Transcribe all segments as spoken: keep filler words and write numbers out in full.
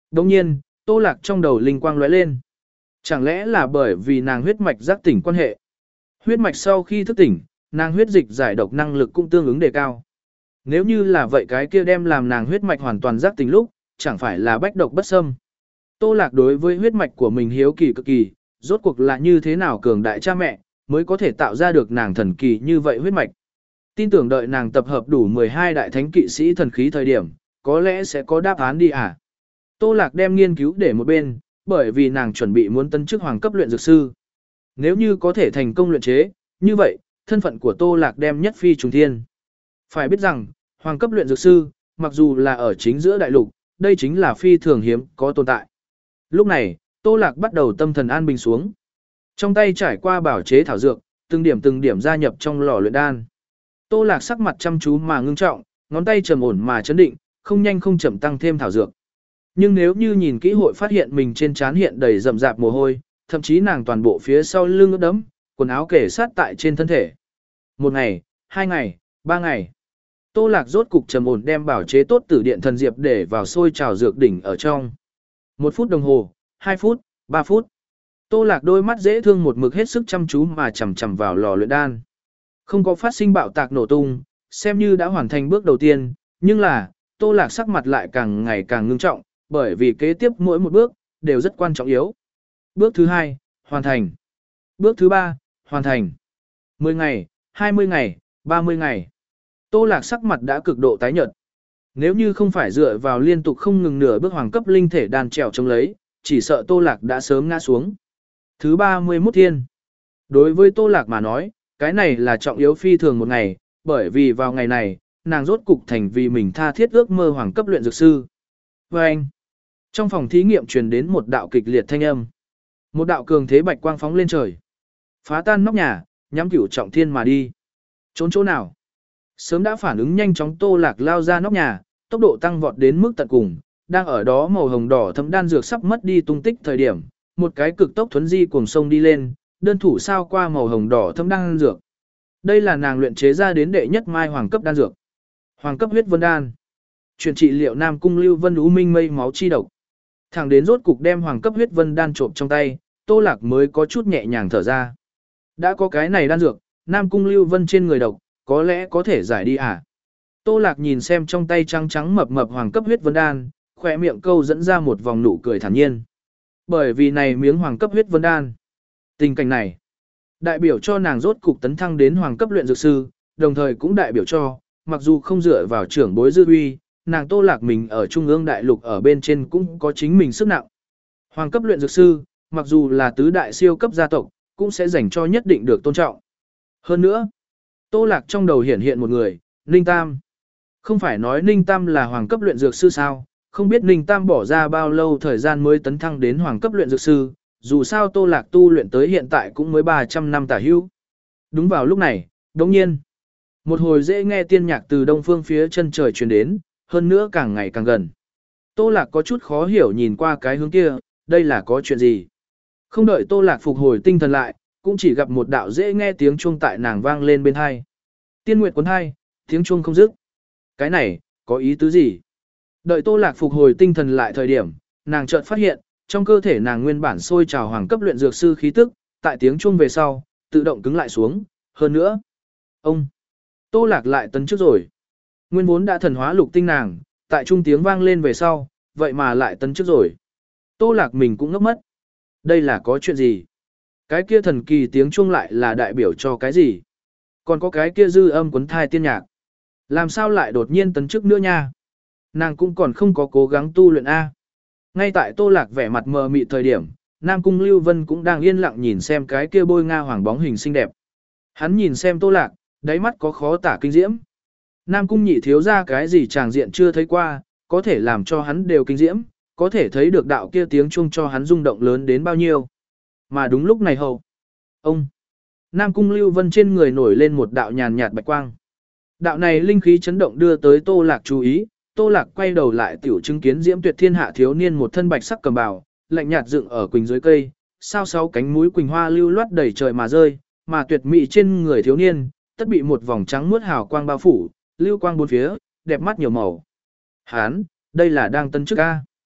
Đồng nhiên, Tô Lạc trong đầu linh quang lóe lên. Chẳng lẽ là bởi vì nàng huyết mạch giác tỉnh quan hệ? Huyết mạch sau khi thức tỉnh, nàng huyết dịch giải độc năng lực cũng tương ứng đề cao. Nếu như là vậy cái kia đem làm nàng huyết mạch hoàn toàn giác tỉnh lúc, chẳng phải là bách độc bất xâm. Tô Lạc đối với huyết mạch của mình hiếu kỳ cực kỳ, rốt cuộc là như thế nào cường đại cha mẹ, mới có thể tạo ra được nàng thần kỳ như vậy huyết mạch. Tin tưởng đợi nàng tập hợp đủ mười hai đại thánh kỵ sĩ thần khí thời điểm, có lẽ sẽ có đáp án đi à. Tô Lạc đem nghiên cứu để một bên, bởi vì nàng chuẩn bị muốn tấn chức hoàng cấp luyện dược sư. Nếu như có thể thành công luyện chế, như vậy, thân phận của Tô Lạc đem nhất phi trùng thiên. Phải biết rằng, hoàng cấp luyện dược sư, mặc dù là ở chính giữa đại lục, đây chính là phi thường hiếm có tồn tại. Lúc này, Tô Lạc bắt đầu tâm thần an bình xuống. Trong tay trải qua bảo chế thảo dược, từng điểm từng điểm gia nhập trong lò luyện đan. Tô Lạc sắc mặt chăm chú mà ngưng trọng, ngón tay trầm ổn mà chấn định, không nhanh không chậm tăng thêm thảo dược. Nhưng nếu như nhìn kỹ hội phát hiện mình trên trán hiện đầy rậm rạp mồ hôi, thậm chí nàng toàn bộ phía sau lưng ướt đẫm, quần áo kể sát tại trên thân thể. Một ngày, hai ngày, ba ngày. Tô Lạc rốt cục trầm ổn đem bảo chế tốt tử điện thần diệp để vào sôi trào dược đỉnh ở trong. Một phút đồng hồ, hai phút, ba phút. Tô Lạc đôi mắt dễ thương một mực hết sức chăm chú mà chầm chầm vào lò luyện đan. Không có phát sinh bạo tạc nổ tung, xem như đã hoàn thành bước đầu tiên, nhưng là, Tô Lạc sắc mặt lại càng ngày càng ngưng trọng, bởi vì kế tiếp mỗi một bước, đều rất quan trọng yếu. Bước thứ hai, hoàn thành. Bước thứ ba, hoàn thành. mười ngày, hai mươi ngày, ba mươi ngày. Tô Lạc sắc mặt đã cực độ tái nhợt. Nếu như không phải dựa vào liên tục không ngừng nửa bước hoàng cấp linh thể đàn trèo chống lấy, chỉ sợ Tô Lạc đã sớm ngã xuống. Thứ ba mươi mốt thiên. Đối với Tô Lạc mà nói, cái này là trọng yếu phi thường một ngày, bởi vì vào ngày này, nàng rốt cục thành vì mình tha thiết ước mơ hoàng cấp luyện dược sư. Và anh, trong phòng thí nghiệm truyền đến một đạo kịch liệt thanh âm. Một đạo cường thế bạch quang phóng lên trời. Phá tan nóc nhà, nhắm cửu trọng thiên mà đi. Trốn chỗ nào? Sớm đã phản ứng nhanh chóng Tô Lạc lao ra nóc nhà, tốc độ tăng vọt đến mức tận cùng, đang ở đó màu hồng đỏ thấm đan dược sắp mất đi tung tích thời điểm, một cái cực tốc thuấn di cuồng sông đi lên, đơn thủ sao qua màu hồng đỏ thấm đan dược. Đây là nàng luyện chế ra đến đệ nhất mai hoàng cấp đan dược. Hoàng cấp huyết vân đan. Truyền trị liệu Nam Cung Lưu Vân Ú Minh mây máu chi độc. Thẳng đến rốt cục đem hoàng cấp huyết vân đan trộm trong tay, Tô Lạc mới có chút nhẹ nhàng thở ra. Đã có cái này đan dược, Nam Cung Lưu Vân trên người độc, có lẽ có thể giải đi à? Tô Lạc nhìn xem trong tay trắng trắng mập mập hoàng cấp huyết vân đan, khỏe miệng câu dẫn ra một vòng nụ cười thản nhiên. Bởi vì này miếng hoàng cấp huyết vân đan. Tình cảnh này, đại biểu cho nàng rốt cục tấn thăng đến hoàng cấp luyện dược sư, đồng thời cũng đại biểu cho, mặc dù không dựa vào trưởng bối dư uy, nàng Tô Lạc mình ở trung ương đại lục ở bên trên cũng có chính mình sức nặng. Hoàng cấp luyện dược sư, mặc dù là tứ đại siêu cấp gia tộc, cũng sẽ dành cho nhất định được tôn trọng. Hơn nữa, Tô Lạc trong đầu hiện hiện một người, Ninh Tam. Không phải nói Ninh Tam là hoàng cấp luyện dược sư sao, không biết Ninh Tam bỏ ra bao lâu thời gian mới tấn thăng đến hoàng cấp luyện dược sư, dù sao Tô Lạc tu luyện tới hiện tại cũng mới ba trăm năm tả hữu. Đúng vào lúc này, đồng nhiên, một hồi dễ nghe tiên nhạc từ đông phương phía chân trời truyền đến, hơn nữa càng ngày càng gần. Tô Lạc có chút khó hiểu nhìn qua cái hướng kia, đây là có chuyện gì? Không đợi Tô Lạc phục hồi tinh thần lại, cũng chỉ gặp một đạo dễ nghe tiếng chuông tại nàng vang lên bên hai. Tiên nguyệt cuốn hai, tiếng chuông không dứt. Cái này, có ý tứ gì? Đợi Tô Lạc phục hồi tinh thần lại thời điểm, nàng chợt phát hiện, trong cơ thể nàng nguyên bản sôi trào hoàng cấp luyện dược sư khí tức, tại tiếng chuông về sau, tự động cứng lại xuống, hơn nữa. Ông, Tô Lạc lại tấn trước rồi. Nguyên vốn đã thần hóa lục tinh nàng, tại trung tiếng vang lên về sau, vậy mà lại tấn trước rồi. Tô Lạc mình cũng ngốc mất. Đây là có chuyện gì? Cái kia thần kỳ tiếng chuông lại là đại biểu cho cái gì? Còn có cái kia dư âm cuốn thai tiên nhạc. Làm sao lại đột nhiên tấn chức nữa nha? Nàng cũng còn không có cố gắng tu luyện A. Ngay tại Tô Lạc vẻ mặt mờ mịt thời điểm, Nam Cung Lưu Vân cũng đang yên lặng nhìn xem cái kia bôi nga hoàng bóng hình xinh đẹp. Hắn nhìn xem Tô Lạc, đáy mắt có khó tả kinh diễm. Nam Cung nhị thiếu ra cái gì chàng diện chưa thấy qua, có thể làm cho hắn đều kinh diễm, có thể thấy được đạo kia tiếng chuông cho hắn rung động lớn đến bao nhiêu. Mà đúng lúc này hầu, ông, Nam Cung Lưu Vân trên người nổi lên một đạo nhàn nhạt bạch quang. Đạo này linh khí chấn động đưa tới Tô Lạc chú ý, Tô Lạc quay đầu lại tiểu chứng kiến diễm tuyệt thiên hạ thiếu niên một thân bạch sắc cầm bào, lạnh nhạt dựng ở quỳnh dưới cây, sao sáu cánh mũi quỳnh hoa lưu loát đầy trời mà rơi, mà tuyệt mỹ trên người thiếu niên, tất bị một vòng trắng muốt hào quang bao phủ, lưu quang bốn phía, đẹp mắt nhiều màu. Hán, đây là đang tân chức a.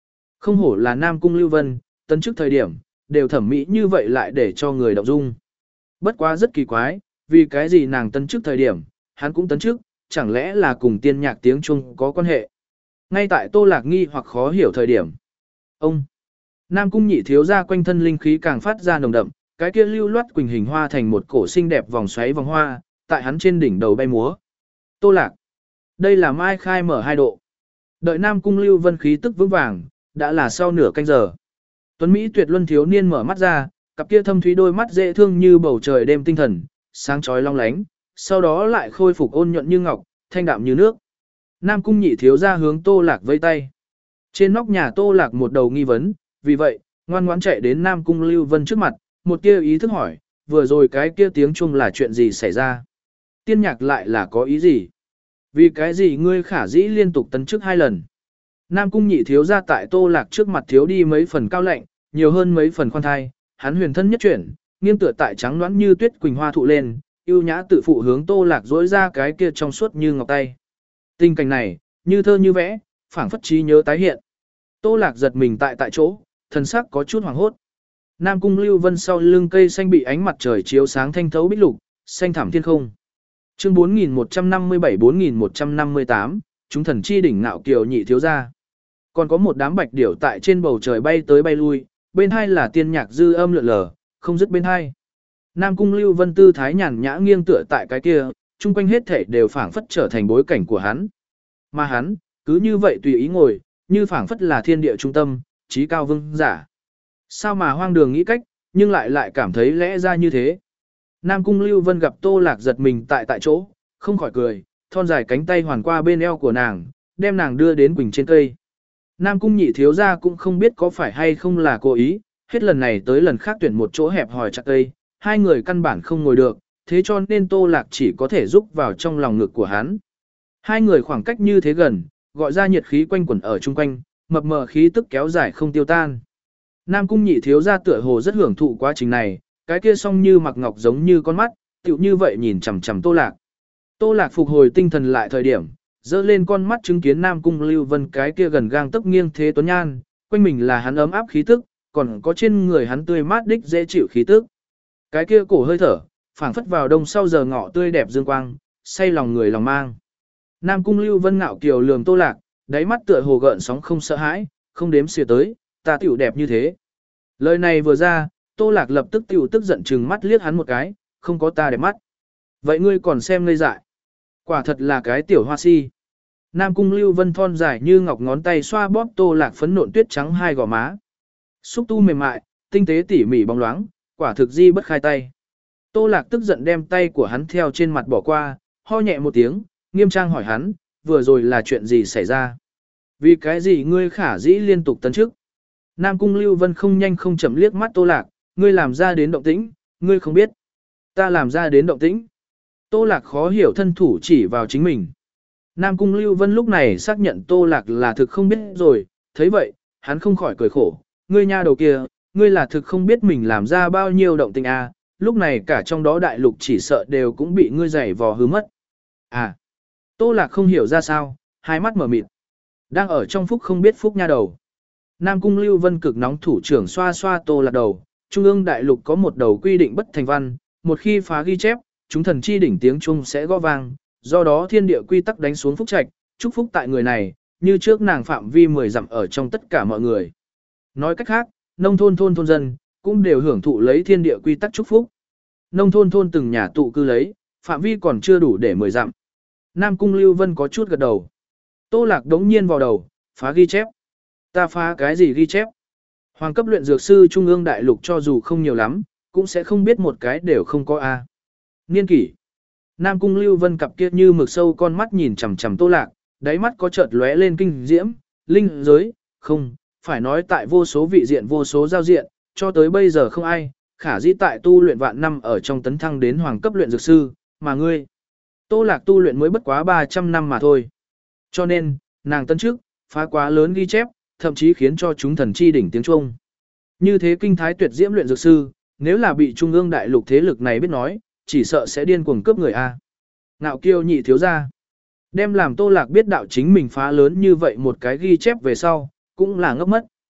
Không hổ là Nam Cung Lưu Vân, tấn chức thời điểm, đều thẩm mỹ như vậy lại để cho người động dung. Bất quá rất kỳ quái, vì cái gì nàng tấn chức thời điểm, hắn cũng tấn chức, chẳng lẽ là cùng tiên nhạc tiếng Trung có quan hệ. Ngay tại Tô Lạc nghi hoặc khó hiểu thời điểm. Ông, Nam Cung nhị thiếu ra quanh thân linh khí càng phát ra nồng đậm, cái kia lưu loát quỳnh hình hoa thành một cổ xinh đẹp vòng xoáy vòng hoa, tại hắn trên đỉnh đầu bay múa. Tô Lạc, đây là mai khai mở hai độ. Đợi Nam Cung Lưu Vân khí tức vững vàng, đã là sau nửa canh giờ. Tuấn Mỹ tuyệt luân thiếu niên mở mắt ra, cặp kia thâm thúy đôi mắt dễ thương như bầu trời đêm tinh thần, sáng chói long lánh, sau đó lại khôi phục ôn nhuận như ngọc, thanh đạm như nước. Nam Cung nhị thiếu ra hướng Tô Lạc vây tay. Trên nóc nhà Tô Lạc một đầu nghi vấn, vì vậy, ngoan ngoãn chạy đến Nam Cung Lưu Vân trước mặt, một kia ý thức hỏi, vừa rồi cái kia tiếng chuông là chuyện gì xảy ra? Tiên nhạc lại là có ý gì? Vì cái gì ngươi khả dĩ liên tục tấn chức hai lần? Nam Cung nhị thiếu ra tại Tô Lạc trước mặt thiếu đi mấy phần cao lạnh, nhiều hơn mấy phần khoan thai, hắn huyền thân nhất chuyển, nghiêng tựa tại trắng nõn như tuyết quỳnh hoa thụ lên, ưu nhã tự phụ hướng Tô Lạc dỗi ra cái kia trong suốt như ngọc tay. Tình cảnh này, như thơ như vẽ, phảng phất trí nhớ tái hiện. Tô Lạc giật mình tại tại chỗ, thần sắc có chút hoảng hốt. Nam Cung Lưu Vân sau lưng cây xanh bị ánh mặt trời chiếu sáng thanh thấu bích lục, xanh thẳm thiên không. Chương bốn nghìn một trăm năm mươi bảy bốn nghìn một trăm năm mươi tám, chúng thần chi đỉnh ngạo kiều nhị thiếu gia. Còn có một đám bạch điểu tại trên bầu trời bay tới bay lui, bên hai là tiên nhạc dư âm lượn lờ, không dứt bên hai. Nam Cung Lưu Vân tư thái nhàn nhã nghiêng tựa tại cái kia, chung quanh hết thể đều phảng phất trở thành bối cảnh của hắn. Mà hắn, cứ như vậy tùy ý ngồi, như phảng phất là thiên địa trung tâm, trí cao vương giả. Sao mà hoang đường nghĩ cách, nhưng lại lại cảm thấy lẽ ra như thế. Nam Cung Lưu Vân gặp Tô Lạc giật mình tại tại chỗ, không khỏi cười, thon dài cánh tay hoàn qua bên eo của nàng, đem nàng đưa đến quỳnh trên cây. Nam Cung nhị thiếu gia cũng không biết có phải hay không là cố ý, hết lần này tới lần khác tuyển một chỗ hẹp hòi chặt cây, hai người căn bản không ngồi được, thế cho nên Tô Lạc chỉ có thể rúc vào trong lòng ngực của hắn. Hai người khoảng cách như thế gần, gọi ra nhiệt khí quanh quẩn ở chung quanh, mập mờ khí tức kéo dài không tiêu tan. Nam Cung nhị thiếu gia tựa hồ rất hưởng thụ quá trình này, cái kia song như mặc ngọc giống như con mắt, tựu như vậy nhìn chằm chằm Tô Lạc. Tô Lạc phục hồi tinh thần lại thời điểm, dơ lên con mắt chứng kiến Nam Cung Lưu Vân cái kia gần gang tấc nghiêng thế tuấn nhan, quanh mình là hắn ấm áp khí tức, còn có trên người hắn tươi mát đích dễ chịu khí tức. Cái kia cổ hơi thở, phảng phất vào đông sau giờ ngọ tươi đẹp dương quang, say lòng người lòng mang. Nam Cung Lưu Vân ngạo kiều lườm Tô Lạc, đáy mắt tựa hồ gợn sóng không sợ hãi, không đếm xỉa tới, ta tiểu đẹp như thế. Lời này vừa ra, Tô Lạc lập tức tiểu tức giận trừng mắt liếc hắn một cái, không có ta đẹp mắt. Vậy ngươi còn xem ngây dại. Quả thật là cái tiểu hoa si. Nam Cung Lưu Vân thon dài như ngọc ngón tay xoa bóp Tô Lạc phấn nộn tuyết trắng hai gò má. Xúc tu mềm mại, tinh tế tỉ mỉ bóng loáng, quả thực di bất khai tay. Tô Lạc tức giận đem tay của hắn theo trên mặt bỏ qua, ho nhẹ một tiếng, nghiêm trang hỏi hắn, vừa rồi là chuyện gì xảy ra? Vì cái gì ngươi khả dĩ liên tục tấn chức? Nam Cung Lưu Vân không nhanh không chậm liếc mắt Tô Lạc, ngươi làm ra đến động tĩnh, ngươi không biết. Ta làm ra đến động tĩnh. Tô Lạc khó hiểu thân thủ chỉ vào chính mình. Nam Cung Lưu Vân lúc này xác nhận Tô Lạc là thực không biết rồi, thấy vậy, hắn không khỏi cười khổ, ngươi nha đầu kia, ngươi là thực không biết mình làm ra bao nhiêu động tĩnh à, lúc này cả trong đó đại lục chỉ sợ đều cũng bị ngươi giày vò hư mất. À, Tô Lạc không hiểu ra sao, hai mắt mở mịt. Đang ở trong phúc không biết phúc nha đầu. Nam Cung Lưu Vân cực nóng thủ trưởng xoa xoa Tô Lạc đầu, Trung ương đại lục có một đầu quy định bất thành văn, một khi phá ghi chép, chúng thần chi đỉnh tiếng Trung sẽ gõ vang, do đó thiên địa quy tắc đánh xuống phúc trạch, chúc phúc tại người này, như trước nàng phạm vi mười dặm ở trong tất cả mọi người. Nói cách khác, nông thôn thôn thôn dân, cũng đều hưởng thụ lấy thiên địa quy tắc chúc phúc. Nông thôn thôn từng nhà tụ cư lấy, phạm vi còn chưa đủ để mười dặm. Nam Cung Lưu Vân có chút gật đầu. Tô Lạc đống nhiên vào đầu, phá ghi chép. Ta phá cái gì ghi chép? Hoàng cấp luyện dược sư Trung ương đại lục cho dù không nhiều lắm, cũng sẽ không biết một cái đều không có a. Niên kỷ. Nam Cung Lưu Vân cặp kia như mực sâu con mắt nhìn chằm chằm Tô Lạc, đáy mắt có chợt lóe lên kinh diễm, linh giới, không, phải nói tại vô số vị diện vô số giao diện, cho tới bây giờ không ai, khả dĩ tại tu luyện vạn năm ở trong tấn thăng đến hoàng cấp luyện dược sư, mà ngươi. Tô Lạc tu luyện mới bất quá ba trăm năm mà thôi. Cho nên, nàng tấn trước, phá quá lớn ghi chép, thậm chí khiến cho chúng thần chi đỉnh tiếng Trung. Như thế kinh thái tuyệt diễm luyện dược sư, nếu là bị trung ương đại lục thế lực này biết nói, chỉ sợ sẽ điên cuồng cướp người a. Ngạo kiêu nhị thiếu gia, đem làm Tô Lạc biết đạo chính mình phá lớn như vậy một cái ghi chép về sau, cũng là ngốc mất.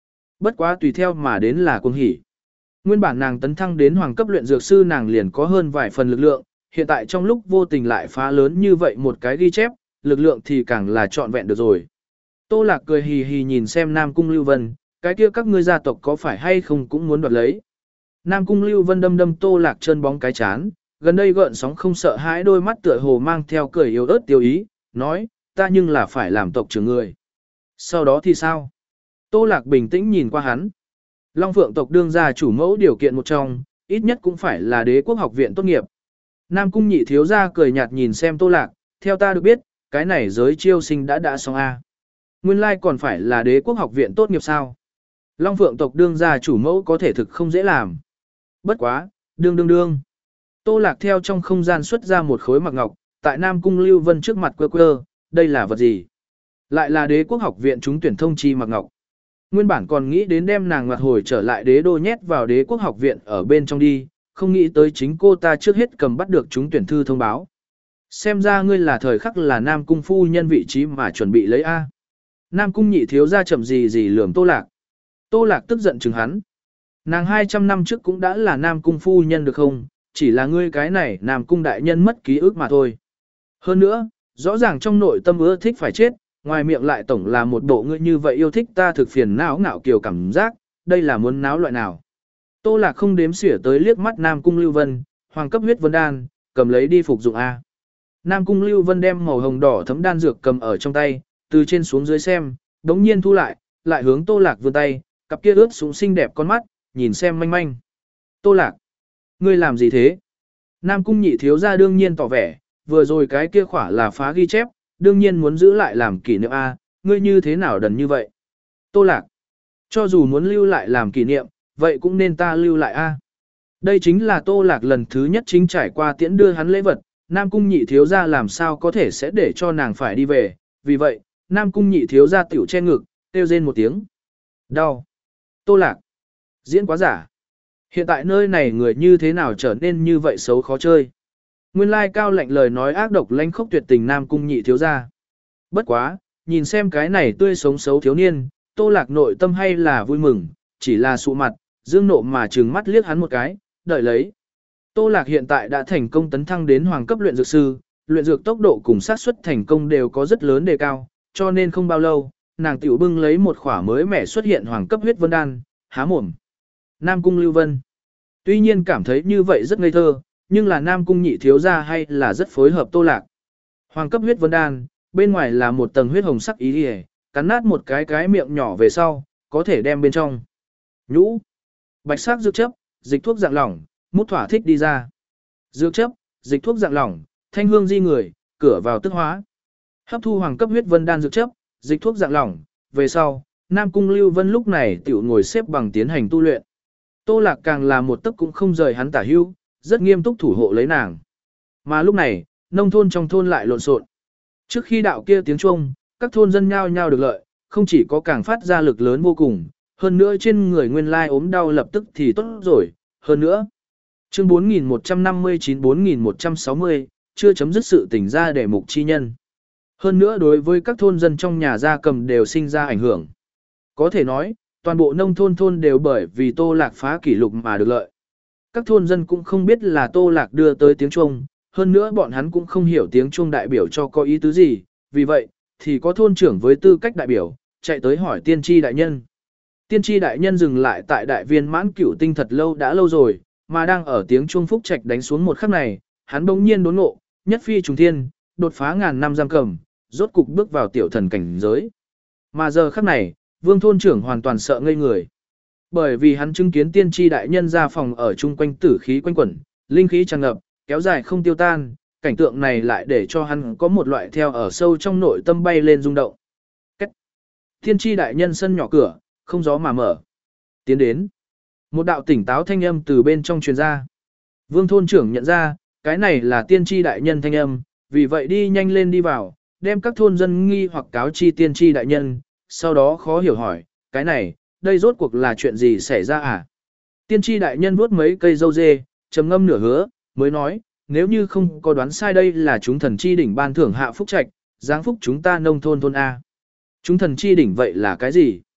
Bất quá tùy theo mà đến là cuồng hỉ. Nguyên bản nàng tấn thăng đến hoàng cấp luyện dược sư nàng liền có hơn vài phần lực lượng, hiện tại trong lúc vô tình lại phá lớn như vậy một cái ghi chép, lực lượng thì càng là trọn vẹn được rồi. Tô Lạc cười hì hì nhìn xem Nam Cung Lưu Vân, cái kia các ngươi gia tộc có phải hay không cũng muốn đoạt lấy. Nam Cung Lưu Vân đâm đâm Tô Lạc chân bóng cái chán, gần đây gợn sóng không sợ hãi đôi mắt tựa hồ mang theo cười yếu ớt tiêu ý, nói, ta nhưng là phải làm tộc trưởng người. Sau đó thì sao? Tô Lạc bình tĩnh nhìn qua hắn. Long Phượng tộc đương gia chủ mẫu điều kiện một trong, ít nhất cũng phải là đế quốc học viện tốt nghiệp. Nam Cung nhị thiếu gia cười nhạt nhìn xem Tô Lạc, theo ta được biết, cái này giới chiêu sinh đã đã xong a. Nguyên lai còn phải là đế quốc học viện tốt nghiệp sao? Long Phượng tộc đương gia chủ mẫu có thể thực không dễ làm. Bất quá, đương đương đương. Tô Lạc theo trong không gian xuất ra một khối mặc ngọc, tại Nam Cung Lưu Vân trước mặt quơ quơ, đây là vật gì? Lại là đế quốc học viện chúng tuyển thông chi mặc ngọc. Nguyên bản còn nghĩ đến đem nàng ngoặt hồi trở lại đế đô nhét vào đế quốc học viện ở bên trong đi, không nghĩ tới chính cô ta trước hết cầm bắt được chúng tuyển thư thông báo. Xem ra ngươi là thời khắc là Nam Cung phu nhân vị trí mà chuẩn bị lấy A. Nam Cung nhị thiếu ra chậm gì gì lườm Tô Lạc. Tô Lạc tức giận chừng hắn. Nàng hai trăm năm trước cũng đã là Nam Cung phu nhân được không, chỉ là ngươi cái này Nam Cung đại nhân mất ký ức mà thôi. Hơn nữa, rõ ràng trong nội tâm ưa thích phải chết, ngoài miệng lại tổng là một bộ ngươi như vậy yêu thích ta thực phiền não ngạo kiều cảm giác, đây là muốn náo loại nào. Tô Lạc không đếm xỉa tới liếc mắt Nam Cung Lưu Vân, hoàng cấp huyết vân đan, cầm lấy đi phục dụng A. Nam Cung Lưu Vân đem màu hồng đỏ thấm đan dược cầm ở trong tay, từ trên xuống dưới xem, đống nhiên thu lại, lại hướng Tô Lạc vươn tay, cặp kia ướt sũng xinh đẹp con mắt, nhìn xem manh manh. Tô Lạc, ngươi làm gì thế? Nam Cung nhị thiếu gia đương nhiên tỏ vẻ, vừa rồi cái kia khỏa là phá ghi chép, đương nhiên muốn giữ lại làm kỷ niệm A, ngươi như thế nào đần như vậy? Tô Lạc, cho dù muốn lưu lại làm kỷ niệm, vậy cũng nên ta lưu lại A. Đây chính là Tô Lạc lần thứ nhất chính trải qua tiễn đưa hắn lễ vật, Nam Cung nhị thiếu gia làm sao có thể sẽ để cho nàng phải đi về, vì vậy, Nam Cung nhị thiếu gia tiểu che ngực, kêu rên một tiếng. Đau. Tô Lạc, diễn quá giả. Hiện tại nơi này người như thế nào trở nên như vậy xấu khó chơi. Nguyên lai cao lạnh lời nói ác độc lãnh khốc tuyệt tình Nam Cung nhị thiếu gia. Bất quá, nhìn xem cái này tươi sống xấu thiếu niên, Tô Lạc nội tâm hay là vui mừng, chỉ là sụ mặt, dương nộ mà trừng mắt liếc hắn một cái, đợi lấy. Tô Lạc hiện tại đã thành công tấn thăng đến hoàng cấp luyện dược sư, luyện dược tốc độ cùng xác suất thành công đều có rất lớn đề cao, cho nên không bao lâu, nàng tiểu bưng lấy một khỏa mới mẻ xuất hiện hoàng cấp huyết vân đan, há mồm. Nam Cung Lưu Vân. Tuy nhiên cảm thấy như vậy rất ngây thơ, nhưng là Nam Cung nhị thiếu gia hay là rất phối hợp Tô Lạc. Hoàng cấp huyết vân đan, bên ngoài là một tầng huyết hồng sắc ý liễu, cắn nát một cái cái miệng nhỏ về sau, có thể đem bên trong nhũ, bạch sắc dược chấp, dịch thuốc dạng lỏng, mút thỏa thích đi ra. Dược chấp, dịch thuốc dạng lỏng, thanh hương di người, cửa vào tức hóa. Hấp thu hoàng cấp huyết vân đan dược chấp, dịch thuốc dạng lỏng, về sau, Nam Cung Lưu Vân lúc này tiểu ngồi xếp bằng tiến hành tu luyện. Tô Lạc càng là một tấc cũng không rời hắn tả hữu, rất nghiêm túc thủ hộ lấy nàng. Mà lúc này, nông thôn trong thôn lại lộn xộn. Trước khi đạo kia tiếng chuông, các thôn dân nhao nhao được lợi, không chỉ có càng phát ra lực lớn vô cùng, hơn nữa trên người nguyên lai ốm đau lập tức thì tốt rồi, hơn nữa. Chương bốn nghìn một trăm năm mươi chín bốn nghìn một trăm sáu mươi, chưa chấm dứt sự tỉnh ra để mục chi nhân. Hơn nữa đối với các thôn dân trong nhà gia cầm đều sinh ra ảnh hưởng. Có thể nói, toàn bộ nông thôn thôn đều bởi vì Tô Lạc phá kỷ lục mà được lợi. Các thôn dân cũng không biết là Tô Lạc đưa tới tiếng chuông, hơn nữa bọn hắn cũng không hiểu tiếng chuông đại biểu cho có ý tứ gì, vì vậy, thì có thôn trưởng với tư cách đại biểu, chạy tới hỏi tiên tri đại nhân. Tiên tri đại nhân dừng lại tại đại viên mãn cửu tinh thật lâu đã lâu rồi, mà đang ở tiếng chuông phúc trạch đánh xuống một khắc này, hắn bỗng nhiên đốn ngộ, nhất phi trùng thiên, đột phá ngàn năm giam cầm, rốt cục bước vào tiểu thần cảnh giới. Mà giờ khắc này, Vương thôn trưởng hoàn toàn sợ ngây người. Bởi vì hắn chứng kiến tiên tri đại nhân ra phòng ở chung quanh tử khí quanh quẩn, linh khí tràn ngập, kéo dài không tiêu tan, cảnh tượng này lại để cho hắn có một loại theo ở sâu trong nội tâm bay lên rung động. Cách. Tiên tri đại nhân sân nhỏ cửa, không gió mà mở. Tiến đến. Một đạo tỉnh táo thanh âm từ bên trong truyền ra. Vương thôn trưởng nhận ra, cái này là tiên tri đại nhân thanh âm, vì vậy đi nhanh lên đi vào, đem các thôn dân nghi hoặc cáo chi tiên tri đại nhân, sau đó khó hiểu hỏi, cái này, đây rốt cuộc là chuyện gì xảy ra à? Tiên tri đại nhân vuốt mấy cây dâu dê, trầm ngâm nửa hứa, mới nói, nếu như không có đoán sai đây là chúng thần chi đỉnh ban thưởng hạ phúc trạch, giáng phúc chúng ta nông thôn thôn A. Chúng thần chi đỉnh vậy là cái gì?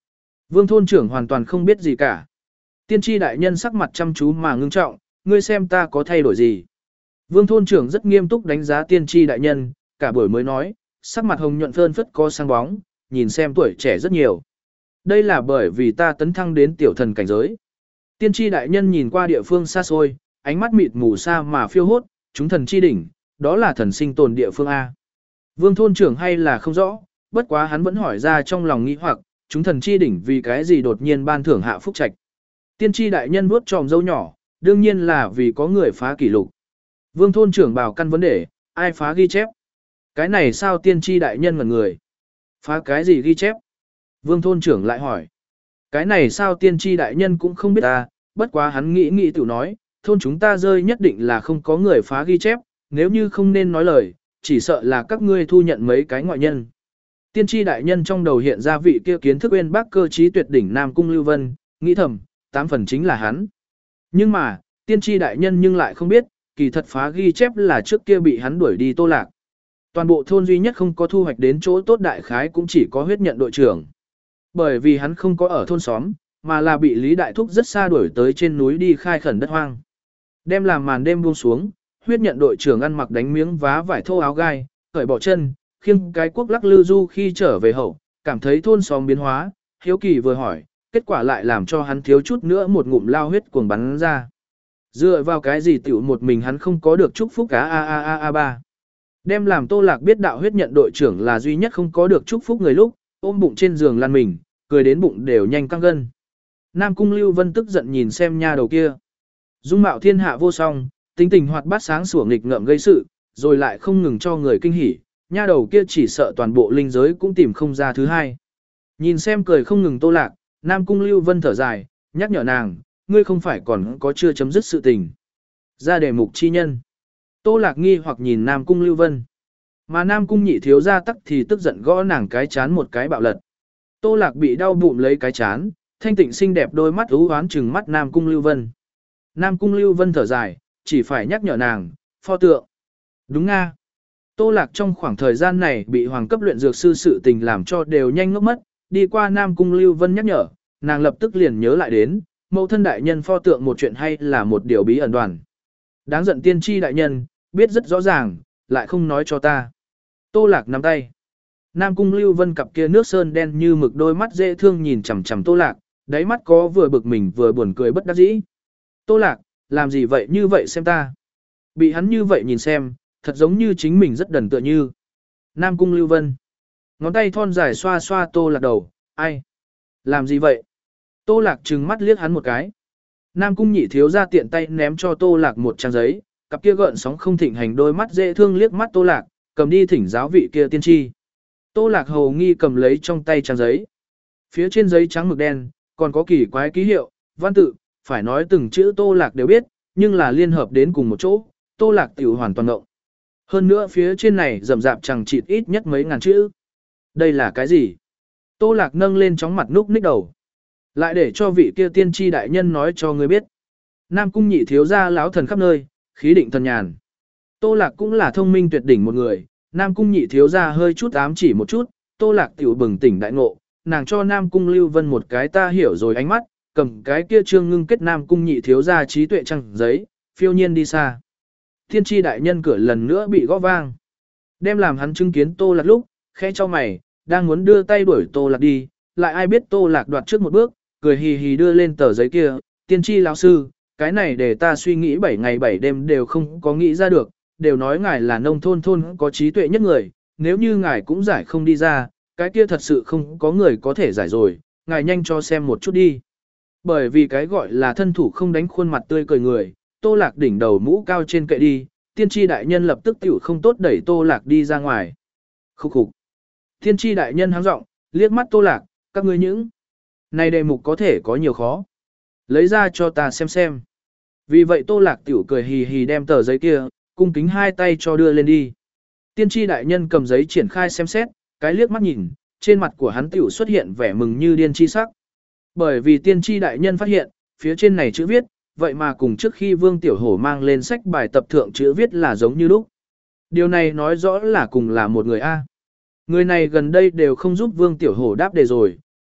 Vương thôn trưởng hoàn toàn không biết gì cả. Tiên tri đại nhân sắc mặt chăm chú mà ngưng trọng, ngươi xem ta có thay đổi gì. Vương thôn trưởng rất nghiêm túc đánh giá tiên tri đại nhân, cả buổi mới nói, sắc mặt hồng nhuận phơn phất có sáng bóng, nhìn xem tuổi trẻ rất nhiều. Đây là bởi vì ta tấn thăng đến tiểu thần cảnh giới. Tiên tri đại nhân nhìn qua địa phương xa xôi, ánh mắt mịt mù xa mà phiêu hốt, chúng thần chi đỉnh, đó là thần sinh tồn địa phương A. Vương thôn trưởng hay là không rõ, bất quá hắn vẫn hỏi ra trong lòng nghĩ hoặc, chúng thần chi đỉnh vì cái gì đột nhiên ban thưởng hạ phúc trạch. Tiên tri đại nhân vuốt tròm dâu nhỏ, đương nhiên là vì có người phá kỷ lục. Vương thôn trưởng bảo căn vấn đề, ai phá ghi chép? Cái này sao tiên tri đại nhân ngẩn người? Phá cái gì ghi chép? Vương thôn trưởng lại hỏi. Cái này sao tiên tri đại nhân cũng không biết ta, bất quá hắn nghĩ nghĩ tự nói, thôn chúng ta rơi nhất định là không có người phá ghi chép, nếu như không nên nói lời, chỉ sợ là các ngươi thu nhận mấy cái ngoại nhân. Tiên tri đại nhân trong đầu hiện ra vị kia kiến thức bên bác cơ trí tuyệt đỉnh Nam Cung Lưu Vân, nghĩ thầm, tám phần chính là hắn. Nhưng mà, tiên tri đại nhân nhưng lại không biết, kỳ thật phá ghi chép là trước kia bị hắn đuổi đi Tô Lạc. Toàn bộ thôn duy nhất không có thu hoạch đến chỗ tốt đại khái cũng chỉ có huyết nhận đội trưởng. Bởi vì hắn không có ở thôn xóm, mà là bị Lý Đại Thúc rất xa đuổi tới trên núi đi khai khẩn đất hoang. Đem làm màn đêm buông xuống, huyết nhận đội trưởng ăn mặc đánh miếng vá vải thô áo gai, cởi bỏ chân, khiêng cái cuốc lắc lư du khi trở về hậu, cảm thấy thôn xóm biến hóa, hiếu kỳ vừa hỏi, kết quả lại làm cho hắn thiếu chút nữa một ngụm lao huyết cuồng bắn ra. Dựa vào cái gì tiểu một mình hắn không có được chúc phúc cá a a a a ba. Đem làm Tô Lạc biết đạo huyết nhận đội trưởng là duy nhất không có được chúc phúc người lúc, ôm bụng trên giường lăn mình, cười đến bụng đều nhanh căng gân. Nam Cung Lưu Vân tức giận nhìn xem nha đầu kia. Dung mạo thiên hạ vô song, tính tình hoạt bát sáng sủa nghịch ngợm gây sự, rồi lại không ngừng cho người kinh hỉ, nha đầu kia chỉ sợ toàn bộ linh giới cũng tìm không ra thứ hai. Nhìn xem cười không ngừng Tô Lạc, Nam Cung Lưu Vân thở dài, nhắc nhở nàng, ngươi không phải còn có chưa chấm dứt sự tình. Ra đề mục chi nhân. Tô Lạc nghi hoặc nhìn Nam Cung Lưu Vân. Mà Nam Cung nhị thiếu ra tắc thì tức giận gõ nàng cái chán một cái bạo lật. Tô Lạc bị đau bụng lấy cái chán, thanh tịnh xinh đẹp đôi mắt ú hoán trừng mắt Nam Cung Lưu Vân. Nam Cung Lưu Vân thở dài, chỉ phải nhắc nhở nàng, pho tượng. Đúng nga. Tô Lạc trong khoảng thời gian này bị hoàng cấp luyện dược sư sự tình làm cho đều nhanh ngốc mất, đi qua Nam Cung Lưu Vân nhắc nhở, nàng lập tức liền nhớ lại đến, mẫu thân đại nhân pho tượng một chuyện hay là một điều bí ẩn đoàn. Đáng giận tiên tri đại nhân, biết rất rõ ràng, lại không nói cho ta. Tô Lạc nắm tay. Nam Cung Lưu Vân cặp kia nước sơn đen như mực đôi mắt dễ thương nhìn chằm chằm Tô Lạc, đáy mắt có vừa bực mình vừa buồn cười bất đắc dĩ. Tô Lạc, làm gì vậy như vậy xem ta. Bị hắn như vậy nhìn xem, thật giống như chính mình rất đần tựa như. Nam Cung Lưu Vân. Ngón tay thon dài xoa xoa Tô Lạc đầu, ai? Làm gì vậy? Tô Lạc trừng mắt liếc hắn một cái. Nam Cung nhị thiếu ra tiện tay ném cho Tô Lạc một trang giấy, cặp kia gợn sóng không thịnh hành đôi mắt dễ thương liếc mắt Tô Lạc, cầm đi thỉnh giáo vị kia tiên tri. Tô Lạc hầu nghi cầm lấy trong tay trang giấy. Phía trên giấy trắng mực đen, còn có kỳ quái ký hiệu, văn tự, phải nói từng chữ Tô Lạc đều biết, nhưng là liên hợp đến cùng một chỗ, Tô Lạc tiểu hoàn toàn ngộng. Hơn nữa phía trên này rậm rạp chẳng chịt ít nhất mấy ngàn chữ. Đây là cái gì? Tô Lạc nâng lên chóng mặt núc ních đầu. Lại để cho vị kia tiên tri đại nhân nói cho người biết. Nam Cung nhị thiếu ra láo thần khắp nơi, khí định thần nhàn. Tô Lạc cũng là thông minh tuyệt đỉnh một người, Nam Cung nhị thiếu ra hơi chút ám chỉ một chút, Tô Lạc tiểu bừng tỉnh đại ngộ, nàng cho Nam Cung Lưu Vân một cái ta hiểu rồi ánh mắt, cầm cái kia trương ngưng kết Nam Cung nhị thiếu ra trí tuệ trăng giấy, phiêu nhiên đi xa. Thiên tri đại nhân cửa lần nữa bị gõ vang. Đem làm hắn chứng kiến Tô Lạc lúc, khẽ cho mày, đang muốn đưa tay đuổi Tô Lạc đi, lại ai biết Tô Lạc đoạt trước một bước, cười hì hì đưa lên tờ giấy kia, tiên tri lão sư, cái này để ta suy nghĩ bảy ngày bảy đêm đều không có nghĩ ra được, đều nói ngài là nông thôn thôn có trí tuệ nhất người, nếu như ngài cũng giải không đi ra, cái kia thật sự không có người có thể giải rồi, ngài nhanh cho xem một chút đi. Bởi vì cái gọi là thân thủ không đánh khuôn mặt tươi cười người, Tô Lạc đỉnh đầu mũ cao trên kệ đi, tiên tri đại nhân lập tức tiểu không tốt đẩy Tô Lạc đi ra ngoài. Khúc khục. Tiên tri đại nhân háng giọng, liếc mắt Tô Lạc, các ngươi những này đề mục có thể có nhiều khó. Lấy ra cho ta xem xem. Vì vậy Tô Lạc tiểu cười hì hì đem tờ giấy kia, cung kính hai tay cho đưa lên đi. Tiên tri đại nhân cầm giấy triển khai xem xét, cái liếc mắt nhìn, trên mặt của hắn tiểu xuất hiện vẻ mừng như điên chi sắc. Bởi vì tiên tri đại nhân phát hiện, phía trên này chữ viết, vậy mà cùng trước khi Vương Tiểu Hổ mang lên sách bài tập thượng chữ viết là giống như lúc. Điều này nói rõ là cùng là một người A. Người này gần đây đều không giúp Vương Tiểu Hổ đáp đề rồi,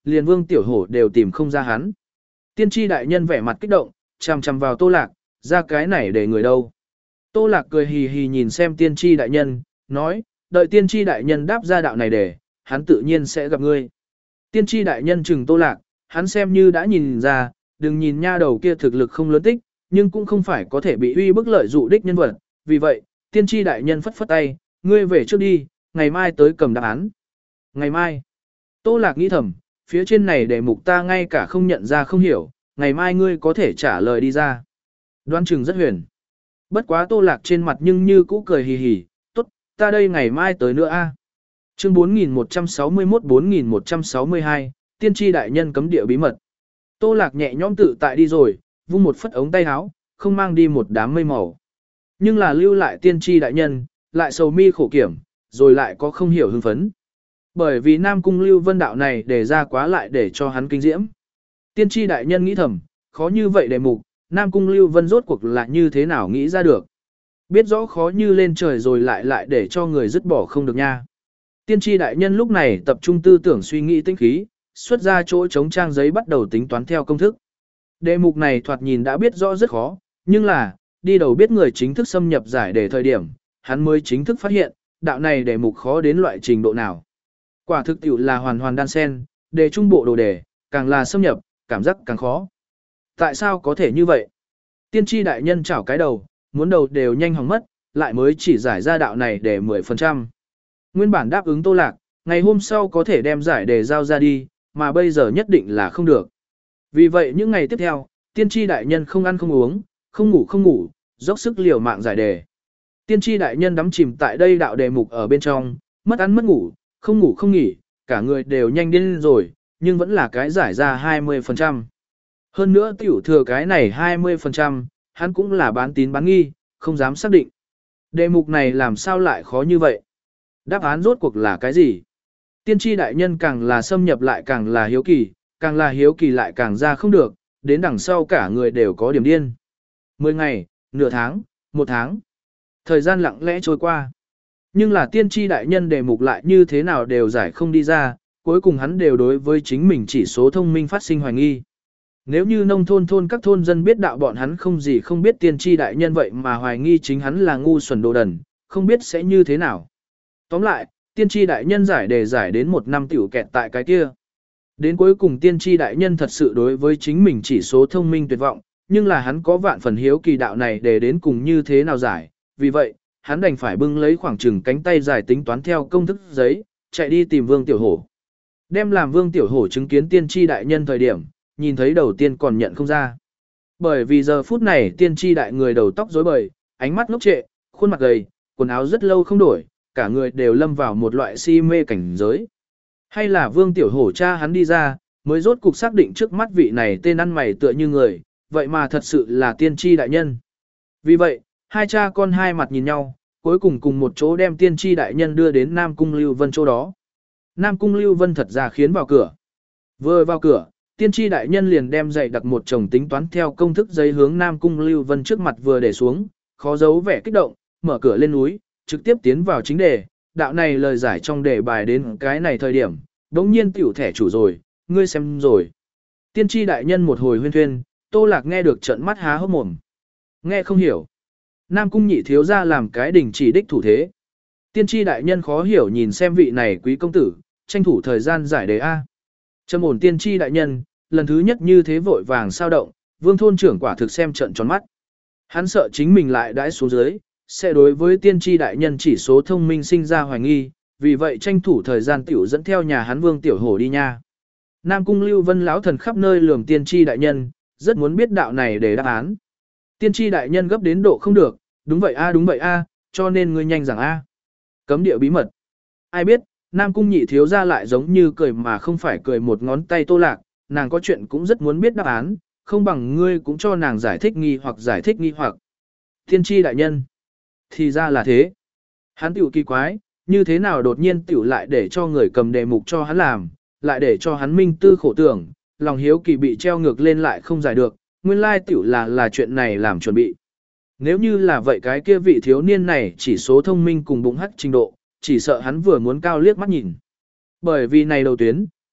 liền Vương Tiểu Hổ đều tìm không ra hắn. Tiên tri đại nhân vẻ mặt kích động, chằm chằm vào Tô Lạc, ra cái này để người đâu. Tô Lạc cười hì hì nhìn xem tiên tri đại nhân, nói, đợi tiên tri đại nhân đáp ra đạo này để, hắn tự nhiên sẽ gặp ngươi. Tiên tri đại nhân chừng Tô Lạc, hắn xem như đã nhìn ra, đừng nhìn nha đầu kia thực lực không lớn tích, nhưng cũng không phải có thể bị uy bức lợi dụ đích nhân vật. Vì vậy, tiên tri đại nhân phất phất tay, ngươi về trước đi, ngày mai tới cầm đáp án. Ngày mai, Tô Lạc nghĩ thầm, phía trên này đề mục ta ngay cả không nhận ra không hiểu, ngày mai ngươi có thể trả lời đi ra. Đoán chừng rất huyền. Bất quá Tô Lạc trên mặt nhưng như cũ cười hì hì, tốt, ta đây ngày mai tới nữa a. Chương bốn nghìn một trăm sáu mươi mốt bốn nghìn một trăm sáu mươi hai, tiên tri đại nhân cấm địa bí mật. Tô Lạc nhẹ nhõm tự tại đi rồi, vung một phất ống tay áo, không mang đi một đám mây màu. Nhưng là lưu lại tiên tri đại nhân, lại sầu mi khổ kiểm, rồi lại có không hiểu hưng phấn. Bởi vì Nam Cung Lưu Vân đạo này để ra quá lại để cho hắn kinh diễm. Tiên tri đại nhân nghĩ thầm, khó như vậy đề mục, Nam Cung Lưu Vân rốt cuộc là như thế nào nghĩ ra được. Biết rõ khó như lên trời rồi lại lại để cho người dứt bỏ không được nha. Tiên tri đại nhân lúc này tập trung tư tưởng suy nghĩ tinh khí, xuất ra chỗ chống trang giấy bắt đầu tính toán theo công thức. Đề mục này thoạt nhìn đã biết rõ rất khó, nhưng là, đi đầu biết người chính thức xâm nhập giải đề thời điểm, hắn mới chính thức phát hiện, đạo này đề mục khó đến loại trình độ nào. Quả thực tiểu là hoàn hoàn đan sen, đề trung bộ đồ đề, càng là xâm nhập, cảm giác càng khó. Tại sao có thể như vậy? Tiên tri đại nhân chảo cái đầu, muốn đầu đều nhanh hỏng mất, lại mới chỉ giải ra đạo này để mười phần trăm. Nguyên bản đáp ứng Tô Lạc, ngày hôm sau có thể đem giải đề giao ra đi, mà bây giờ nhất định là không được. Vì vậy những ngày tiếp theo, tiên tri đại nhân không ăn không uống, không ngủ không ngủ, dốc sức liều mạng giải đề. Tiên tri đại nhân đắm chìm tại đây đạo đề mục ở bên trong, mất ăn mất ngủ, không ngủ không nghỉ, cả người đều nhanh điên rồi, nhưng vẫn là cái giải ra hai mươi phần trăm. Hơn nữa tiểu thừa cái này hai mươi phần trăm, hắn cũng là bán tín bán nghi, không dám xác định. Đề mục này làm sao lại khó như vậy? Đáp án rốt cuộc là cái gì? Tiên tri đại nhân càng là xâm nhập lại càng là hiếu kỳ, càng là hiếu kỳ lại càng ra không được, đến đằng sau cả người đều có điểm điên. Mười ngày, nửa tháng, một tháng. Thời gian lặng lẽ trôi qua. Nhưng là tiên tri đại nhân đề mục lại như thế nào đều giải không đi ra, cuối cùng hắn đều đối với chính mình chỉ số thông minh phát sinh hoài nghi. Nếu như nông thôn thôn các thôn dân biết đạo bọn hắn không gì không biết tiên tri đại nhân vậy mà hoài nghi chính hắn là ngu xuẩn đồ đần, không biết sẽ như thế nào. Tóm lại, tiên tri đại nhân giải đề giải đến một năm tiểu kẹt tại cái kia. Đến cuối cùng tiên tri đại nhân thật sự đối với chính mình chỉ số thông minh tuyệt vọng, nhưng là hắn có vạn phần hiếu kỳ đạo này để đến cùng như thế nào giải, vì vậy, hắn đành phải bưng lấy khoảng chừng cánh tay giải tính toán theo công thức giấy, chạy đi tìm Vương Tiểu Hổ. Đem làm Vương Tiểu Hổ chứng kiến tiên tri đại nhân thời điểm, nhìn thấy đầu tiên còn nhận không ra. Bởi vì giờ phút này tiên tri đại người đầu tóc rối bời, ánh mắt ngốc trệ, khuôn mặt gầy, quần áo rất lâu không đổi, cả người đều lâm vào một loại si mê cảnh giới. Hay là Vương Tiểu Hổ cha hắn đi ra, mới rốt cục xác định trước mắt vị này tên ăn mày tựa như người, vậy mà thật sự là tiên tri đại nhân. Vì vậy, hai cha con hai mặt nhìn nhau, cuối cùng cùng một chỗ đem tiên tri đại nhân đưa đến Nam Cung Lưu Vân chỗ đó. Nam Cung Lưu Vân thật ra khiến vào cửa. Vừa vào cửa, tiên tri đại nhân liền đem dạy đặt một chồng tính toán theo công thức giấy hướng Nam Cung Lưu Vân trước mặt vừa để xuống, khó giấu vẻ kích động, mở cửa lên núi, trực tiếp tiến vào chính đề. Đạo này lời giải trong đề bài đến cái này thời điểm, đống nhiên tiểu thẻ chủ rồi, ngươi xem rồi. Tiên tri đại nhân một hồi huyên thuyên, Tô Lạc nghe được trận mắt há hốc mồm. Nghe không hiểu. Nam Cung nhị thiếu ra làm cái đình chỉ đích thủ thế. Tiên tri đại nhân khó hiểu nhìn xem vị này quý công tử, tranh thủ thời gian giải đề A. Trầm ổn tiên tri đại nhân, lần thứ nhất như thế vội vàng sao động, Vương thôn trưởng quả thực xem trận tròn mắt. Hắn sợ chính mình lại đãi xuống dưới, sẽ đối với tiên tri đại nhân chỉ số thông minh sinh ra hoài nghi, vì vậy tranh thủ thời gian tiểu dẫn theo nhà hắn Vương Tiểu Hổ đi nha. Nam Cung Lưu Vân lão thần khắp nơi lườm tiên tri đại nhân, rất muốn biết đạo này để đáp án. Tiên tri đại nhân gấp đến độ không được, đúng vậy a đúng vậy a, cho nên ngươi nhanh rằng a. Cấm địa bí mật. Ai biết, Nam Cung nhị thiếu ra lại giống như cười mà không phải cười một ngón tay Tô Lạc, nàng có chuyện cũng rất muốn biết đáp án, không bằng ngươi cũng cho nàng giải thích nghi hoặc giải thích nghi hoặc. Tiên tri đại nhân. Thì ra là thế. Hắn tiểu kỳ quái, như thế nào đột nhiên tiểu lại để cho người cầm đề mục cho hắn làm, lại để cho hắn minh tư khổ tưởng, lòng hiếu kỳ bị treo ngược lên lại không giải được, nguyên lai tiểu là là chuyện này làm chuẩn bị. Nếu như là vậy cái kia vị thiếu niên này chỉ số thông minh cùng bụng hắc trình độ, chỉ sợ hắn vừa muốn cao liếc mắt nhìn. Bởi vì này đầu tuyến,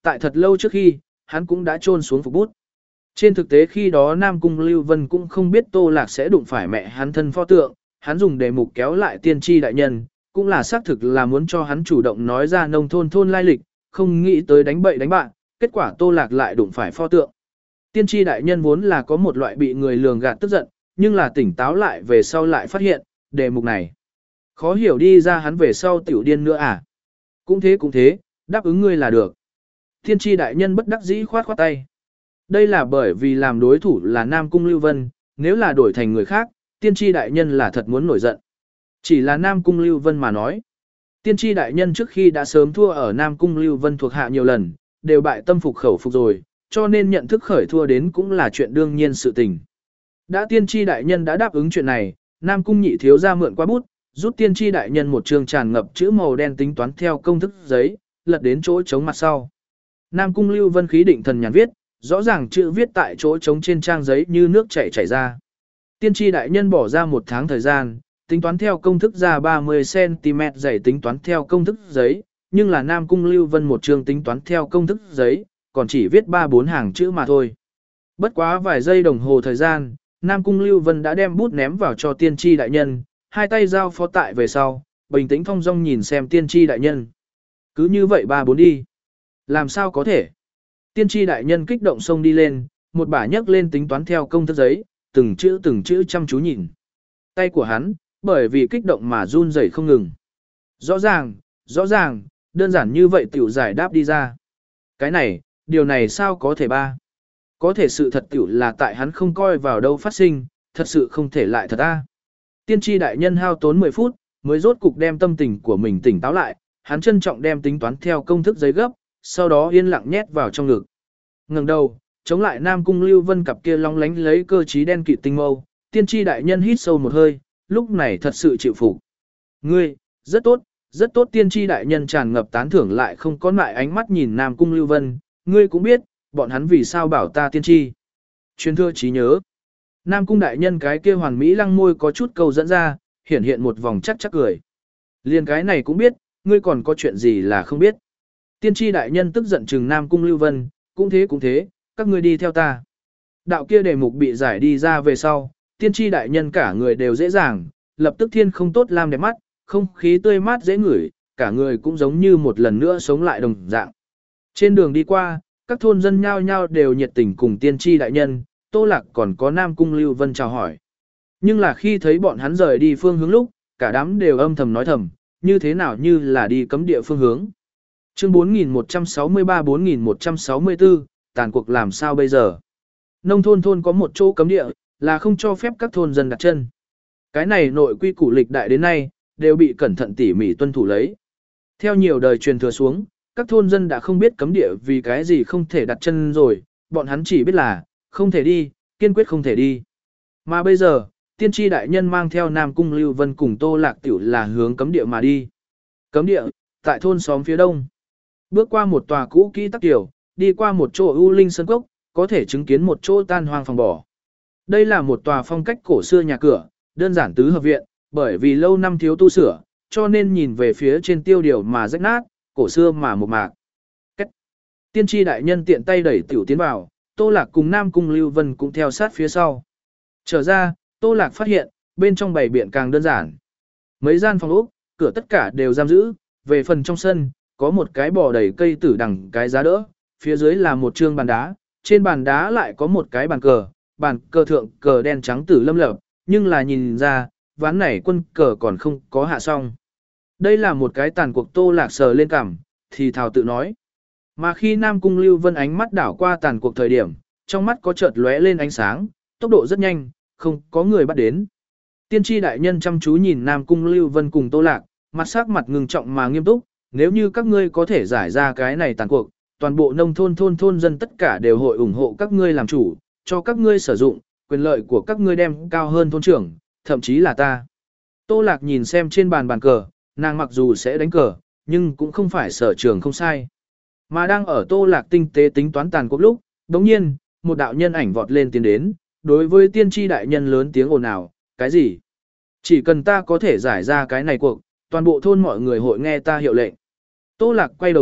tại thật lâu trước khi, hắn cũng đã chôn xuống phục bút. Trên thực tế khi đó Nam Cung Lưu Vân cũng không biết Tô Lạc sẽ đụng phải mẹ hắn thân pho tượng, hắn dùng đề mục kéo lại tiên tri đại nhân, cũng là xác thực là muốn cho hắn chủ động nói ra nông thôn thôn lai lịch, không nghĩ tới đánh bậy đánh bạn, kết quả Tô Lạc lại đụng phải pho tượng. Tiên tri đại nhân vốn là có một loại bị người lường gạt tức giận, nhưng là tỉnh táo lại về sau lại phát hiện, đề mục này. Khó hiểu đi ra hắn về sau tiểu điên nữa à? Cũng thế cũng thế, đáp ứng ngươi là được. Tiên tri đại nhân bất đắc dĩ khoát khoát tay. Đây là bởi vì làm đối thủ là Nam Cung Lưu Vân, nếu là đổi thành người khác, tiên tri đại nhân là thật muốn nổi giận. Chỉ là Nam Cung Lưu Vân mà nói. Tiên tri đại nhân trước khi đã sớm thua ở Nam Cung Lưu Vân thuộc hạ nhiều lần, đều bại tâm phục khẩu phục rồi, cho nên nhận thức khởi thua đến cũng là chuyện đương nhiên sự tình. Đã tiên tri đại nhân đã đáp ứng chuyện này, Nam Cung nhị thiếu ra mượn qua bút, rút tiên tri đại nhân một trường tràn ngập chữ màu đen tính toán theo công thức giấy, lật đến chỗ chống mặt sau. Nam Cung Lưu Vân khí định thần nhàn viết, rõ ràng chữ viết tại chỗ trống trên trang giấy như nước chảy chảy ra. Tiên tri đại nhân bỏ ra một tháng thời gian, tính toán theo công thức ra ba mươi xăng ti mét dày tính toán theo công thức giấy, nhưng là Nam Cung Lưu Vân một chương tính toán theo công thức giấy, còn chỉ viết ba bốn hàng chữ mà thôi. Bất quá vài giây đồng hồ thời gian, Nam Cung Lưu Vân đã đem bút ném vào cho tiên tri đại nhân, hai tay giao phó tại về sau, bình tĩnh thong dong nhìn xem tiên tri đại nhân. Cứ như vậy ba bốn đi. Làm sao có thể? Tiên tri đại nhân kích động xông đi lên, một bả nhấc lên tính toán theo công thức giấy, từng chữ từng chữ chăm chú nhìn. Tay của hắn, bởi vì kích động mà run rẩy không ngừng. Rõ ràng, rõ ràng, đơn giản như vậy tiểu giải đáp đi ra. Cái này, điều này sao có thể ba? Có thể sự thật tiểu là tại hắn không coi vào đâu phát sinh, thật sự không thể lại thật a. Tiên tri đại nhân hao tốn mười phút, mới rốt cục đem tâm tình của mình tỉnh táo lại, hắn trân trọng đem tính toán theo công thức giấy gấp, sau đó yên lặng nhét vào trong ngực. Ngẩng đầu, chống lại Nam Cung Lưu Vân cặp kia long lánh lấy cơ trí đen kịt tinh mâu, tiên tri đại nhân hít sâu một hơi, lúc này thật sự chịu phục. Ngươi, rất tốt, rất tốt tiên tri đại nhân tràn ngập tán thưởng lại không có lại ánh mắt nhìn Nam Cung Lưu Vân, ngươi cũng biết, bọn hắn vì sao bảo ta tiên tri. Truyền thừa trí nhớ. Nam Cung đại nhân cái kia hoàn mỹ lăng môi có chút câu dẫn ra, hiển hiện một vòng chắc chắc cười. Liên cái này cũng biết, ngươi còn có chuyện gì là không biết. Tiên tri đại nhân tức giận trừng Nam Cung Lưu Vân, cũng thế cũng thế, các ngươi đi theo ta. Đạo kia đề mục bị giải đi ra về sau, tiên tri đại nhân cả người đều dễ dàng, lập tức thiên không tốt lam đẹp mắt, không khí tươi mát dễ ngửi, cả người cũng giống như một lần nữa sống lại đồng dạng. Trên đường đi qua, các thôn dân nhao nhao đều nhiệt tình cùng tiên tri đại nhân, Tô Lạc còn có Nam Cung Lưu Vân chào hỏi. Nhưng là khi thấy bọn hắn rời đi phương hướng lúc, cả đám đều âm thầm nói thầm, như thế nào như là đi cấm địa phương hướng. Chương bốn nghìn một trăm sáu mươi ba bốn nghìn một trăm sáu mươi tư, tàn cuộc làm sao bây giờ? Nông thôn thôn có một chỗ cấm địa, là không cho phép các thôn dân đặt chân. Cái này nội quy củ lịch đại đến nay, đều bị cẩn thận tỉ mỉ tuân thủ lấy. Theo nhiều đời truyền thừa xuống, các thôn dân đã không biết cấm địa vì cái gì không thể đặt chân rồi, bọn hắn chỉ biết là, không thể đi, kiên quyết không thể đi. Mà bây giờ, tiên tri đại nhân mang theo Nam Cung Lưu Vân cùng Tô Lạc Tiểu là hướng cấm địa mà đi. Cấm địa, tại thôn xóm phía đông. Bước qua một tòa cũ kỹ tắc tiểu, đi qua một chỗ ưu linh sơn cốc, có thể chứng kiến một chỗ tan hoang phòng bỏ. Đây là một tòa phong cách cổ xưa nhà cửa, đơn giản tứ hợp viện, bởi vì lâu năm thiếu tu sửa, cho nên nhìn về phía trên tiêu điều mà rách nát, cổ xưa mà một mạc. Cách. Tiên tri đại nhân tiện tay đẩy tiểu tiến vào, Tô Lạc cùng Nam Cung Lưu Vân cũng theo sát phía sau. Trở ra, Tô Lạc phát hiện, bên trong bày biện càng đơn giản. Mấy gian phòng ốc, cửa tất cả đều giam giữ, về phần trong sân, có một cái bò đầy cây tử đằng cái giá đỡ, phía dưới là một trương bàn đá, trên bàn đá lại có một cái bàn cờ, bàn cờ thượng cờ đen trắng tử lâm lập, nhưng là nhìn ra, ván này quân cờ còn không có hạ xong. Đây là một cái tàn cuộc. Tô Lạc sờ lên cằm, thì thào tự nói. Mà khi Nam Cung Lưu Vân ánh mắt đảo qua tàn cuộc thời điểm, trong mắt có chợt lóe lên ánh sáng, tốc độ rất nhanh, không có người bắt đến. Tiên tri đại nhân chăm chú nhìn Nam Cung Lưu Vân cùng Tô Lạc, mặt sắc mặt ngưng trọng mà nghiêm túc, nếu như các ngươi có thể giải ra cái này tàn cuộc, toàn bộ nông thôn thôn thôn dân tất cả đều hội ủng hộ các ngươi làm chủ, cho các ngươi sử dụng, quyền lợi của các ngươi đem cao hơn thôn trưởng, thậm chí là ta. Tô Lạc nhìn xem trên bàn bàn cờ, nàng mặc dù sẽ đánh cờ, nhưng cũng không phải sở trường không sai. Mà đang ở Tô Lạc tinh tế tính toán tàn cuộc lúc, đồng nhiên, một đạo nhân ảnh vọt lên tiến đến, đối với tiên tri đại nhân lớn tiếng ồn ào, cái gì? Chỉ cần ta có thể giải ra cái này cuộc, toàn bộ thôn mọi người hội nghe ta hiệu lệnh. Tô Lạc quay đầu lại,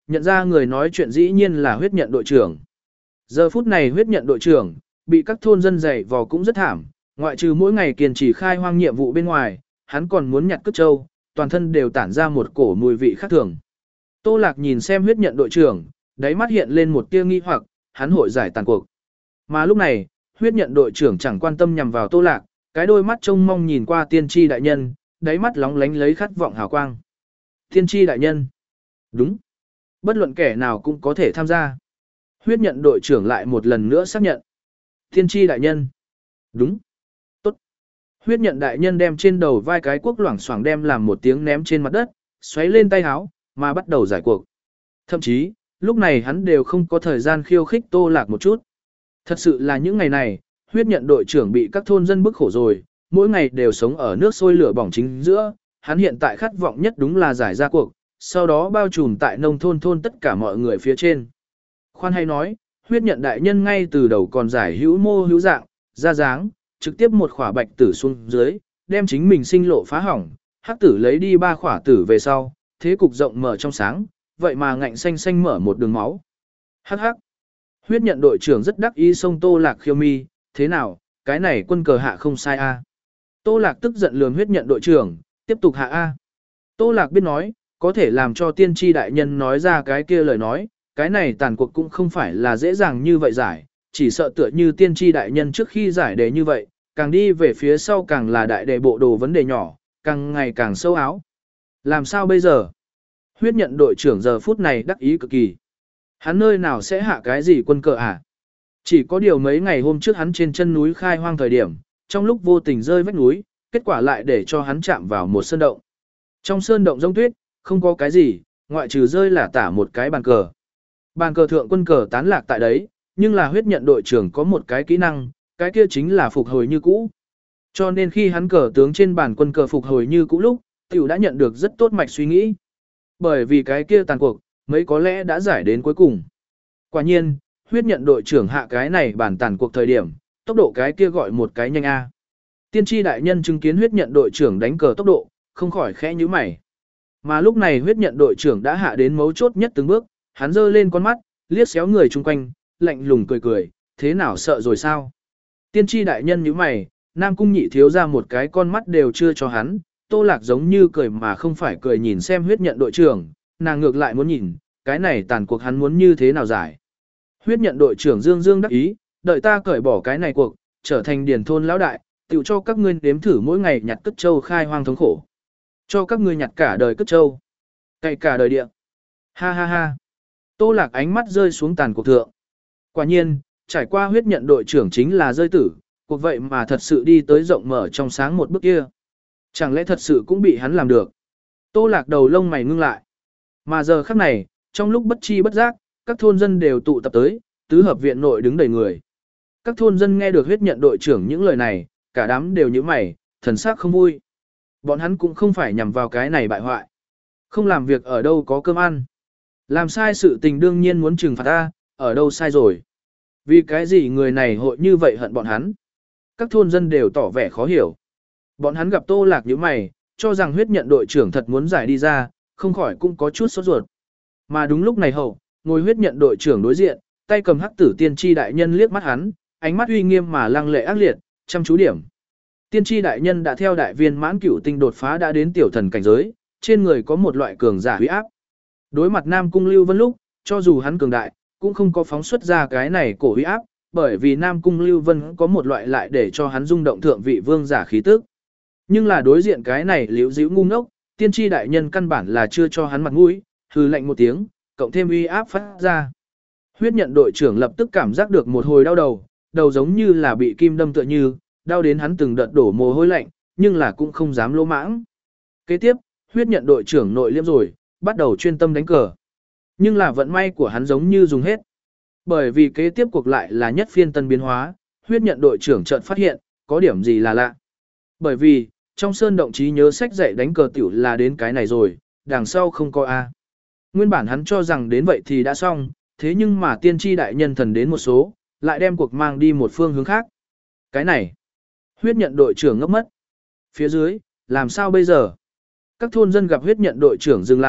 nhận ra người nói chuyện dĩ nhiên là huyết nhận đội trưởng. Giờ phút này huyết nhận đội trưởng, bị các thôn dân dày vò cũng rất thảm, ngoại trừ mỗi ngày kiên trì khai hoang nhiệm vụ bên ngoài, hắn còn muốn nhặt cất trâu, toàn thân đều tản ra một cổ mùi vị khác thường. Tô Lạc nhìn xem huyết nhận đội trưởng, đáy mắt hiện lên một tia nghi hoặc, hắn hội giải tàn cuộc. Mà lúc này, huyết nhận đội trưởng chẳng quan tâm nhằm vào Tô Lạc, cái đôi mắt trông mong nhìn qua tiên tri đại nhân, đáy mắt lóng lánh lấy khát vọng hào quang. Tiên tri đại nhân. Đúng. Bất luận kẻ nào cũng có thể tham gia. Huyết nhận đội trưởng lại một lần nữa xác nhận. Tiên tri đại nhân. Đúng. Tốt. Huyết nhận đại nhân đem trên đầu vai cái cuốc loảng xoảng đem làm một tiếng ném trên mặt đất, xoáy lên tay háo, mà bắt đầu giải cuộc. Thậm chí, lúc này hắn đều không có thời gian khiêu khích Tô Lạc một chút. Thật sự là những ngày này, huyết nhận đội trưởng bị các thôn dân bức khổ rồi, mỗi ngày đều sống ở nước sôi lửa bỏng chính giữa, hắn hiện tại khát vọng nhất đúng là giải ra cuộc, sau đó bao trùm tại nông thôn thôn tất cả mọi người phía trên. Khoan hay nói, huyết nhận đại nhân ngay từ đầu còn giải hữu mô hữu dạng, ra dáng, trực tiếp một khỏa bạch tử xuống dưới, đem chính mình sinh lộ phá hỏng, hắc tử lấy đi ba khỏa tử về sau, thế cục rộng mở trong sáng, vậy mà ngạnh xanh xanh mở một đường máu. Hắc hắc. Huyết nhận đội trưởng rất đắc ý xông Tô Lạc khiêu mi, thế nào, cái này quân cờ hạ không sai a. Tô Lạc tức giận lườm huyết nhận đội trưởng, tiếp tục hạ a. Tô Lạc biết nói, có thể làm cho tiên tri đại nhân nói ra cái kia lời nói, cái này tàn cuộc cũng không phải là dễ dàng như vậy giải, chỉ sợ tựa như tiên tri đại nhân trước khi giải đề như vậy, càng đi về phía sau càng là đại đề bộ đồ vấn đề nhỏ, càng ngày càng sâu áo. Làm sao bây giờ? Huyết nhận đội trưởng giờ phút này đắc ý cực kỳ. Hắn nơi nào sẽ hạ cái gì quân cờ à? Chỉ có điều mấy ngày hôm trước hắn trên chân núi khai hoang thời điểm, trong lúc vô tình rơi vách núi, kết quả lại để cho hắn chạm vào một sơn động. Trong sơn động rông tuyết, không có cái gì, ngoại trừ rơi là tả một cái bàn cờ. Bàn cờ thượng quân cờ tán lạc tại đấy, nhưng là huyết nhận đội trưởng có một cái kỹ năng, cái kia chính là phục hồi như cũ. Cho nên khi hắn cờ tướng trên bàn quân cờ phục hồi như cũ lúc, tiểu đã nhận được rất tốt mạch suy nghĩ. Bởi vì cái kia tàn cuộc, mấy có lẽ đã giải đến cuối cùng. Quả nhiên, huyết nhận đội trưởng hạ cái này bản tàn cuộc thời điểm, tốc độ cái kia gọi một cái nhanh A. Tiên tri đại nhân chứng kiến huyết nhận đội trưởng đánh cờ tốc độ, không khỏi khẽ nhíu mày. Mà lúc này huyết nhận đội trưởng đã hạ đến mấu chốt nhất từng bước, hắn giơ lên con mắt, liếc xéo người chung quanh, lạnh lùng cười cười, thế nào sợ rồi sao? Tiên tri đại nhân nhíu mày, Nam Cung Nhị thiếu ra một cái con mắt đều chưa cho hắn, Tô Lạc giống như cười mà không phải cười nhìn xem huyết nhận đội trưởng, nàng ngược lại muốn nhìn, cái này tàn cuộc hắn muốn như thế nào giải. Huyết nhận đội trưởng Dương Dương đắc ý, đợi ta cởi bỏ cái này cuộc, trở thành điển thôn lão đại, tiểu cho các ngươi nếm thử mỗi ngày nhặt cất trâu khai hoang thống khổ. Cho các ngươi nhặt cả đời cất trâu, cày cả đời địa. Ha ha ha. Tô Lạc ánh mắt rơi xuống tàn cuộc thượng. Quả nhiên, trải qua huyết nhận đội trưởng chính là rơi tử, cuộc vậy mà thật sự đi tới rộng mở trong sáng một bước kia. Chẳng lẽ thật sự cũng bị hắn làm được? Tô Lạc đầu lông mày ngưng lại. Mà giờ khắc này, trong lúc bất chi bất giác, các thôn dân đều tụ tập tới, tứ hợp viện nội đứng đầy người. Các thôn dân nghe được huyết nhận đội trưởng những lời này, cả đám đều nhíu mày, thần sắc không vui. Bọn hắn cũng không phải nhằm vào cái này bại hoại. Không làm việc ở đâu có cơm ăn. Làm sai sự tình đương nhiên muốn trừng phạt ta, ở đâu sai rồi. Vì cái gì người này hội như vậy hận bọn hắn. Các thôn dân đều tỏ vẻ khó hiểu. Bọn hắn gặp Tô Lạc như mày, cho rằng huyết nhận đội trưởng thật muốn giải đi ra, không khỏi cũng có chút sốt ruột. Mà đúng lúc này hậu, ngồi huyết nhận đội trưởng đối diện, tay cầm hắc tử tiên tri đại nhân liếc mắt hắn, ánh mắt uy nghiêm mà lăng lệ ác liệt, chăm chú điểm. Tiên tri đại nhân đã theo đại viên mãn cửu tinh đột phá đã đến tiểu thần cảnh giới, trên người có một loại cường giả uy áp. Đối mặt Nam Cung Lưu Vân lúc, cho dù hắn cường đại, cũng không có phóng xuất ra cái này cổ uy áp, bởi vì Nam Cung Lưu Vân có một loại lại để cho hắn rung động thượng vị vương giả khí tức. Nhưng là đối diện cái này liễu díu ngu ngốc, tiên tri đại nhân căn bản là chưa cho hắn mặt mũi, hừ lạnh một tiếng, cộng thêm uy áp phát ra. Huyết nhận đội trưởng lập tức cảm giác được một hồi đau đầu, đầu giống như là bị kim đâm tựa như, đau đến hắn từng đợt đổ mồ hôi lạnh, nhưng là cũng không dám lỗ mãng. Kế tiếp, huyết nhận đội trưởng nội liêm rồi, bắt đầu chuyên tâm đánh cờ. Nhưng là vận may của hắn giống như dùng hết. Bởi vì kế tiếp cuộc lại là nhất phiên tân biến hóa, huyết nhận đội trưởng chợt phát hiện, có điểm gì là lạ. Bởi vì, trong sơn động trí nhớ sách dạy đánh cờ tiểu là đến cái này rồi, đằng sau không có A. Nguyên bản hắn cho rằng đến vậy thì đã xong, thế nhưng mà tiên tri đại nhân thần đến một số, lại đem cuộc mang đi một phương hướng khác. Cái này, huyết nhận đội trưởng ngốc mất. Phía dưới, làm sao bây giờ? Các thôn dân gặp huyết nhận đội trưởng dừng lại,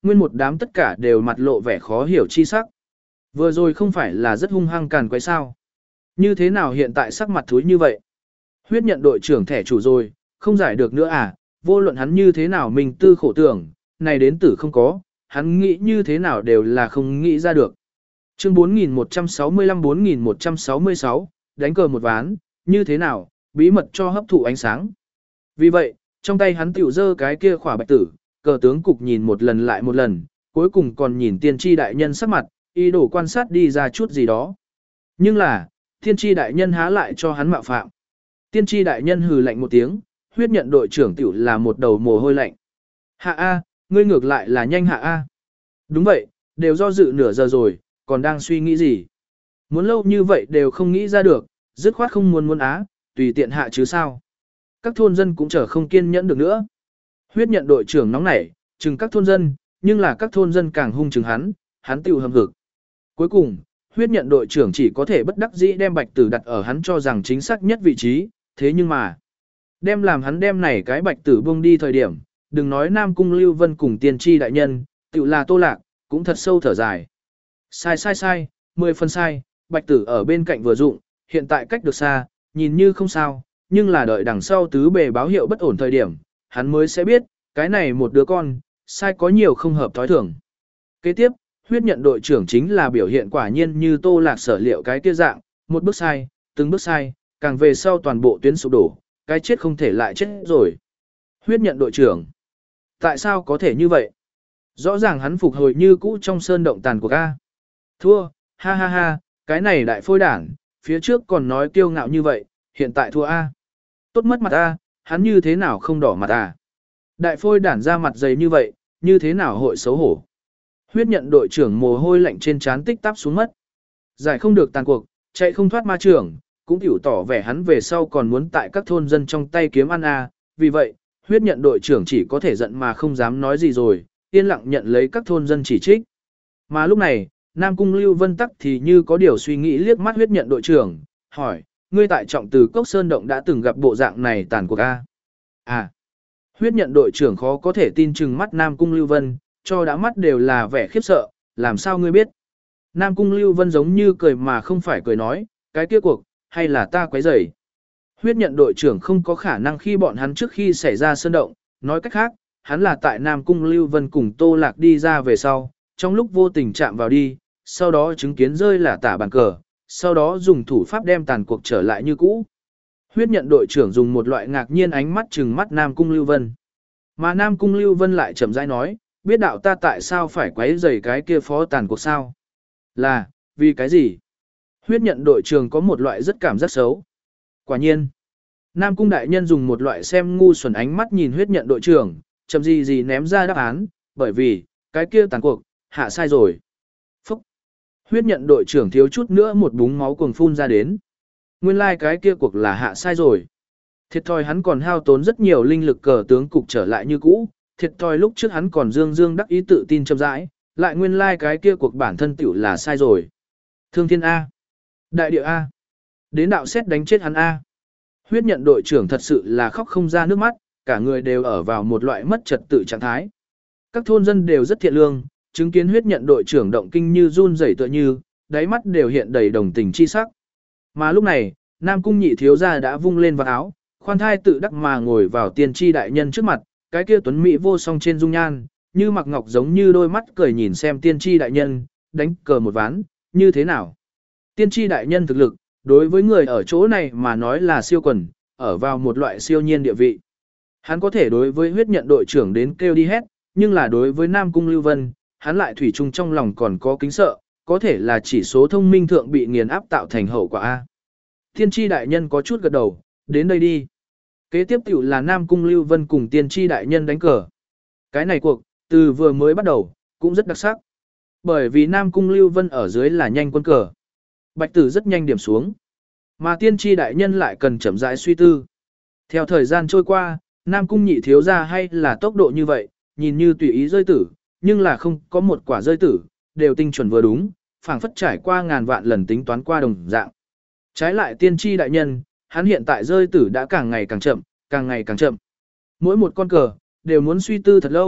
nguyên một đám tất cả đều mặt lộ vẻ khó hiểu chi sắc. Vừa rồi không phải là rất hung hăng càn quấy sao? Như thế nào hiện tại sắc mặt thúi như vậy? Huyết nhận đội trưởng thẻ chủ rồi, không giải được nữa à? Vô luận hắn như thế nào mình tư khổ tưởng, này đến tử không có, hắn nghĩ như thế nào đều là không nghĩ ra được. Chương bốn nghìn một trăm sáu mươi lăm bốn nghìn một trăm sáu mươi sáu, đánh cờ một ván, như thế nào, bí mật cho hấp thụ ánh sáng. Vì vậy, trong tay hắn tiểu dơ cái kia khỏa bạch tử, cờ tướng cục nhìn một lần lại một lần, cuối cùng còn nhìn tiên tri đại nhân sắc mặt, ý đồ quan sát đi ra chút gì đó. Nhưng là, tiên tri đại nhân há lại cho hắn mạo phạm. Tiên tri đại nhân hừ lạnh một tiếng, huyết nhận đội trưởng tiểu là một đầu mồ hôi lạnh. Hạ A, ngươi ngược lại là nhanh hạ A. Đúng vậy, đều do dự nửa giờ rồi, còn đang suy nghĩ gì. Muốn lâu như vậy đều không nghĩ ra được, dứt khoát không muốn muốn á, tùy tiện hạ chứ sao. Các thôn dân cũng trở không kiên nhẫn được nữa. Huyết nhận đội trưởng nóng nảy, chừng các thôn dân, nhưng là các thôn dân càng hung chừng hắn, hắn tiểu hầm hực. Cuối cùng, huyết nhận đội trưởng chỉ có thể bất đắc dĩ đem bạch tử đặt ở hắn cho rằng chính xác nhất vị trí, thế nhưng mà, đem làm hắn đem này cái bạch tử buông đi thời điểm, đừng nói Nam Cung Lưu Vân cùng tiên tri đại nhân, tiểu là Tô Lạc, cũng thật sâu thở dài. Sai sai sai, mười phần sai, bạch tử ở bên cạnh vừa dụng, hiện tại cách được xa, nhìn như không sao, nhưng là đợi đằng sau tứ bề báo hiệu bất ổn thời điểm, hắn mới sẽ biết, cái này một đứa con, sai có nhiều không hợp thói thường. Kế tiếp, huyết nhận đội trưởng chính là biểu hiện quả nhiên như Tô Lạc sở liệu cái kia dạng, một bước sai, từng bước sai, càng về sau toàn bộ tuyến sụp đổ, cái chết không thể lại chết rồi. Huyết nhận đội trưởng, tại sao có thể như vậy? Rõ ràng hắn phục hồi như cũ trong sơn động tàn của ca. Thua, ha ha ha, cái này đại phôi đảng, phía trước còn nói kiêu ngạo như vậy, hiện tại thua A. Tốt mất mặt A, hắn như thế nào không đỏ mặt à? Đại phôi đản ra mặt dày như vậy, như thế nào hội xấu hổ? Huyết nhận đội trưởng mồ hôi lạnh trên trán tích tắp xuống mất. Giải không được tàn cuộc, chạy không thoát ma trưởng, cũng hiểu tỏ vẻ hắn về sau còn muốn tại các thôn dân trong tay kiếm ăn A. Vì vậy, huyết nhận đội trưởng chỉ có thể giận mà không dám nói gì rồi, yên lặng nhận lấy các thôn dân chỉ trích. Mà lúc này, Nam Cung Lưu Vân tắc thì như có điều suy nghĩ liếc mắt huyết nhận đội trưởng, hỏi, ngươi tại trọng từ Cốc Sơn Động đã từng gặp bộ dạng này tàn cuộc A. À, huyết nhận đội trưởng khó có thể tin chừng mắt Nam Cung Lưu Vân, cho đã mắt đều là vẻ khiếp sợ, làm sao ngươi biết. Nam Cung Lưu Vân giống như cười mà không phải cười nói, cái kia cuộc, hay là ta quấy rầy. Huyết nhận đội trưởng không có khả năng khi bọn hắn trước khi xảy ra sơn động, nói cách khác, hắn là tại Nam Cung Lưu Vân cùng Tô Lạc đi ra về sau, trong lúc vô tình chạm vào đi, sau đó chứng kiến rơi là tả bàn cờ, sau đó dùng thủ pháp đem tàn cuộc trở lại như cũ. Huyết nhận đội trưởng dùng một loại ngạc nhiên ánh mắt trừng mắt Nam Cung Lưu Vân. Mà Nam Cung Lưu Vân lại chậm rãi nói, biết đạo ta tại sao phải quấy rầy cái kia phó tàn cuộc sao? Là, vì cái gì? Huyết nhận đội trưởng có một loại rất cảm giác xấu. Quả nhiên, Nam Cung đại nhân dùng một loại xem ngu xuẩn ánh mắt nhìn huyết nhận đội trưởng, chậm gì gì ném ra đáp án, bởi vì, cái kia tàn cuộc, hạ sai rồi. Phúc! Huyết nhận đội trưởng thiếu chút nữa một búng máu cuồng phun ra đến. Nguyên lai like cái kia cuộc là hạ sai rồi. Thiệt thòi hắn còn hao tốn rất nhiều linh lực cờ tướng cục trở lại như cũ, thiệt thòi lúc trước hắn còn dương dương đắc ý tự tin chậm rãi, lại nguyên lai like cái kia cuộc bản thân tiểu là sai rồi. Thương thiên A. Đại địa A. Đến đạo xét đánh chết hắn A. Huyết nhận đội trưởng thật sự là khóc không ra nước mắt, cả người đều ở vào một loại mất trật tự trạng thái. Các thôn dân đều rất thiện lương, chứng kiến huyết nhận đội trưởng động kinh như run rẩy tựa như, đáy mắt đều hiện đầy đồng tình chi sắc. Mà lúc này, Nam Cung nhị thiếu gia đã vung lên vào áo, khoan thai tự đắc mà ngồi vào tiên tri đại nhân trước mặt, cái kia tuấn mỹ vô song trên dung nhan, như mặc ngọc giống như đôi mắt cười nhìn xem tiên tri đại nhân, đánh cờ một ván, như thế nào. Tiên tri đại nhân thực lực, đối với người ở chỗ này mà nói là siêu quần, ở vào một loại siêu nhiên địa vị. Hắn có thể đối với huyết nhận đội trưởng đến kêu đi hết, nhưng là đối với Nam Cung Lưu Vân, hắn lại thủy chung trong lòng còn có kính sợ, có thể là chỉ số thông minh thượng bị nghiền áp tạo thành hậu quả A. Tiên tri đại nhân có chút gật đầu, đến đây đi. Kế tiếp tiểu là Nam Cung Lưu Vân cùng tiên tri đại nhân đánh cờ. Cái này cuộc, từ vừa mới bắt đầu, cũng rất đặc sắc. Bởi vì Nam Cung Lưu Vân ở dưới là nhanh quân cờ. Bạch tử rất nhanh điểm xuống. Mà tiên tri đại nhân lại cần chậm rãi suy tư. Theo thời gian trôi qua, Nam Cung nhị thiếu ra hay là tốc độ như vậy, nhìn như tùy ý rơi tử, nhưng là không có một quả rơi tử, đều tinh chuẩn vừa đúng, phảng phất trải qua ngàn vạn lần tính toán qua đồng dạng. Trái lại tiên tri đại nhân, hắn hiện tại rơi tử đã càng ngày càng chậm, càng ngày càng chậm. Mỗi một con cờ, đều muốn suy tư thật lâu,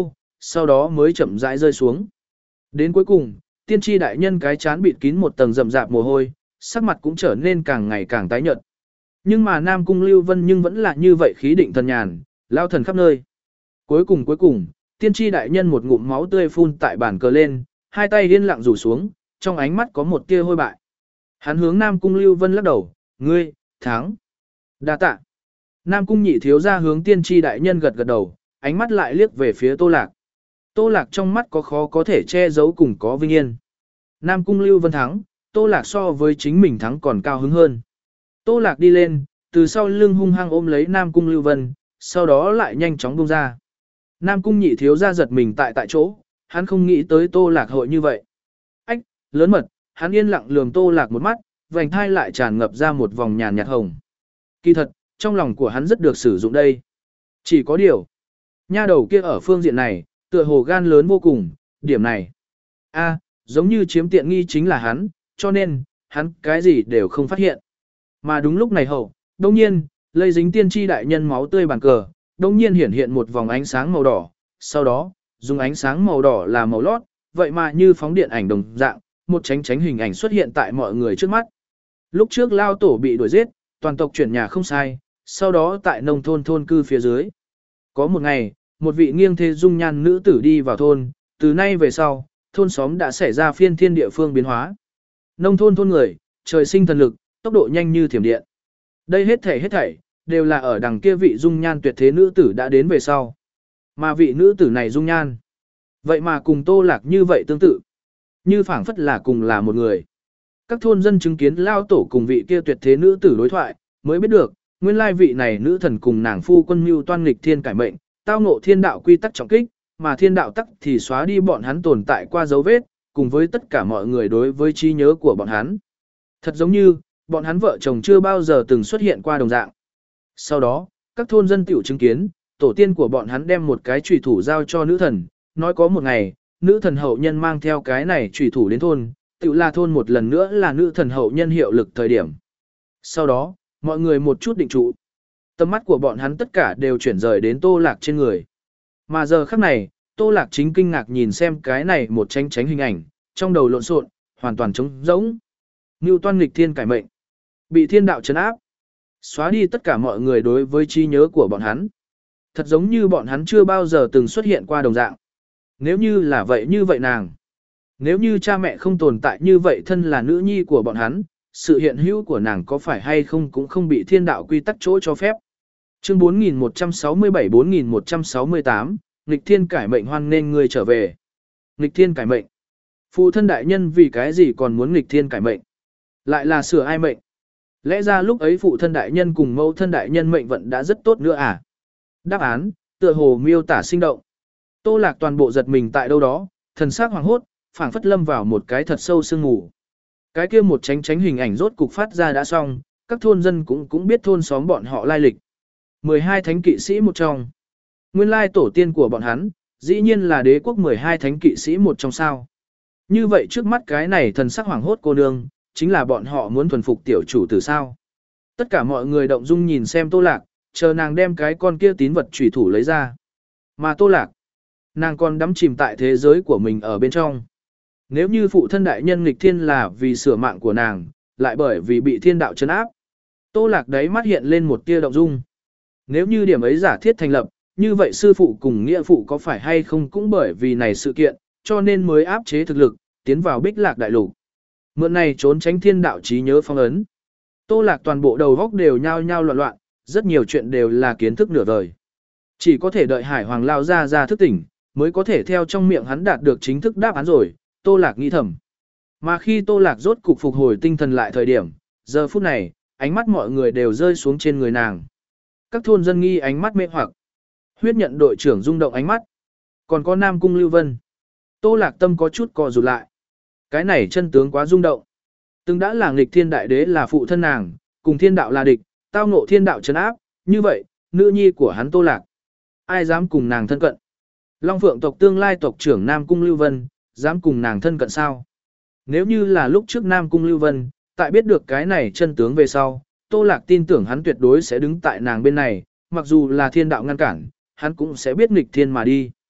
sau đó mới chậm rãi rơi xuống. Đến cuối cùng, tiên tri đại nhân cái chán bịt kín một tầng rậm rạp mồ hôi, sắc mặt cũng trở nên càng ngày càng tái nhợt. Nhưng mà Nam Cung Lưu Vân nhưng vẫn là như vậy khí định thần nhàn, lao thần khắp nơi. Cuối cùng cuối cùng, tiên tri đại nhân một ngụm máu tươi phun tại bàn cờ lên, hai tay yên lặng rủ xuống, trong ánh mắt có một tia hôi bại. Hắn hướng Nam Cung Lưu Vân lắc đầu, ngươi, thắng. Đa tạ. Nam Cung nhị thiếu ra hướng tiên tri đại nhân gật gật đầu, ánh mắt lại liếc về phía Tô Lạc. Tô Lạc trong mắt có khó có thể che giấu cùng có vinh yên. Nam Cung Lưu Vân thắng, Tô Lạc so với chính mình thắng còn cao hứng hơn. Tô Lạc đi lên, từ sau lưng hung hăng ôm lấy Nam Cung Lưu Vân, sau đó lại nhanh chóng buông ra. Nam Cung nhị thiếu ra giật mình tại tại chỗ, hắn không nghĩ tới Tô Lạc hội như vậy. Ách, lớn mật, hắn yên lặng lườm Tô Lạc một mắt, vành thai lại tràn ngập ra một vòng nhàn nhạt hồng. Kỳ thật, trong lòng của hắn rất được sử dụng đây. Chỉ có điều, nha đầu kia ở phương diện này, tựa hồ gan lớn vô cùng, điểm này. A, giống như chiếm tiện nghi chính là hắn, cho nên, hắn cái gì đều không phát hiện. Mà đúng lúc này hậu, đông nhiên, lây dính tiên tri đại nhân máu tươi bàn cờ, đông nhiên hiển hiện một vòng ánh sáng màu đỏ, sau đó, dùng ánh sáng màu đỏ là màu lót, vậy mà như phóng điện ảnh đồng dạng, một tránh tránh hình ảnh xuất hiện tại mọi người trước mắt. Lúc trước lao tổ bị đuổi giết, toàn tộc chuyển nhà không sai, sau đó tại nông thôn thôn cư phía dưới. Có một ngày, một vị nghiêng thế dung nhan nữ tử đi vào thôn, từ nay về sau, thôn xóm đã xảy ra phiên thiên địa phương biến hóa. Nông thôn thôn người, trời sinh thần lực, tốc độ nhanh như thiểm điện. Đây hết thảy hết thảy, đều là ở đằng kia vị dung nhan tuyệt thế nữ tử đã đến về sau. Mà vị nữ tử này dung nhan. Vậy mà cùng Tô Lạc như vậy tương tự. Như phảng phất là cùng là một người. Các thôn dân chứng kiến lao tổ cùng vị kia tuyệt thế nữ tử đối thoại, mới biết được, nguyên lai vị này nữ thần cùng nàng phu quân mưu toan nghịch thiên cải mệnh, tao ngộ thiên đạo quy tắc trọng kích, mà thiên đạo tắc thì xóa đi bọn hắn tồn tại qua dấu vết, cùng với tất cả mọi người đối với trí nhớ của bọn hắn. Thật giống như, bọn hắn vợ chồng chưa bao giờ từng xuất hiện qua đồng dạng. Sau đó, các thôn dân tiểu chứng kiến, tổ tiên của bọn hắn đem một cái chủy thủ giao cho nữ thần, nói có một ngày, nữ thần hậu nhân mang theo cái này chủy thủ đến thôn, tiểu là thôn một lần nữa là nữ thần hậu nhân hiệu lực thời điểm. Sau đó, mọi người một chút định trụ. Tầm mắt của bọn hắn tất cả đều chuyển rời đến Tô Lạc trên người. Mà giờ khắc này, Tô Lạc chính kinh ngạc nhìn xem cái này một tránh tránh hình ảnh, trong đầu lộn xộn, hoàn toàn trống rỗng. Ngưu toan nghịch thiên cải mệnh, bị thiên đạo trấn áp, xóa đi tất cả mọi người đối với trí nhớ của bọn hắn. Thật giống như bọn hắn chưa bao giờ từng xuất hiện qua đồng dạng. Nếu như là vậy như vậy nàng. Nếu như cha mẹ không tồn tại như vậy thân là nữ nhi của bọn hắn, sự hiện hữu của nàng có phải hay không cũng không bị thiên đạo quy tắc chỗ cho phép. Chương bốn nghìn một trăm sáu mươi bảy bốn nghìn một trăm sáu mươi tám, nghịch thiên cải mệnh hoan nên người trở về. Nghịch thiên cải mệnh. Phụ thân đại nhân vì cái gì còn muốn nghịch thiên cải mệnh? Lại là sửa ai mệnh? Lẽ ra lúc ấy phụ thân đại nhân cùng mẫu thân đại nhân mệnh vận đã rất tốt nữa à? Đáp án, tựa hồ miêu tả sinh động. Tô Lạc toàn bộ giật mình tại đâu đó, thần sắc hoàng hốt, phảng phất lâm vào một cái thật sâu sương ngủ. Cái kia một tránh tránh hình ảnh rốt cục phát ra đã xong, các thôn dân cũng cũng biết thôn xóm bọn họ lai lịch. mười hai thánh kỵ sĩ một trong. Nguyên lai tổ tiên của bọn hắn, dĩ nhiên là đế quốc mười hai thánh kỵ sĩ một trong sao. Như vậy trước mắt cái này thần sắc hoàng hốt cô nương, chính là bọn họ muốn thuần phục tiểu chủ tử sao. Tất cả mọi người động dung nhìn xem Tô Lạc, chờ nàng đem cái con kia tín vật chủy thủ lấy ra. Mà Tô Lạc, nàng còn đắm chìm tại thế giới của mình ở bên trong. Nếu như phụ thân đại nhân nghịch thiên là vì sửa mạng của nàng, lại bởi vì bị thiên đạo trấn áp. Tô Lạc đấy mắt hiện lên một tia động dung. Nếu như điểm ấy giả thiết thành lập, như vậy sư phụ cùng nghĩa phụ có phải hay không cũng bởi vì này sự kiện, cho nên mới áp chế thực lực, tiến vào Bích Lạc đại lục. Mượn này trốn tránh thiên đạo trí nhớ phong ấn. Tô Lạc toàn bộ đầu góc đều nhao nhao loạn loạn, rất nhiều chuyện đều là kiến thức nửa vời. Chỉ có thể đợi Hải Hoàng lao ra ra thức tỉnh, mới có thể theo trong miệng hắn đạt được chính thức đáp án rồi, Tô Lạc nghĩ thầm. Mà khi Tô Lạc rốt cục phục hồi tinh thần lại thời điểm, giờ phút này, ánh mắt mọi người đều rơi xuống trên người nàng. Các thôn dân nghi ánh mắt mê hoặc. Huyết nhận đội trưởng rung động ánh mắt. Còn có Nam Cung Lưu Vân. Tô Lạc tâm có chút co rụt lại. Cái này chân tướng quá rung động. Từng đã là nghịch thiên đại đế là phụ thân nàng, cùng thiên đạo là địch, tao ngộ thiên đạo trấn áp, như vậy, nữ nhi của hắn Tô Lạc. Ai dám cùng nàng thân cận? Long Phượng tộc tương lai tộc trưởng Nam Cung Lưu Vân, dám cùng nàng thân cận sao? Nếu như là lúc trước Nam Cung Lưu Vân, tại biết được cái này chân tướng về sau, Tô Lạc tin tưởng hắn tuyệt đối sẽ đứng tại nàng bên này, mặc dù là thiên đạo ngăn cản, hắn cũng sẽ biết nghịch thiên mà đi.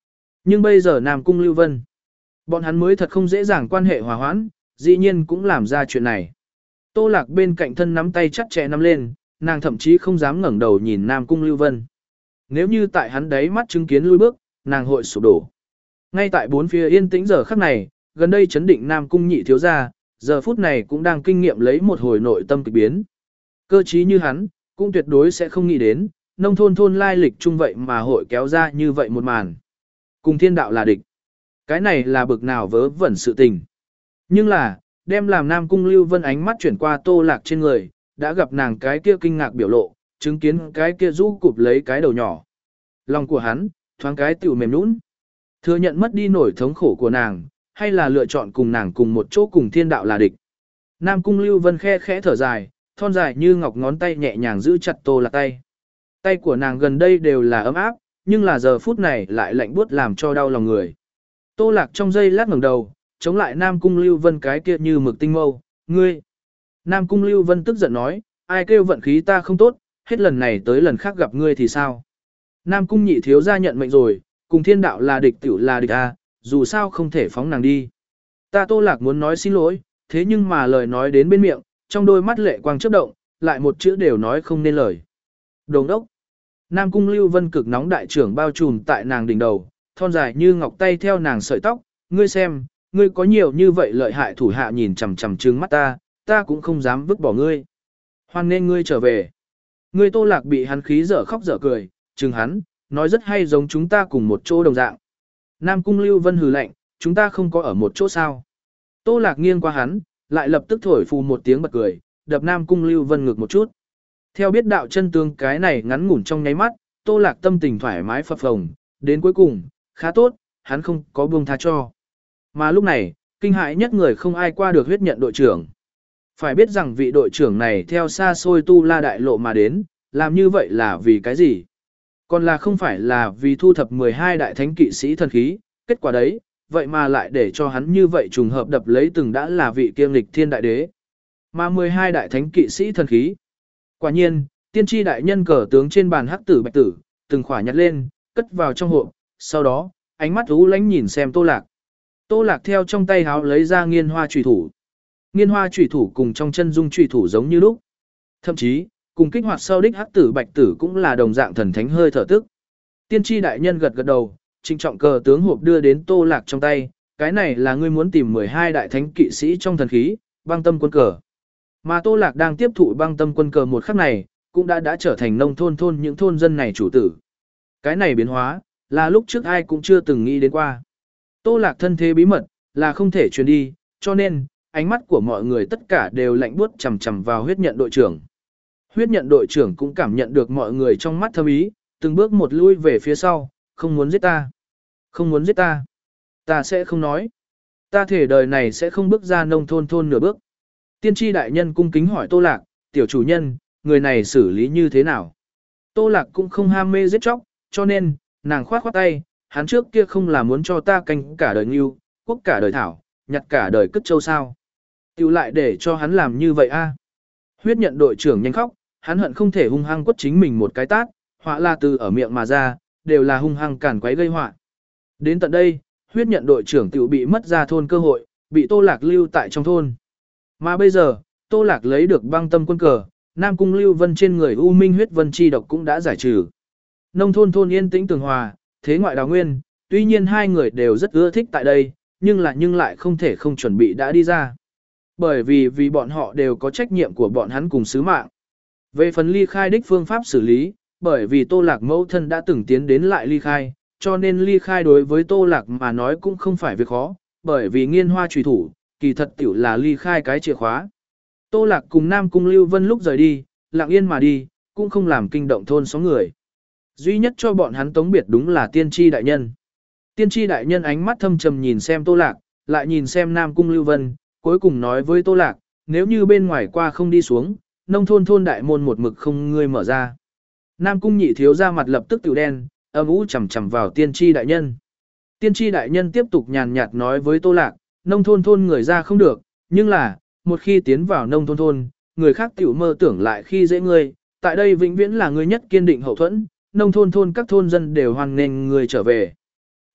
Nhưng bây giờ Nam Cung Lưu Vân, bọn hắn mới thật không dễ dàng quan hệ hòa hoãn, dĩ nhiên cũng làm ra chuyện này. Tô Lạc bên cạnh thân nắm tay chặt chẽ nắm lên, nàng thậm chí không dám ngẩng đầu nhìn Nam Cung Lưu Vân. Nếu như tại hắn đấy mắt chứng kiến lui bước, nàng hội sụp đổ. Ngay tại bốn phía yên tĩnh giờ khắc này, gần đây chấn định Nam Cung nhị thiếu gia, giờ phút này cũng đang kinh nghiệm lấy một hồi nội tâm kịch biến. Cơ trí như hắn, cũng tuyệt đối sẽ không nghĩ đến, nông thôn thôn lai lịch chung vậy mà hội kéo ra như vậy một màn. Cùng thiên đạo là địch. Cái này là bực nào vớ vẩn sự tình. Nhưng là, đem làm Nam Cung Lưu Vân ánh mắt chuyển qua Tô Lạc trên người, đã gặp nàng cái kia kinh ngạc biểu lộ, chứng kiến cái kia rũ cụp lấy cái đầu nhỏ. Lòng của hắn, thoáng cái tiểu mềm nũng. Thừa nhận mất đi nổi thống khổ của nàng, hay là lựa chọn cùng nàng cùng một chỗ cùng thiên đạo là địch. Nam Cung Lưu Vân khe khẽ thở dài, thon dài như ngọc ngón tay nhẹ nhàng giữ chặt Tô Lạc tay. Tay của nàng gần đây đều là ấm áp, nhưng là giờ phút này lại lạnh buốt làm cho đau lòng người. Tô Lạc trong giây lát ngẩng đầu, chống lại Nam Cung Lưu Vân cái kia như mực tinh mâu, ngươi. Nam Cung Lưu Vân tức giận nói, ai kêu vận khí ta không tốt, hết lần này tới lần khác gặp ngươi thì sao. Nam Cung nhị thiếu gia nhận mệnh rồi, cùng thiên đạo là địch tiểu là địch à, dù sao không thể phóng nàng đi. Ta Tô Lạc muốn nói xin lỗi, thế nhưng mà lời nói đến bên miệng, trong đôi mắt lệ quang chớp động, lại một chữ đều nói không nên lời. Đồng đốc. Nam Cung Lưu Vân cực nóng đại trưởng bao trùm tại nàng đỉnh đầu, thon dài như ngọc tay theo nàng sợi tóc, ngươi xem, ngươi có nhiều như vậy lợi hại thủ hạ nhìn chằm chằm trừng mắt ta, ta cũng không dám vứt bỏ ngươi. Hoan nên ngươi trở về. Ngươi Tô Lạc bị hắn khí dở khóc dở cười, chừng hắn, nói rất hay giống chúng ta cùng một chỗ đồng dạng. Nam Cung Lưu Vân hừ lạnh, chúng ta không có ở một chỗ sao. Tô Lạc nghiêng qua hắn, lại lập tức thổi phù một tiếng bật cười, đập Nam Cung Lưu Vân ngực một chút. Theo biết đạo chân tướng cái này ngắn ngủn trong nháy mắt, Tô Lạc tâm tình thoải mái phập phồng, đến cuối cùng, khá tốt, hắn không có buông tha cho. Mà lúc này, kinh hãi nhất người không ai qua được huyết nhận đội trưởng. Phải biết rằng vị đội trưởng này theo xa xôi tu la đại lộ mà đến, làm như vậy là vì cái gì? Còn là không phải là vì thu thập mười hai đại thánh kỵ sĩ thần khí, kết quả đấy, vậy mà lại để cho hắn như vậy trùng hợp đập lấy từng đã là vị kiêng lịch thiên đại đế. Mà mười hai đại thánh kỵ sĩ thần khí. Quả nhiên, tiên tri đại nhân cờ tướng trên bàn hắc tử bạch tử, từng khỏa nhặt lên, cất vào trong hộp, sau đó, ánh mắt u lánh nhìn xem Tô Lạc. Tô Lạc theo trong tay háo lấy ra nghiên hoa trùy thủ. Nghiên hoa trùy thủ cùng trong chân dung trùy thủ giống như lúc. Thậm chí, cùng kích hoạt sau đích hắc tử bạch tử cũng là đồng dạng thần thánh hơi thở tức. Tiên tri đại nhân gật gật đầu, trịnh trọng cờ tướng hộp đưa đến Tô Lạc trong tay, cái này là ngươi muốn tìm mười hai đại thánh kỵ sĩ trong thần khí, băng tâm quân cờ. Mà Tô Lạc đang tiếp thụ băng tâm quân cờ một khắc này, cũng đã đã trở thành nông thôn thôn những thôn dân này chủ tử. Cái này biến hóa, là lúc trước ai cũng chưa từng nghĩ đến qua. Tô Lạc thân thế bí mật, là không thể truyền đi, cho nên, ánh mắt của mọi người tất cả đều lạnh buốt chằm chằm vào huyết nhận đội trưởng. Huyết nhận đội trưởng cũng cảm nhận được mọi người trong mắt thâm ý, từng bước một lui về phía sau, không muốn giết ta. Không muốn giết ta. Ta sẽ không nói. Ta thể đời này sẽ không bước ra nông thôn thôn nửa bước. Tiên tri đại nhân cung kính hỏi Tô Lạc, tiểu chủ nhân, người này xử lý như thế nào? Tô Lạc cũng không ham mê giết chóc, cho nên, nàng khoát khoát tay, hắn trước kia không là muốn cho ta canh cả đời ngưu, quốc cả đời thảo, nhặt cả đời cất châu sao. Tiểu lại để cho hắn làm như vậy a. Huyết nhận đội trưởng nhanh khóc, hắn hận không thể hung hăng quất chính mình một cái tát, họa là từ ở miệng mà ra, đều là hung hăng cản quấy gây họa. Đến tận đây, huyết nhận đội trưởng tiểu bị mất ra thôn cơ hội, bị Tô Lạc lưu tại trong thôn. Mà bây giờ, Tô Lạc lấy được băng tâm quân cờ, Nam Cung Lưu Vân trên người U Minh huyết vân chi độc cũng đã giải trừ. Nông thôn thôn yên tĩnh tường hòa, thế ngoại đào nguyên, tuy nhiên hai người đều rất ưa thích tại đây, nhưng là nhưng lại không thể không chuẩn bị đã đi ra. Bởi vì vì bọn họ đều có trách nhiệm của bọn hắn cùng sứ mạng. Về phần ly khai đích phương pháp xử lý, bởi vì Tô Lạc mẫu thân đã từng tiến đến lại ly khai, cho nên ly khai đối với Tô Lạc mà nói cũng không phải việc khó, bởi vì nghiên hoa trùy thủ, kỳ thật tiểu là ly khai cái chìa khóa. Tô Lạc cùng Nam Cung Lưu Vân lúc rời đi, lặng yên mà đi, cũng không làm kinh động thôn xóm người. Duy nhất cho bọn hắn tống biệt đúng là tiên tri đại nhân. Tiên tri đại nhân ánh mắt thâm trầm nhìn xem Tô Lạc, lại nhìn xem Nam Cung Lưu Vân, cuối cùng nói với Tô Lạc, nếu như bên ngoài qua không đi xuống, nông thôn thôn đại môn một mực không ngươi mở ra. Nam Cung nhị thiếu ra mặt lập tức tiểu đen, âm ú chầm chầm vào tiên tri đại nhân. Tiên tri đại nhân tiếp tục nhàn nhạt nói với Tô Lạc, nông thôn thôn người ra không được, nhưng là, một khi tiến vào nông thôn thôn, người khác tiểu mơ tưởng lại khi dễ ngươi, tại đây vĩnh viễn là ngươi nhất kiên định hậu thuẫn, nông thôn thôn các thôn dân đều hoan nghênh ngươi trở về.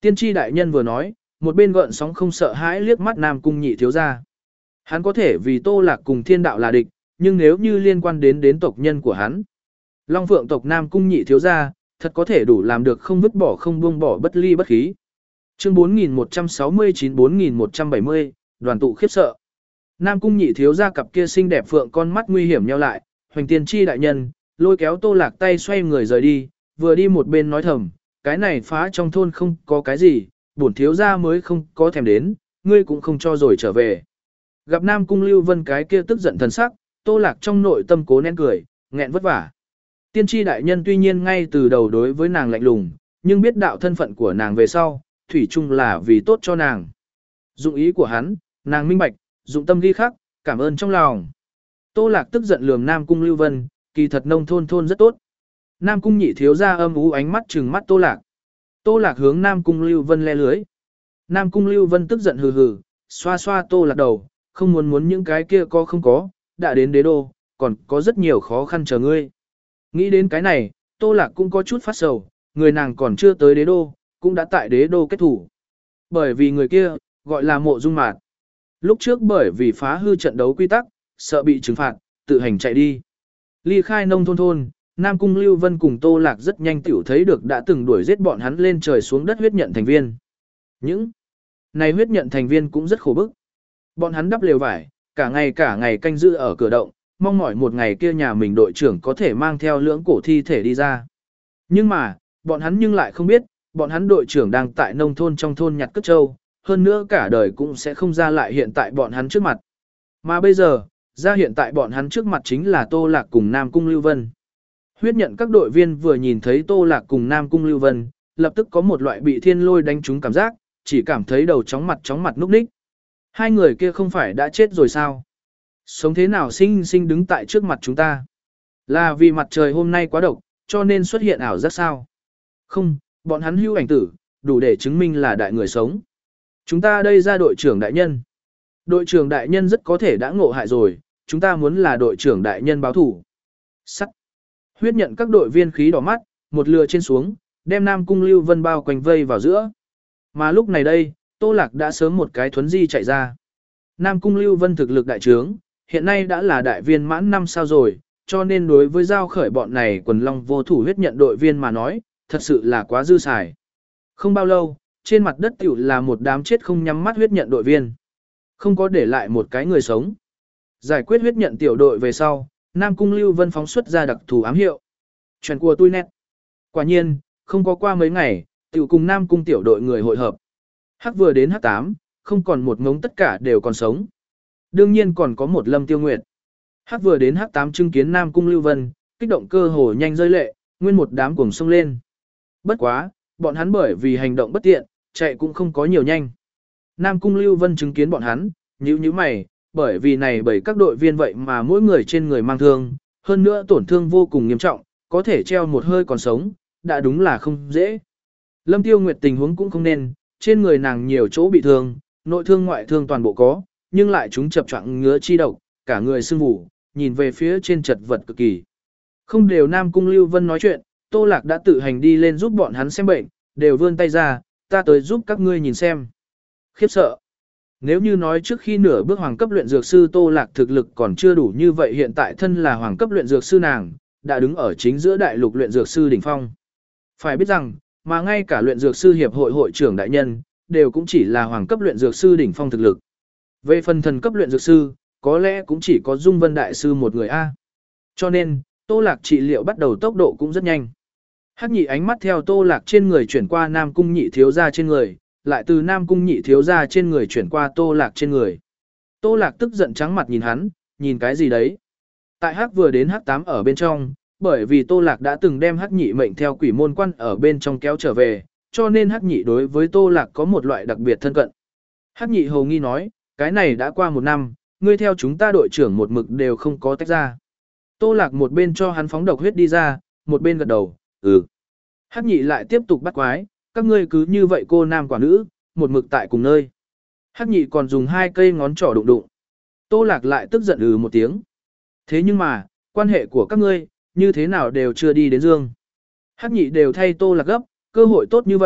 Tiên tri đại nhân vừa nói, một bên gợn sóng không sợ hãi liếc mắt Nam Cung Nhị thiếu gia. Hắn có thể vì Tô Lạc cùng thiên đạo là địch, nhưng nếu như liên quan đến đến tộc nhân của hắn, Long Phượng tộc Nam Cung Nhị thiếu gia, thật có thể đủ làm được không vứt bỏ không buông bỏ bất ly bất khí. Chương bốn nghìn một trăm sáu mươi chín bốn nghìn một trăm bảy mươi, đoàn tụ khiếp sợ. Nam Cung Nhị thiếu gia cặp kia xinh đẹp phượng con mắt nguy hiểm nheo lại, Hoành Tiên tri đại nhân, lôi kéo Tô Lạc tay xoay người rời đi, vừa đi một bên nói thầm, cái này phá trong thôn không có cái gì, bổn thiếu gia mới không có thèm đến, ngươi cũng không cho rồi trở về. Gặp Nam Cung Lưu Vân cái kia tức giận thần sắc, Tô Lạc trong nội tâm cố nén cười, nghẹn vất vả. Tiên tri đại nhân tuy nhiên ngay từ đầu đối với nàng lạnh lùng, nhưng biết đạo thân phận của nàng về sau, thủy chung là vì tốt cho nàng. Dụng ý của hắn, nàng minh bạch, dụng tâm ghi khắc, cảm ơn trong lòng. Tô Lạc tức giận lườm Nam Cung Lưu Vân, kỳ thật nông thôn thôn rất tốt. Nam Cung Nhị thiếu gia âm ú ánh mắt trừng mắt Tô Lạc. Tô Lạc hướng Nam Cung Lưu Vân le lưới. Nam Cung Lưu Vân tức giận hừ hừ, xoa xoa Tô Lạc đầu, không muốn muốn những cái kia có không có, đã đến đế đô, còn có rất nhiều khó khăn chờ ngươi. Nghĩ đến cái này, Tô Lạc cũng có chút phát sầu, người nàng còn chưa tới đế đô, cũng đã tại đế đô kết thủ. Bởi vì người kia, gọi là Mộ Dung Mạt. Lúc trước bởi vì phá hư trận đấu quy tắc, sợ bị trừng phạt, tự hành chạy đi. Ly khai nông thôn thôn, Nam Cung Lưu Vân cùng Tô Lạc rất nhanh tiểu thấy được đã từng đuổi giết bọn hắn lên trời xuống đất huyết nhận thành viên. Những này huyết nhận thành viên cũng rất khổ bức. Bọn hắn đắp lều vải, cả ngày cả ngày canh giữ ở cửa động, mong mỏi một ngày kia nhà mình đội trưởng có thể mang theo lưỡng cổ thi thể đi ra. Nhưng mà, bọn hắn nhưng lại không biết, bọn hắn đội trưởng đang tại nông thôn trong thôn nhặt cất trâu, hơn nữa cả đời cũng sẽ không ra lại hiện tại bọn hắn trước mặt. Mà bây giờ, ra hiện tại bọn hắn trước mặt chính là Tô Lạc cùng Nam Cung Lưu Vân. Huyết nhận các đội viên vừa nhìn thấy Tô Lạc cùng Nam Cung Lưu Vân, lập tức có một loại bị thiên lôi đánh trúng cảm giác, chỉ cảm thấy đầu chóng mặt chóng mặt núp ních. Hai người kia không phải đã chết rồi sao? Sống thế nào sinh sinh đứng tại trước mặt chúng ta? Là vì mặt trời hôm nay quá độc, cho nên xuất hiện ảo giác sao? Không, bọn hắn hưu ảnh tử, đủ để chứng minh là đại người sống. Chúng ta đây ra đội trưởng đại nhân. Đội trưởng đại nhân rất có thể đã ngộ hại rồi, chúng ta muốn là đội trưởng đại nhân báo thủ. Sắc. Huyết nhận các đội viên khí đỏ mắt, một lừa trên xuống, đem Nam Cung Lưu Vân bao quanh vây vào giữa. Mà lúc này đây, Tô Lạc đã sớm một cái thuấn di chạy ra. Nam Cung Lưu Vân thực lực đại trướng, hiện nay đã là đại viên mãn năm sao rồi, cho nên đối với giao khởi bọn này quần long vô thủ huyết nhận đội viên mà nói, thật sự là quá dư xài. Không bao lâu, trên mặt đất tiểu là một đám chết không nhắm mắt huyết nhận đội viên. Không có để lại một cái người sống. Giải quyết huyết nhận tiểu đội về sau, Nam Cung Lưu Vân phóng xuất ra đặc thù ám hiệu. Chuyện của tôi nét. Quả nhiên, không có qua mấy ngày, tiểu cùng Nam Cung tiểu đội người hội hợp. Hắc vừa đến Hắc tám, không còn một ngống tất cả đều còn sống. Đương nhiên còn có một Lâm Tiêu Nguyệt. Hắc vừa đến Hắc tám chứng kiến Nam Cung Lưu Vân, kích động cơ hồ nhanh rơi lệ, nguyên một đám cuồng xông lên. Bất quá, bọn hắn bởi vì hành động bất tiện, chạy cũng không có nhiều nhanh. Nam Cung Lưu Vân chứng kiến bọn hắn, nhíu nhíu mày, bởi vì này bởi các đội viên vậy mà mỗi người trên người mang thương, hơn nữa tổn thương vô cùng nghiêm trọng, có thể treo một hơi còn sống, đã đúng là không dễ. Lâm Tiêu Nguyệt tình huống cũng không nên, trên người nàng nhiều chỗ bị thương, nội thương ngoại thương toàn bộ có, nhưng lại chúng chập choạng ngứa chi độc, cả người sưng vù, nhìn về phía trên chật vật cực kỳ. Không đều Nam Cung Lưu Vân nói chuyện, Tô Lạc đã tự hành đi lên giúp bọn hắn xem bệnh, đều vươn tay ra, ta tới giúp các ngươi nhìn xem. Khiếp sợ. Nếu như nói trước khi nửa bước hoàng cấp luyện dược sư Tô Lạc thực lực còn chưa đủ như vậy, hiện tại thân là hoàng cấp luyện dược sư nàng, đã đứng ở chính giữa đại lục luyện dược sư đỉnh phong. Phải biết rằng, mà ngay cả luyện dược sư hiệp hội hội trưởng đại nhân, đều cũng chỉ là hoàng cấp luyện dược sư đỉnh phong thực lực. Về phần thần cấp luyện dược sư, có lẽ cũng chỉ có Dung Vân đại sư một người A. Cho nên, Tô Lạc trị liệu bắt đầu tốc độ cũng rất nhanh. Hắc nhị ánh mắt theo Tô Lạc trên người chuyển qua Nam Cung nhị thiếu gia trên người, lại từ Nam Cung nhị thiếu gia trên người chuyển qua Tô Lạc trên người. Tô Lạc tức giận trắng mặt nhìn hắn, nhìn cái gì đấy? Tại Hắc vừa đến Hắc tám ở bên trong, bởi vì Tô Lạc đã từng đem Hắc nhị mệnh theo quỷ môn quan ở bên trong kéo trở về, cho nên Hắc nhị đối với Tô Lạc có một loại đặc biệt thân cận. Hắc nhị hầu nghi nói, cái này đã qua một năm, ngươi theo chúng ta đội trưởng một mực đều không có tách ra. Tô Lạc một bên cho hắn phóng độc huyết đi ra, một bên gật đầu, ừ. Hắc nhị lại tiếp tục bắt quái, các ngươi cứ như vậy cô nam quả nữ, một mực tại cùng nơi. Hắc nhị còn dùng hai cây ngón trỏ đụng đụng. Tô Lạc lại tức giận ừ một tiếng. Thế nhưng mà, quan hệ của các ngươi, như thế nào đều chưa đi đến dương. Hắc nhị đều thay Tô Lạc gấp, cơ hội tốt như vậy,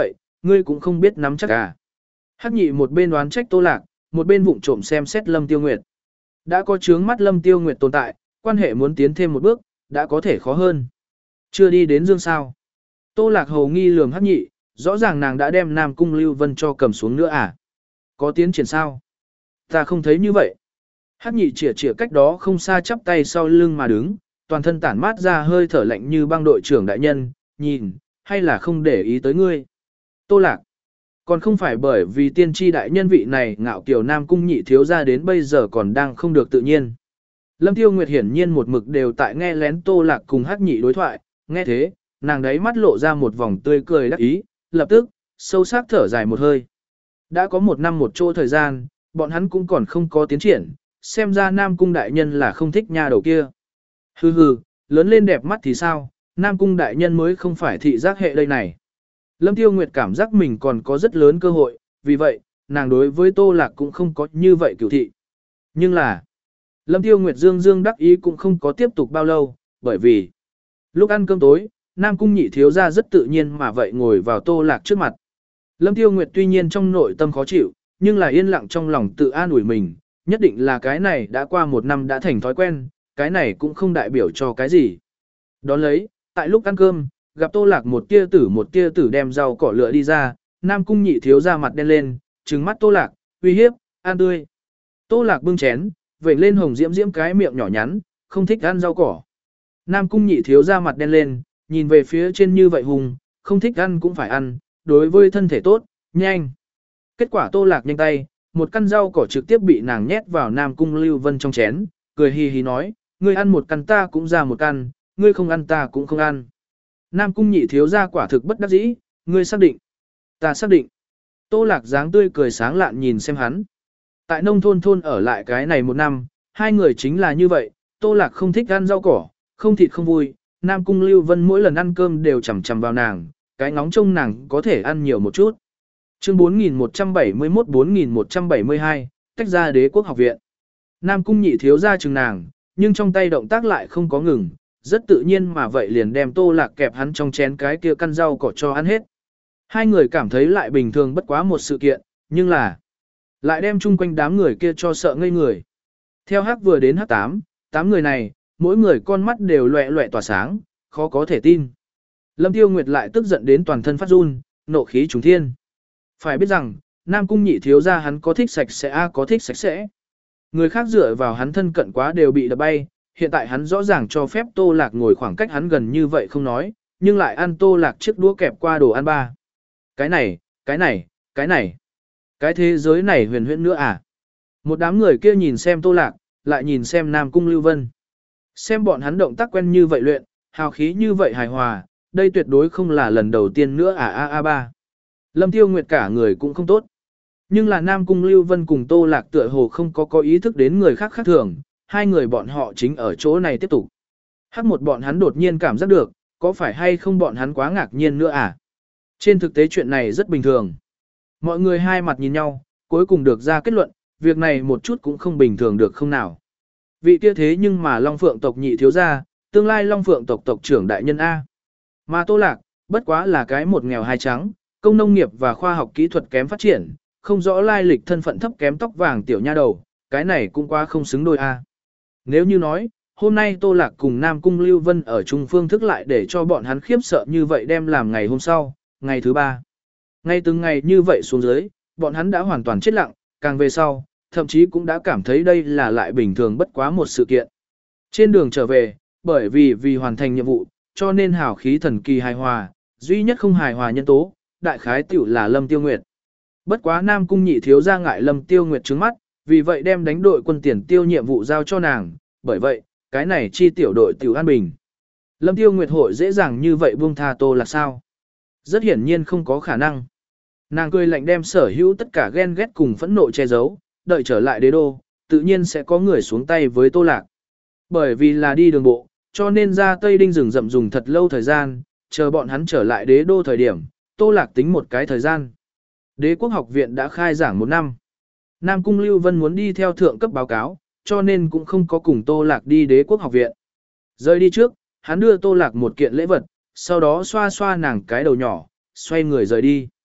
ngươi cũng không biết nắm chắc à. Hắc nhị một bên đoán trách Tô Lạc, một bên vụng trộm xem xét Lâm Tiêu Nguyệt. Đã có chướng mắt Lâm Tiêu Nguyệt tồn tại, quan hệ muốn tiến thêm một bước, đã có thể khó hơn. Chưa đi đến dương sao. Tô Lạc hầu nghi lườm Hắc nhị, rõ ràng nàng đã đem Nam Cung Lưu Vân cho cầm xuống nữa à. Có tiến triển sao? Ta không thấy như vậy. Hắc nhị chỉa chỉa cách đó không xa chắp tay sau lưng mà đứng, toàn thân tản mát ra hơi thở lạnh như băng đội trưởng đại nhân, nhìn, hay là không để ý tới ngươi. Tô Lạc, còn không phải bởi vì tiên tri đại nhân vị này ngạo kiều Nam Cung nhị thiếu ra đến bây giờ còn đang không được tự nhiên. Lâm Tiêu Nguyệt hiển nhiên một mực đều tại nghe lén Tô Lạc cùng Hắc nhị đối thoại, nghe thế, nàng đấy mắt lộ ra một vòng tươi cười đắc ý, lập tức, sâu sắc thở dài một hơi. Đã có một năm một chỗ thời gian, bọn hắn cũng còn không có tiến triển, xem ra Nam Cung đại nhân là không thích nha đầu kia. Hừ hừ, lớn lên đẹp mắt thì sao, Nam Cung đại nhân mới không phải thị giác hệ đây này. Lâm Tiêu Nguyệt cảm giác mình còn có rất lớn cơ hội, vì vậy, nàng đối với Tô Lạc cũng không có như vậy cửu thị. Nhưng là, Lâm Tiêu Nguyệt dương dương đắc ý cũng không có tiếp tục bao lâu, bởi vì, lúc ăn cơm tối, Nam Cung nhị thiếu ra rất tự nhiên mà vậy ngồi vào Tô Lạc trước mặt. Lâm Tiêu Nguyệt tuy nhiên trong nội tâm khó chịu, nhưng là yên lặng trong lòng tự an ủi mình, nhất định là cái này đã qua một năm đã thành thói quen, cái này cũng không đại biểu cho cái gì. Đón lấy, tại lúc ăn cơm, gặp Tô Lạc một tia tử một tia tử đem rau cỏ lựa đi ra, Nam Cung nhị thiếu ra mặt đen lên, trừng mắt Tô Lạc, uy hiếp, ăn tươi. Tô Lạc bưng chén, vểnh lên hồng diễm diễm cái miệng nhỏ nhắn, không thích ăn rau cỏ. Nam Cung nhị thiếu ra mặt đen lên, nhìn về phía trên như vậy hùng, không thích ăn cũng phải ăn, đối với thân thể tốt, nhanh. Kết quả Tô Lạc nhanh tay, một căn rau cỏ trực tiếp bị nàng nhét vào Nam Cung Lưu Vân trong chén, cười hì hì nói, ngươi ăn một căn ta cũng ra một căn, ngươi không ăn ta cũng không ăn. Nam Cung nhị thiếu ra quả thực bất đắc dĩ, ngươi xác định. Ta xác định. Tô Lạc dáng tươi cười sáng lạn nhìn xem hắn. Tại nông thôn thôn ở lại cái này một năm, hai người chính là như vậy, Tô Lạc không thích ăn rau cỏ, không thịt không vui, Nam Cung Lưu Vân mỗi lần ăn cơm đều chằm chằm vào nàng, cái ngóng trông nàng có thể ăn nhiều một chút. Chương bốn nghìn một trăm bảy mươi mốt bốn nghìn một trăm bảy mươi hai, tách ra Đế Quốc học viện. Nam Cung nhị thiếu ra chừng nàng, nhưng trong tay động tác lại không có ngừng, rất tự nhiên mà vậy liền đem Tô Lạc kẹp hắn trong chén cái kia căn rau cỏ cho ăn hết. Hai người cảm thấy lại bình thường bất quá một sự kiện, nhưng là lại đem chung quanh đám người kia cho sợ ngây người. Theo Hắc vừa đến Hắc tám, tám người này, mỗi người con mắt đều loẹ loẹ tỏa sáng, khó có thể tin. Lâm Tiêu Nguyệt lại tức giận đến toàn thân phát run, nộ khí trùng thiên. Phải biết rằng, Nam Cung nhị thiếu ra hắn có thích sạch sẽ a có thích sạch sẽ. Người khác dựa vào hắn thân cận quá đều bị đập bay, hiện tại hắn rõ ràng cho phép Tô Lạc ngồi khoảng cách hắn gần như vậy không nói, nhưng lại ăn Tô Lạc chiếc đũa kẹp qua đồ ăn ba. Cái này, cái này, cái này, cái thế giới này huyền huyễn nữa à? Một đám người kia nhìn xem Tô Lạc, lại nhìn xem Nam Cung Lưu Vân. Xem bọn hắn động tác quen như vậy luyện, hào khí như vậy hài hòa, đây tuyệt đối không là lần đầu tiên nữa à a a ba. Lâm Tiêu Nguyệt cả người cũng không tốt. Nhưng là Nam Cung Lưu Vân cùng Tô Lạc tựa hồ không có có ý thức đến người khác khác thường, hai người bọn họ chính ở chỗ này tiếp tục. Hắc một bọn hắn đột nhiên cảm giác được, có phải hay không bọn hắn quá ngạc nhiên nữa à? Trên thực tế chuyện này rất bình thường. Mọi người hai mặt nhìn nhau, cuối cùng được ra kết luận, việc này một chút cũng không bình thường được không nào. Vị kia thế nhưng mà Long Phượng tộc nhị thiếu gia, tương lai Long Phượng tộc tộc trưởng đại nhân A. Mà Tô Lạc, bất quá là cái một nghèo hai trắng, công nông nghiệp và khoa học kỹ thuật kém phát triển, không rõ lai lịch thân phận thấp kém tóc vàng tiểu nha đầu, cái này cũng quá không xứng đôi A. Nếu như nói, hôm nay Tô Lạc cùng Nam Cung Lưu Vân ở chung phương thức lại để cho bọn hắn khiếp sợ như vậy đem làm ngày hôm sau, ngày thứ ba. Ngay từng ngày như vậy xuống dưới, bọn hắn đã hoàn toàn chết lặng, càng về sau, thậm chí cũng đã cảm thấy đây là lại bình thường bất quá một sự kiện. Trên đường trở về, bởi vì vì hoàn thành nhiệm vụ, cho nên hào khí thần kỳ hài hòa, duy nhất không hài hòa nhân tố, đại khái tiểu là Lâm Tiêu Nguyệt. Bất quá Nam Cung nhị thiếu ra ngại Lâm Tiêu Nguyệt trướng mắt, vì vậy đem đánh đội quân tiền tiêu nhiệm vụ giao cho nàng, bởi vậy, cái này chi tiểu đội tiểu an bình. Lâm Tiêu Nguyệt hội dễ dàng như vậy buông tha Tô Lạc sao? Rất hiển nhiên không có khả năng. Nàng cười lạnh đem sở hữu tất cả ghen ghét cùng phẫn nộ che giấu, đợi trở lại đế đô, tự nhiên sẽ có người xuống tay với Tô Lạc. Bởi vì là đi đường bộ, cho nên ra Tây Đinh rừng rậm dùng thật lâu thời gian, chờ bọn hắn trở lại đế đô thời điểm, Tô Lạc tính một cái thời gian. Đế quốc học viện đã khai giảng một năm. Nam Cung Lưu Vân muốn đi theo thượng cấp báo cáo, cho nên cũng không có cùng Tô Lạc đi đế quốc học viện. Rời đi trước, hắn đưa Tô Lạc một kiện lễ vật, sau đó xoa xoa nàng cái đầu nhỏ, xoay người rời đi.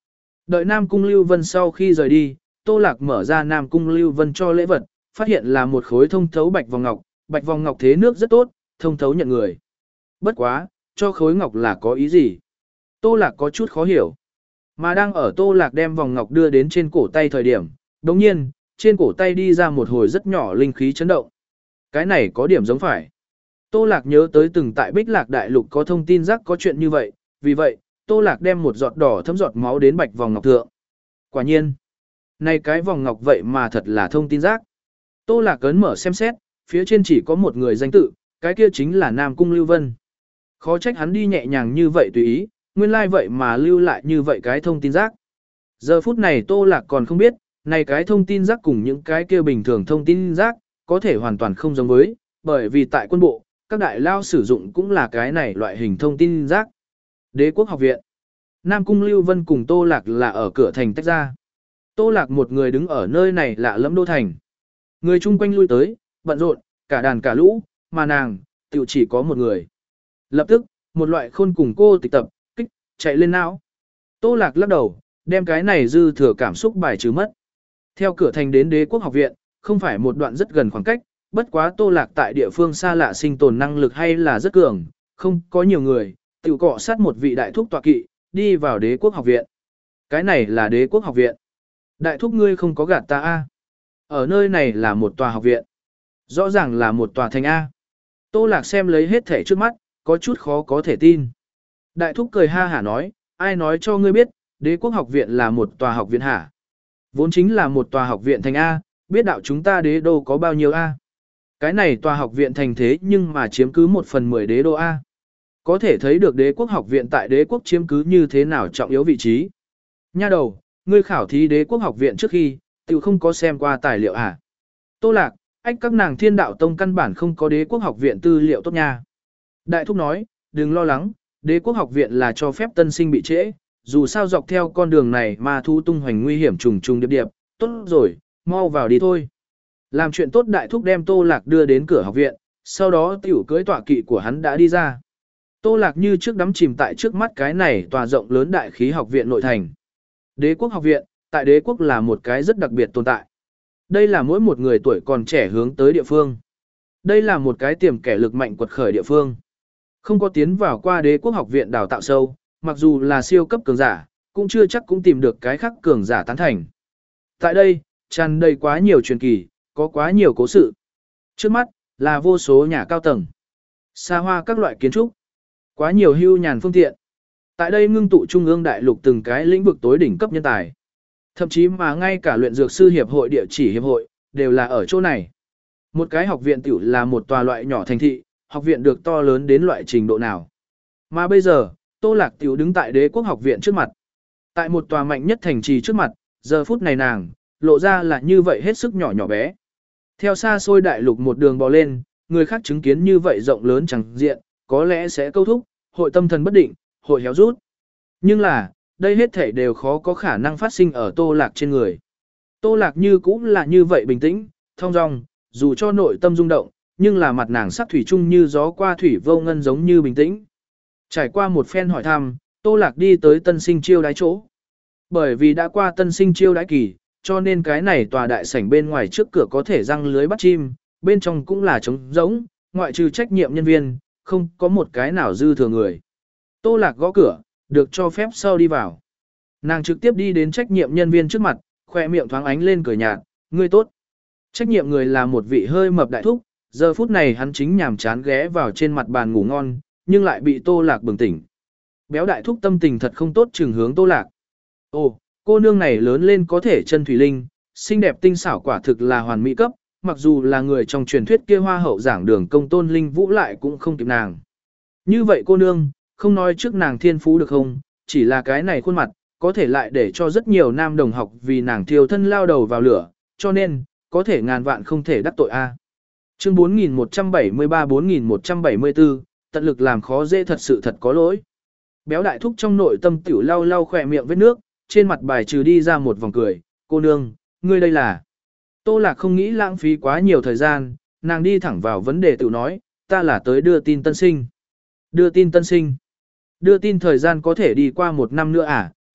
Đợi Nam Cung Lưu Vân sau khi rời đi, Tô Lạc mở ra Nam Cung Lưu Vân cho lễ vật, phát hiện là một khối thông thấu bạch vòng ngọc, bạch vòng ngọc thế nước rất tốt, thông thấu nhận người. Bất quá, cho khối ngọc là có ý gì? Tô Lạc có chút khó hiểu. Mà đang ở Tô Lạc đem vòng ngọc đưa đến trên cổ tay thời điểm, đồng nhiên, trên cổ tay đi ra một hồi rất nhỏ linh khí chấn động. Cái này có điểm giống phải. Tô Lạc nhớ tới từng tại Bích Lạc Đại Lục có thông tin giác có chuyện như vậy, vì vậy, Tô Lạc đem một giọt đỏ thấm giọt máu đến bạch vòng ngọc thượng. Quả nhiên, này cái vòng ngọc vậy mà thật là thông tin giác. Tô Lạc ấn mở xem xét, phía trên chỉ có một người danh tự, cái kia chính là Nam Cung Lưu Vân. Khó trách hắn đi nhẹ nhàng như vậy tùy ý, nguyên lai like vậy mà lưu lại như vậy cái thông tin giác. Giờ phút này Tô Lạc còn không biết, này cái thông tin giác cùng những cái kia bình thường thông tin giác, có thể hoàn toàn không giống với, bởi vì tại quân bộ, các đại lao sử dụng cũng là cái này loại hình thông tin giác. Đế quốc học viện. Nam Cung Lưu Vân cùng Tô Lạc là ở cửa thành tách ra. Tô Lạc một người đứng ở nơi này lạ lẫm đô thành. Người chung quanh lui tới, bận rộn, cả đàn cả lũ, mà nàng, tiểu chỉ có một người. Lập tức, một loại khôn cùng cô tịch tập, kích, chạy lên não. Tô Lạc lắc đầu, đem cái này dư thừa cảm xúc bài trừ mất. Theo cửa thành đến Đế quốc học viện, không phải một đoạn rất gần khoảng cách, bất quá Tô Lạc tại địa phương xa lạ sinh tồn năng lực hay là rất cường, không có nhiều người, tiểu cọ sát một vị đại thúc tọa kỵ, đi vào Đế quốc học viện. Cái này là Đế quốc học viện. Đại thúc ngươi không có gạt ta a? Ở nơi này là một tòa học viện. Rõ ràng là một tòa thành A. Tô Lạc xem lấy hết thể trước mắt, có chút khó có thể tin. Đại thúc cười ha hả nói, ai nói cho ngươi biết, Đế quốc học viện là một tòa học viện hả? Vốn chính là một tòa học viện thành A, biết đạo chúng ta đế đô có bao nhiêu A. Cái này tòa học viện thành thế nhưng mà chiếm cứ một phần mười đế đô A. Có thể thấy được đế quốc học viện tại đế quốc chiếm cứ như thế nào trọng yếu vị trí. Nha đầu, ngươi khảo thí đế quốc học viện trước khi, tự không có xem qua tài liệu à? Tô Lạc, ách các nàng thiên đạo tông căn bản không có đế quốc học viện tư liệu tốt nha. Đại thúc nói, đừng lo lắng, đế quốc học viện là cho phép tân sinh bị trễ, dù sao dọc theo con đường này mà thu tung hoành nguy hiểm trùng trùng điệp điệp, tốt rồi, mau vào đi thôi. Làm chuyện tốt đại thúc đem Tô Lạc đưa đến cửa học viện, sau đó tiểu cưới tọa kỵ của hắn đã đi ra. Tô Lạc như trước đắm chìm tại trước mắt cái này tòa rộng lớn đại khí học viện nội thành. Đế quốc học viện, tại đế quốc là một cái rất đặc biệt tồn tại. Đây là mỗi một người tuổi còn trẻ hướng tới địa phương. Đây là một cái tiềm kẻ lực mạnh quật khởi địa phương. Không có tiến vào qua đế quốc học viện đào tạo sâu, mặc dù là siêu cấp cường giả, cũng chưa chắc cũng tìm được cái khác cường giả tán thành. Tại đây, tràn đầy quá nhiều truyền kỳ, có quá nhiều cố sự. Trước mắt, là vô số nhà cao tầng. Xa hoa các loại kiến trúc. Quá nhiều hưu nhàn phương tiện. Tại đây ngưng tụ trung ương đại lục từng cái lĩnh vực tối đỉnh cấp nhân tài. Thậm chí mà ngay cả luyện dược sư hiệp hội địa chỉ hiệp hội, đều là ở chỗ này. Một cái học viện tiểu là một tòa loại nhỏ thành thị, học viện được to lớn đến loại trình độ nào. Mà bây giờ, Tô Lạc tiểu đứng tại đế quốc học viện trước mặt. Tại một tòa mạnh nhất thành trì trước mặt, giờ phút này nàng, lộ ra là như vậy hết sức nhỏ nhỏ bé. Theo xa xôi đại lục một đường bò lên, người khác chứng kiến như vậy rộng lớn chẳng diện, có lẽ sẽ câu thúc, hội tâm thần bất định, hội héo rút. Nhưng là, đây hết thể đều khó có khả năng phát sinh ở Tô Lạc trên người. Tô Lạc như cũng là như vậy bình tĩnh, thong dong, dù cho nội tâm rung động, nhưng là mặt nàng sắc thủy chung như gió qua thủy vô ngân giống như bình tĩnh. Trải qua một phen hỏi thăm, Tô Lạc đi tới tân sinh chiêu đái chỗ. Bởi vì đã qua tân sinh chiêu đái kỳ, cho nên cái này tòa đại sảnh bên ngoài trước cửa có thể răng lưới bắt chim, bên trong cũng là trống rỗng, ngoại trừ trách nhiệm nhân viên, không có một cái nào dư thừa người. Tô Lạc gõ cửa, được cho phép sau đi vào. Nàng trực tiếp đi đến trách nhiệm nhân viên trước mặt, khoe miệng thoáng ánh lên cười nhạt, ngươi tốt. Trách nhiệm người là một vị hơi mập đại thúc, giờ phút này hắn chính nhàm chán ghé vào trên mặt bàn ngủ ngon, nhưng lại bị Tô Lạc bừng tỉnh. Béo đại thúc tâm tình thật không tốt trừng hướng Tô Lạc. Ồ, cô nương này lớn lên có thể chân thủy linh, xinh đẹp tinh xảo quả thực là hoàn mỹ cấp, mặc dù là người trong truyền thuyết kia hoa hậu giảng đường công tôn linh vũ lại cũng không kịp nàng. Như vậy cô nương, không nói trước nàng thiên phú được không, chỉ là cái này khuôn mặt, có thể lại để cho rất nhiều nam đồng học vì nàng thiêu thân lao đầu vào lửa, cho nên, có thể ngàn vạn không thể đắc tội a. Chương bốn nghìn một trăm bảy mươi ba bốn nghìn một trăm bảy mươi tư, tận lực làm khó dễ thật sự thật có lỗi. Béo đại thúc trong nội tâm tiểu lau lau khỏe miệng vết nước, trên mặt bài trừ đi ra một vòng cười, cô nương, ngươi đây là. Tô Lạc không nghĩ lãng phí quá nhiều thời gian, nàng đi thẳng vào vấn đề tự nói, ta là tới đưa tin tân sinh. Đưa tin tân sinh. Đưa tin thời gian có thể đi qua một năm nữa à,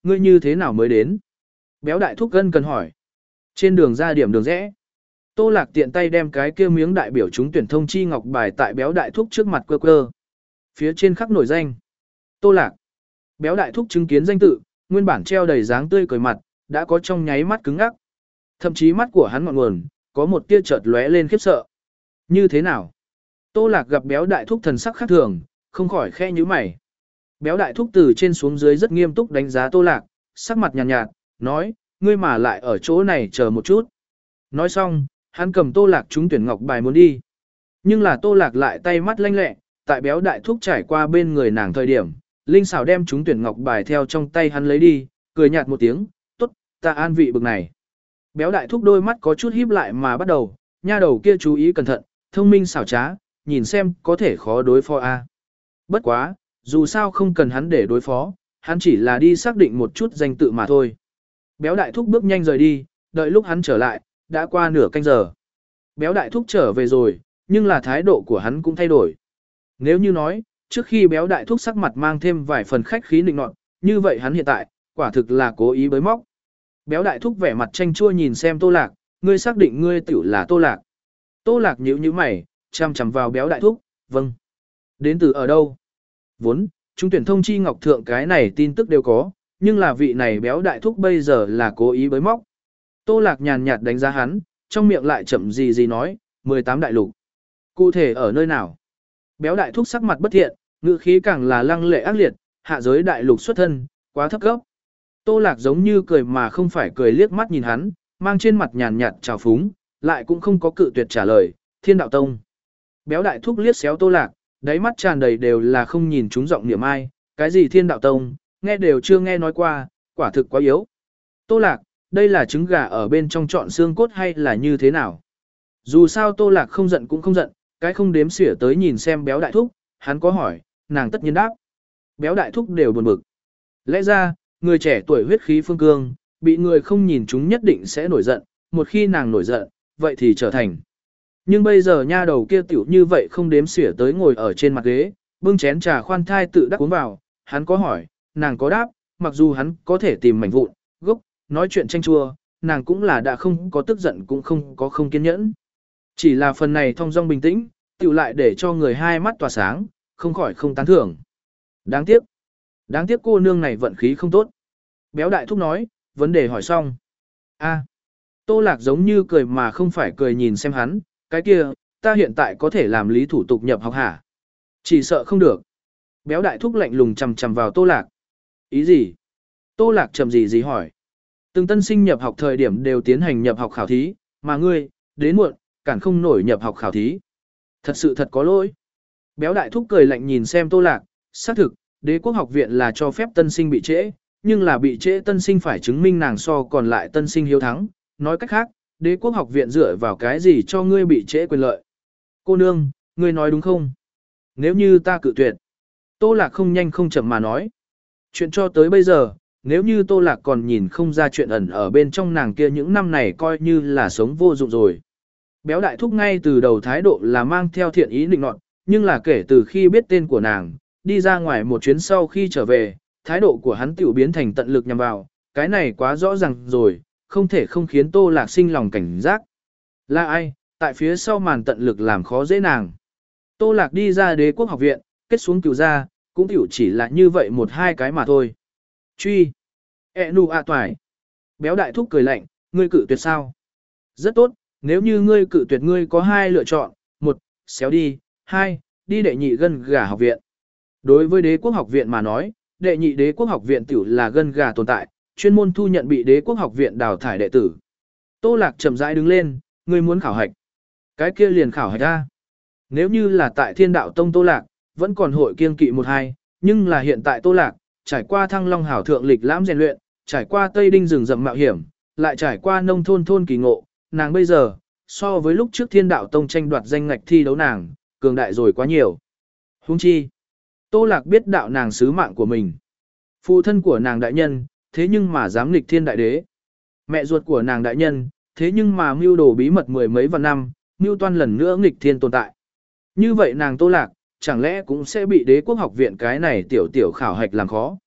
ngươi như thế nào mới đến? Béo đại thúc gân cần hỏi. Trên đường ra điểm đường rẽ. Tô Lạc tiện tay đem cái kia miếng đại biểu trúng tuyển thông chi ngọc bài tại béo đại thúc trước mặt quơ quơ. Phía trên khắc nổi danh. Tô Lạc. Béo đại thúc chứng kiến danh tự, nguyên bản treo đầy dáng tươi cười mặt, đã có trong nháy mắt cứng ngắc. Thậm chí mắt của hắn ngọn nguồn, có một tia chợt lóe lên khiếp sợ. Như thế nào? Tô Lạc gặp béo đại thúc thần sắc khác thường, không khỏi khe nhíu mày. Béo đại thúc từ trên xuống dưới rất nghiêm túc đánh giá Tô Lạc, sắc mặt nhàn nhạt, nhạt, nói, ngươi mà lại ở chỗ này chờ một chút. Nói xong, hắn cầm Tô Lạc trúng tuyển ngọc bài muốn đi. Nhưng là Tô Lạc lại tay mắt lanh lẹ, tại béo đại thúc trải qua bên người nàng thời điểm, linh xảo đem trúng tuyển ngọc bài theo trong tay hắn lấy đi, cười nhạt một tiếng, tốt, ta an vị bực này. Béo đại thúc đôi mắt có chút híp lại mà bắt đầu, nha đầu kia chú ý cẩn thận, thông minh xảo trá, nhìn xem có thể khó đối phó a. Bất quá, dù sao không cần hắn để đối phó, hắn chỉ là đi xác định một chút danh tự mà thôi. Béo đại thúc bước nhanh rời đi, đợi lúc hắn trở lại, đã qua nửa canh giờ. Béo đại thúc trở về rồi, nhưng là thái độ của hắn cũng thay đổi. Nếu như nói, trước khi béo đại thúc sắc mặt mang thêm vài phần khách khí nịnh nọt, như vậy hắn hiện tại, quả thực là cố ý bới móc. Béo đại thúc vẻ mặt chanh chua nhìn xem Tô Lạc, ngươi xác định ngươi tiểu là Tô Lạc. Tô Lạc nhíu nhíu mày, chăm chằm vào béo đại thúc, vâng. Đến từ ở đâu? Vốn, chúng tuyển thông chi ngọc thượng cái này tin tức đều có, nhưng là vị này béo đại thúc bây giờ là cố ý bới móc. Tô Lạc nhàn nhạt đánh giá hắn, trong miệng lại chậm gì gì nói, mười tám đại lục. Cụ thể ở nơi nào? Béo đại thúc sắc mặt bất thiện, ngữ khí càng là lăng lệ ác liệt, hạ giới đại lục xuất thân, quá thấp cấp. Tô Lạc giống như cười mà không phải cười liếc mắt nhìn hắn, mang trên mặt nhàn nhạt trào phúng, lại cũng không có cự tuyệt trả lời, Thiên Đạo Tông. Béo đại thúc liếc xéo Tô Lạc, đáy mắt tràn đầy đều là không nhìn chúng giọng niệm ai, cái gì Thiên Đạo Tông, nghe đều chưa nghe nói qua, quả thực quá yếu. Tô Lạc, đây là trứng gà ở bên trong trọn xương cốt hay là như thế nào? Dù sao Tô Lạc không giận cũng không giận, cái không đếm xỉa tới nhìn xem béo đại thúc, hắn có hỏi, nàng tất nhiên đáp. Béo đại thúc đều buồn bực. Lẽ ra, người trẻ tuổi huyết khí phương cương, bị người không nhìn chúng nhất định sẽ nổi giận, một khi nàng nổi giận, vậy thì trở thành. Nhưng bây giờ nha đầu kia tiểu như vậy không đếm xỉa tới ngồi ở trên mặt ghế, bưng chén trà khoan thai tự đắc uống vào, hắn có hỏi, nàng có đáp, mặc dù hắn có thể tìm mảnh vụn, gốc, nói chuyện tranh chua, nàng cũng là đã không có tức giận cũng không có không kiên nhẫn. Chỉ là phần này thong dong bình tĩnh, tiểu lại để cho người hai mắt tỏa sáng, không khỏi không tán thưởng. Đáng tiếc. Đáng tiếc cô nương này vận khí không tốt. Béo đại thúc nói, vấn đề hỏi xong. A, Tô Lạc giống như cười mà không phải cười nhìn xem hắn, cái kia, ta hiện tại có thể làm lý thủ tục nhập học hả? Chỉ sợ không được. Béo đại thúc lạnh lùng chằm chằm vào Tô Lạc. Ý gì? Tô Lạc chậm gì gì hỏi. Từng tân sinh nhập học thời điểm đều tiến hành nhập học khảo thí, mà ngươi, đến muộn, cản không nổi nhập học khảo thí. Thật sự thật có lỗi. Béo đại thúc cười lạnh nhìn xem Tô Lạc, xác thực, Đế quốc học viện là cho phép tân sinh bị trễ, nhưng là bị trễ tân sinh phải chứng minh nàng so còn lại tân sinh hiếu thắng. Nói cách khác, Đế quốc học viện dựa vào cái gì cho ngươi bị trễ quyền lợi? Cô nương, ngươi nói đúng không? Nếu như ta cự tuyệt. Tô Lạc không nhanh không chậm mà nói. Chuyện cho tới bây giờ, nếu như Tô Lạc còn nhìn không ra chuyện ẩn ở bên trong nàng kia những năm này coi như là sống vô dụng rồi. Béo đại thúc ngay từ đầu thái độ là mang theo thiện ý định nọt, nhưng là kể từ khi biết tên của nàng, đi ra ngoài một chuyến sau khi trở về, thái độ của hắn tiểu biến thành tận lực nhằm vào, cái này quá rõ ràng rồi, không thể không khiến Tô Lạc sinh lòng cảnh giác. Là ai, tại phía sau màn tận lực làm khó dễ nàng. Tô Lạc đi ra Đế quốc học viện, kết xuống cửu ra, cũng tiểu chỉ là như vậy một hai cái mà thôi. Truy. E nu a toài. Béo đại thúc cười lạnh, ngươi cự tuyệt sao? Rất tốt, nếu như ngươi cự tuyệt ngươi có hai lựa chọn, một, xéo đi, hai, đi đệ nhị gân gà học viện. Đối với Đế quốc học viện mà nói, đệ nhị Đế quốc học viện tiểu là gân gà tồn tại, chuyên môn thu nhận bị Đế quốc học viện đào thải đệ tử. Tô Lạc chậm rãi đứng lên, ngươi muốn khảo hạch. Cái kia liền khảo hạch ra. Nếu như là tại Thiên Đạo Tông Tô Lạc, vẫn còn hội kiên kỵ một hai, nhưng là hiện tại Tô Lạc, trải qua Thăng Long hảo thượng lịch lãm rèn luyện, trải qua Tây Đinh rừng rậm mạo hiểm, lại trải qua nông thôn thôn kỳ ngộ, nàng bây giờ, so với lúc trước Thiên Đạo Tông tranh đoạt danh ngạch thi đấu nàng, cường đại rồi quá nhiều. Huống chi, Tô Lạc biết đạo nàng sứ mạng của mình. Phụ thân của nàng đại nhân, thế nhưng mà dám nghịch thiên đại đế. Mẹ ruột của nàng đại nhân, thế nhưng mà mưu đồ bí mật mười mấy vạn năm, mưu toan lần nữa nghịch thiên tồn tại. Như vậy nàng Tô Lạc, chẳng lẽ cũng sẽ bị Đế quốc học viện cái này tiểu tiểu khảo hạch làm khó.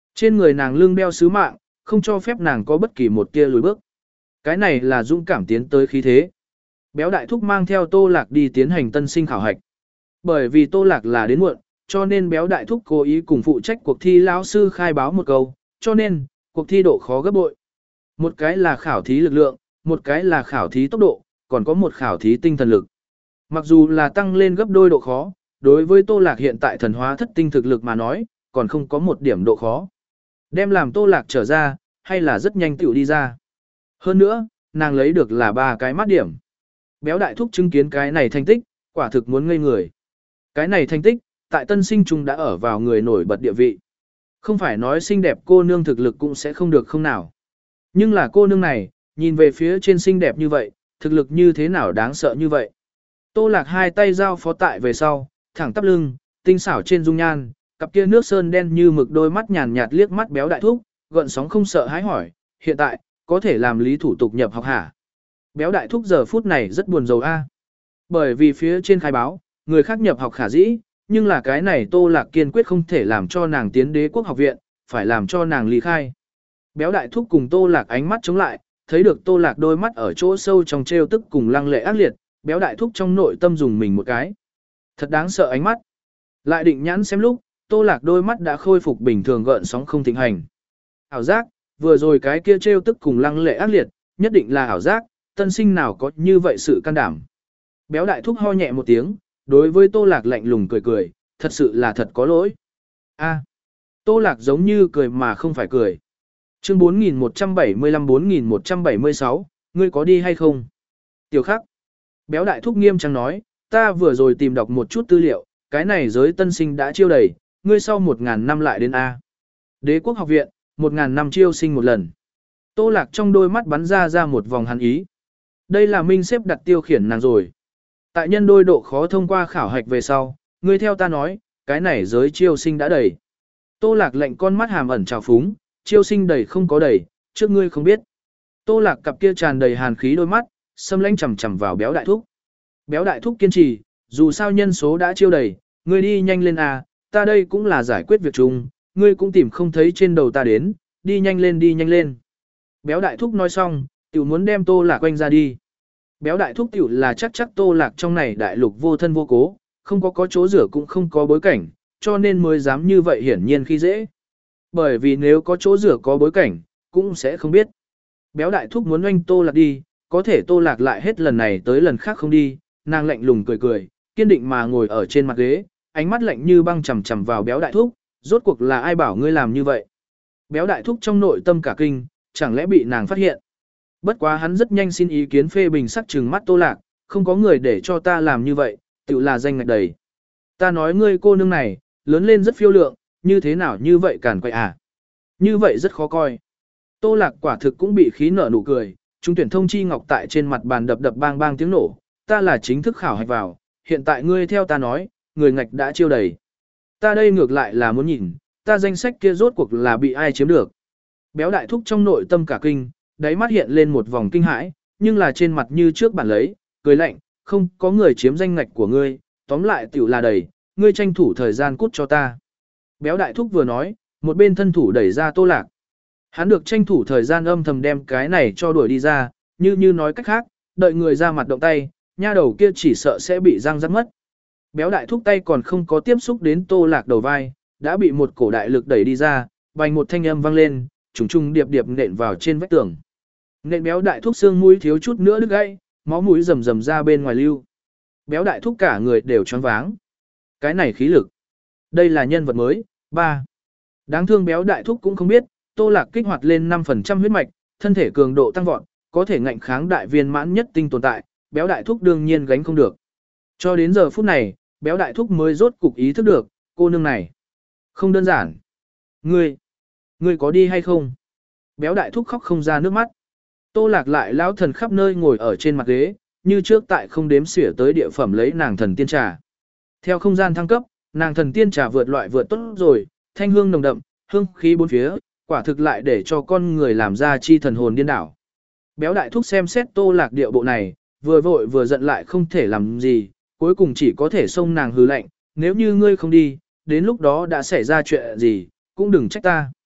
Trên người nàng lưng đeo sứ mạng, không cho phép nàng có bất kỳ một tia lùi bước. Cái này là dũng cảm tiến tới khí thế. Béo đại thúc mang theo Tô Lạc đi tiến hành tân sinh khảo hạch. Bởi vì Tô Lạc là đến muộn, cho nên béo đại thúc cố ý cùng phụ trách cuộc thi lão sư khai báo một câu, cho nên, cuộc thi độ khó gấp bội. Một cái là khảo thí lực lượng, một cái là khảo thí tốc độ, còn có một khảo thí tinh thần lực. Mặc dù là tăng lên gấp đôi độ khó, đối với Tô Lạc hiện tại thần hóa thất tinh thực lực mà nói, còn không có một điểm độ khó. Đem làm Tô Lạc trở ra, hay là rất nhanh tiểu đi ra. Hơn nữa, nàng lấy được là ba cái mát điểm. Béo đại thúc chứng kiến cái này thành tích, quả thực muốn ngây người. Cái này thành tích, tại tân sinh trung đã ở vào người nổi bật địa vị. Không phải nói xinh đẹp cô nương thực lực cũng sẽ không được không nào. Nhưng là cô nương này, nhìn về phía trên xinh đẹp như vậy, thực lực như thế nào đáng sợ như vậy. Tô Lạc hai tay giao phó tại về sau, thẳng tắp lưng, tinh xảo trên dung nhan, cặp kia nước sơn đen như mực đôi mắt nhàn nhạt liếc mắt béo đại thúc, gợn sóng không sợ hãi hỏi, hiện tại, có thể làm lý thủ tục nhập học hả? Béo đại thúc giờ phút này rất buồn rầu a. Bởi vì phía trên khai báo, người khác nhập học khả dĩ, nhưng là cái này Tô Lạc kiên quyết không thể làm cho nàng tiến Đế Quốc học viện, phải làm cho nàng ly khai. Béo đại thúc cùng Tô Lạc ánh mắt chống lại, thấy được Tô Lạc đôi mắt ở chỗ sâu trong trêu tức cùng lăng lệ ác liệt, béo đại thúc trong nội tâm dùng mình một cái. Thật đáng sợ ánh mắt. Lại định nhãn xem lúc, Tô Lạc đôi mắt đã khôi phục bình thường gợn sóng không thịnh hành. Ảo giác, vừa rồi cái kia trêu tức cùng lăng lệ ác liệt, nhất định là ảo giác, tân sinh nào có như vậy sự can đảm. Béo đại thúc ho nhẹ một tiếng, đối với Tô Lạc lạnh lùng cười cười, thật sự là thật có lỗi. A. Tô Lạc giống như cười mà không phải cười. Chương bốn nghìn một trăm bảy mươi lăm bốn nghìn một trăm bảy mươi sáu, ngươi có đi hay không? Tiểu khắc. Béo đại thúc nghiêm trang nói, ta vừa rồi tìm đọc một chút tư liệu, cái này giới tân sinh đã chiêu đầy, ngươi sau một ngàn năm lại đến A. Đế quốc học viện, một ngàn năm chiêu sinh một lần. Tô Lạc trong đôi mắt bắn ra ra một vòng hắn ý. Đây là minh xếp đặt tiêu khiển nàng rồi. Tại nhân đôi độ khó thông qua khảo hạch về sau, ngươi theo ta nói, cái này giới chiêu sinh đã đầy. Tô Lạc lệnh con mắt hàm ẩn trào phúng, chiêu sinh đầy không có đầy, trước ngươi không biết. Tô Lạc cặp kia tràn đầy hàn khí đôi mắt, xâm lãnh chằm chằm vào béo đại thúc. Béo đại thúc kiên trì, dù sao nhân số đã chiêu đầy, ngươi đi nhanh lên à, ta đây cũng là giải quyết việc chung, ngươi cũng tìm không thấy trên đầu ta đến, đi nhanh lên đi nhanh lên. Béo đại thúc nói xong, tiểu muốn đem Tô Lạc quanh ra đi. Béo đại thúc tiểu là chắc chắc Tô Lạc trong này đại lục vô thân vô cố, không có có chỗ rửa cũng không có bối cảnh, cho nên mới dám như vậy hiển nhiên khi dễ. Bởi vì nếu có chỗ rửa có bối cảnh, cũng sẽ không biết. Béo đại thúc muốn oanh Tô Lạc đi, có thể Tô Lạc lại hết lần này tới lần khác không đi, nàng lạnh lùng cười cười, kiên định mà ngồi ở trên mặt ghế, ánh mắt lạnh như băng chằm chằm vào béo đại thúc, rốt cuộc là ai bảo ngươi làm như vậy. Béo đại thúc trong nội tâm cả kinh, chẳng lẽ bị nàng phát hiện. Bất quá hắn rất nhanh xin ý kiến phê bình sắc trừng mắt Tô Lạc, không có người để cho ta làm như vậy, tự là danh ngạch đầy. Ta nói ngươi cô nương này, lớn lên rất phiêu lượng, như thế nào như vậy càn quậy à. Như vậy rất khó coi. Tô Lạc quả thực cũng bị khí nở nụ cười, trung tuyển thông chi ngọc tại trên mặt bàn đập đập bang bang tiếng nổ, ta là chính thức khảo hạch vào, hiện tại ngươi theo ta nói, người ngạch đã chiêu đầy. Ta đây ngược lại là muốn nhìn, ta danh sách kia rốt cuộc là bị ai chiếm được. Béo đại thúc trong nội tâm cả kinh, đáy mắt hiện lên một vòng kinh hãi, nhưng là trên mặt như trước bản lấy, cười lạnh, không có người chiếm danh ngạch của ngươi, tóm lại tiểu là đầy, ngươi tranh thủ thời gian cút cho ta. Béo đại thúc vừa nói, một bên thân thủ đẩy ra Tô Lạc. Hắn được tranh thủ thời gian âm thầm đem cái này cho đuổi đi ra, như như nói cách khác, đợi người ra mặt động tay, nha đầu kia chỉ sợ sẽ bị răng rắc mất. Béo đại thúc tay còn không có tiếp xúc đến Tô Lạc đầu vai, đã bị một cổ đại lực đẩy đi ra, bành một thanh âm vang lên, trùng trùng điệp điệp nện vào trên vách tường. Nện béo đại thúc xương mũi thiếu chút nữa đứt gãy, máu mũi rầm rầm ra bên ngoài lưu. Béo đại thúc cả người đều choáng váng. Cái này khí lực. Đây là nhân vật mới. ba. Đáng thương béo đại thúc cũng không biết, Tô Lạc kích hoạt lên năm phần trăm huyết mạch, thân thể cường độ tăng vọt, có thể ngạnh kháng đại viên mãn nhất tinh tồn tại, béo đại thúc đương nhiên gánh không được. Cho đến giờ phút này, béo đại thúc mới rốt cục ý thức được, cô nương này không đơn giản. Ngươi, ngươi có đi hay không? Béo đại thúc khóc không ra nước mắt. Tô Lạc lại lão thần khắp nơi ngồi ở trên mặt ghế, như trước tại không đếm xỉa tới địa phẩm lấy nàng thần tiên trà. Theo không gian thăng cấp, nàng thần tiên trà vượt loại vượt tốt rồi, thanh hương nồng đậm, hương khí bốn phía, quả thực lại để cho con người làm ra chi thần hồn điên đảo. Béo đại thúc xem xét Tô Lạc điệu bộ này, vừa vội vừa giận lại không thể làm gì, cuối cùng chỉ có thể xông nàng hừ lạnh, nếu như ngươi không đi, đến lúc đó đã xảy ra chuyện gì, cũng đừng trách ta.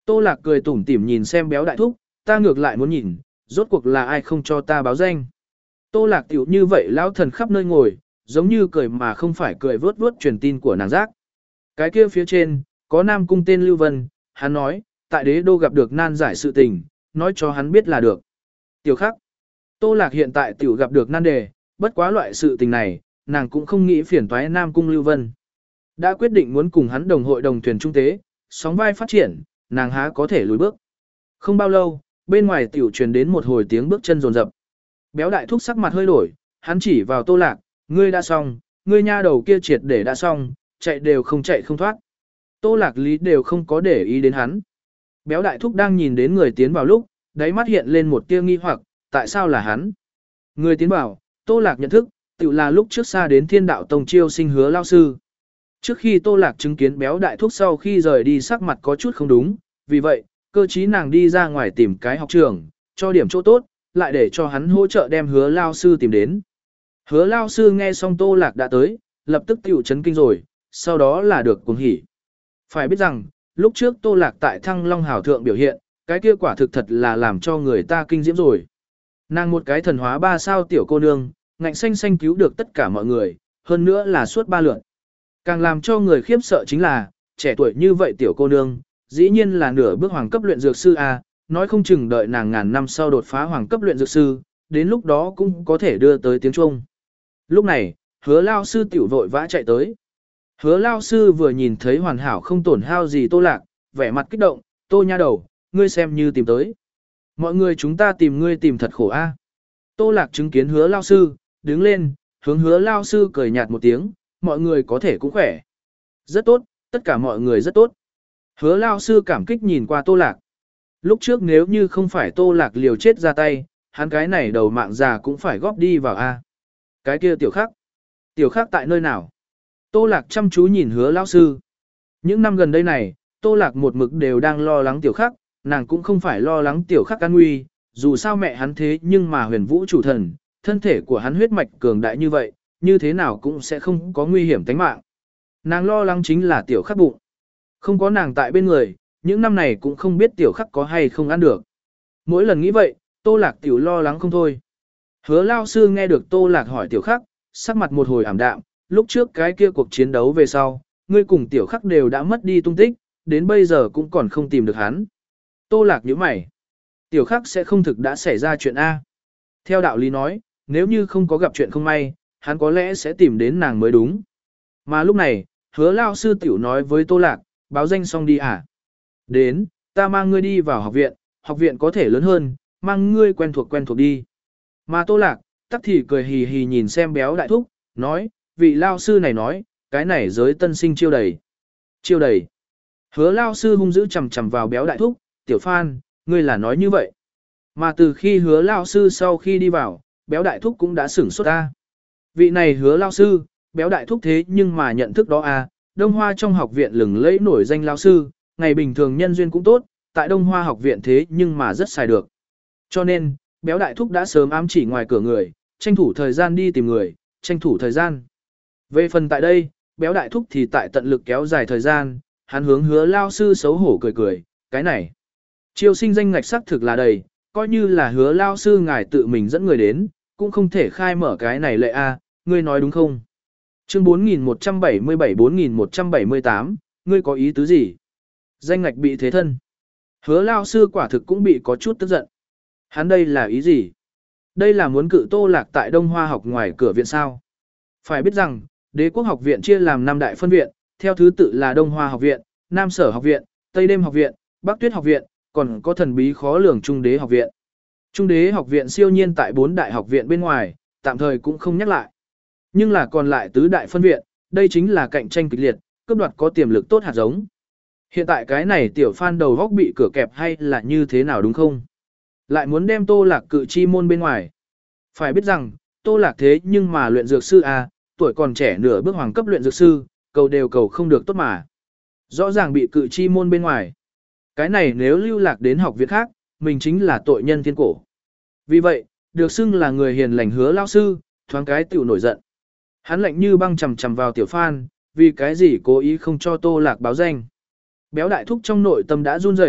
Tô Lạc cười tủm tỉm nhìn xem béo đại thúc, ta ngược lại muốn nhìn, rốt cuộc là ai không cho ta báo danh. Tô Lạc tiểu như vậy lão thần khắp nơi ngồi, giống như cười mà không phải cười vớt vớt truyền tin của nàng giác. Cái kia phía trên, có nam cung tên Lưu Vân, hắn nói, tại đế đô gặp được nan giải sự tình, nói cho hắn biết là được. Tiểu khắc, Tô Lạc hiện tại tiểu gặp được nan đề, bất quá loại sự tình này, nàng cũng không nghĩ phiền toái nam cung Lưu Vân. Đã quyết định muốn cùng hắn đồng hội đồng thuyền trung tế, sóng vai phát triển, nàng há có thể lùi bước. Không bao lâu, bên ngoài tiểu truyền đến một hồi tiếng bước chân rồn rập. Béo đại thúc sắc mặt hơi đổi, hắn chỉ vào Tô Lạc, ngươi đã xong, ngươi nha đầu kia triệt để đã xong, chạy đều không chạy không thoát. Tô Lạc lý đều không có để ý đến hắn. Béo đại thúc đang nhìn đến người tiến vào lúc, đáy mắt hiện lên một tia nghi hoặc, tại sao là hắn? Người tiến vào, Tô Lạc nhận thức, tự là lúc trước xa đến Thiên Đạo Tông chiêu sinh Hứa lao sư. Trước khi Tô Lạc chứng kiến béo đại thúc sau khi rời đi sắc mặt có chút không đúng, vì vậy, cơ chí nàng đi ra ngoài tìm cái học trường, cho điểm chỗ tốt, lại để cho hắn hỗ trợ đem Hứa lao sư tìm đến. Hứa lao sư nghe xong Tô Lạc đã tới, lập tức tiểu chấn kinh rồi, sau đó là được cuồng hỉ. Phải biết rằng, lúc trước Tô Lạc tại Thăng Long Hào Thượng biểu hiện, cái kia quả thực thật là làm cho người ta kinh diễm rồi. Nàng một cái thần hóa ba sao tiểu cô nương, ngạnh xanh xanh cứu được tất cả mọi người, hơn nữa là suốt ba lượt. Càng làm cho người khiếp sợ chính là, trẻ tuổi như vậy tiểu cô nương, dĩ nhiên là nửa bước hoàng cấp luyện dược sư A, nói không chừng đợi nàng ngàn năm sau đột phá hoàng cấp luyện dược sư, đến lúc đó cũng có thể đưa tới tiếng Trung. Lúc này, Hứa lao sư tiểu vội vã chạy tới. Hứa lao sư vừa nhìn thấy hoàn hảo không tổn hao gì Tô Lạc, vẻ mặt kích động, Tô nha đầu, ngươi xem như tìm tới. Mọi người chúng ta tìm ngươi tìm thật khổ a. Tô Lạc chứng kiến Hứa lao sư, đứng lên, hướng Hứa lao sư cười nhạt một tiếng, mọi người có thể cũng khỏe. Rất tốt, tất cả mọi người rất tốt. Hứa lao sư cảm kích nhìn qua Tô Lạc. Lúc trước nếu như không phải Tô Lạc liều chết ra tay, hắn cái này đầu mạng già cũng phải góp đi vào a. Cái kia tiểu khắc. Tiểu khắc tại nơi nào? Tô Lạc chăm chú nhìn Hứa lao sư. Những năm gần đây này, Tô Lạc một mực đều đang lo lắng tiểu khắc, nàng cũng không phải lo lắng tiểu khắc an nguy, dù sao mẹ hắn thế nhưng mà huyền vũ chủ thần, thân thể của hắn huyết mạch cường đại như vậy, như thế nào cũng sẽ không có nguy hiểm tính mạng. Nàng lo lắng chính là tiểu khắc bụng. Không có nàng tại bên người, những năm này cũng không biết tiểu khắc có hay không ăn được. Mỗi lần nghĩ vậy, Tô Lạc tiểu lo lắng không thôi. Hứa lao sư nghe được Tô Lạc hỏi tiểu khắc, sắc mặt một hồi ảm đạm, lúc trước cái kia cuộc chiến đấu về sau, ngươi cùng tiểu khắc đều đã mất đi tung tích, đến bây giờ cũng còn không tìm được hắn. Tô Lạc nhíu mày. Tiểu khắc sẽ không thực đã xảy ra chuyện A. Theo đạo lý nói, nếu như không có gặp chuyện không may, hắn có lẽ sẽ tìm đến nàng mới đúng. Mà lúc này, Hứa lao sư tiểu nói với Tô Lạc, báo danh xong đi à? Đến, ta mang ngươi đi vào học viện, học viện có thể lớn hơn, mang ngươi quen thuộc quen thuộc đi. Mà Tô Lạc, tắc thì cười hì hì nhìn xem béo đại thúc, nói, vị lao sư này nói, cái này giới tân sinh chiêu đầy. Chiêu đầy. Hứa lao sư hung dữ chầm chầm vào béo đại thúc, tiểu Phan, ngươi là nói như vậy. Mà từ khi hứa lao sư sau khi đi vào, béo đại thúc cũng đã sửng sốt ta. Vị này hứa lao sư, béo đại thúc thế nhưng mà nhận thức đó à, Đông Hoa trong học viện lừng lẫy nổi danh lao sư, ngày bình thường nhân duyên cũng tốt, tại Đông Hoa học viện thế nhưng mà rất xài được. Cho nên, béo đại thúc đã sớm ám chỉ ngoài cửa người, tranh thủ thời gian đi tìm người, tranh thủ thời gian. Về phần tại đây, béo đại thúc thì tại tận lực kéo dài thời gian, hắn hướng hứa lao sư xấu hổ cười cười, cái này. Chiêu sinh danh ngạch sắc thực là đầy, coi như là hứa lao sư ngài tự mình dẫn người đến, cũng không thể khai mở cái này lệ a, ngươi nói đúng không? Chương bốn nghìn một trăm bảy mươi bảy bốn nghìn một trăm bảy mươi tám, ngươi có ý tứ gì? Danh ngạch bị thế thân. Hứa lao sư quả thực cũng bị có chút tức giận. Hắn đây là ý gì? Đây là muốn cự Tô Lạc tại Đông Hoa học ngoài cửa viện sao? Phải biết rằng, Đế quốc học viện chia làm năm đại phân viện, theo thứ tự là Đông Hoa học viện, Nam Sở học viện, Tây Đêm học viện, Bắc Tuyết học viện, còn có thần bí khó lường Trung Đế học viện. Trung Đế học viện siêu nhiên tại bốn đại học viện bên ngoài, tạm thời cũng không nhắc lại. Nhưng là còn lại tứ đại phân viện, đây chính là cạnh tranh kịch liệt, cướp đoạt có tiềm lực tốt hạt giống. Hiện tại cái này tiểu Phan đầu góc bị cửa kẹp hay là như thế nào đúng không? Lại muốn đem Tô Lạc cự chi môn bên ngoài. Phải biết rằng, Tô Lạc thế nhưng mà luyện dược sư A, tuổi còn trẻ nửa bước hoàng cấp luyện dược sư, cầu đều cầu không được tốt mà. Rõ ràng bị cự chi môn bên ngoài. Cái này nếu lưu lạc đến học viện khác, mình chính là tội nhân thiên cổ. Vì vậy, được xưng là người hiền lành hứa lao sư, thoáng cái tiểu nổi giận. Hắn lạnh như băng chầm chầm vào tiểu Phan, vì cái gì cố ý không cho Tô Lạc báo danh. Béo đại thúc trong nội tâm đã run rẩy,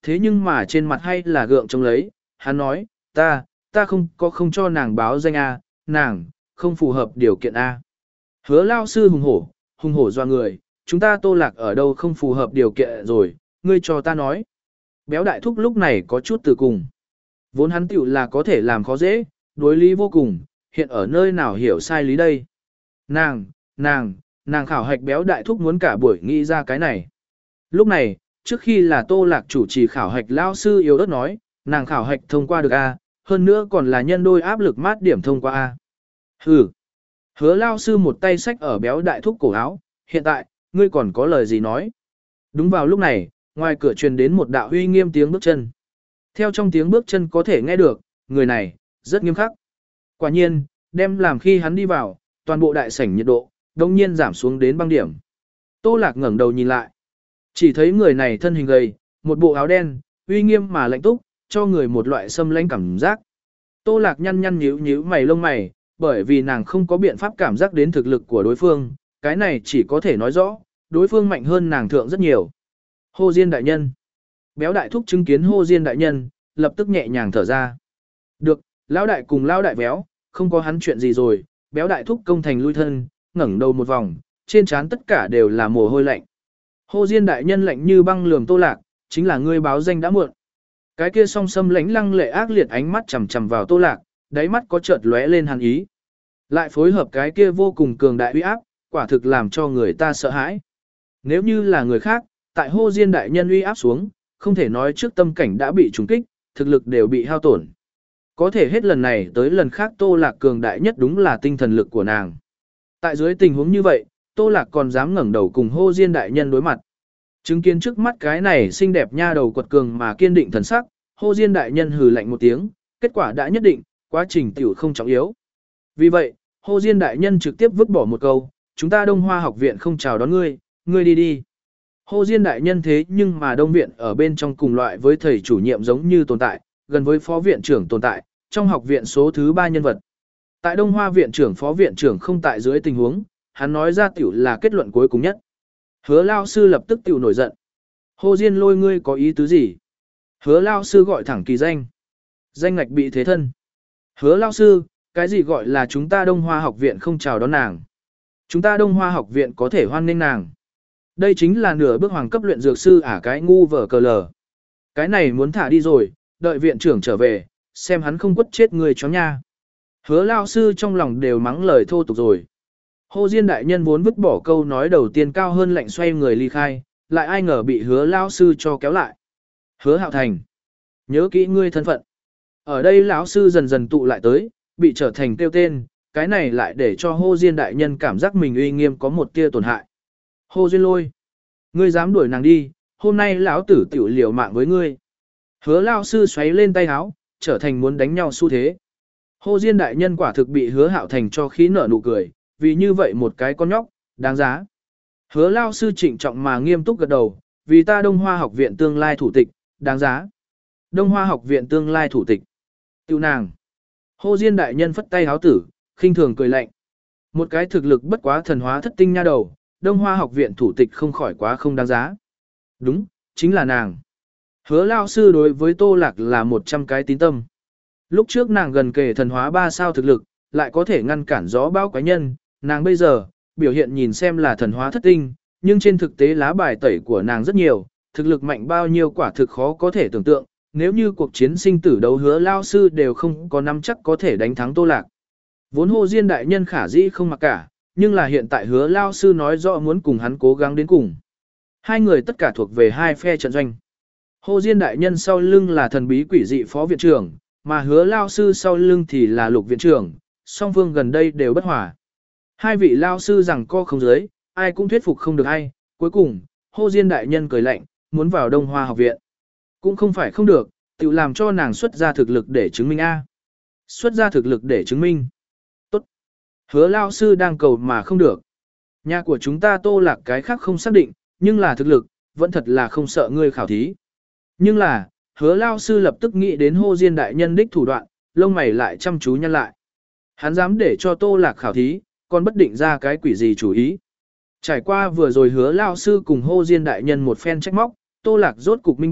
thế nhưng mà trên mặt hay là gượng chống lấy, hắn nói, ta, ta không có không cho nàng báo danh A, nàng, không phù hợp điều kiện A. Hứa lao sư hùng hổ, hùng hổ doa người, chúng ta Tô Lạc ở đâu không phù hợp điều kiện rồi, ngươi cho ta nói. Béo đại thúc lúc này có chút từ cùng. Vốn hắn tiểu là có thể làm khó dễ, đối lý vô cùng, hiện ở nơi nào hiểu sai lý đây. Nàng, nàng, nàng khảo hạch béo đại thúc muốn cả buổi nghĩ ra cái này. Lúc này, trước khi là Tô Lạc chủ trì khảo hạch lao sư yếu ớt nói, nàng khảo hạch thông qua được A, hơn nữa còn là nhân đôi áp lực mát điểm thông qua A. Hừ. Hứa lao sư một tay xách ở béo đại thúc cổ áo, hiện tại, ngươi còn có lời gì nói. Đúng vào lúc này, ngoài cửa truyền đến một đạo uy nghiêm tiếng bước chân. Theo trong tiếng bước chân có thể nghe được, người này, rất nghiêm khắc. Quả nhiên, đem làm khi hắn đi vào, toàn bộ đại sảnh nhiệt độ, đông nhiên giảm xuống đến băng điểm. Tô Lạc ngẩng đầu nhìn lại. Chỉ thấy người này thân hình gầy, một bộ áo đen, uy nghiêm mà lạnh túc, cho người một loại xâm lãnh cảm giác. Tô Lạc nhăn nhăn nhíu nhíu mày lông mày, bởi vì nàng không có biện pháp cảm giác đến thực lực của đối phương, cái này chỉ có thể nói rõ, đối phương mạnh hơn nàng thượng rất nhiều. Hồ Diên đại nhân. Béo đại thúc chứng kiến Hồ Diên đại nhân, lập tức nhẹ nhàng thở ra. Được, lão đại cùng lão đại béo, không có hắn chuyện gì rồi, béo đại thúc công thành lui thân, ngẩng đầu một vòng, trên trán tất cả đều là mồ hôi lạnh. Hồ Diên đại nhân lạnh như băng lườm Tô Lạc, chính là ngươi báo danh đã muộn. Cái kia song sâm lãnh lăng lệ ác liệt ánh mắt chằm chằm vào Tô Lạc, đáy mắt có chợt lóe lên hàn ý. Lại phối hợp cái kia vô cùng cường đại uy áp, quả thực làm cho người ta sợ hãi. Nếu như là người khác, tại Hồ Diên đại nhân uy áp xuống, không thể nói trước tâm cảnh đã bị trùng kích, thực lực đều bị hao tổn. Có thể hết lần này tới lần khác Tô Lạc cường đại nhất đúng là tinh thần lực của nàng. Tại dưới tình huống như vậy, Tô Lạc còn dám ngẩng đầu cùng Hồ Diên đại nhân đối mặt. Chứng kiến trước mắt cái này xinh đẹp nha đầu quật cường mà kiên định thần sắc, Hồ Diên đại nhân hừ lạnh một tiếng, kết quả đã nhất định, quá trình tiểu không trọng yếu. Vì vậy, Hồ Diên đại nhân trực tiếp vứt bỏ một câu, chúng ta Đông Hoa học viện không chào đón ngươi, ngươi đi đi. Hồ Diên đại nhân thế nhưng mà Đông viện ở bên trong cùng loại với thầy chủ nhiệm giống như tồn tại, gần với phó viện trưởng tồn tại, trong học viện số thứ ba nhân vật. Tại Đông Hoa viện trưởng phó viện trưởng không tại dưới tình huống, hắn nói ra tiểu là kết luận cuối cùng nhất. Hứa lao sư lập tức tiểu nổi giận. Hồ Diên lôi ngươi có ý tứ gì? Hứa lao sư gọi thẳng kỳ danh. Danh ngạch bị thế thân. Hứa lao sư, cái gì gọi là chúng ta Đông Hoa học viện không chào đón nàng? Chúng ta Đông Hoa học viện có thể hoan nghênh nàng. Đây chính là nửa bước hoàng cấp luyện dược sư ả cái ngu vở cờ lờ. Cái này muốn thả đi rồi, đợi viện trưởng trở về, xem hắn không quất chết người chó nha. Hứa lao sư trong lòng đều mắng lời thô tục rồi. Hồ Diên đại nhân vốn vứt bỏ câu nói đầu tiên cao hơn lạnh xoay người ly khai, lại ai ngờ bị hứa lao sư cho kéo lại. Hứa Hạo Thành, nhớ kỹ ngươi thân phận. Ở đây lão sư dần dần tụ lại tới, bị trở thành tiêu tên, cái này lại để cho Hồ Diên đại nhân cảm giác mình uy nghiêm có một tia tổn hại. Hồ Diên lôi, ngươi dám đuổi nàng đi, hôm nay lão tử tiểu liều mạng với ngươi. Hứa lao sư xoáy lên tay áo, trở thành muốn đánh nhau xu thế. Hồ Diên đại nhân quả thực bị Hứa Hạo Thành cho khí nở nụ cười, vì như vậy một cái con nhóc, đáng giá. Hứa lao sư trịnh trọng mà nghiêm túc gật đầu, vì ta Đông Hoa học viện tương lai thủ tịch, đáng giá. Đông Hoa học viện tương lai thủ tịch. Tiêu nàng. Hồ Diên đại nhân phất tay háo tử, khinh thường cười lạnh. Một cái thực lực bất quá thần hóa thất tinh nha đầu, Đông Hoa học viện thủ tịch không khỏi quá không đáng giá. Đúng, chính là nàng. Hứa lao sư đối với Tô Lạc là một trăm cái tín tâm. Lúc trước nàng gần kề thần hóa ba sao thực lực, lại có thể ngăn cản gió bão quái nhân, nàng bây giờ, biểu hiện nhìn xem là thần hóa thất tinh, nhưng trên thực tế lá bài tẩy của nàng rất nhiều, thực lực mạnh bao nhiêu quả thực khó có thể tưởng tượng, nếu như cuộc chiến sinh tử đấu Hứa lao sư đều không có nắm chắc có thể đánh thắng Tô Lạc. Vốn Hồ Diên đại nhân khả dĩ không mặc cả, nhưng là hiện tại Hứa lao sư nói rõ muốn cùng hắn cố gắng đến cùng. Hai người tất cả thuộc về hai phe trận doanh. Hồ Diên đại nhân sau lưng là thần bí quỷ dị phó viện trưởng, mà Hứa lao sư sau lưng thì là lục viện trưởng, song phương gần đây đều bất hòa. Hai vị lao sư rằng co không giới, ai cũng thuyết phục không được ai, cuối cùng, Hồ Diên đại nhân cười lạnh, muốn vào Đông Hoa học viện. Cũng không phải không được, tự làm cho nàng xuất ra thực lực để chứng minh A. Xuất ra thực lực để chứng minh. Tốt. Hứa lao sư đang cầu mà không được. Nhà của chúng ta Tô Lạc cái khác không xác định, nhưng là thực lực, vẫn thật là không sợ ngươi khảo thí. Nhưng là, hứa lao sư lập tức nghĩ đến Hồ Diên đại nhân đích thủ đoạn, lông mày lại chăm chú nhăn lại. Hắn dám để cho Tô Lạc khảo thí, còn bất định ra cái quỷ gì chủ ý. Trải qua vừa rồi hứa lao sư cùng Hồ Diên đại nhân một phen trách móc, Tô Lạc rốt cục minh bạch,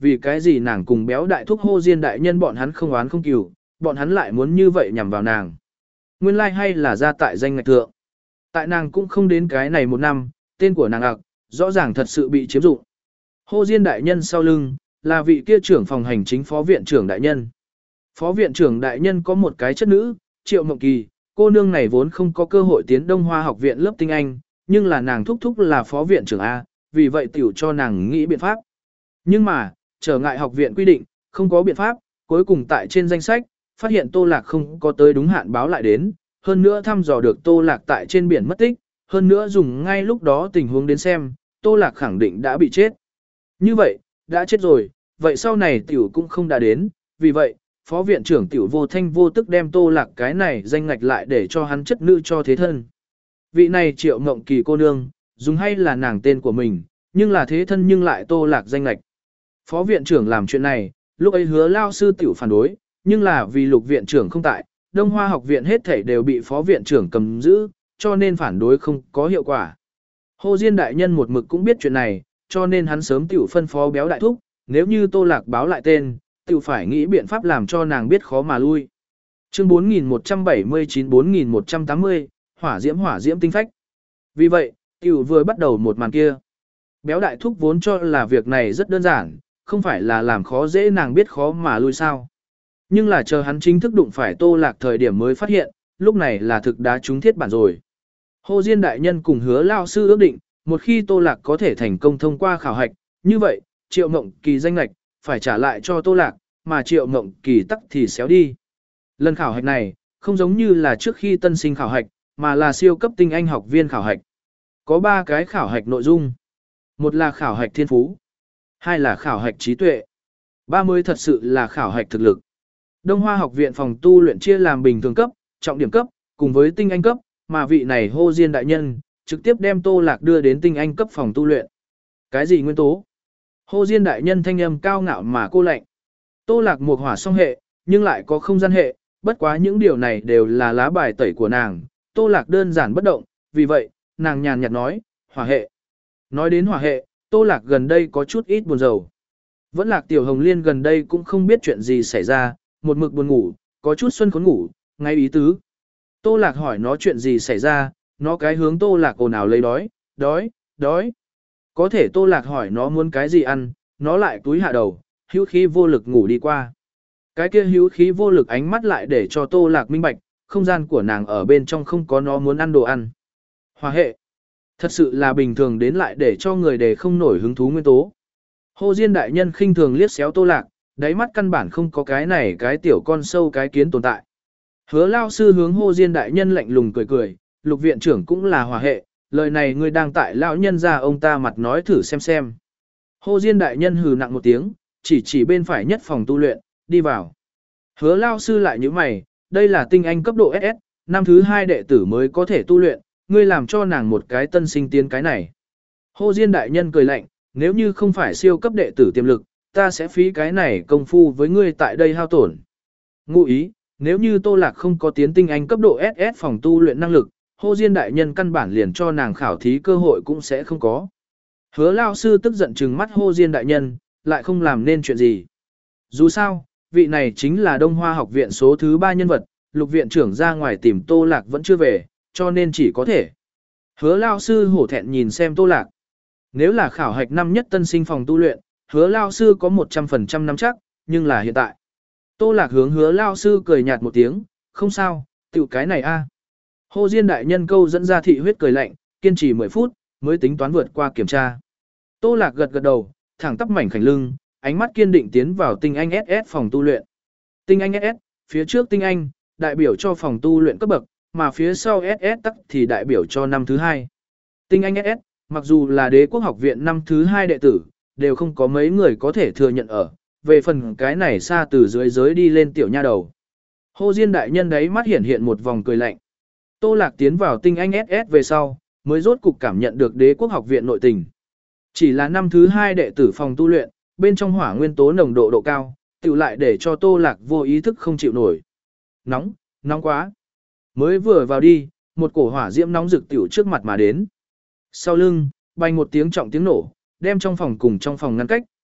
vì cái gì nàng cùng béo đại thúc hô diên đại nhân bọn hắn không oán không cừu, bọn hắn lại muốn như vậy nhằm vào nàng. Nguyên lai like hay là ra tại danh ngạch thượng. Tại nàng cũng không đến cái này một năm, tên của nàng ặc, rõ ràng thật sự bị chiếm dụng. Hô diên đại nhân sau lưng, là vị kia trưởng phòng hành chính phó viện trưởng đại nhân. Phó viện trưởng đại nhân có một cái chất nữ, Triệu Mộng Kỳ, cô nương này vốn không có cơ hội tiến Đông Hoa học viện lớp tinh Anh, nhưng là nàng thúc thúc là phó viện trưởng A, vì vậy tiểu cho nàng nghĩ biện pháp. Nhưng mà, trở ngại học viện quy định, không có biện pháp, cuối cùng tại trên danh sách, phát hiện Tô Lạc không có tới đúng hạn báo lại đến, hơn nữa thăm dò được Tô Lạc tại trên biển mất tích, hơn nữa dùng ngay lúc đó tình huống đến xem, Tô Lạc khẳng định đã bị chết. Như vậy, đã chết rồi, vậy sau này tiểu cũng không đã đến, vì vậy, phó viện trưởng tiểu vô thanh vô tức đem Tô Lạc cái này danh ngạch lại để cho hắn chất nữ cho thế thân. Vị này Triệu Ngộng Kỳ cô nương, dùng hay là nàng tên của mình, nhưng là thế thân nhưng lại Tô Lạc danh ngạch. Phó viện trưởng làm chuyện này, lúc ấy Hứa lao sư tiểu phản đối, nhưng là vì Lục viện trưởng không tại, Đông Hoa học viện hết thảy đều bị phó viện trưởng cầm giữ, cho nên phản đối không có hiệu quả. Hồ Diên đại nhân một mực cũng biết chuyện này, cho nên hắn sớm tiểu phân phó béo đại thúc, nếu như Tô Lạc báo lại tên, tiểu phải nghĩ biện pháp làm cho nàng biết khó mà lui. Chương bốn nghìn một trăm bảy mươi chín bốn nghìn một trăm tám mươi, hỏa diễm hỏa diễm tinh phách. Vì vậy, tiểu vừa bắt đầu một màn kia. Béo đại thúc vốn cho là việc này rất đơn giản, không phải là làm khó dễ nàng biết khó mà lui sao. Nhưng là chờ hắn chính thức đụng phải Tô Lạc thời điểm mới phát hiện, lúc này là thực đá trúng thiết bản rồi. Hồ Diên đại nhân cùng Hứa lao sư ước định, một khi Tô Lạc có thể thành công thông qua khảo hạch, như vậy, Triệu Ngộng Kỳ danh lệch phải trả lại cho Tô Lạc, mà Triệu Ngộng Kỳ tắc thì xéo đi. Lần khảo hạch này, không giống như là trước khi tân sinh khảo hạch, mà là siêu cấp tinh anh học viên khảo hạch. Có ba cái khảo hạch nội dung. Một là khảo hạch thiên phú, hai là khảo hạch trí tuệ, ba mới thật sự là khảo hạch thực lực. Đông Hoa học viện phòng tu luyện chia làm bình thường cấp, trọng điểm cấp, cùng với tinh anh cấp, mà vị này Hồ Diên đại nhân, trực tiếp đem Tô Lạc đưa đến tinh anh cấp phòng tu luyện. Cái gì nguyên tố? Hồ Diên đại nhân thanh âm cao ngạo mà cô lạnh. Tô Lạc một hỏa song hệ, nhưng lại có không gian hệ, bất quá những điều này đều là lá bài tẩy của nàng. Tô Lạc đơn giản bất động, vì vậy, nàng nhàn nhạt nói, hỏa hệ. Nói đến hỏa hệ, Tô Lạc gần đây có chút ít buồn rầu. Vẫn Lạc Tiểu Hồng Liên gần đây cũng không biết chuyện gì xảy ra, một mực buồn ngủ, có chút xuân khốn ngủ, ngay ý tứ. Tô Lạc hỏi nó chuyện gì xảy ra, nó cái hướng Tô Lạc ồn ào lấy đói, đói, đói. Có thể Tô Lạc hỏi nó muốn cái gì ăn, nó lại túi hạ đầu, hữu khí vô lực ngủ đi qua. Cái kia hữu khí vô lực ánh mắt lại để cho Tô Lạc minh bạch, không gian của nàng ở bên trong không có nó muốn ăn đồ ăn. Hỏa hệ. Thật sự là bình thường đến lại để cho người đề không nổi hứng thú nguyên tố. Hồ Diên đại nhân khinh thường liếc xéo Tô Lạc, đáy mắt căn bản không có cái này cái tiểu con sâu cái kiến tồn tại. Hứa lao sư hướng Hồ Diên đại nhân lạnh lùng cười cười, Lục viện trưởng cũng là hỏa hệ, lời này ngươi đang tại lão nhân ra ông ta mặt nói thử xem xem. Hồ Diên đại nhân hừ nặng một tiếng, chỉ chỉ bên phải nhất phòng tu luyện, đi vào. Hứa lao sư lại như mày, đây là tinh anh cấp độ ét ét, năm thứ hai đệ tử mới có thể tu luyện, ngươi làm cho nàng một cái tân sinh tiến cái này. Hồ Diên đại nhân cười lạnh, nếu như không phải siêu cấp đệ tử tiềm lực, ta sẽ phí cái này công phu với ngươi tại đây hao tổn. Ngụ ý, nếu như Tô Lạc không có tiến tinh anh cấp độ ét ét phòng tu luyện năng lực, Hồ Diên đại nhân căn bản liền cho nàng khảo thí cơ hội cũng sẽ không có. Hứa lao sư tức giận trừng mắt Hồ Diên đại nhân, lại không làm nên chuyện gì. Dù sao, vị này chính là Đông Hoa học viện số thứ ba nhân vật, Lục viện trưởng ra ngoài tìm Tô Lạc vẫn chưa về, cho nên chỉ có thể. Hứa lao sư hổ thẹn nhìn xem Tô Lạc. Nếu là khảo hạch năm nhất tân sinh phòng tu luyện, hứa lao sư có một trăm phần trăm nắm chắc, nhưng là hiện tại. Tô Lạc hướng hứa lao sư cười nhạt một tiếng, không sao, tiểu cái này a. Hồ Diên đại nhân câu dẫn ra thị huyết cười lạnh, kiên trì mười phút, mới tính toán vượt qua kiểm tra. Tô Lạc gật gật đầu, thẳng tắp mảnh khảnh lưng, ánh mắt kiên định tiến vào tinh anh ét ét phòng tu luyện. Tinh anh ét ét, phía trước tinh anh, đại biểu cho phòng tu luyện cấp bậc, mà phía sau ét ét tắc thì đại biểu cho năm thứ hai. Tinh anh ét ét, mặc dù là đế quốc học viện năm thứ hai đệ tử, đều không có mấy người có thể thừa nhận ở, về phần cái này xa từ dưới giới đi lên tiểu nha đầu. Hồ Diên đại nhân đấy mắt hiện hiện một vòng cười lạnh. Tô Lạc tiến vào tinh anh ét ét về sau, mới rốt cục cảm nhận được đế quốc học viện nội tình. Chỉ là năm thứ hai đệ tử phòng tu luyện, bên trong hỏa nguyên tố nồng độ độ cao, tiểu lại để cho Tô Lạc vô ý thức không chịu nổi. Nóng, nóng quá. Mới vừa vào đi, một cổ hỏa diễm nóng rực tiểu trước mặt mà đến. Sau lưng, bành một tiếng trọng tiếng nổ, đem trong phòng cùng trong phòng ngăn cách,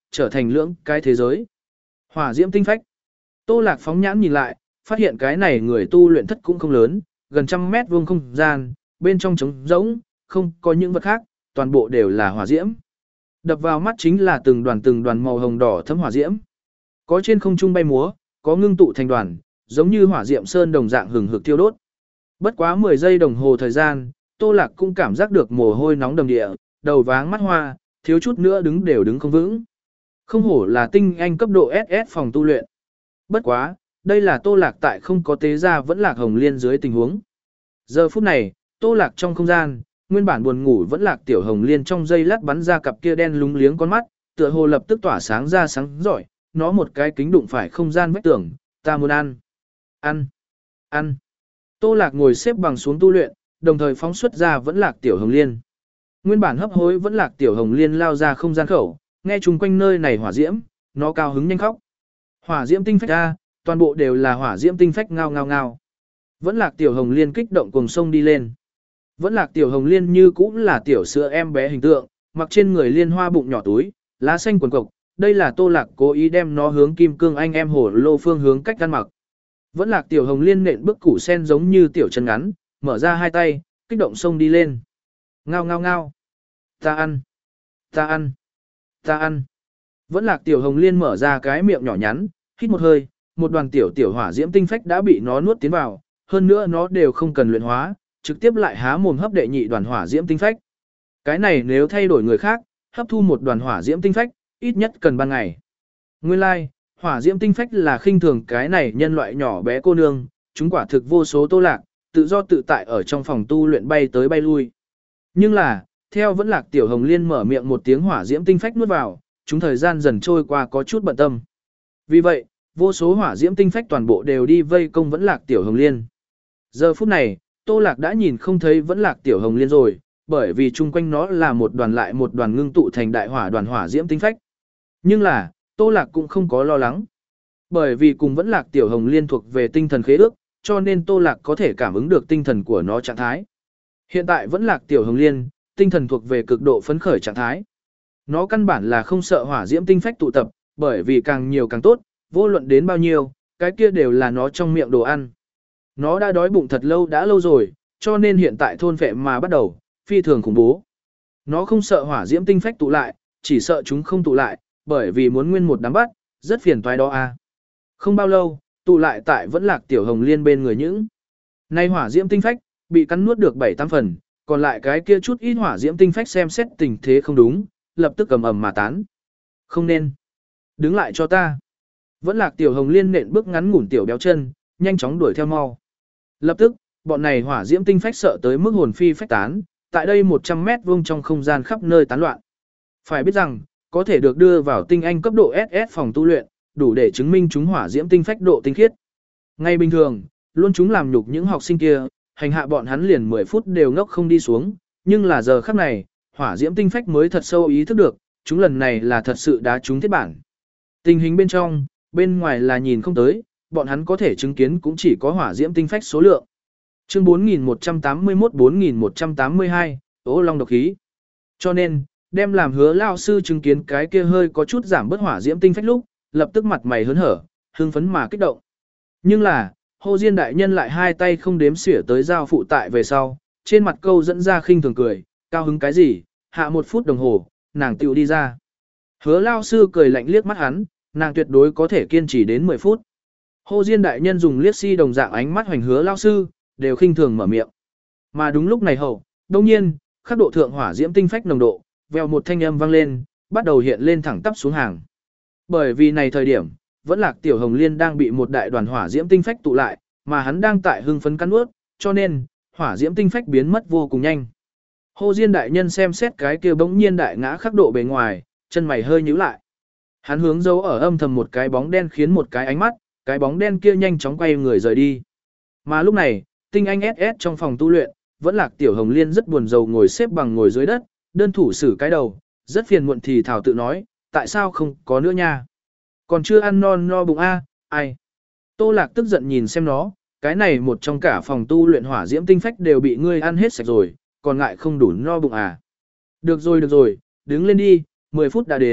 trở thành lưỡng cái thế giới. Hỏa diễm tinh phách. Tô Lạc phóng nhãn nhìn lại, phát hiện cái này người tu luyện thất cũng không lớn, gần trăm mét vuông không gian, bên trong trống rỗng, không có những vật khác, toàn bộ đều là hỏa diễm. Đập vào mắt chính là từng đoàn từng đoàn màu hồng đỏ thấm hỏa diễm. Có trên không trung bay múa, có ngưng tụ thành đoàn, giống như hỏa diệm sơn đồng dạng hừng hực thiêu đốt. Bất quá mười giây đồng hồ thời gian, Tô Lạc cũng cảm giác được mồ hôi nóng đầm địa, đầu váng mắt hoa, thiếu chút nữa đứng đều đứng không vững. Không hổ là tinh anh cấp độ ét ét phòng tu luyện. Bất quá, đây là Tô Lạc tại không có tế ra vẫn lạc hồng liên dưới tình huống. Giờ phút này, Tô Lạc trong không gian, nguyên bản buồn ngủ vẫn lạc tiểu hồng liên trong dây lát bắn ra cặp kia đen lúng liếng con mắt, tựa hồ lập tức tỏa sáng ra sáng giỏi, nó một cái kính đụng phải không gian vách tường, ta muốn ăn, ăn, ăn. Tô Lạc ngồi xếp bằng xuống tu luyện, đồng thời phóng xuất ra vẫn lạc tiểu hồng liên. Nguyên bản hấp hối vẫn lạc tiểu hồng liên lao ra không gian khẩu, nghe chung quanh nơi này hỏa diễm, nó cao hứng nhanh khóc. Hỏa diễm tinh phách ra, toàn bộ đều là hỏa diễm tinh phách ngao ngao ngao. Vẫn lạc tiểu hồng liên kích động cùng sông đi lên. Vẫn lạc tiểu hồng liên như cũng là tiểu sữa em bé hình tượng, mặc trên người liên hoa bụng nhỏ túi, lá xanh quần cộc. Đây là Tô Lạc cố ý đem nó hướng kim cương anh em hổ lô phương hướng cách ăn mặc. Vẫn lạc tiểu hồng liên nện bước củ sen giống như tiểu chân ngắn, mở ra hai tay, kích động sông đi lên. Ngao ngao ngao. Ta ăn. Ta ăn. Ta ăn. Vẫn lạc tiểu hồng liên mở ra cái miệng nhỏ nhắn, hít một hơi, một đoàn tiểu tiểu hỏa diễm tinh phách đã bị nó nuốt tiến vào, hơn nữa nó đều không cần luyện hóa, trực tiếp lại há mồm hấp đệ nhị đoàn hỏa diễm tinh phách. Cái này nếu thay đổi người khác, hấp thu một đoàn hỏa diễm tinh phách, ít nhất cần ba ngày. Nguyên lai, like, hỏa diễm tinh phách là khinh thường cái này nhân loại nhỏ bé cô nương, chúng quả thực vô số Tô Lạc, tự do tự tại ở trong phòng tu luyện bay tới bay lui. Nhưng là, theo vẫn lạc tiểu hồng liên mở miệng một tiếng hỏa diễm tinh phách nuốt vào, chúng thời gian dần trôi qua có chút bận tâm. Vì vậy, vô số hỏa diễm tinh phách toàn bộ đều đi vây công vẫn lạc tiểu hồng liên. Giờ phút này, Tô Lạc đã nhìn không thấy vẫn lạc tiểu hồng liên rồi, bởi vì chung quanh nó là một đoàn lại một đoàn ngưng tụ thành đại hỏa đoàn hỏa diễm tinh phách. Nhưng là, Tô Lạc cũng không có lo lắng. Bởi vì cùng vẫn lạc tiểu hồng liên thuộc về tinh thần khế ước, cho nên Tô Lạc có thể cảm ứng được tinh thần của nó trạng thái. Hiện tại vẫn lạc tiểu hồng liên, tinh thần thuộc về cực độ phấn khởi trạng thái. Nó căn bản là không sợ hỏa diễm tinh phách tụ tập, bởi vì càng nhiều càng tốt, vô luận đến bao nhiêu, cái kia đều là nó trong miệng đồ ăn. Nó đã đói bụng thật lâu đã lâu rồi, cho nên hiện tại thôn phệ mà bắt đầu, phi thường khủng bố. Nó không sợ hỏa diễm tinh phách tụ lại, chỉ sợ chúng không tụ lại, bởi vì muốn nguyên một đám bắt, rất phiền toái đó a. Không bao lâu, tụ lại tại vẫn lạc tiểu hồng liên bên người những. Nay hỏa diễm tinh phách, bị cắn nuốt được bảy tám phần, còn lại cái kia chút ít hỏa diễm tinh phách xem xét tình thế không đúng, lập tức cầm ầm mà tán. Không nên. Đứng lại cho ta. Vẫn lạc tiểu hồng liên nện bước ngắn ngủn tiểu béo chân, nhanh chóng đuổi theo mau. Lập tức, bọn này hỏa diễm tinh phách sợ tới mức hồn phi phách tán, tại đây một trăm mét vuông trong không gian khắp nơi tán loạn. Phải biết rằng, có thể được đưa vào tinh anh cấp độ ét ét phòng tu luyện, đủ để chứng minh chúng hỏa diễm tinh phách độ tinh khiết. Ngay bình thường, luôn chúng làm nhục những học sinh kia, hành hạ bọn hắn liền mười phút đều ngốc không đi xuống, nhưng là giờ khắc này, hỏa diễm tinh phách mới thật sâu ý thức được, chúng lần này là thật sự đá trúng thiết bản. Tình hình bên trong, bên ngoài là nhìn không tới, bọn hắn có thể chứng kiến cũng chỉ có hỏa diễm tinh phách số lượng. Chương bốn nghìn một trăm tám mươi mốt bốn nghìn một trăm tám mươi hai, Ô Long độc khí. Cho nên, đem làm Hứa lão sư chứng kiến cái kia hơi có chút giảm bớt hỏa diễm tinh phách lúc, lập tức mặt mày hớn hở, hưng phấn mà kích động. Nhưng là, Hồ Diên đại nhân lại hai tay không đếm xỉa tới giao phụ tại về sau, trên mặt câu dẫn ra khinh thường cười, cao hứng cái gì, hạ một phút đồng hồ, nàng tiểu đi ra. Hứa lão sư cười lạnh liếc mắt hắn, nàng tuyệt đối có thể kiên trì đến mười phút. Hồ Diên đại nhân dùng liếc si đồng dạng ánh mắt hoành Hứa lão sư, đều khinh thường mở miệng. Mà đúng lúc này hậu, đương nhiên, khắc độ thượng hỏa diễm tinh phách nồng độ, vèo một thanh âm vang lên, bắt đầu hiện lên thẳng tắp xuống hàng. Bởi vì này thời điểm, vẫn lạc tiểu hồng liên đang bị một đại đoàn hỏa diễm tinh phách tụ lại, mà hắn đang tại hưng phấn cắn nuốt, cho nên, hỏa diễm tinh phách biến mất vô cùng nhanh. Hồ Diên đại nhân xem xét cái kia bỗng nhiên đại ngã khắc độ bề ngoài, chân mày hơi nhíu lại. Hắn hướng dấu ở âm thầm một cái bóng đen khiến một cái ánh mắt, cái bóng đen kia nhanh chóng quay người rời đi. Mà lúc này, tinh anh ét ét trong phòng tu luyện, vẫn lạc tiểu hồng liên rất buồn rầu ngồi xếp bằng ngồi dưới đất, đơn thủ xử cái đầu, rất phiền muộn thì thảo tự nói, tại sao không có nữa nha. Còn chưa ăn non no bụng a, ai. Tô Lạc tức giận nhìn xem nó, cái này một trong cả phòng tu luyện hỏa diễm tinh phách đều bị ngươi ăn hết sạch rồi, còn ngại không đủ no bụng à. Được rồi được rồi, đứng lên đi, mười phút đã đến,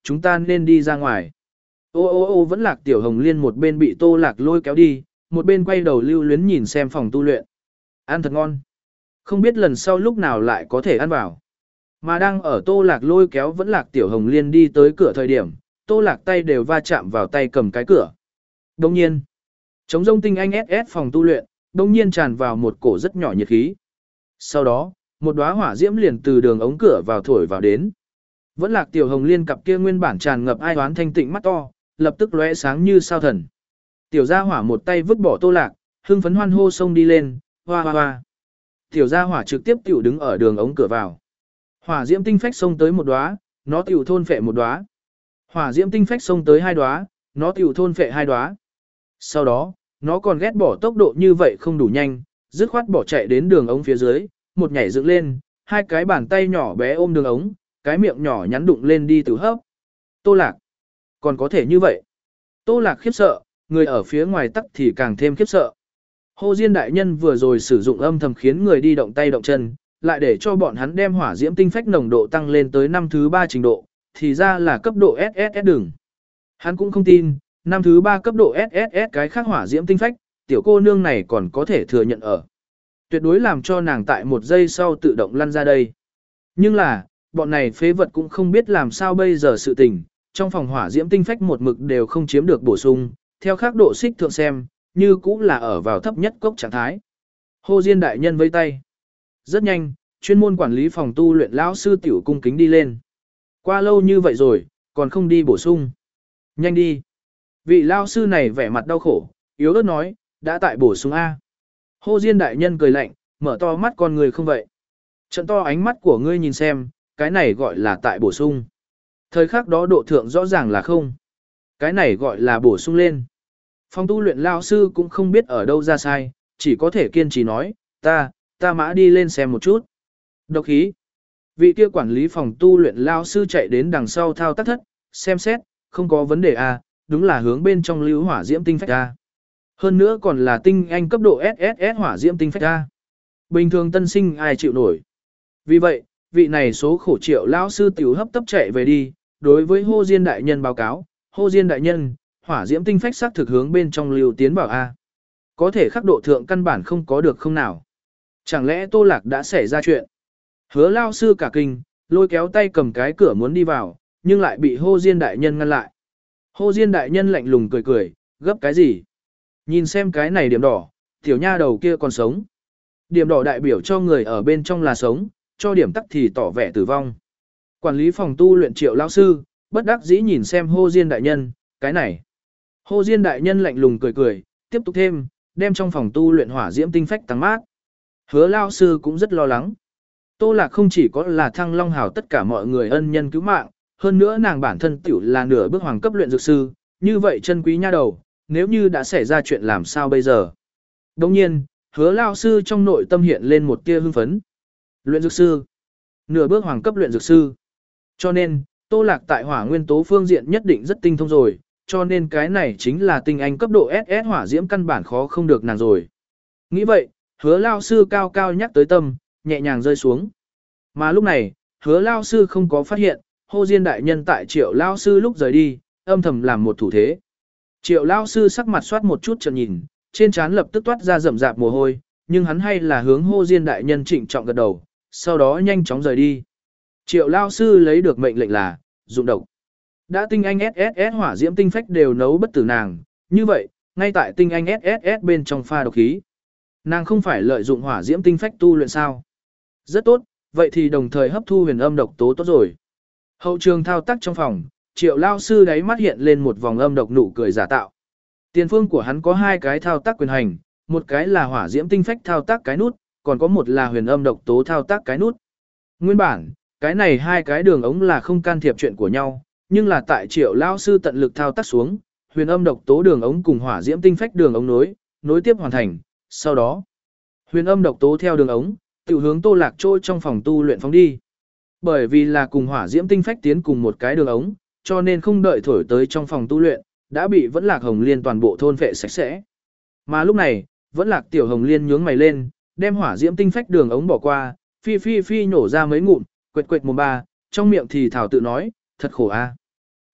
chúng ta nên đi ra ngoài. Ô ô ô vẫn Lạc Tiểu Hồng Liên một bên bị Tô Lạc lôi kéo đi, một bên quay đầu lưu luyến nhìn xem phòng tu luyện. Ăn thật ngon. Không biết lần sau lúc nào lại có thể ăn vào. Mà đang ở Tô Lạc lôi kéo vẫn Lạc Tiểu Hồng Liên đi tới cửa thời điểm, Tô Lạc tay đều va chạm vào tay cầm cái cửa. Đồng nhiên, chống rông tinh anh ét ét phòng tu luyện, đồng nhiên tràn vào một cổ rất nhỏ nhiệt khí. Sau đó, một đóa hỏa diễm liền từ đường ống cửa vào thổi vào đến. Vẫn Lạc Tiểu Hồng Liên cặp kia nguyên bản tràn ngập ai oán thanh tịnh mắt to, lập tức lóe sáng như sao thần. Tiểu gia hỏa một tay vứt bỏ Tô Lạc, hưng phấn hoan hô xông đi lên, hoa hoa hoa. Tiểu gia hỏa trực tiếp tiểu đứng ở đường ống cửa vào. Hỏa diễm tinh phách xông tới một đóa, nó tiểu thôn phệ một đóa. Hỏa diễm tinh phách xông tới hai đóa, nó tiểu thôn phệ hai đóa. Sau đó, nó còn ghét bỏ tốc độ như vậy không đủ nhanh, dứt khoát bỏ chạy đến đường ống phía dưới, một nhảy dựng lên, hai cái bàn tay nhỏ bé ôm đường ống, cái miệng nhỏ nhắn đụng lên đi từ hấp. Tô Lạc, còn có thể như vậy. Tô Lạc khiếp sợ, người ở phía ngoài tắc thì càng thêm khiếp sợ. Hồ Diên đại nhân vừa rồi sử dụng âm thầm khiến người đi động tay động chân, lại để cho bọn hắn đem hỏa diễm tinh phách nồng độ tăng lên tới năm thứ ba trình độ, thì ra là cấp độ ét ét ét đừng. Hắn cũng không tin, năm thứ ba cấp độ ét ét ét cái khác hỏa diễm tinh phách, tiểu cô nương này còn có thể thừa nhận ở. Tuyệt đối làm cho nàng tại một giây sau tự động lăn ra đây. Nhưng là, bọn này phế vật cũng không biết làm sao bây giờ sự tình, trong phòng hỏa diễm tinh phách một mực đều không chiếm được bổ sung, theo khác độ xích thượng xem, như cũng là ở vào thấp nhất cốc trạng thái. Hồ Diên đại nhân vây tay. Rất nhanh, chuyên môn quản lý phòng tu luyện lão sư tiểu cung kính đi lên. Qua lâu như vậy rồi, còn không đi bổ sung. Nhanh đi. Vị lão sư này vẻ mặt đau khổ, yếu ớt nói, đã tại bổ sung A. Hồ Diên đại nhân cười lạnh, mở to mắt con người không vậy. Trận to ánh mắt của ngươi nhìn xem, cái này gọi là tại bổ sung. Thời khắc đó độ thượng rõ ràng là không. Cái này gọi là bổ sung lên. Phòng tu luyện lão sư cũng không biết ở đâu ra sai, chỉ có thể kiên trì nói, ta, ta mã đi lên xem một chút. Độc khí. Vị kia quản lý phòng tu luyện lão sư chạy đến đằng sau thao tác thất, xem xét, không có vấn đề à, đúng là hướng bên trong lưu hỏa diễm tinh phách A. Hơn nữa còn là tinh anh cấp độ ét ét ét hỏa diễm tinh phách A. Bình thường tân sinh ai chịu nổi. Vì vậy, vị này số khổ triệu lão sư tiểu hấp tấp chạy về đi, đối với Hồ Diên đại nhân báo cáo, Hồ Diên đại nhân, hỏa diễm tinh phách sắc thực hướng bên trong lưu tiến vào A. Có thể khắc độ thượng căn bản không có được không nào. Chẳng lẽ Tô Lạc đã xảy ra chuyện? Hứa lão sư cả kinh, lôi kéo tay cầm cái cửa muốn đi vào, nhưng lại bị Hồ Diên đại nhân ngăn lại. Hồ Diên đại nhân lạnh lùng cười cười, gấp cái gì? Nhìn xem cái này điểm đỏ, tiểu nha đầu kia còn sống. Điểm đỏ đại biểu cho người ở bên trong là sống, cho điểm tắc thì tỏ vẻ tử vong. Quản lý phòng tu luyện triệu lão sư, bất đắc dĩ nhìn xem Hồ Diên đại nhân, cái này. Hồ Diên đại nhân lạnh lùng cười cười, tiếp tục thêm, đem trong phòng tu luyện hỏa diễm tinh phách tăng mát. Hứa lão sư cũng rất lo lắng. Tô Lạc không chỉ có là Thăng Long Hào tất cả mọi người ân nhân cứu mạng, hơn nữa nàng bản thân tiểu là nửa bước hoàng cấp luyện dược sư, như vậy chân quý nha đầu, nếu như đã xảy ra chuyện làm sao bây giờ. Đồng nhiên, hứa lão sư trong nội tâm hiện lên một tia hưng phấn. Luyện dược sư, nửa bước hoàng cấp luyện dược sư. Cho nên, Tô Lạc tại hỏa nguyên tố phương diện nhất định rất tinh thông rồi, cho nên cái này chính là tinh anh cấp độ ét ét hỏa diễm căn bản khó không được nàng rồi. Nghĩ vậy, hứa lão sư cao cao nhắc tới tâm, nhẹ nhàng rơi xuống. Mà lúc này, hứa lão sư không có phát hiện, Hồ Diên đại nhân tại triệu lão sư lúc rời đi, âm thầm làm một thủ thế. Triệu lão sư sắc mặt soát một chút chợt nhìn, trên trán lập tức toát ra rậm rạp mồ hôi, nhưng hắn hay là hướng Hồ Diên đại nhân trịnh trọng gật đầu, sau đó nhanh chóng rời đi. Triệu lão sư lấy được mệnh lệnh là dụng độc. Đã tinh anh ét ét ét hỏa diễm tinh phách đều nấu bất tử nàng, như vậy, ngay tại tinh anh ét ét ét bên trong pha độc khí. Nàng không phải lợi dụng hỏa diễm tinh phách tu luyện sao? Rất tốt, vậy thì đồng thời hấp thu huyền âm độc tố tốt rồi. Hậu trường thao tác trong phòng, triệu lao sư đáy mắt hiện lên một vòng âm độc nụ cười giả tạo. Tiền phương của hắn có hai cái thao tác quyền hành, một cái là hỏa diễm tinh phách thao tác cái nút, còn có một là huyền âm độc tố thao tác cái nút. Nguyên bản, cái này hai cái đường ống là không can thiệp chuyện của nhau, nhưng là tại triệu lao sư tận lực thao tác xuống, huyền âm độc tố đường ống cùng hỏa diễm tinh phách đường ống nối, nối tiếp hoàn thành, sau đó, huyền âm độc tố theo đường ống, tự hướng Tô Lạc trôi trong phòng tu luyện phóng đi. Bởi vì là cùng hỏa diễm tinh phách tiến cùng một cái đường ống, cho nên không đợi thổi tới trong phòng tu luyện, đã bị Vẫn Lạc Hồng Liên toàn bộ thôn phệ sạch sẽ. Mà lúc này, Vẫn Lạc Tiểu Hồng Liên nhướng mày lên, đem hỏa diễm tinh phách đường ống bỏ qua, phi phi phi nổ ra mấy ngụm, quệt quệt mồm ba, trong miệng thì thảo tự nói, thật khổ a.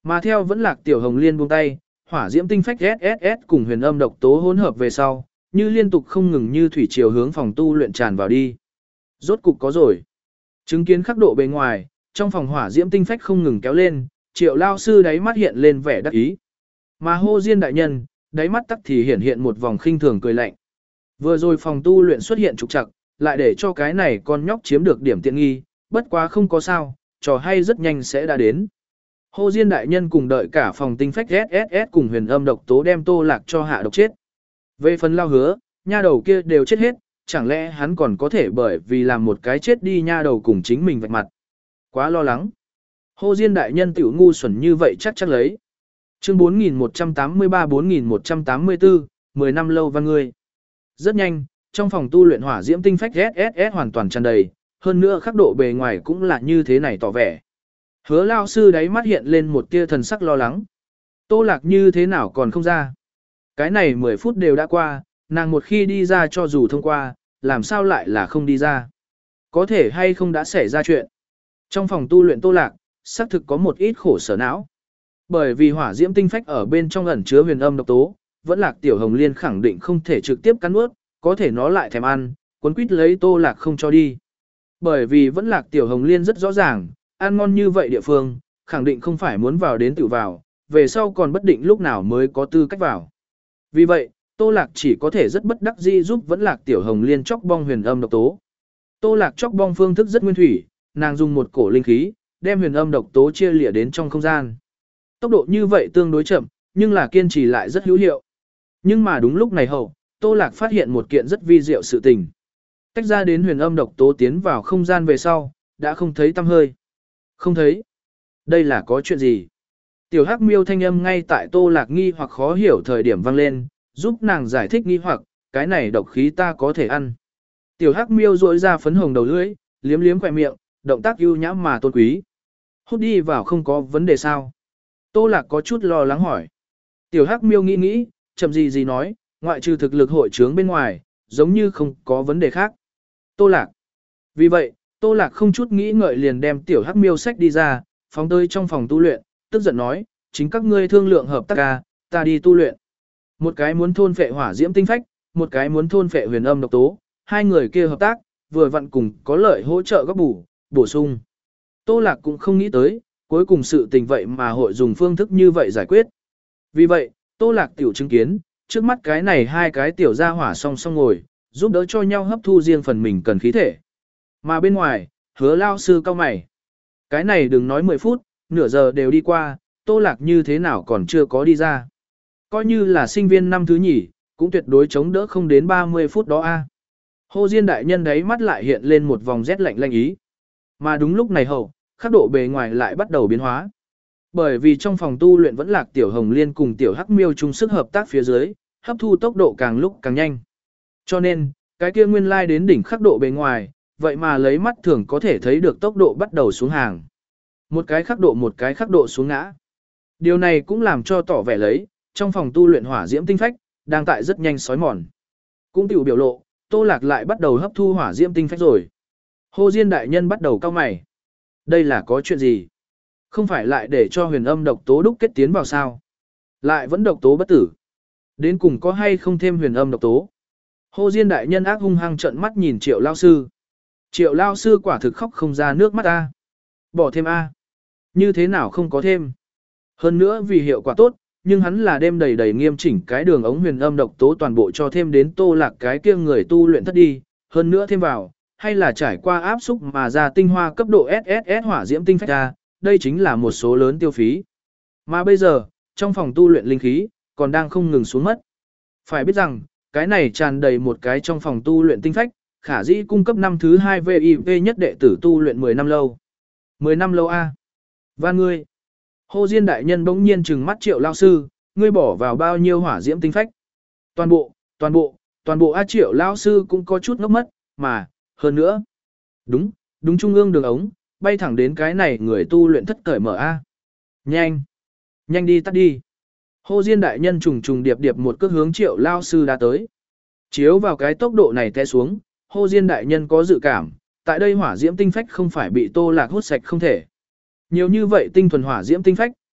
Mà theo vẫn lạc tiểu hồng liên buông tay, hỏa diễm tinh phách ét ét ét cùng huyền âm độc tố hỗn hợp về sau, như liên tục không ngừng như thủy triều hướng phòng tu luyện tràn vào đi. Rốt cục có rồi. Chứng kiến khắc độ bề ngoài, trong phòng hỏa diễm tinh phách không ngừng kéo lên, Triệu lao sư đáy mắt hiện lên vẻ đắc ý. Mà Hô Diên đại nhân, đáy mắt tắc thì hiện hiện một vòng khinh thường cười lạnh. Vừa rồi phòng tu luyện xuất hiện trục trặc, lại để cho cái này con nhóc chiếm được điểm tiện nghi, bất quá không có sao, trò hay rất nhanh sẽ đã đến. Hô Diên đại nhân cùng đợi cả phòng tinh phách ét ét ét cùng huyền âm độc tố đem Tô Lạc cho hạ độc chết. Về phần lao hứa, nha đầu kia đều chết hết, chẳng lẽ hắn còn có thể bởi vì làm một cái chết đi nha đầu cùng chính mình vạch mặt. Quá lo lắng. Hô Diên đại nhân tiểu ngu xuẩn như vậy chắc chắc lấy. Chương bốn nghìn một trăm tám mươi ba bốn nghìn một trăm tám mươi tư, mười năm lâu văn ngươi. Rất nhanh, trong phòng tu luyện hỏa diễm tinh phách ét ét ét hoàn toàn tràn đầy, hơn nữa khắc độ bề ngoài cũng là như thế này tỏ vẻ. Hứa lao sư đáy mắt hiện lên một tia thần sắc lo lắng. Tô Lạc như thế nào còn không ra. Cái này mười phút đều đã qua, nàng một khi đi ra cho dù thông qua, làm sao lại là không đi ra. Có thể hay không đã xảy ra chuyện. Trong phòng tu luyện Tô Lạc, xác thực có một ít khổ sở não. Bởi vì hỏa diễm tinh phách ở bên trong ẩn chứa huyền âm độc tố, vẫn Lạc tiểu hồng liên khẳng định không thể trực tiếp cắn nuốt, có thể nó lại thèm ăn, cuốn quýt lấy Tô Lạc không cho đi. Bởi vì vẫn Lạc tiểu hồng liên rất rõ ràng, ăn ngon như vậy địa phương, khẳng định không phải muốn vào đến tự vào, về sau còn bất định lúc nào mới có tư cách vào. Vì vậy, Tô Lạc chỉ có thể rất bất đắc dĩ giúp vẫn Lạc tiểu hồng liên chóc bong huyền âm độc tố. Tô Lạc chóc bong phương thức rất nguyên thủy, nàng dùng một cổ linh khí, đem huyền âm độc tố chia lìa đến trong không gian. Tốc độ như vậy tương đối chậm, nhưng là kiên trì lại rất hữu hiệu. Nhưng mà đúng lúc này hậu, Tô Lạc phát hiện một kiện rất vi diệu sự tình. Tách ra đến huyền âm độc tố tiến vào không gian về sau, đã không thấy tăm hơi. Không thấy. Đây là có chuyện gì? Tiểu Hắc Miêu thanh âm ngay tại Tô Lạc nghi hoặc khó hiểu thời điểm vang lên, giúp nàng giải thích nghi hoặc, cái này độc khí ta có thể ăn. Tiểu Hắc Miêu rỗi ra phấn hồng đầu lưỡi, liếm liếm khỏe miệng, động tác ưu nhã mà tôn quý. Hút đi vào không có vấn đề sao? Tô Lạc có chút lo lắng hỏi. Tiểu Hắc Miêu nghĩ nghĩ, chậm gì gì nói, ngoại trừ thực lực hội trướng bên ngoài, giống như không có vấn đề khác. Tô Lạc. Vì vậy, Tô Lạc không chút nghĩ ngợi liền đem Tiểu Hắc Miêu sách đi ra, phóng tới trong phòng tu luyện, tức giận nói, chính các ngươi thương lượng hợp tác ca, ta đi tu luyện. Một cái muốn thôn phệ hỏa diễm tinh phách, một cái muốn thôn phệ huyền âm độc tố, hai người kia hợp tác, vừa vặn cùng có lợi hỗ trợ góp bổ, bổ sung. Tô Lạc cũng không nghĩ tới, cuối cùng sự tình vậy mà hội dùng phương thức như vậy giải quyết. Vì vậy, Tô Lạc tiểu chứng kiến, trước mắt cái này hai cái tiểu gia hỏa song song ngồi, giúp đỡ cho nhau hấp thu riêng phần mình cần khí thể. Mà bên ngoài, Hứa lao sư cao mày. Cái này đừng nói mười phút, nửa giờ đều đi qua, Tô Lạc như thế nào còn chưa có đi ra. Coi như là sinh viên năm thứ nhì, cũng tuyệt đối chống đỡ không đến ba mươi phút đó a. Hồ Diên đại nhân đấy mắt lại hiện lên một vòng rét lạnh lanh ý. Mà đúng lúc này hậu, khắc độ bề ngoài lại bắt đầu biến hóa. Bởi vì trong phòng tu luyện vẫn Lạc tiểu hồng liên cùng tiểu Hắc Miêu chung sức hợp tác phía dưới, hấp thu tốc độ càng lúc càng nhanh. Cho nên, cái kia nguyên lai đến đỉnh khắc độ bề ngoài, vậy mà lấy mắt thường có thể thấy được tốc độ bắt đầu xuống hàng. Một cái khắc độ một cái khắc độ xuống ngã. Điều này cũng làm cho tỏ vẻ lấy, trong phòng tu luyện hỏa diễm tinh phách, đang tại rất nhanh sói mòn. Cũng tiểu biểu lộ, Tô Lạc lại bắt đầu hấp thu hỏa diễm tinh phách rồi. Hồ Diên đại nhân bắt đầu cau mày. Đây là có chuyện gì? Không phải lại để cho huyền âm độc tố đúc kết tiến vào sao? Lại vẫn độc tố bất tử. Đến cùng có hay không thêm huyền âm độc tố? Hồ Diên đại nhân ác hung hăng trợn mắt nhìn Triệu lao sư. Triệu lao sư quả thực khóc không ra nước mắt a. Bỏ thêm a. Như thế nào không có thêm? Hơn nữa vì hiệu quả tốt, nhưng hắn là đem đầy đầy nghiêm chỉnh cái đường ống huyền âm độc tố toàn bộ cho thêm đến Tô Lạc cái kia người tu luyện thất đi, hơn nữa thêm vào, hay là trải qua áp xúc mà ra tinh hoa cấp độ ét ét ét hỏa diễm tinh phách ra, đây chính là một số lớn tiêu phí. Mà bây giờ, trong phòng tu luyện linh khí, còn đang không ngừng xuống mất. Phải biết rằng, cái này tràn đầy một cái trong phòng tu luyện tinh phách, khả dĩ cung cấp năm thứ hai vê i vê nhất đệ tử tu luyện mười năm lâu. mười năm lâu a. Và ngươi, Hồ Diên đại nhân bỗng nhiên trừng mắt Triệu lao sư, ngươi bỏ vào bao nhiêu hỏa diễm tinh phách? Toàn bộ, toàn bộ, toàn bộ a. Triệu lao sư cũng có chút ngốc mất, mà, hơn nữa. Đúng, đúng trung ương đường ống, bay thẳng đến cái này người tu luyện thất cởi mở a. Nhanh, nhanh đi tắt đi. Hồ Diên đại nhân trùng trùng điệp điệp một cước hướng Triệu lao sư đã tới. Chiếu vào cái tốc độ này té xuống, Hồ Diên đại nhân có dự cảm, tại đây hỏa diễm tinh phách không phải bị Tô Lạc hút sạch không thể. Nhiều như vậy tinh thuần hỏa diễm tinh phách,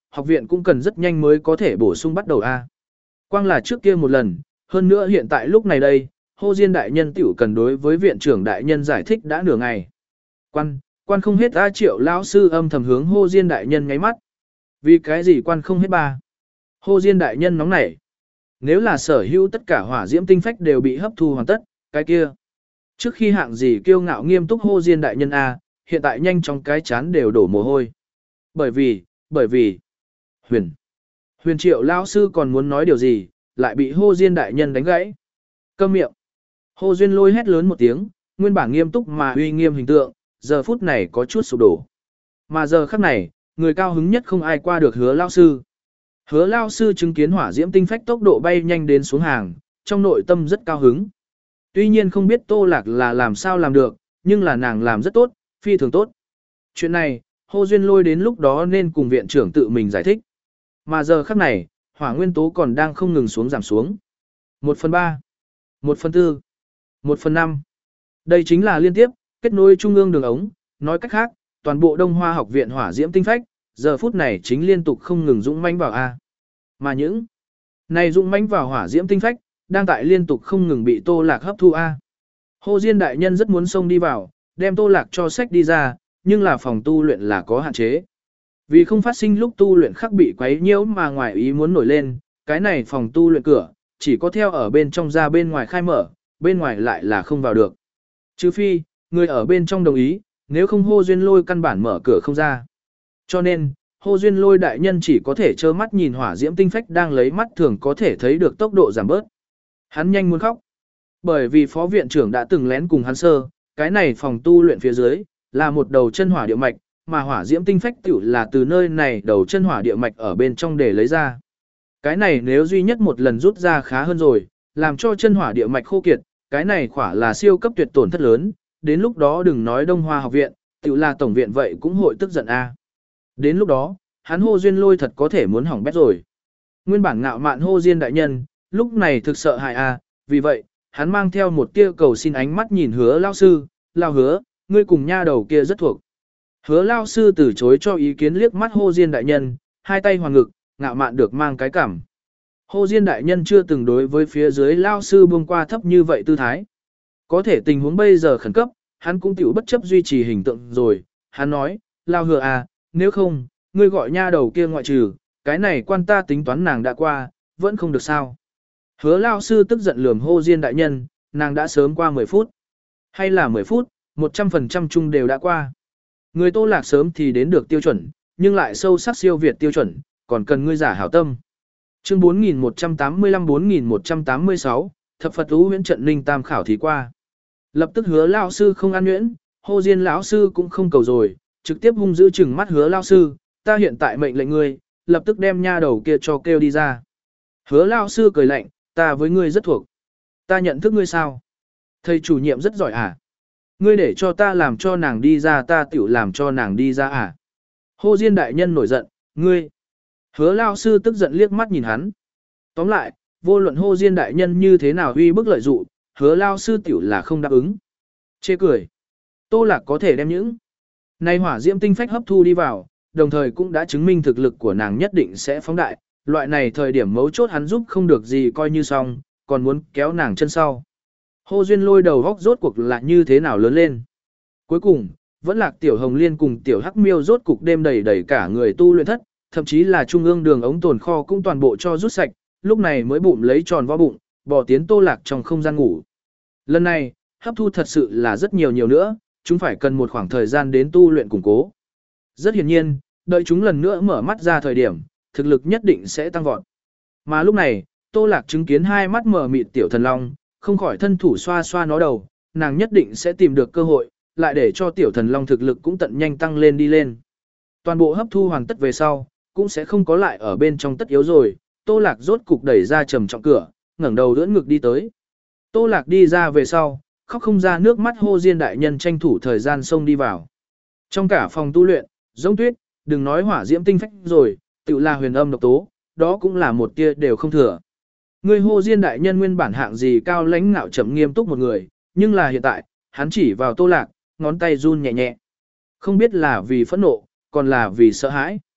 học viện cũng cần rất nhanh mới có thể bổ sung bắt đầu a. Quang là trước kia một lần, hơn nữa hiện tại lúc này đây, Hồ Diên đại nhân tiểu cần đối với viện trưởng đại nhân giải thích đã nửa ngày. Quan, quan không hết A Triệu lão sư âm thầm hướng Hồ Diên đại nhân ngáy mắt. Vì cái gì quan không hết ba? Hồ Diên đại nhân nóng nảy. Nếu là sở hữu tất cả hỏa diễm tinh phách đều bị hấp thu hoàn tất, cái kia. Trước khi hạng gì kiêu ngạo nghiêm túc Hồ Diên đại nhân A, hiện tại nhanh chóng cái chán đều đổ mồ hôi. Bởi vì, bởi vì, huyền. Huyền Triệu lão sư còn muốn nói điều gì, lại bị Hồ Diên đại nhân đánh gãy. Câm miệng. Hồ Duyên Lôi hét lớn một tiếng, nguyên bản nghiêm túc mà uy nghiêm hình tượng, giờ phút này có chút sụp đổ. Mà giờ khắc này, người cao hứng nhất không ai qua được Hứa lão sư. Hứa lão sư chứng kiến hỏa diễm tinh phách tốc độ bay nhanh đến xuống hàng, trong nội tâm rất cao hứng. Tuy nhiên không biết Tô Lạc là làm sao làm được, nhưng là nàng làm rất tốt, phi thường tốt. Chuyện này, Hồ Duyên Lôi đến lúc đó nên cùng viện trưởng tự mình giải thích. Mà giờ khắc này, hỏa nguyên tố còn đang không ngừng xuống giảm xuống. Một phần ba, một phần tư, một phần năm. Đây chính là liên tiếp, kết nối trung ương đường ống, nói cách khác, toàn bộ Đông Hoa học viện hỏa diễm tinh phách, giờ phút này chính liên tục không ngừng dũng mãnh vào A. Mà những này dũng mãnh vào hỏa diễm tinh phách, đang tại liên tục không ngừng bị Tô Lạc hấp thu A. Hồ Diên đại nhân rất muốn xông đi vào, đem Tô Lạc cho sách đi ra, nhưng là phòng tu luyện là có hạn chế. Vì không phát sinh lúc tu luyện khác bị quấy nhiễu mà ngoài ý muốn nổi lên, cái này phòng tu luyện cửa, chỉ có theo ở bên trong ra bên ngoài khai mở, bên ngoài lại là không vào được. Trừ phi, người ở bên trong đồng ý, nếu không Hồ Duyên Lôi căn bản mở cửa không ra. Cho nên, Hồ Duyên Lôi đại nhân chỉ có thể trơ mắt nhìn hỏa diễm tinh phách đang lấy mắt thường có thể thấy được tốc độ giảm bớt. Hắn nhanh muốn khóc. Bởi vì phó viện trưởng đã từng lén cùng hắn sơ, cái này phòng tu luyện phía dưới, là một đầu chân hỏa địa mạch, mà hỏa diễm tinh phách tiểu là từ nơi này đầu chân hỏa địa mạch ở bên trong để lấy ra. Cái này nếu duy nhất một lần rút ra khá hơn rồi, làm cho chân hỏa địa mạch khô kiệt, cái này quả là siêu cấp tuyệt tổn thất lớn, đến lúc đó đừng nói Đông Hoa học viện, tiểu là tổng viện vậy cũng hội tức giận a. Đến lúc đó, hắn Hồ Duyên Lôi thật có thể muốn hỏng bét rồi. Nguyên bản ngạo mạn Hồ Diên đại nhân, lúc này thực sợ hại a, vì vậy, hắn mang theo một tia cầu xin ánh mắt nhìn Hứa lão sư, "Lao Hứa, ngươi cùng nha đầu kia rất thuộc." Hứa lão sư từ chối cho ý kiến liếc mắt Hồ Diên đại nhân, hai tay hoàn ngực, ngạo mạn được mang cái cảm. Hồ Diên đại nhân chưa từng đối với phía dưới lão sư buông qua thấp như vậy tư thái. Có thể tình huống bây giờ khẩn cấp, hắn cũng tiểu bất chấp duy trì hình tượng rồi, hắn nói, "Lao Hứa à, nếu không, ngươi gọi nha đầu kia ngoại trừ, cái này quan ta tính toán nàng đã qua, vẫn không được sao." Hứa lão sư tức giận lườm Hồ Diên đại nhân, nàng đã sớm qua mười phút. Hay là mười phút, một trăm phần trăm chung đều đã qua. Người Tô Lạc sớm thì đến được tiêu chuẩn, nhưng lại sâu sắc siêu việt tiêu chuẩn, còn cần ngươi giả hảo tâm. Chương bốn nghìn một trăm tám mươi lăm bốn nghìn một trăm tám mươi sáu, Thập Phật Ú Huyễn Trận Ninh Tam khảo thí qua. Lập tức Hứa lão sư không ăn nhuyễn, Hồ Diên lão sư cũng không cầu rồi, trực tiếp hung dữ chừng mắt Hứa lão sư, "Ta hiện tại mệnh lệnh ngươi, lập tức đem nha đầu kia cho kêu đi ra." Hứa lão sư cười lạnh, "Ta với ngươi rất thuộc. Ta nhận thức ngươi sao? Thầy chủ nhiệm rất giỏi à? Ngươi để cho ta làm cho nàng đi ra ta tiểu làm cho nàng đi ra à?" Hồ Diên đại nhân nổi giận, "Ngươi." Hứa lão sư tức giận liếc mắt nhìn hắn. Tóm lại, vô luận Hồ Diên đại nhân như thế nào uy bức lợi dụ, Hứa lão sư tiểu là không đáp ứng. Chê cười. Tô Lạc có thể đem những này hỏa diễm tinh phách hấp thu đi vào, đồng thời cũng đã chứng minh thực lực của nàng nhất định sẽ phóng đại, loại này thời điểm mấu chốt hắn giúp không được gì coi như xong, còn muốn kéo nàng chân sau. Hồ Duyên Lôi đầu góc rốt cuộc là như thế nào lớn lên. Cuối cùng, vẫn là Tiểu Hồng Liên cùng Tiểu Hắc Miêu rốt cục đêm đầy đầy cả người tu luyện thất, thậm chí là trung ương đường ống tồn kho cũng toàn bộ cho rút sạch, lúc này mới bụng lấy tròn vo bụng, bỏ tiến Tô Lạc trong không gian ngủ. Lần này, hấp thu thật sự là rất nhiều nhiều nữa, chúng phải cần một khoảng thời gian đến tu luyện củng cố. Rất hiển nhiên, đợi chúng lần nữa mở mắt ra thời điểm, thực lực nhất định sẽ tăng vọt. Mà lúc này, Tô Lạc chứng kiến hai mắt mở mịt Tiểu Thần Long, không khỏi thân thủ xoa xoa nó đầu, nàng nhất định sẽ tìm được cơ hội, lại để cho Tiểu Thần Long thực lực cũng tận nhanh tăng lên đi lên. Toàn bộ hấp thu hoàn tất về sau, cũng sẽ không có lại ở bên trong tất yếu rồi. Tô Lạc rốt cục đẩy ra trầm trọng cửa, ngẩng đầu đỡ ngực đi tới. Tô Lạc đi ra về sau, khóc không ra nước mắt. Hồ Diên đại nhân tranh thủ thời gian xông đi vào. Trong cả phòng tu luyện, giống tuyết, đừng nói hỏa diễm tinh phách rồi, tự là huyền âm độc tố, đó cũng là một tia đều không thừa. Người Hồ Diên đại nhân nguyên bản hạng gì cao lãnh ngạo chậm nghiêm túc một người, nhưng là hiện tại, hắn chỉ vào Tô Lạc, ngón tay run nhẹ nhẹ. Không biết là vì phẫn nộ, còn là vì sợ hãi.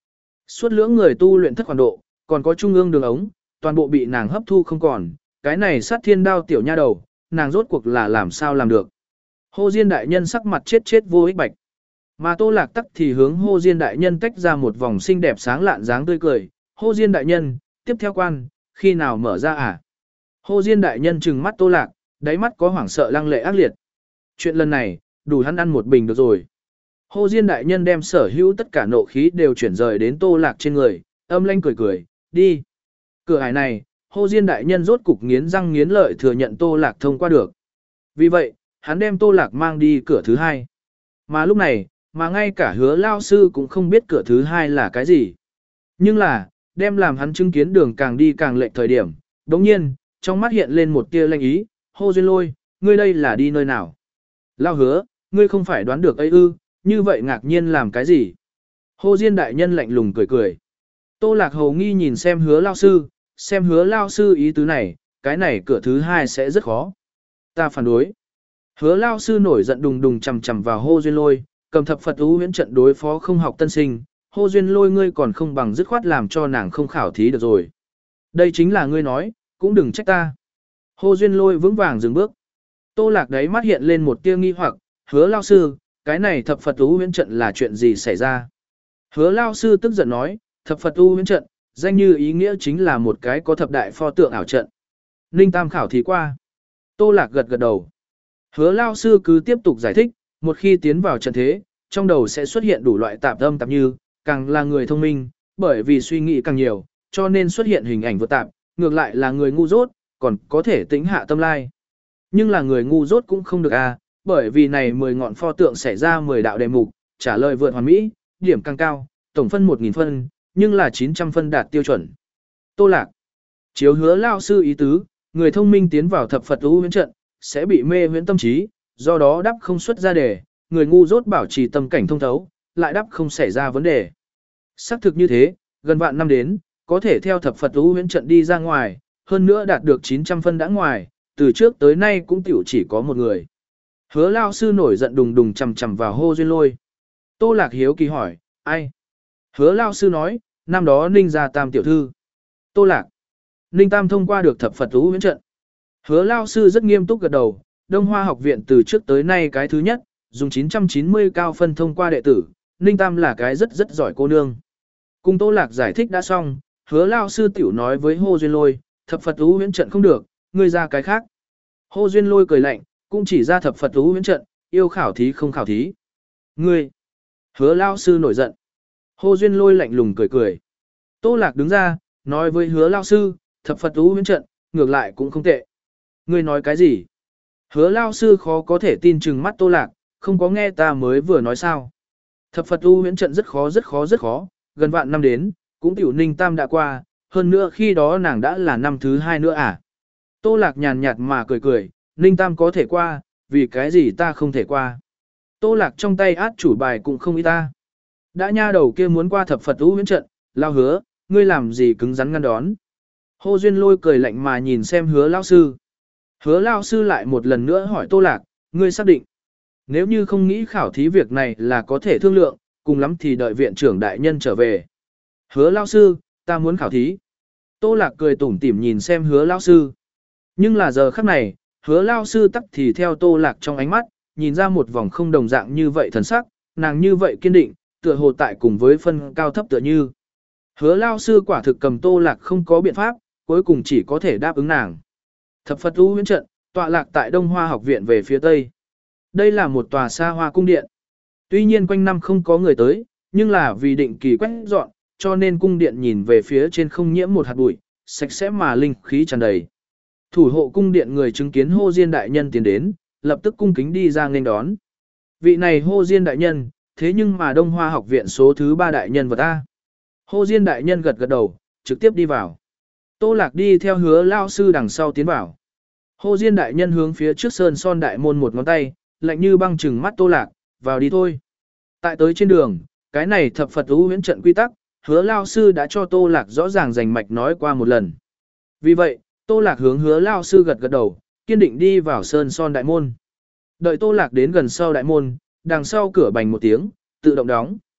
Suốt lưỡng người tu luyện thất khoản độ, còn có trung ương đường ống, toàn bộ bị nàng hấp thu không còn, cái này sát thiên đao tiểu nha đầu, nàng rốt cuộc là làm sao làm được. Hồ Diên đại nhân sắc mặt chết chết vô ích bạch. Mà Tô Lạc tắc thì hướng Hồ Diên đại nhân tách ra một vòng xinh đẹp sáng lạn dáng tươi cười, Hồ Diên đại nhân, tiếp theo quan, khi nào mở ra à? Hồ Diên đại nhân trừng mắt Tô Lạc, đáy mắt có hoảng sợ lăng lệ ác liệt. Chuyện lần này, đủ hắn ăn một bình được rồi. Hồ Diên đại nhân đem sở hữu tất cả nộ khí đều chuyển rời đến Tô Lạc trên người, âm lanh cười cười, đi. Cửa ải này, Hồ Diên đại nhân rốt cục nghiến răng nghiến lợi thừa nhận Tô Lạc thông qua được. Vì vậy, hắn đem Tô Lạc mang đi cửa thứ hai. Mà lúc này, mà ngay cả hứa lao sư cũng không biết cửa thứ hai là cái gì. Nhưng là, đem làm hắn chứng kiến đường càng đi càng lệch thời điểm, đồng nhiên, trong mắt hiện lên một tia lanh ý, Hồ Duyên Lôi, ngươi đây là đi nơi nào? Lao hứa, ngươi không phải đoán được ấy ư, như vậy ngạc nhiên làm cái gì? Hồ Diên đại nhân lạnh lùng cười cười. Tô Lạc hầu nghi nhìn xem hứa lao sư, xem hứa lao sư ý tứ này, cái này cửa thứ hai sẽ rất khó. Ta phản đối. Hứa lao sư nổi giận đùng đùng chầm chầm vào Hồ Duyên Lôi, cầm thập Phật ú huyễn trận đối phó không học tân sinh, Hồ Duyên Lôi ngươi còn không bằng dứt khoát làm cho nàng không khảo thí được rồi. Đây chính là ngươi nói, cũng đừng trách ta. Hồ Duyên Lôi vững vàng dừng bước. Tô Lạc đấy mắt hiện lên một tia nghi hoặc, hứa lao sư, cái này thập Phật ú huyễn trận là chuyện gì xảy ra? Hứa lao sư tức giận nói, thập Phật ú huyễn trận, danh như ý nghĩa chính là một cái có thập đại pho tượng ảo trận. Ninh Tam khảo thí qua. Tô Lạc gật gật đầu. Hứa lao sư cứ tiếp tục giải thích, một khi tiến vào trận thế, trong đầu sẽ xuất hiện đủ loại tạp âm tạp như, càng là người thông minh, bởi vì suy nghĩ càng nhiều, cho nên xuất hiện hình ảnh vượt tạp, ngược lại là người ngu dốt, còn có thể tính hạ tâm lai. Nhưng là người ngu dốt cũng không được à, bởi vì này mười ngọn pho tượng xảy ra mười đạo đề mục, trả lời vượt hoàn mỹ, điểm càng cao, tổng phân một nghìn phân, nhưng là chín trăm phân đạt tiêu chuẩn. Tô Lạc. Chiếu hứa lao sư ý tứ, người thông minh tiến vào thập Phật ú huyễn trận, sẽ bị mê huyễn tâm trí, do đó đáp không xuất ra đề, người ngu dốt bảo trì tâm cảnh thông thấu, lại đáp không xảy ra vấn đề. Xác thực như thế, gần vạn năm đến, có thể theo thập Phật ú huyễn trận đi ra ngoài, hơn nữa đạt được chín trăm phân đã ngoài, từ trước tới nay cũng tiểu chỉ có một người. Hứa lao sư nổi giận đùng đùng chầm chầm vào Hồ Duyên Lôi. Tô Lạc hiếu kỳ hỏi, ai? Hứa lao sư nói, năm đó Ninh gia Tam tiểu thư. Tô Lạc. Ninh Tam thông qua được thập Phật ú huyễn trận. Hứa lao sư rất nghiêm túc gật đầu, Đông Hoa học viện từ trước tới nay cái thứ nhất, dùng chín trăm chín mươi cao phân thông qua đệ tử, Ninh Tam là cái rất rất giỏi cô nương. Cùng Tô Lạc giải thích đã xong, hứa lao sư tiểu nói với Hồ Duyên Lôi, thập Phật ú huyễn trận không được, ngươi ra cái khác. Hồ Duyên Lôi cười lạnh, cũng chỉ ra thập Phật ú huyễn trận, yêu khảo thí không khảo thí. Ngươi! Hứa lao sư nổi giận. Hồ Duyên Lôi lạnh lùng cười cười. Tô Lạc đứng ra, nói với hứa lao sư, thập Phật ú huyễn trận, ngược lại cũng không tệ. Ngươi nói cái gì? Hứa lao sư khó có thể tin chừng mắt Tô Lạc, không có nghe ta mới vừa nói sao. Thập Phật ú huyễn trận rất khó rất khó rất khó, gần vạn năm đến, cũng tiểu Ninh Tam đã qua, hơn nữa khi đó nàng đã là năm thứ hai nữa à. Tô Lạc nhàn nhạt mà cười cười, Ninh Tam có thể qua, vì cái gì ta không thể qua. Tô Lạc trong tay át chủ bài cũng không ý ta. Đã nha đầu kia muốn qua thập Phật ú huyễn trận, lao hứa, ngươi làm gì cứng rắn ngăn đón. Hồ Duyên Lôi cười lạnh mà nhìn xem hứa lao sư. Hứa lao sư lại một lần nữa hỏi Tô Lạc, ngươi xác định. Nếu như không nghĩ khảo thí việc này là có thể thương lượng, cùng lắm thì đợi viện trưởng đại nhân trở về. Hứa lao sư, ta muốn khảo thí. Tô Lạc cười tủm tỉm nhìn xem hứa lao sư. Nhưng là giờ khắc này, hứa lao sư tắc thì theo Tô Lạc trong ánh mắt, nhìn ra một vòng không đồng dạng như vậy thần sắc, nàng như vậy kiên định, tựa hồ tại cùng với phân cao thấp tựa như. Hứa lao sư quả thực cầm Tô Lạc không có biện pháp, cuối cùng chỉ có thể đáp ứng nàng. Thập Phật ú huyễn trận, tọa lạc tại Đông Hoa học viện về phía tây. Đây là một tòa xa hoa cung điện. Tuy nhiên quanh năm không có người tới, nhưng là vì định kỳ quét dọn, cho nên cung điện nhìn về phía trên không nhiễm một hạt bụi, sạch sẽ mà linh khí tràn đầy. Thủ hộ cung điện người chứng kiến Hồ Diên đại nhân tiến đến, lập tức cung kính đi ra nghênh đón. Vị này Hồ Diên đại nhân, thế nhưng mà Đông Hoa học viện số thứ ba đại nhân vật ta. Hồ Diên đại nhân gật gật đầu, trực tiếp đi vào. Tô Lạc đi theo hứa lao sư đằng sau tiến vào. Hồ Diên đại nhân hướng phía trước sơn son đại môn một ngón tay, lạnh như băng chừng mắt Tô Lạc, vào đi thôi. Tại tới trên đường, cái này thập Phật ú huyễn trận quy tắc, hứa lao sư đã cho Tô Lạc rõ ràng rành mạch nói qua một lần. Vì vậy, Tô Lạc hướng hứa lao sư gật gật đầu, kiên định đi vào sơn son đại môn. Đợi Tô Lạc đến gần sau đại môn, đằng sau cửa bành một tiếng, tự động đóng.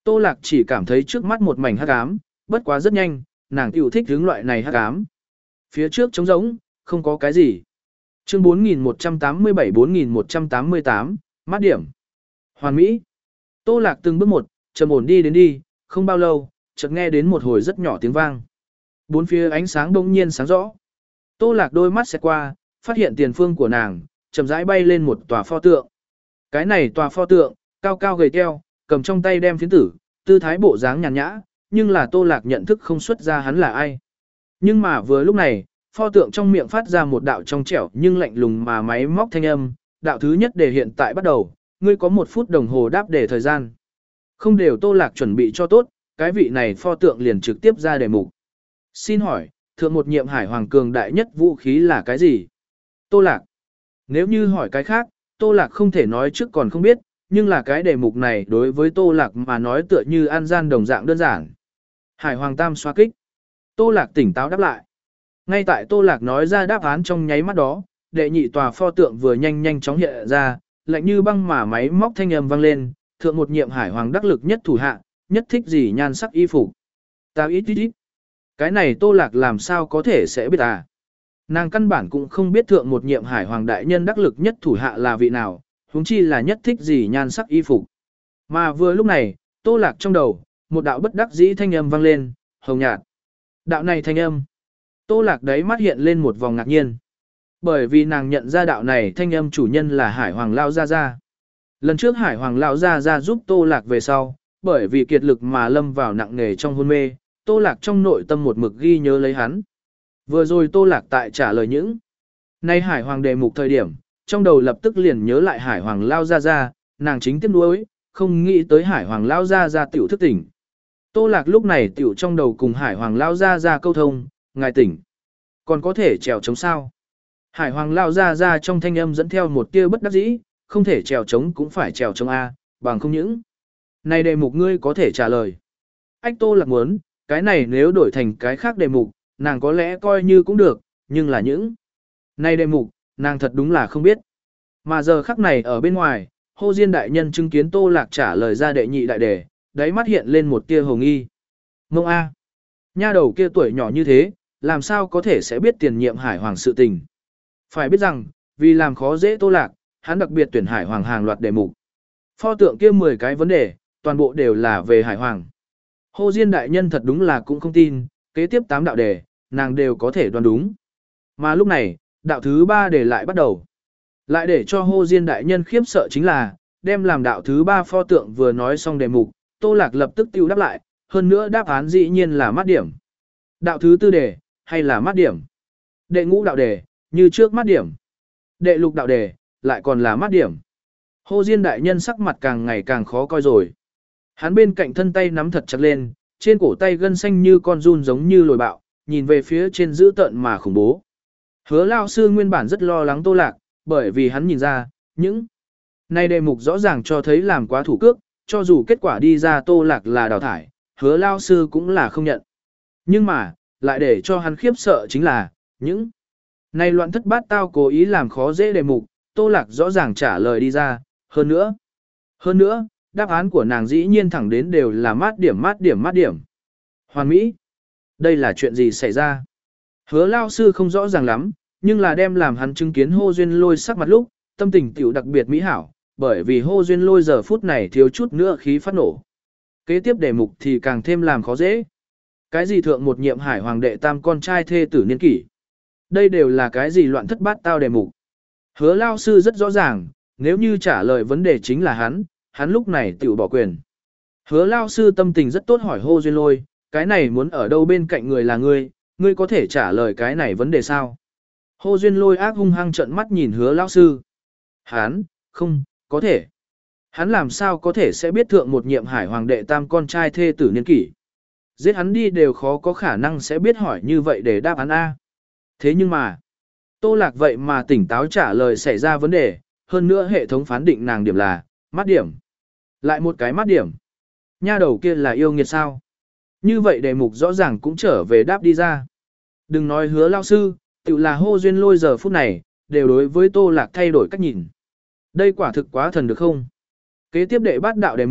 Tô Lạc chỉ cảm thấy trước mắt một mảnh hắc ám, bất quá rất nhanh, nàng tiểu thích hướng loại này hắc ám. Phía trước trống rỗng, không có cái gì. Chương bốn nghìn một trăm tám mươi bảy bốn nghìn một trăm tám mươi tám, mát điểm. Hoàn mỹ. Tô Lạc từng bước một, trầm ổn đi đến đi, không bao lâu, chợt nghe đến một hồi rất nhỏ tiếng vang. Bốn phía ánh sáng bỗng nhiên sáng rõ. Tô Lạc đôi mắt xẹt qua, phát hiện tiền phương của nàng, chậm rãi bay lên một tòa pho tượng. Cái này tòa pho tượng, cao cao gầy teo, cầm trong tay đem phiến tử, tư thái bộ dáng nhàn nhã, nhưng là Tô Lạc nhận thức không xuất ra hắn là ai. Nhưng mà vừa lúc này, pho tượng trong miệng phát ra một đạo trong trẻo nhưng lạnh lùng mà máy móc thanh âm, đạo thứ nhất để hiện tại bắt đầu, ngươi có một phút đồng hồ đáp để thời gian. Không đều Tô Lạc chuẩn bị cho tốt, cái vị này pho tượng liền trực tiếp ra đề mục. Xin hỏi, thượng một nhiệm hải hoàng cường đại nhất vũ khí là cái gì? Tô Lạc. Nếu như hỏi cái khác, Tô Lạc không thể nói trước còn không biết, nhưng là cái đề mục này đối với Tô Lạc mà nói tựa như an gian đồng dạng đơn giản. Hải hoàng tam xoa kích. Tô Lạc tỉnh táo đáp lại. Ngay tại Tô Lạc nói ra đáp án trong nháy mắt đó, đệ nhị tòa pho tượng vừa nhanh nhanh chóng hiện ra, lạnh như băng mà máy móc thanh âm vang lên, thượng một nhiệm hải hoàng đắc lực nhất thủ hạ, nhất thích gì nhan sắc y phục. Ta ít ít ít. Cái này Tô Lạc làm sao có thể sẽ biết à? Nàng căn bản cũng không biết thượng một nhiệm hải hoàng đại nhân đắc lực nhất thủ hạ là vị nào, huống chi là nhất thích gì nhan sắc y phục. Mà vừa lúc này, Tô Lạc trong đầu, một đạo bất đắc dĩ thanh âm vang lên, hồng nhạt. Đạo này thanh âm. Tô Lạc đấy mắt hiện lên một vòng ngạc nhiên. Bởi vì nàng nhận ra đạo này thanh âm chủ nhân là Hải Hoàng Lao Gia Gia. Lần trước Hải Hoàng Lao Gia Gia giúp Tô Lạc về sau, bởi vì kiệt lực mà lâm vào nặng nề trong hôn mê, Tô Lạc trong nội tâm một mực ghi nhớ lấy hắn. Vừa rồi Tô Lạc tại trả lời những. Nay Hải Hoàng đề mục thời điểm, trong đầu lập tức liền nhớ lại Hải Hoàng Lao Gia Gia, nàng chính tiếc nuối, không nghĩ tới Hải Hoàng Lao Gia Gia tiểu thức tỉnh. Tô Lạc lúc này tiểu trong đầu cùng Hải Hoàng Lao Gia Gia câu thông, ngài tỉnh. Còn có thể trèo chống sao? Hải Hoàng Lao Gia Gia trong thanh âm dẫn theo một tia bất đắc dĩ, không thể trèo chống cũng phải trèo chống A, bằng không những. Này đề mục ngươi có thể trả lời. Ách Tô Lạc muốn, cái này nếu đổi thành cái khác đề mục, nàng có lẽ coi như cũng được, nhưng là những. Này đề mục, nàng thật đúng là không biết. Mà giờ khắc này ở bên ngoài, Hồ Diên đại nhân chứng kiến Tô Lạc trả lời ra đệ nhị đại đề, đáy mắt hiện lên một tia hồng nghi. Mông A. Nha đầu kia tuổi nhỏ như thế, làm sao có thể sẽ biết tiền nhiệm Hải Hoàng sự tình. Phải biết rằng, vì làm khó dễ Tô Lạc, hắn đặc biệt tuyển Hải Hoàng hàng loạt đề mục. Pho tượng kia mười cái vấn đề, toàn bộ đều là về Hải Hoàng. Hồ Diên đại nhân thật đúng là cũng không tin, kế tiếp tám đạo đề, nàng đều có thể đoán đúng. Mà lúc này, đạo thứ ba đề lại bắt đầu. Lại để cho Hồ Diên đại nhân khiếp sợ chính là, đem làm đạo thứ ba pho tượng vừa nói xong đề mục, Tô Lạc lập tức tiêu đáp lại, hơn nữa đáp án dĩ nhiên là mát điểm. Đạo thứ tư đề, hay là mát điểm. Đệ ngũ đạo đề, như trước mát điểm. Đệ lục đạo đề, lại còn là mát điểm. Hồ Diên đại nhân sắc mặt càng ngày càng khó coi rồi. Hắn bên cạnh thân tay nắm thật chặt lên, trên cổ tay gân xanh như con run giống như lồi bạo, nhìn về phía trên dữ tợn mà khủng bố. Hứa Lao sư nguyên bản rất lo lắng Tô Lạc, bởi vì hắn nhìn ra, những này đề mục rõ ràng cho thấy làm quá thủ cước, cho dù kết quả đi ra Tô Lạc là đào thải, Hứa Lao sư cũng là không nhận. Nhưng mà, lại để cho hắn khiếp sợ chính là, những này loạn thất bát tao cố ý làm khó dễ đề mục, Tô Lạc rõ ràng trả lời đi ra, hơn nữa. Hơn nữa, đáp án của nàng dĩ nhiên thẳng đến đều là mát điểm mát điểm mát điểm. Hoàn mỹ. Đây là chuyện gì xảy ra? Hứa Lao sư không rõ ràng lắm, nhưng là đem làm hắn chứng kiến Hồ Duyên Lôi sắc mặt lúc, tâm tình tiểu đặc biệt mỹ hảo, bởi vì Hồ Duyên Lôi giờ phút này thiếu chút nữa khí phát nổ. Kế tiếp đề mục thì càng thêm làm khó dễ. Cái gì thượng một nhiệm Hải Hoàng đệ tam con trai thê tử niên kỷ? Đây đều là cái gì loạn thất bát tao đề mục? Hứa Lao sư rất rõ ràng, nếu như trả lời vấn đề chính là hắn, hắn lúc này tiểu bỏ quyền. Hứa Lao sư tâm tình rất tốt hỏi Hồ Duyên Lôi, cái này muốn ở đâu bên cạnh người là ngươi, ngươi có thể trả lời cái này vấn đề sao? Hồ Duyên Lôi ác hung hăng trợn mắt nhìn Hứa Lao sư. Hắn, không, có thể. Hắn làm sao có thể sẽ biết thượng một nhiệm Hải Hoàng đệ tam con trai thê tử niên kỷ? Giết hắn đi đều khó có khả năng sẽ biết hỏi như vậy để đáp án A. Thế nhưng mà, Tô Lạc vậy mà tỉnh táo trả lời xảy ra vấn đề, hơn nữa hệ thống phán định nàng điểm là, mát điểm. Lại một cái mát điểm. Nha đầu kia là yêu nghiệt sao? Như vậy đề mục rõ ràng cũng trở về đáp đi ra. Đừng nói Hứa Lao sư, tự là Hồ Duyên Lôi giờ phút này, đều đối với Tô Lạc thay đổi cách nhìn. Đây quả thực quá thần được không? Kế tiếp đệ bát đạo đề mục,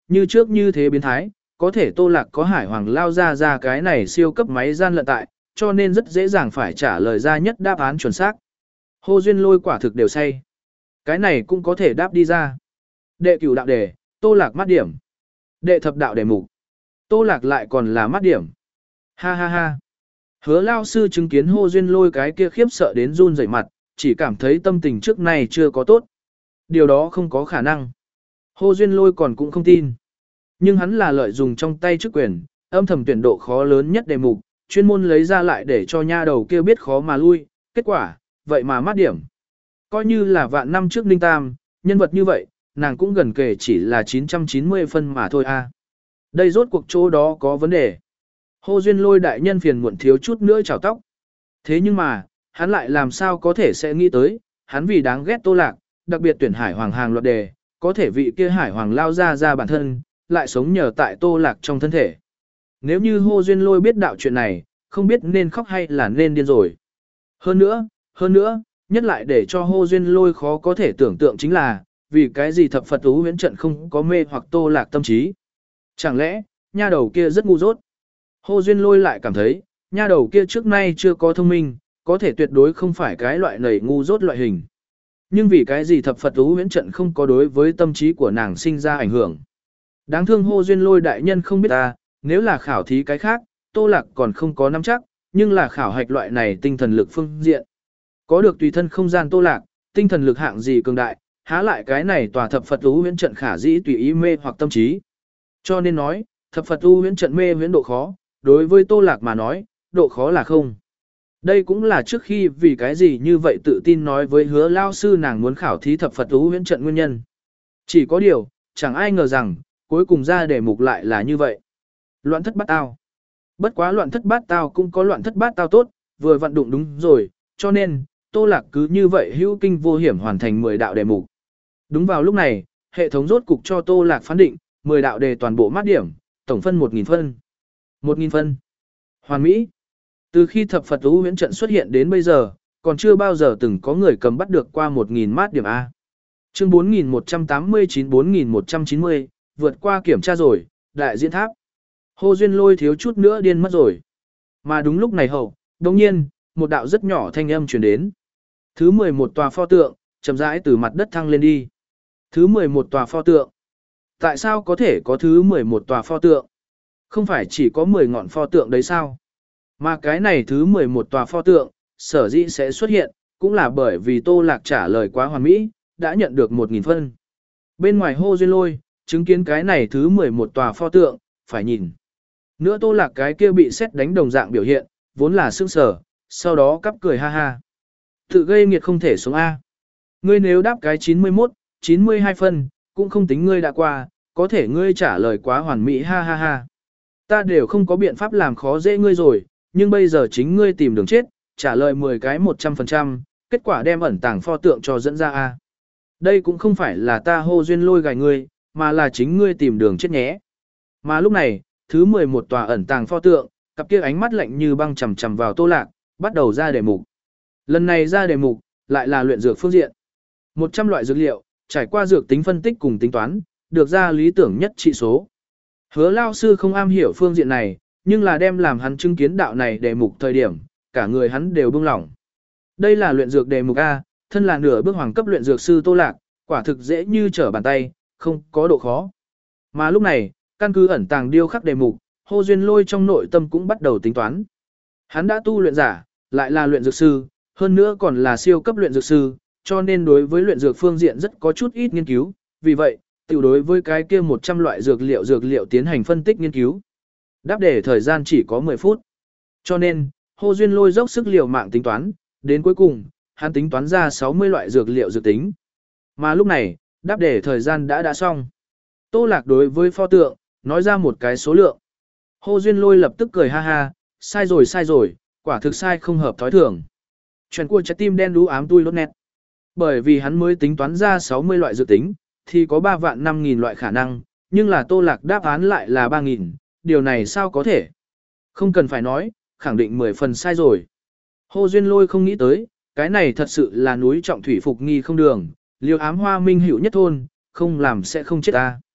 như trước như thế biến thái, có thể Tô Lạc có Hải Hoàng lao ra ra cái này siêu cấp máy gian lận tại, cho nên rất dễ dàng phải trả lời ra nhất đáp án chuẩn xác. Hô Duyên Lôi quả thực đều say. Cái này cũng có thể đáp đi ra. Đệ cửu đạo đề, Tô Lạc mát điểm. Đệ thập đạo đề mục. Tô Lạc lại còn là mát điểm. Ha ha ha. Hứa lao sư chứng kiến Hô Duyên Lôi cái kia khiếp sợ đến run rẩy mặt, chỉ cảm thấy tâm tình trước này chưa có tốt. Điều đó không có khả năng. Hô Duyên Lôi còn cũng không tin. Nhưng hắn là lợi dụng trong tay chức quyền, âm thầm tuyển độ khó lớn nhất đề mục, chuyên môn lấy ra lại để cho nha đầu kia biết khó mà lui, kết quả, vậy mà mát điểm. Coi như là vạn năm trước Ninh Tam, nhân vật như vậy, nàng cũng gần kể chỉ là chín trăm chín mươi phân mà thôi a. Đây rốt cuộc chỗ đó có vấn đề. Hô Duyên Lôi đại nhân phiền muộn thiếu chút nữa chảo tóc. Thế nhưng mà, hắn lại làm sao có thể sẽ nghĩ tới, hắn vì đáng ghét Tô Lạc, đặc biệt tuyển Hải Hoàng hàng loạt đề, có thể vị kia Hải Hoàng lao ra ra bản thân, lại sống nhờ tại Tô Lạc trong thân thể. Nếu như Hô Duyên Lôi biết đạo chuyện này, không biết nên khóc hay là nên điên rồi. Hơn nữa, hơn nữa, nhất lại để cho Hô Duyên Lôi khó có thể tưởng tượng chính là, vì cái gì thập Phật Tú huyễn trận không có mê hoặc Tô Lạc tâm trí. Chẳng lẽ, nha đầu kia rất ngu dốt. Hô Duyên Lôi lại cảm thấy, nha đầu kia trước nay chưa có thông minh, có thể tuyệt đối không phải cái loại nầy ngu dốt loại hình. Nhưng vì cái gì thập Phật Tú huyễn trận không có đối với tâm trí của nàng sinh ra ảnh hưởng. Đáng thương Hô Duyên Lôi đại nhân không biết ta, nếu là khảo thí cái khác, Tô Lạc còn không có nắm chắc, nhưng là khảo hạch loại này tinh thần lực phương diện. Có được tùy thân không gian Tô Lạc, tinh thần lực hạng gì cường đại, há lại cái này tòa thập Phật Tú huyễn trận khả dĩ tùy ý mê hoặc tâm trí. Cho nên nói, thập Phật Tu huyễn trận mê huyễn độ khó, đối với Tô Lạc mà nói, độ khó là không. Đây cũng là trước khi vì cái gì như vậy tự tin nói với Hứa lao sư nàng muốn khảo thí thập Phật Tu huyễn trận nguyên nhân. Chỉ có điều, chẳng ai ngờ rằng, cuối cùng ra đề mục lại là như vậy. Loạn thất bát tao. Bất quá loạn thất bát tao cũng có loạn thất bát tao tốt, vừa vận đụng đúng rồi, cho nên, Tô Lạc cứ như vậy hữu kinh vô hiểm hoàn thành mười đạo đề mục. Đúng vào lúc này, hệ thống rốt cục cho Tô Lạc phán định, mười đạo đề toàn bộ mát điểm, tổng phân một nghìn phân. một nghìn phân. Hoàn mỹ. Từ khi thập Phật Tú huyễn trận xuất hiện đến bây giờ, còn chưa bao giờ từng có người cầm bắt được qua một nghìn mát điểm A. Chương bốn nghìn một trăm tám mươi chín bốn nghìn một trăm chín mươi, vượt qua kiểm tra rồi, đại diễn tháp. Hô Duyên Lôi thiếu chút nữa điên mất rồi. Mà đúng lúc này hậu, đồng nhiên, một đạo rất nhỏ thanh âm truyền đến. Thứ mười một tòa pho tượng, chậm rãi từ mặt đất thăng lên đi. Thứ mười một tòa pho tượng. Tại sao có thể có thứ mười một tòa pho tượng? Không phải chỉ có mười ngọn pho tượng đấy sao? Mà cái này thứ mười một tòa pho tượng, sở dĩ sẽ xuất hiện, cũng là bởi vì Tô Lạc trả lời quá hoàn mỹ, đã nhận được một nghìn phân. Bên ngoài Hô Duyên Lôi, chứng kiến cái này thứ mười một tòa pho tượng, phải nhìn. Nữa Tô Lạc cái kia bị xét đánh đồng dạng biểu hiện, vốn là sững sờ, sau đó cắp cười ha ha. Tự gây nghiệt không thể xuống A. Ngươi nếu đáp cái chín mươi mốt, chín mươi hai phân, cũng không tính ngươi đã qua, có thể ngươi trả lời quá hoàn mỹ ha ha ha. Ta đều không có biện pháp làm khó dễ ngươi rồi, nhưng bây giờ chính ngươi tìm đường chết, trả lời mười cái một trăm phần trăm, kết quả đem ẩn tàng pho tượng cho dẫn ra A. Đây cũng không phải là ta Hô Duyên Lôi gài ngươi, mà là chính ngươi tìm đường chết nhé. Mà lúc này, thứ mười một tòa ẩn tàng pho tượng, cặp kia ánh mắt lạnh như băng chằm chằm vào Tô Lạc, bắt đầu ra đề mục. Lần này ra đề mục, lại là luyện dược phương diện. một trăm loại dược liệu, trải qua dược tính phân tích cùng tính toán, được ra lý tưởng nhất trị số. Hứa lao sư không am hiểu phương diện này, nhưng là đem làm hắn chứng kiến đạo này đề mục thời điểm, cả người hắn đều bưng lỏng. Đây là luyện dược đề mục A, thân là nửa bước hoàng cấp luyện dược sư Tô Lạc, quả thực dễ như trở bàn tay, không có độ khó. Mà lúc này, căn cứ ẩn tàng điêu khắc đề mục, Hô Duyên Lôi trong nội tâm cũng bắt đầu tính toán. Hắn đã tu luyện giả, lại là luyện dược sư, hơn nữa còn là siêu cấp luyện dược sư, cho nên đối với luyện dược phương diện rất có chút ít nghiên cứu, vì vậy, tiểu đối với cái kia một trăm loại dược liệu dược liệu tiến hành phân tích nghiên cứu. Đáp đề thời gian chỉ có mười phút. Cho nên, Hô Duyên Lôi dốc sức liều mạng tính toán, đến cuối cùng, hắn tính toán ra sáu mươi loại dược liệu dược tính. Mà lúc này, đáp đề thời gian đã đã xong. Tô Lạc đối với pho tượng, nói ra một cái số lượng. Hô Duyên Lôi lập tức cười ha ha, sai rồi sai rồi, quả thực sai không hợp thói thường. Chuyện của trái tim đen đú ám tui lốt nét. Bởi vì hắn mới tính toán ra sáu mươi loại dự tính, thì có ba vạn năm nghìn loại khả năng, nhưng là Tô Lạc đáp án lại là ba nghìn, điều này sao có thể? Không cần phải nói, khẳng định mười phần sai rồi. Hô Duyên Lôi không nghĩ tới, cái này thật sự là núi trọng thủy phục nghi không đường, liều ám hoa minh hữu nhất thôn, không làm sẽ không chết ta.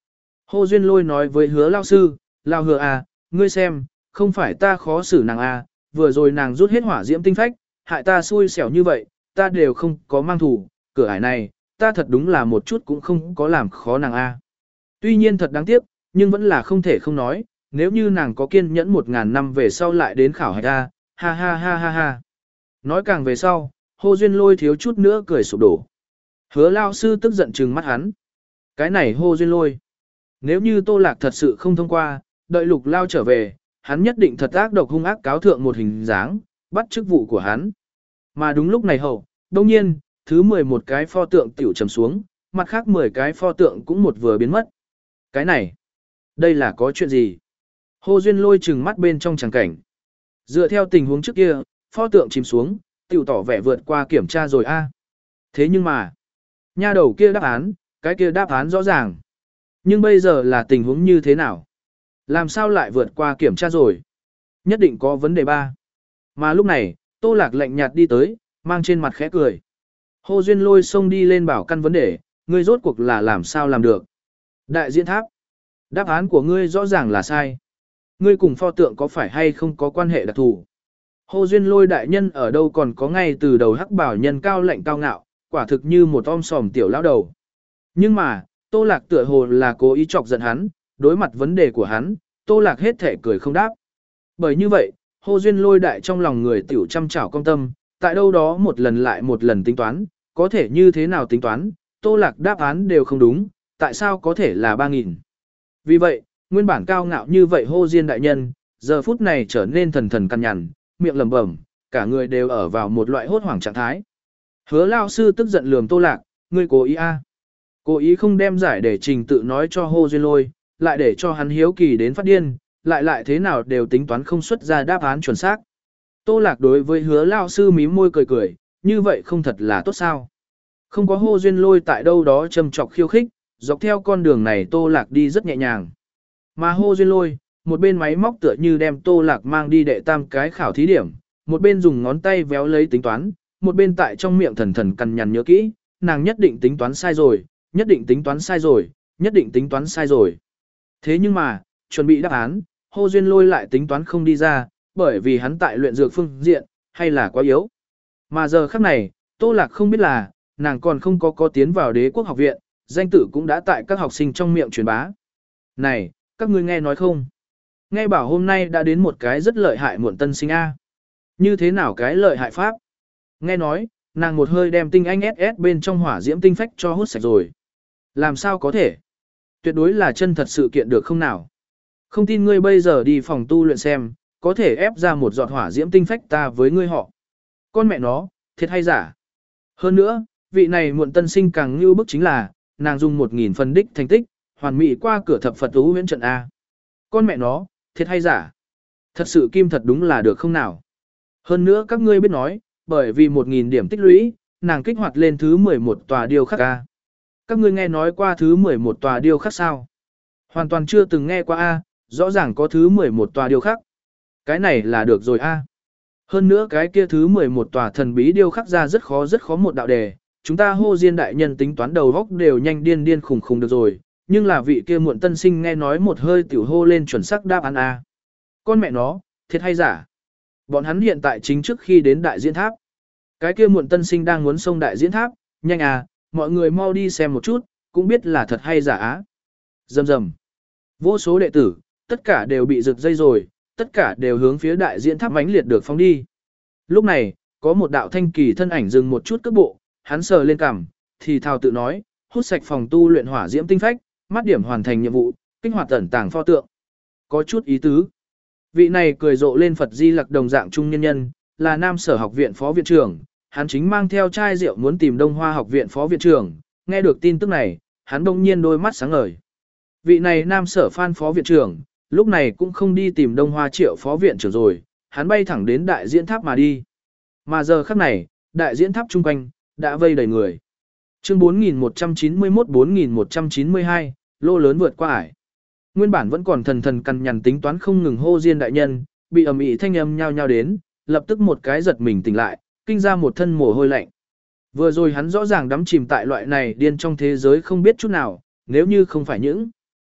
Hồ Duyên Lôi nói với hứa lao sư, lao hứa à, ngươi xem, không phải ta khó xử nàng à, vừa rồi nàng rút hết hỏa diễm tinh phách, hại ta xui xẻo như vậy, ta đều không có mang thủ, cửa ải này, ta thật đúng là một chút cũng không có làm khó nàng à. Tuy nhiên thật đáng tiếc, nhưng vẫn là không thể không nói, nếu như nàng có kiên nhẫn một ngàn năm về sau lại đến khảo hạch ta, ha ha ha ha ha. Nói càng về sau, Hồ Duyên Lôi thiếu chút nữa cười sụp đổ. Hứa lao sư tức giận trừng mắt hắn. Cái này Hồ Duyên Lôi. Nếu như Tô Lạc thật sự không thông qua, đợi Lục Lao trở về, hắn nhất định thật ác độc hung ác cáo thượng một hình dáng, bắt chức vụ của hắn. Mà đúng lúc này hậu, đồng nhiên, thứ mười một cái pho tượng tiểu trầm xuống, mặt khác mười cái pho tượng cũng một vừa biến mất. Cái này, đây là có chuyện gì? Hồ Duyên Lôi trừng mắt bên trong tràng cảnh. Dựa theo tình huống trước kia, pho tượng chìm xuống, tiểu tỏ vẻ vượt qua kiểm tra rồi a. Thế nhưng mà, nha đầu kia đáp án, cái kia đáp án rõ ràng. Nhưng bây giờ là tình huống như thế nào? Làm sao lại vượt qua kiểm tra rồi? Nhất định có vấn đề ba. Mà lúc này, Tô Lạc lạnh nhạt đi tới, mang trên mặt khẽ cười. Hồ Duyên Lôi xông đi lên bảo căn vấn đề, ngươi rốt cuộc là làm sao làm được? Đại diễn tháp, đáp án của ngươi rõ ràng là sai. Ngươi cùng pho tượng có phải hay không có quan hệ đặc thù? Hồ Duyên Lôi đại nhân ở đâu còn có ngay từ đầu hắc bảo nhân cao lạnh cao ngạo, quả thực như một om sòm tiểu lão đầu. Nhưng mà, Tô Lạc tựa hồ là cố ý chọc giận hắn, đối mặt vấn đề của hắn, Tô Lạc hết thể cười không đáp. Bởi như vậy, Hồ Duyên Lôi đại trong lòng người tiểu chăm chảo công tâm, tại đâu đó một lần lại một lần tính toán, có thể như thế nào tính toán, Tô Lạc đáp án đều không đúng, tại sao có thể là ba nghìn. Vì vậy, nguyên bản cao ngạo như vậy Hồ Duyên đại nhân, giờ phút này trở nên thần thần căn nhằn, miệng lẩm bẩm, cả người đều ở vào một loại hốt hoảng trạng thái. Hứa lao sư tức giận lườm Tô Lạc, ngươi cố ý a? À. Cố ý không đem giải để trình tự nói cho Hồ Duyên Lôi, lại để cho hắn hiếu kỳ đến phát điên, lại lại thế nào đều tính toán không xuất ra đáp án chuẩn xác. Tô Lạc đối với hứa lao sư mím môi cười cười, như vậy không thật là tốt sao. Không có Hồ Duyên Lôi tại đâu đó châm chọc khiêu khích, dọc theo con đường này Tô Lạc đi rất nhẹ nhàng. Mà Hồ Duyên Lôi, một bên máy móc tựa như đem Tô Lạc mang đi đệ tam cái khảo thí điểm, một bên dùng ngón tay véo lấy tính toán, một bên tại trong miệng thần thần cằn nhằn nhớ kỹ, nàng nhất định tính toán sai rồi, nhất định tính toán sai rồi, nhất định tính toán sai rồi. Thế nhưng mà, chuẩn bị đáp án, Hồ Duyên Lôi lại tính toán không đi ra, bởi vì hắn tại luyện dược phương diện, hay là quá yếu. Mà giờ khắc này, Tô Lạc không biết là, nàng còn không có có tiến vào Đế Quốc học viện, danh tử cũng đã tại các học sinh trong miệng truyền bá. Này, các ngươi nghe nói không? Nghe bảo hôm nay đã đến một cái rất lợi hại muộn tân sinh A. Như thế nào cái lợi hại pháp? Nghe nói, nàng một hơi đem tinh anh ét ét bên trong hỏa diễm tinh phách cho hút sạch rồi. Làm sao có thể? Tuyệt đối là chân thật sự kiện được không nào? Không tin ngươi bây giờ đi phòng tu luyện xem, có thể ép ra một giọt hỏa diễm tinh phách ta với ngươi họ. Con mẹ nó, thiệt hay giả? Hơn nữa, vị này muộn tân sinh càng như bức chính là, nàng dùng một nghìn phân đích thành tích, hoàn mỹ qua cửa thập Phật tú huyễn trận A. Con mẹ nó, thiệt hay giả? Thật sự kim thật đúng là được không nào? Hơn nữa các ngươi biết nói, bởi vì một nghìn điểm tích lũy, nàng kích hoạt lên thứ mười một tòa điêu khắc A. Các ngươi nghe nói qua thứ mười một tòa điêu khắc sao? Hoàn toàn chưa từng nghe qua A, rõ ràng có thứ mười một tòa điêu khắc. Cái này là được rồi A. Hơn nữa cái kia thứ mười một tòa thần bí điêu khắc ra rất khó rất khó một đạo đề. Chúng ta Hồ Diên đại nhân tính toán đầu góc đều nhanh điên điên khùng khùng được rồi. Nhưng là vị kia muộn tân sinh nghe nói một hơi tiểu hô lên chuẩn xác đáp án A. Con mẹ nó, thiệt hay giả? Bọn hắn hiện tại chính trước khi đến đại diễn tháp. Cái kia muộn tân sinh đang muốn xông đại diễn tháp, nhanh à, mọi người mau đi xem một chút, cũng biết là thật hay giả á. Rầm rầm. Vô số đệ tử, tất cả đều bị rực dây rồi, tất cả đều hướng phía đại diễn tháp mãnh liệt được phóng đi. Lúc này, có một đạo thanh kỳ thân ảnh dừng một chút cước bộ, hắn sờ lên cằm, thì thào tự nói, hút sạch phòng tu luyện hỏa diễm tinh phách, mắt điểm hoàn thành nhiệm vụ, kích hoạt ẩn tàng pho tượng. Có chút ý tứ. Vị này cười rộ lên Phật Di Lặc đồng dạng trung nhân nhân, là Nam Sở học viện phó viện trưởng, hắn chính mang theo chai rượu muốn tìm Đông Hoa học viện phó viện trưởng, nghe được tin tức này, hắn đông nhiên đôi mắt sáng ngời. Vị này Nam Sở Phan phó viện trưởng, lúc này cũng không đi tìm Đông Hoa Triệu phó viện trưởng rồi, hắn bay thẳng đến đại diễn tháp mà đi. Mà giờ khắc này, đại diễn tháp chung quanh, đã vây đầy người. Chương bốn nghìn một trăm chín mươi mốt bốn nghìn một trăm chín mươi hai, lô lớn vượt qua ải. Nguyên bản vẫn còn thần thần cằn nhằn tính toán không ngừng hô Diên đại nhân, bị ầm ĩ thanh âm nhao nhao đến, lập tức một cái giật mình tỉnh lại, kinh ra một thân mồ hôi lạnh. Vừa rồi hắn rõ ràng đắm chìm tại loại này điên trong thế giới không biết chút nào, nếu như không phải những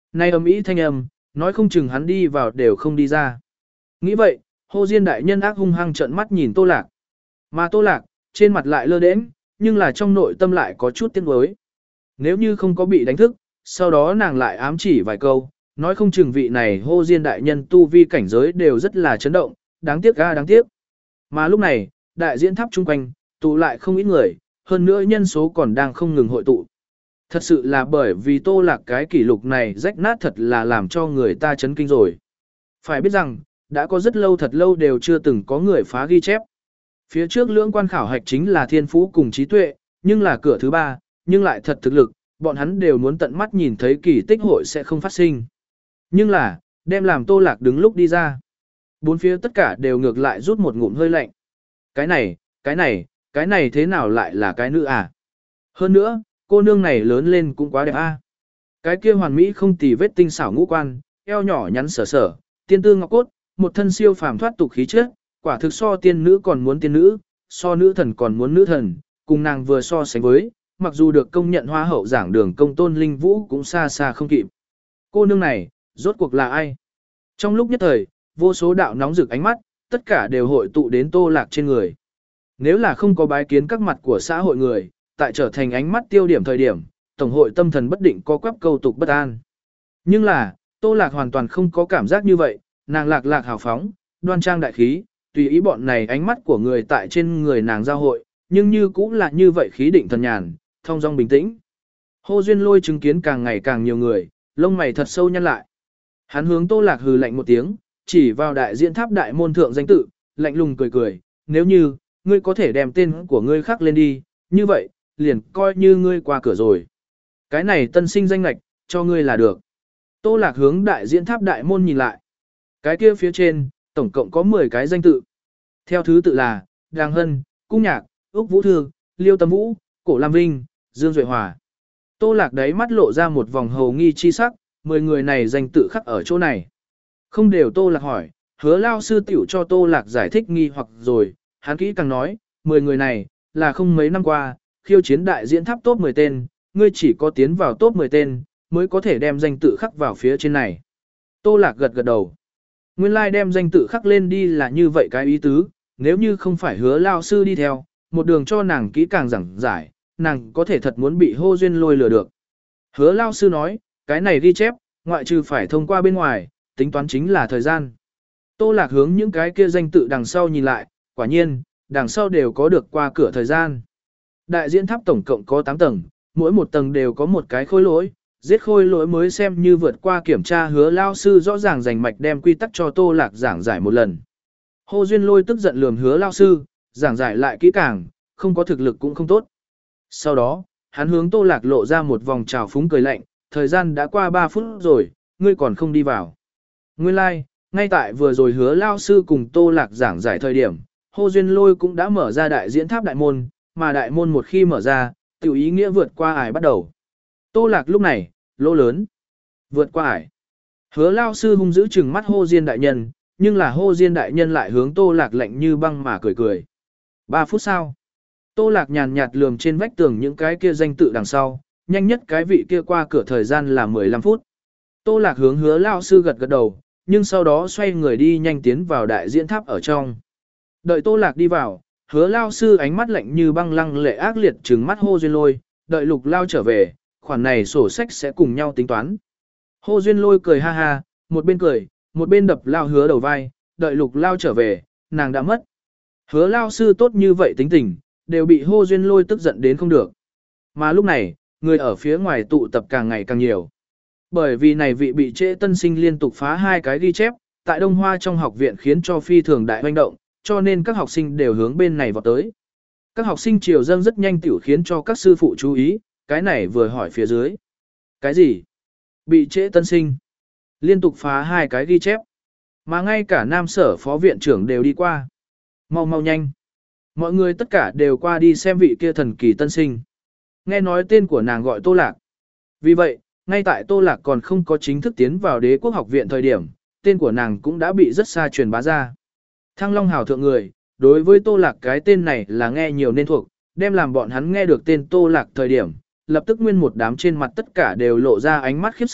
Nay ầm ĩ thanh âm, nói không chừng hắn đi vào đều không đi ra. Nghĩ vậy, Hồ Diên đại nhân ác hung hăng trợn mắt nhìn Tô Lạc. Mà Tô Lạc, trên mặt lại lơ đễnh, nhưng là trong nội tâm lại có chút tiếc nuối. Nếu như không có bị đánh thức, sau đó nàng lại ám chỉ vài câu, nói không chừng vị này Hồ Diên đại nhân tu vi cảnh giới đều rất là chấn động, đáng tiếc ga đáng tiếc. Mà lúc này, đại diễn tháp chung quanh, tụ lại không ít người, hơn nữa nhân số còn đang không ngừng hội tụ. Thật sự là bởi vì Tô Lạc cái kỷ lục này rách nát thật là làm cho người ta chấn kinh rồi. Phải biết rằng, đã có rất lâu thật lâu đều chưa từng có người phá ghi chép. Phía trước lưỡng quan khảo hạch chính là thiên phú cùng trí tuệ, nhưng là cửa thứ ba, nhưng lại thật thực lực, bọn hắn đều muốn tận mắt nhìn thấy kỳ tích hội sẽ không phát sinh. Nhưng là, đem làm Tô Lạc đứng lúc đi ra. Bốn phía tất cả đều ngược lại rút một ngụm hơi lạnh. Cái này, cái này, cái này thế nào lại là cái nữ à? Hơn nữa, cô nương này lớn lên cũng quá đẹp a. À? Cái kia hoàn mỹ không tì vết tinh xảo ngũ quan, eo nhỏ nhắn sở sở, tiên tư ngọc cốt, một thân siêu phàm thoát tục khí chất, quả thực so tiên nữ còn muốn tiên nữ, so nữ thần còn muốn nữ thần, cùng nàng vừa so sánh với, mặc dù được công nhận hoa hậu giảng đường công tôn linh vũ cũng xa xa không kịp. Cô nương này, rốt cuộc là ai? Trong lúc nhất thời, vô số đạo nóng rực ánh mắt, tất cả đều hội tụ đến Tô Lạc trên người. Nếu là không có bái kiến các mặt của xã hội người, tại trở thành ánh mắt tiêu điểm thời điểm, tổng hội tâm thần bất định có quắp câu tục bất an. Nhưng là, Tô Lạc hoàn toàn không có cảm giác như vậy, nàng lạc lạc hào phóng, đoan trang đại khí, tùy ý bọn này ánh mắt của người tại trên người nàng giao hội, nhưng như cũng là như vậy khí định thần nhàn, thong dong bình tĩnh. Hồ Duyên Lôi chứng kiến càng ngày càng nhiều người, lông mày thật sâu nhăn lại. Hắn hướng Tô Lạc hừ lạnh một tiếng, chỉ vào đại diễn tháp đại môn thượng danh tự, lạnh lùng cười cười, nếu như, ngươi có thể đem tên của ngươi khắc lên đi, như vậy, liền coi như ngươi qua cửa rồi. Cái này tân sinh danh lạch, cho ngươi là được. Tô Lạc hướng đại diễn tháp đại môn nhìn lại. Cái kia phía trên, tổng cộng có mười cái danh tự. Theo thứ tự là, Đàng Hân, Cung Nhạc, Úc Vũ Thư, Liêu Tâm Vũ, Cổ Lam Vinh, Dương Duệ Hòa. Tô Lạc đấy mắt lộ ra một vòng hầu nghi chi sắc, mười người này danh tự khắc ở chỗ này. Không đều Tô Lạc hỏi, hứa lao sư tiểu cho Tô Lạc giải thích nghi hoặc rồi, hắn kỹ càng nói, mười người này, là không mấy năm qua, khiêu chiến đại diễn tháp top mười tên, ngươi chỉ có tiến vào top mười tên, mới có thể đem danh tự khắc vào phía trên này. Tô Lạc gật gật đầu. Nguyên lai like đem danh tự khắc lên đi là như vậy cái ý tứ, nếu như không phải hứa lao sư đi theo, một đường cho nàng kỹ càng giảng giải, nàng có thể thật muốn bị Hồ Duyên Lôi lừa được. Hứa lao sư nói, cái này ghi chép, ngoại trừ phải thông qua bên ngoài, tính toán chính là thời gian. Tô Lạc hướng những cái kia danh tự đằng sau nhìn lại, quả nhiên, đằng sau đều có được qua cửa thời gian. Đại diễn tháp tổng cộng có tám tầng, mỗi một tầng đều có một cái khối lỗi, giết khôi lỗi mới xem như vượt qua kiểm tra. Hứa lao sư rõ ràng rành mạch đem quy tắc cho Tô Lạc giảng giải một lần. Hồ Duyên Lôi tức giận lườm hứa lao sư, giảng giải lại kỹ càng, không có thực lực cũng không tốt. Sau đó, hắn hướng Tô Lạc lộ ra một vòng trào phúng cười lạnh, thời gian đã qua ba phút rồi, ngươi còn không đi vào. Nguyên lai, like, ngay tại vừa rồi hứa lao sư cùng Tô Lạc giảng giải thời điểm, Hồ Duyên Lôi cũng đã mở ra đại diễn tháp đại môn, mà đại môn một khi mở ra, tiểu ý nghĩa vượt qua ải bắt đầu. Tô Lạc lúc này, lỗ lớn, vượt qua ải. Hứa lao sư hung dữ trừng mắt Hồ Diên đại nhân, nhưng là Hồ Diên đại nhân lại hướng Tô Lạc lạnh như băng mà cười cười. Ba phút sau, Tô Lạc nhàn nhạt lườm trên vách tường những cái kia danh tự đằng sau, nhanh nhất cái vị kia qua cửa thời gian là mười lăm phút. Tô Lạc hướng hứa lao sư gật gật đầu, nhưng sau đó xoay người đi nhanh tiến vào đại diễn tháp ở trong. Đợi Tô Lạc đi vào, hứa lao sư ánh mắt lạnh như băng lăng lệ ác liệt trừng mắt Hồ Duyên Lôi, đợi Lục Lao trở về, khoản này sổ sách sẽ cùng nhau tính toán. Hồ Duyên Lôi cười ha ha, một bên cười, một bên đập Lao hứa đầu vai, đợi Lục Lao trở về, nàng đã mất. Hứa Lao sư tốt như vậy tính tình, đều bị Hồ Duyên Lôi tức giận đến không được. Mà lúc này, người ở phía ngoài tụ tập càng ngày càng nhiều. Bởi vì này vị bị trễ tân sinh liên tục phá hai cái ghi chép, tại Đông Hoa trong học viện khiến cho phi thường đại hoành động, cho nên các học sinh đều hướng bên này vào tới. Các học sinh triều dâng rất nhanh tiểu khiến cho các sư phụ chú ý, cái này vừa hỏi phía dưới. Cái gì? Bị trễ tân sinh. Liên tục phá hai cái ghi chép. Mà ngay cả nam sở phó viện trưởng đều đi qua. Mau mau nhanh. Mọi người tất cả đều qua đi xem vị kia thần kỳ tân sinh. Nghe nói tên của nàng gọi Tô Lạc. Vì vậy, ngay tại Tô Lạc còn không có chính thức tiến vào đế quốc học viện thời điểm, tên của nàng cũng đã bị rất xa truyền bá ra. Thăng Long hào thượng người, đối với Tô Lạc cái tên này là nghe nhiều nên thuộc, đem làm bọn hắn nghe được tên Tô Lạc thời điểm, lập tức nguyên một đám trên mặt tất cả đều lộ ra ánh mắt khiếp sợ,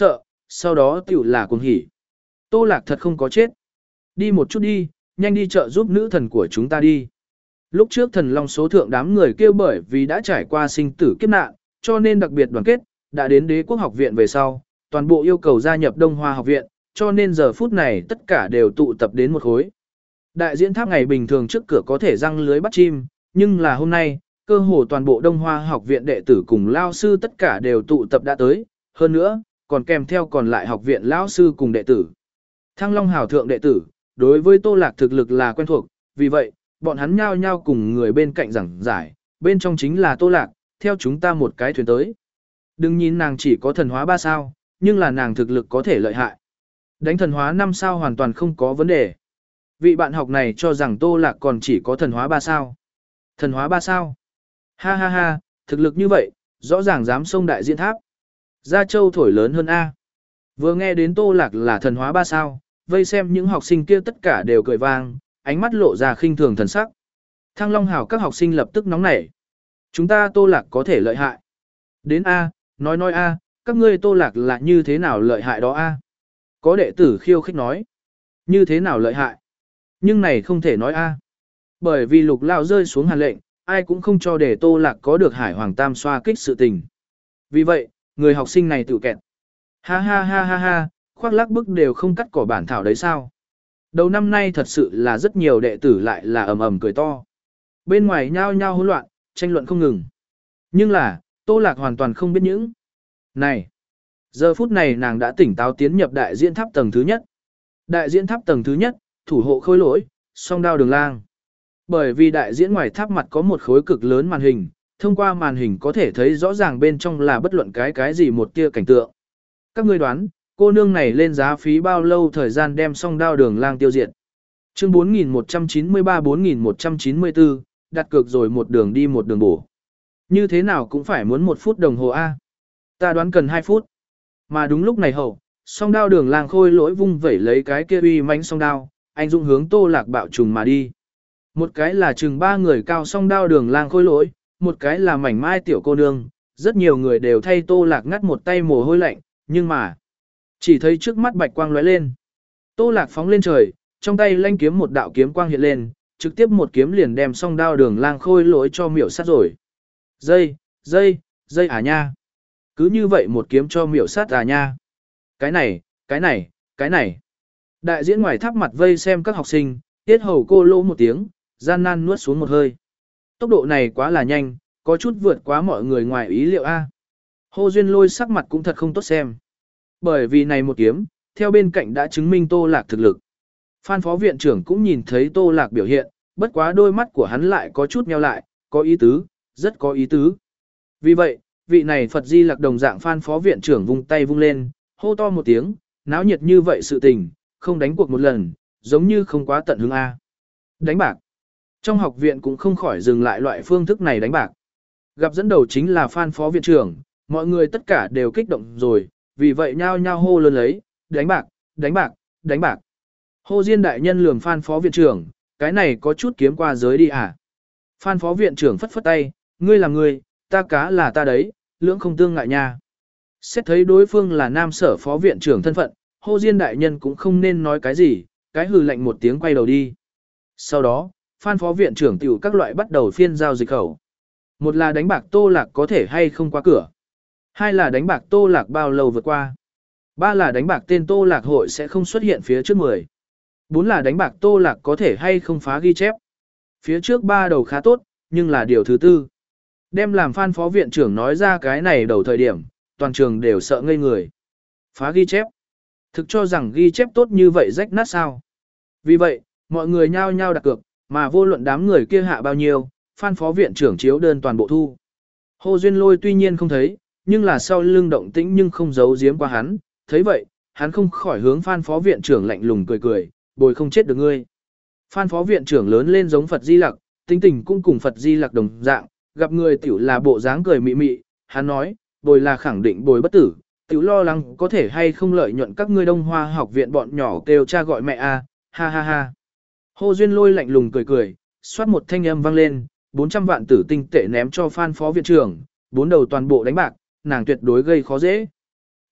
sau đó tiểu là cuồng hỉ. Tô Lạc thật không có chết. Đi một chút đi, nhanh đi chợ giúp nữ thần của chúng ta đi. Lúc trước thần long số thượng đám người kêu bởi vì đã trải qua sinh tử kiếp nạn, cho nên đặc biệt đoàn kết, đã đến đế quốc học viện về sau, toàn bộ yêu cầu gia nhập Đông Hoa học viện, cho nên giờ phút này tất cả đều tụ tập đến một khối. Đại diễn tháp ngày bình thường trước cửa có thể răng lưới bắt chim, nhưng là hôm nay, cơ hồ toàn bộ Đông Hoa học viện đệ tử cùng lao sư tất cả đều tụ tập đã tới, hơn nữa, còn kèm theo còn lại học viện lao sư cùng đệ tử. Thăng Long hào thượng đệ tử, đối với Tô Lạc thực lực là quen thuộc, vì vậy, bọn hắn nhao nhao cùng người bên cạnh giảng giải, bên trong chính là Tô Lạc, theo chúng ta một cái thuyền tới. Đừng nhìn nàng chỉ có thần hóa ba sao, nhưng là nàng thực lực có thể lợi hại. Đánh thần hóa năm sao hoàn toàn không có vấn đề. Vị bạn học này cho rằng Tô Lạc còn chỉ có thần hóa ba sao. Thần hóa ba sao? Ha ha ha, thực lực như vậy, rõ ràng dám xông đại diễn tháp. Gia Châu thổi lớn hơn A. Vừa nghe đến Tô Lạc là thần hóa ba sao, vây xem những học sinh kia tất cả đều cười vang, ánh mắt lộ ra khinh thường thần sắc. Thăng Long hào các học sinh lập tức nóng nảy. Chúng ta Tô Lạc có thể lợi hại. Đến A, nói nói A, các ngươi Tô Lạc là như thế nào lợi hại đó A. Có đệ tử khiêu khích nói. Như thế nào lợi hại? Nhưng này không thể nói A. Bởi vì Lục Lão rơi xuống hàn lệnh, ai cũng không cho để Tô Lạc có được Hải Hoàng Tam xoa kích sự tình. Vì vậy, người học sinh này tự kẹt. Ha ha ha ha ha, khoác lác bức đều không cắt cỏ bản thảo đấy sao. Đầu năm nay thật sự là rất nhiều đệ tử lại là ầm ầm cười to. Bên ngoài nhao nhao hỗn loạn, tranh luận không ngừng. Nhưng là, Tô Lạc hoàn toàn không biết những. Này! Giờ phút này nàng đã tỉnh táo tiến nhập đại diễn tháp tầng thứ nhất. Đại diễn tháp tầng thứ nhất, thủ hộ khôi lỗi, song đao đường lang. Bởi vì đại diễn ngoài tháp mặt có một khối cực lớn màn hình, thông qua màn hình có thể thấy rõ ràng bên trong là bất luận cái cái gì một tia cảnh tượng. Các ngươi đoán, cô nương này lên giá phí bao lâu thời gian đem song đao đường lang tiêu diệt. Chương bốn nghìn một trăm chín mươi ba bốn nghìn một trăm chín mươi tư, đặt cược rồi một đường đi một đường bổ. Như thế nào cũng phải muốn một phút đồng hồ A. Ta đoán cần hai phút. Mà đúng lúc này hậu, song đao đường lang khôi lỗi vung vẩy lấy cái kia uy mãnh song đao, anh dũng hướng Tô Lạc bạo trùng mà đi. Một cái là chừng ba người cao song đao đường lang khôi lỗi, một cái là mảnh mai tiểu cô nương, rất nhiều người đều thay Tô Lạc ngắt một tay mồ hôi lạnh, nhưng mà chỉ thấy trước mắt bạch quang lóe lên. Tô Lạc phóng lên trời, trong tay lanh kiếm một đạo kiếm quang hiện lên, trực tiếp một kiếm liền đem song đao đường lang khôi lỗi cho miểu sát rồi. Dây, dây, dây à nha. Cứ như vậy một kiếm cho miểu sát à nha. Cái này, cái này, cái này. Đại diễn ngoài tháp mặt vây xem các học sinh, tiết hầu cô lỗ một tiếng, gian nan nuốt xuống một hơi. Tốc độ này quá là nhanh, có chút vượt quá mọi người ngoài ý liệu a. Hồ Duyên Lôi sắc mặt cũng thật không tốt xem. Bởi vì này một kiếm, theo bên cạnh đã chứng minh Tô Lạc thực lực. Phan phó viện trưởng cũng nhìn thấy Tô Lạc biểu hiện, bất quá đôi mắt của hắn lại có chút nheo lại, có ý tứ, rất có ý tứ. Vì vậy, vị này Phật Di Lặc đồng dạng Phan phó viện trưởng vung tay vung lên, hô to một tiếng, náo nhiệt như vậy sự tình, không đánh cuộc một lần, giống như không quá tận hứng a. Đánh bạc. Trong học viện cũng không khỏi dừng lại loại phương thức này đánh bạc. Gặp dẫn đầu chính là Phan phó viện trưởng, mọi người tất cả đều kích động rồi, vì vậy nhao nhao hô lớn lấy, đánh bạc, đánh bạc, đánh bạc. Hồ Diên đại nhân lườm Phan phó viện trưởng, cái này có chút kiếm qua giới đi à. Phan phó viện trưởng phất phất tay, ngươi là ngươi, ta cá là ta đấy, lưỡng không tương ngại nha. Xét thấy đối phương là nam sở phó viện trưởng thân phận, Hồ Diên đại nhân cũng không nên nói cái gì, cái hừ lạnh một tiếng quay đầu đi. Sau đó, Phan phó viện trưởng tiểu các loại bắt đầu phiên giao dịch khẩu. Một là đánh bạc Tô Lạc có thể hay không qua cửa. Hai là đánh bạc Tô Lạc bao lâu vượt qua. Ba là đánh bạc tên Tô Lạc hội sẽ không xuất hiện phía trước mười. Bốn là đánh bạc Tô Lạc có thể hay không phá ghi chép. Phía trước ba đầu khá tốt, nhưng là điều thứ tư. Đem làm Phan phó viện trưởng nói ra cái này đầu thời điểm, toàn trường đều sợ ngây người. Phá ghi chép. Thực cho rằng ghi chép tốt như vậy rách nát sao. Vì vậy, mọi người nhao nhao đặt cược, mà vô luận đám người kia hạ bao nhiêu, Phan phó viện trưởng chiếu đơn toàn bộ thu. Hồ Duyên Lôi tuy nhiên không thấy, nhưng là sau lưng động tĩnh nhưng không giấu giếm qua hắn, thấy vậy, hắn không khỏi hướng Phan phó viện trưởng lạnh lùng cười cười, bồi không chết được ngươi. Phan phó viện trưởng lớn lên giống Phật Di Lặc, tính tình cũng cùng Phật Di Lặc đồng dạng, gặp người tiểu là bộ dáng cười mị mị, hắn nói, bồi là khẳng định bồi bất tử, tiểu lo lắng có thể hay không lợi nhuận các ngươi Đông Hoa học viện bọn nhỏ kêu cha gọi mẹ a, ha ha ha. Hồ Duyên Lôi lạnh lùng cười cười, xoát một thanh âm vang lên, bốn trăm vạn tử tinh tệ ném cho Phan phó viện trưởng, bốn đầu toàn bộ đánh bạc, nàng tuyệt đối gây khó dễ.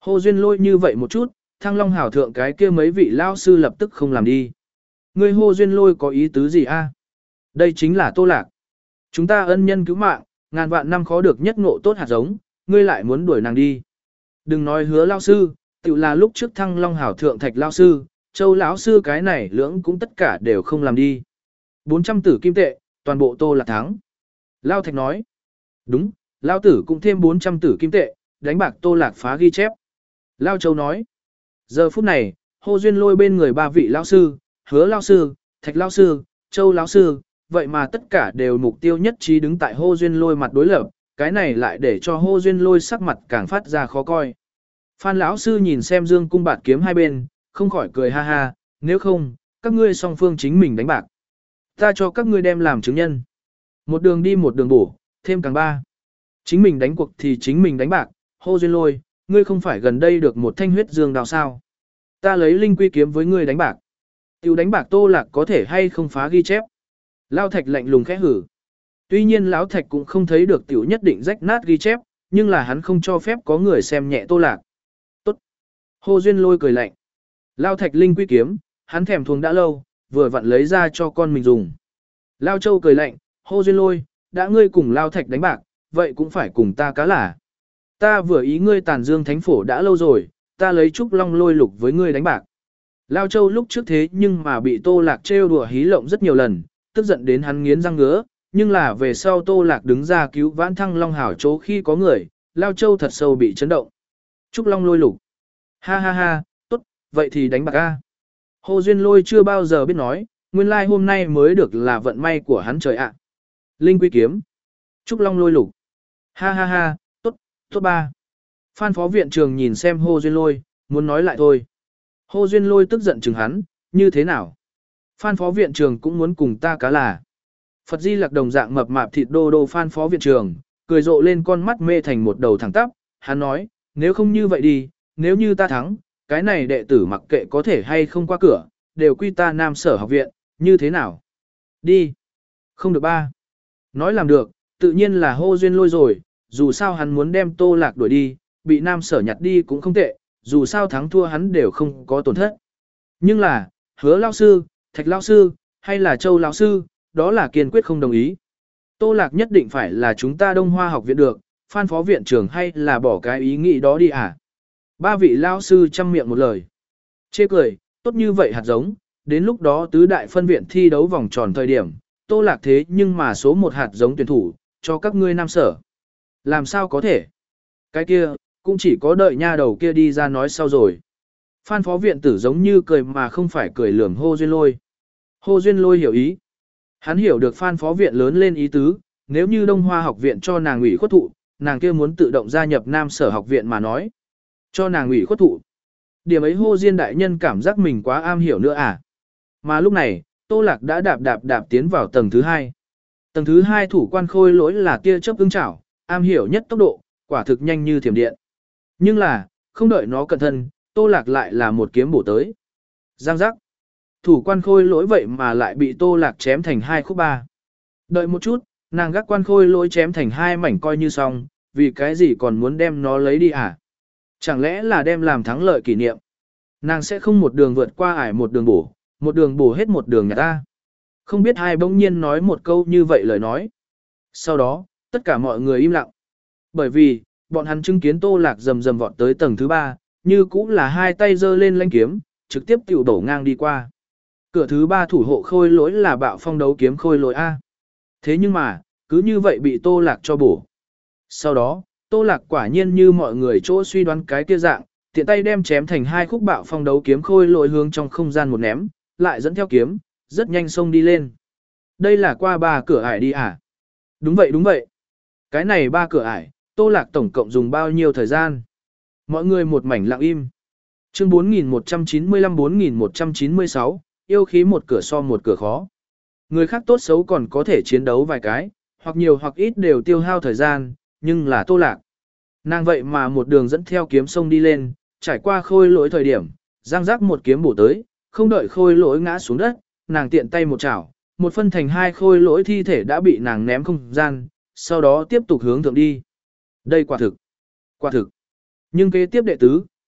Hô Duyên Lôi như vậy một chút, Thăng Long Hảo thượng cái kia mấy vị lao sư lập tức không làm đi. Ngươi Hô Duyên Lôi có ý tứ gì a? Đây chính là Tô Lạc. Chúng ta ân nhân cứu mạng, ngàn vạn năm khó được nhất ngộ tốt hạt giống, ngươi lại muốn đuổi nàng đi. Đừng nói Hứa lao sư, tự là lúc trước Thăng Long Hảo thượng Thạch lao sư, Châu lão sư cái này lưỡng cũng tất cả đều không làm đi. bốn trăm tử kim tệ, toàn bộ Tô Lạc thắng. Lao Thạch nói. Đúng, Lao tử cũng thêm bốn trăm tử kim tệ, đánh bạc Tô Lạc phá ghi chép. Lao Châu nói. Giờ phút này, Hô Duyên Lôi bên người ba vị lão sư, Hứa lão sư, Thạch lão sư, Châu lão sư, vậy mà tất cả đều mục tiêu nhất trí đứng tại Hô Duyên Lôi mặt đối lập, cái này lại để cho Hô Duyên Lôi sắc mặt càng phát ra khó coi. Phan lão sư nhìn xem Dương cung bạt kiếm hai bên, không khỏi cười ha ha, nếu không, các ngươi song phương chính mình đánh bạc. Ta cho các ngươi đem làm chứng nhân. Một đường đi một đường bổ, thêm càng ba. Chính mình đánh cuộc thì chính mình đánh bạc, Hô Duyên Lôi, ngươi không phải gần đây được một thanh huyết dương đào sao. Ta lấy linh quy kiếm với ngươi đánh bạc. Tiểu đánh bạc Tô Lạc có thể hay không phá ghi chép. Lao Thạch lạnh lùng khẽ hử. Tuy nhiên Lão Thạch cũng không thấy được tiểu nhất định rách nát ghi chép, nhưng là hắn không cho phép có người xem nhẹ Tô Lạc. Tốt. Hô Duyên Lôi cười lạnh. Lao Thạch linh quy kiếm, hắn thèm thuồng đã lâu, vừa vặn lấy ra cho con mình dùng. Lao Châu cười lạnh, Hô Duyên Lôi, đã ngươi cùng Lao Thạch đánh bạc, vậy cũng phải cùng ta cá là. Ta vừa ý ngươi tàn dương thánh phổ đã lâu rồi, ta lấy trúc long lôi lục với ngươi đánh bạc. Lao Châu lúc trước thế nhưng mà bị Tô Lạc trêu đùa hí lộng rất nhiều lần, tức giận đến hắn nghiến răng ngứa, nhưng là về sau Tô Lạc đứng ra cứu vãn Thăng Long Hảo chỗ khi có người, Lao Châu thật sâu bị chấn động. Trúc long lôi lục. Ha ha ha, tốt, vậy thì đánh bạc a. Hồ Duyên Lôi chưa bao giờ biết nói, nguyên lai like hôm nay mới được là vận may của hắn trời ạ. Linh quy kiếm. Trúc long lôi lục. Ha ha ha, tốt, tốt ba. Phan phó viện trường nhìn xem Hồ Duyên Lôi, muốn nói lại thôi. Hồ Duyên Lôi tức giận chừng hắn, như thế nào? Phan phó viện trường cũng muốn cùng ta cá là. Phật Di Lặc đồng dạng mập mạp thịt đô đô Phan phó viện trường, cười rộ lên con mắt mê thành một đầu thẳng tắp, hắn nói, nếu không như vậy đi, nếu như ta thắng, cái này đệ tử mặc kệ có thể hay không qua cửa, đều quy ta Nam Sở học viện, như thế nào? Đi. Không được ba. Nói làm được, tự nhiên là Hồ Duyên Lôi rồi, dù sao hắn muốn đem Tô Lạc đuổi đi, bị Nam Sở nhặt đi cũng không tệ, dù sao thắng thua hắn đều không có tổn thất. Nhưng là, Hứa lão sư, Thạch lão sư, hay là Châu lão sư, đó là kiên quyết không đồng ý. Tô Lạc nhất định phải là chúng ta Đông Hoa học viện được, Phan phó viện trưởng hay là bỏ cái ý nghĩ đó đi à? Ba vị lão sư chăm miệng một lời. Chê cười, tốt như vậy hạt giống, đến lúc đó tứ đại phân viện thi đấu vòng tròn thời điểm, Tô Lạc thế nhưng mà số một hạt giống tuyển thủ, cho các ngươi Nam Sở. Làm sao có thể? Cái kia, cũng chỉ có đợi nha đầu kia đi ra nói sau rồi. Phan phó viện tử giống như cười mà không phải cười lườm Hồ Duyên Lôi. Hồ Duyên Lôi hiểu ý. Hắn hiểu được Phan phó viện lớn lên ý tứ, nếu như Đông Hoa học viện cho nàng ủy khuất thụ, nàng kia muốn tự động gia nhập Nam Sở học viện mà nói. Cho nàng ủy khuất thụ. Điểm ấy Hồ Diên đại nhân cảm giác mình quá am hiểu nữa à. Mà lúc này, Tô Lạc đã đạp đạp đạp tiến vào tầng thứ hai. Tầng thứ hai thủ quan khôi lỗi là tia chớp ưng chảo, am hiểu nhất tốc độ, quả thực nhanh như thiểm điện. Nhưng là, không đợi nó cẩn thân, Tô Lạc lại là một kiếm bổ tới. Giang giác. Thủ quan khôi lỗi vậy mà lại bị Tô Lạc chém thành hai khúc ba. Đợi một chút, nàng gác quan khôi lỗi chém thành hai mảnh coi như xong, vì cái gì còn muốn đem nó lấy đi à? Chẳng lẽ là đem làm thắng lợi kỷ niệm? Nàng sẽ không một đường vượt qua ải một đường bổ, một đường bổ hết một đường nhà ta. Không biết hai bỗng nhiên nói một câu như vậy lời nói. Sau đó, tất cả mọi người im lặng. Bởi vì, bọn hắn chứng kiến Tô Lạc rầm rầm vọt tới tầng thứ ba, như cũng là hai tay giơ lên lãnh kiếm, trực tiếp tiểu đổ ngang đi qua. Cửa thứ ba thủ hộ khôi lỗi là bạo phong đấu kiếm khôi lỗi A. Thế nhưng mà, cứ như vậy bị Tô Lạc cho bổ. Sau đó, Tô Lạc quả nhiên như mọi người chỗ suy đoán cái kia dạng, tiện tay đem chém thành hai khúc bạo phong đấu kiếm khôi lỗi hướng trong không gian một ném, lại dẫn theo kiếm, rất nhanh xông đi lên. Đây là qua ba cửa ải đi à? Đúng vậy đúng vậy. Cái này ba cửa ải, Tô Lạc tổng cộng dùng bao nhiêu thời gian? Mọi người một mảnh lặng im. Chương bốn nghìn một trăm chín mươi lăm bốn nghìn một trăm chín mươi sáu, yêu khí một cửa so một cửa khó. Người khác tốt xấu còn có thể chiến đấu vài cái, hoặc nhiều hoặc ít đều tiêu hao thời gian, nhưng là Tô Lạc. Nàng vậy mà một đường dẫn theo kiếm sông đi lên, trải qua khôi lỗi thời điểm, giang giác một kiếm bổ tới, không đợi khôi lỗi ngã xuống đất, nàng tiện tay một chảo, một phân thành hai khôi lỗi thi thể đã bị nàng ném không gian, sau đó tiếp tục hướng thượng đi. Đây quả thực, quả thực. Nhưng kế tiếp đệ tứ,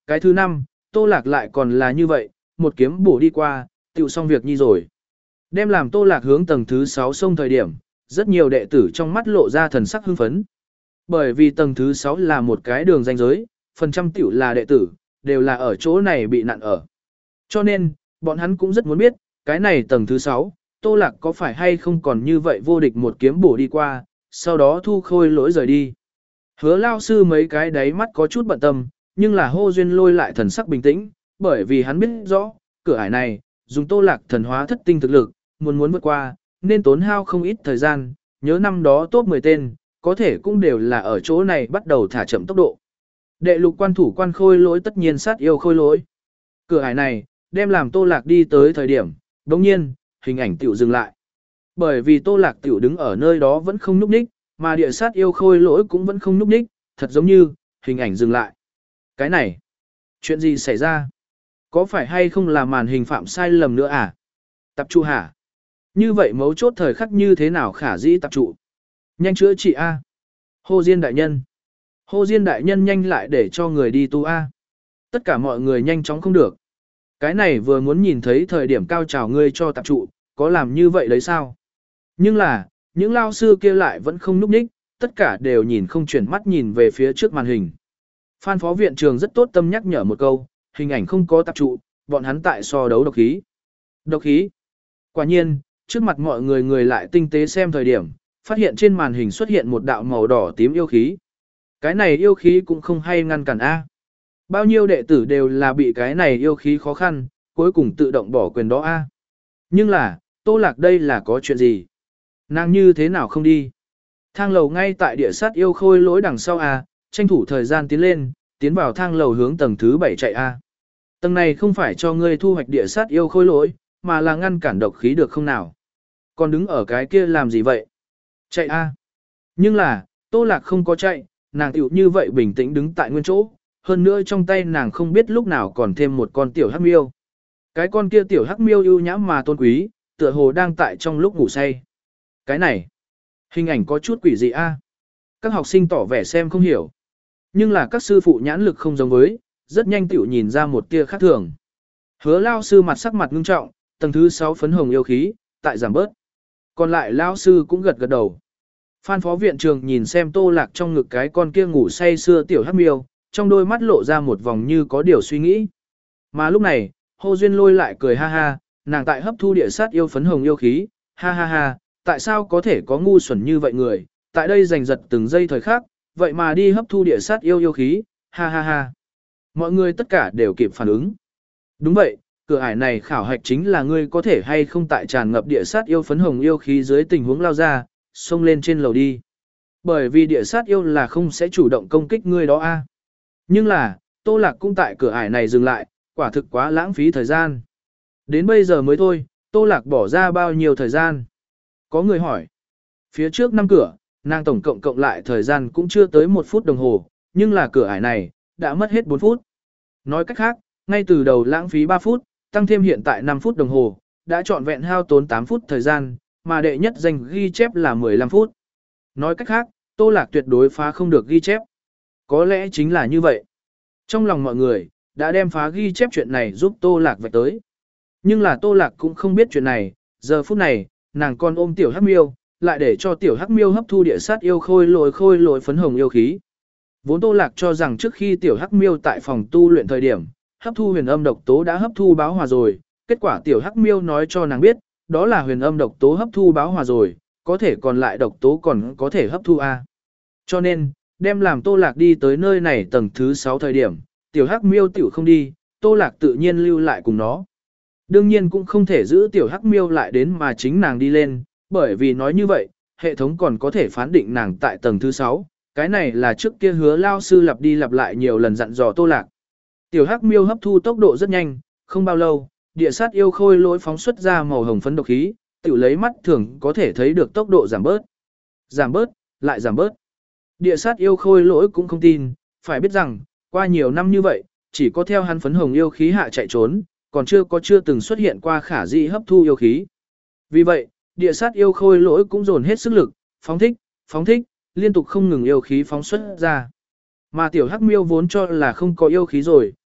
Cái thứ năm, Tô Lạc lại còn là như vậy, một kiếm bổ đi qua, tựu xong việc nhi rồi. Đem làm Tô Lạc hướng tầng thứ sáu xông thời điểm, rất nhiều đệ tử trong mắt lộ ra thần sắc hưng phấn. Bởi vì tầng thứ sáu là một cái đường ranh giới, phần trăm tiểu là đệ tử, đều là ở chỗ này bị nạn ở. Cho nên, bọn hắn cũng rất muốn biết, cái này tầng thứ sáu, Tô Lạc có phải hay không còn như vậy vô địch một kiếm bổ đi qua, sau đó thu khôi lỗi rời đi. Hứa lao sư mấy cái đáy mắt có chút bận tâm, nhưng là hô duyên lôi lại thần sắc bình tĩnh, bởi vì hắn biết rõ, cửa ải này, dùng Tô Lạc thần hóa thất tinh thực lực, muốn muốn vượt qua, nên tốn hao không ít thời gian, nhớ năm đó top mười tên, có thể cũng đều là ở chỗ này bắt đầu thả chậm tốc độ. Đệ lục quan thủ quan khôi lỗi tất nhiên sát yêu khôi lỗi. Cửa ải này, đem làm Tô Lạc đi tới thời điểm, đồng nhiên, hình ảnh tiểu dừng lại. Bởi vì Tô Lạc tiểu đứng ở nơi đó vẫn không núp ních, mà địa sát yêu khôi lỗi cũng vẫn không núp ních, thật giống như, hình ảnh dừng lại. Cái này, chuyện gì xảy ra? Có phải hay không là màn hình phạm sai lầm nữa à? Tập trụ hả? Như vậy mấu chốt thời khắc như thế nào khả dĩ tập trụ? Nhanh chữa trị A. Hô Diên đại nhân. Hô Diên đại nhân nhanh lại để cho người đi tu A. Tất cả mọi người nhanh chóng không được. Cái này vừa muốn nhìn thấy thời điểm cao trào ngươi cho tập trụ, có làm như vậy đấy sao? Nhưng là, những lao sư kia lại vẫn không núp ních, tất cả đều nhìn không chuyển mắt nhìn về phía trước màn hình. Phan phó viện trường rất tốt tâm nhắc nhở một câu, hình ảnh không có tập trụ, bọn hắn tại so đấu độc khí. Độc khí. Quả nhiên, trước mặt mọi người người lại tinh tế xem thời điểm, phát hiện trên màn hình xuất hiện một đạo màu đỏ tím yêu khí. Cái này yêu khí cũng không hay ngăn cản A. Bao nhiêu đệ tử đều là bị cái này yêu khí khó khăn, cuối cùng tự động bỏ quyền đó A. Nhưng là, Tô Lạc đây là có chuyện gì? Nàng như thế nào không đi? Thang lầu ngay tại địa sát yêu khôi lỗi đằng sau A, tranh thủ thời gian tiến lên, tiến vào thang lầu hướng tầng thứ bảy chạy A. Tầng này không phải cho ngươi thu hoạch địa sát yêu khôi lỗi, mà là ngăn cản độc khí được không nào? Còn đứng ở cái kia làm gì vậy? Chạy A. Nhưng là, Tô Lạc không có chạy, nàng tiểu như vậy bình tĩnh đứng tại nguyên chỗ, hơn nữa trong tay nàng không biết lúc nào còn thêm một con tiểu hắc miêu. Cái con kia tiểu hắc miêu ưu nhãm mà tôn quý, tựa hồ đang tại trong lúc ngủ say. Cái này, hình ảnh có chút quỷ dị A. Các học sinh tỏ vẻ xem không hiểu. Nhưng là các sư phụ nhãn lực không giống với, rất nhanh tiểu nhìn ra một tia khác thường. Hứa lao sư mặt sắc mặt ngưng trọng, tầng thứ sáu phấn hồng yêu khí, tại giảm bớt. Còn lại lao sư cũng gật gật đầu. Phan phó viện trường nhìn xem Tô Lạc trong ngực cái con kia ngủ say sưa tiểu hắc miêu, trong đôi mắt lộ ra một vòng như có điều suy nghĩ. Mà lúc này, Hồ Duyên Lôi lại cười ha ha, nàng tại hấp thu địa sát yêu phấn hồng yêu khí, ha ha ha, tại sao có thể có ngu xuẩn như vậy người, tại đây giành giật từng giây thời khắc, vậy mà đi hấp thu địa sát yêu yêu khí, ha ha ha. Mọi người tất cả đều kịp phản ứng. Đúng vậy, cửa ải này khảo hạch chính là ngươi có thể hay không tại tràn ngập địa sát yêu phấn hồng yêu khí dưới tình huống lao ra, xông lên trên lầu đi. Bởi vì địa sát yêu là không sẽ chủ động công kích ngươi đó a. Nhưng là, Tô Lạc cũng tại cửa ải này dừng lại, quả thực quá lãng phí thời gian. Đến bây giờ mới thôi, Tô Lạc bỏ ra bao nhiêu thời gian? Có người hỏi. Phía trước năm cửa, nàng tổng cộng cộng lại thời gian cũng chưa tới một phút đồng hồ, nhưng là cửa ải này, đã mất hết bốn phút. Nói cách khác, ngay từ đầu lãng phí ba phút, tăng thêm hiện tại năm phút đồng hồ, đã trọn vẹn hao tốn tám phút thời gian, mà đệ nhất danh ghi chép là mười lăm phút. Nói cách khác, Tô Lạc tuyệt đối phá không được ghi chép. Có lẽ chính là như vậy. Trong lòng mọi người, đã đem phá ghi chép chuyện này giúp Tô Lạc vạch tới. Nhưng là Tô Lạc cũng không biết chuyện này, giờ phút này, nàng còn ôm tiểu hắc miêu, lại để cho tiểu hắc miêu hấp thu địa sát yêu khôi lồi khôi lồi phấn hồng yêu khí. Vốn Tô Lạc cho rằng trước khi tiểu hắc miêu tại phòng tu luyện thời điểm, hấp thu huyền âm độc tố đã hấp thu báo hòa rồi, kết quả tiểu hắc miêu nói cho nàng biết, đó là huyền âm độc tố hấp thu báo hòa rồi, có thể còn lại độc tố còn có thể hấp thu A. Cho nên, đem làm Tô Lạc đi tới nơi này tầng thứ sáu thời điểm, tiểu hắc miêu tiểu không đi, Tô Lạc tự nhiên lưu lại cùng nó. Đương nhiên cũng không thể giữ tiểu hắc miêu lại đến mà chính nàng đi lên, bởi vì nói như vậy, hệ thống còn có thể phán định nàng tại tầng thứ sáu, cái này là trước kia hứa lao sư lặp đi lặp lại nhiều lần dặn dò Tô Lạc. Tiểu hắc miêu hấp thu tốc độ rất nhanh, không bao lâu, địa sát yêu khôi lỗi phóng xuất ra màu hồng phấn độc khí, tiểu lấy mắt thường có thể thấy được tốc độ giảm bớt. Giảm bớt, lại giảm bớt. Địa sát yêu khôi lỗi cũng không tin, phải biết rằng, qua nhiều năm như vậy, chỉ có theo hắn phấn hồng yêu khí hạ chạy trốn, còn chưa có chưa từng xuất hiện qua khả dĩ hấp thu yêu khí. Vì vậy, địa sát yêu khôi lỗi cũng dồn hết sức lực, phóng thích, phóng thích, liên tục không ngừng yêu khí phóng xuất ra. Mà tiểu hắc miêu vốn cho là không có yêu khí rồi,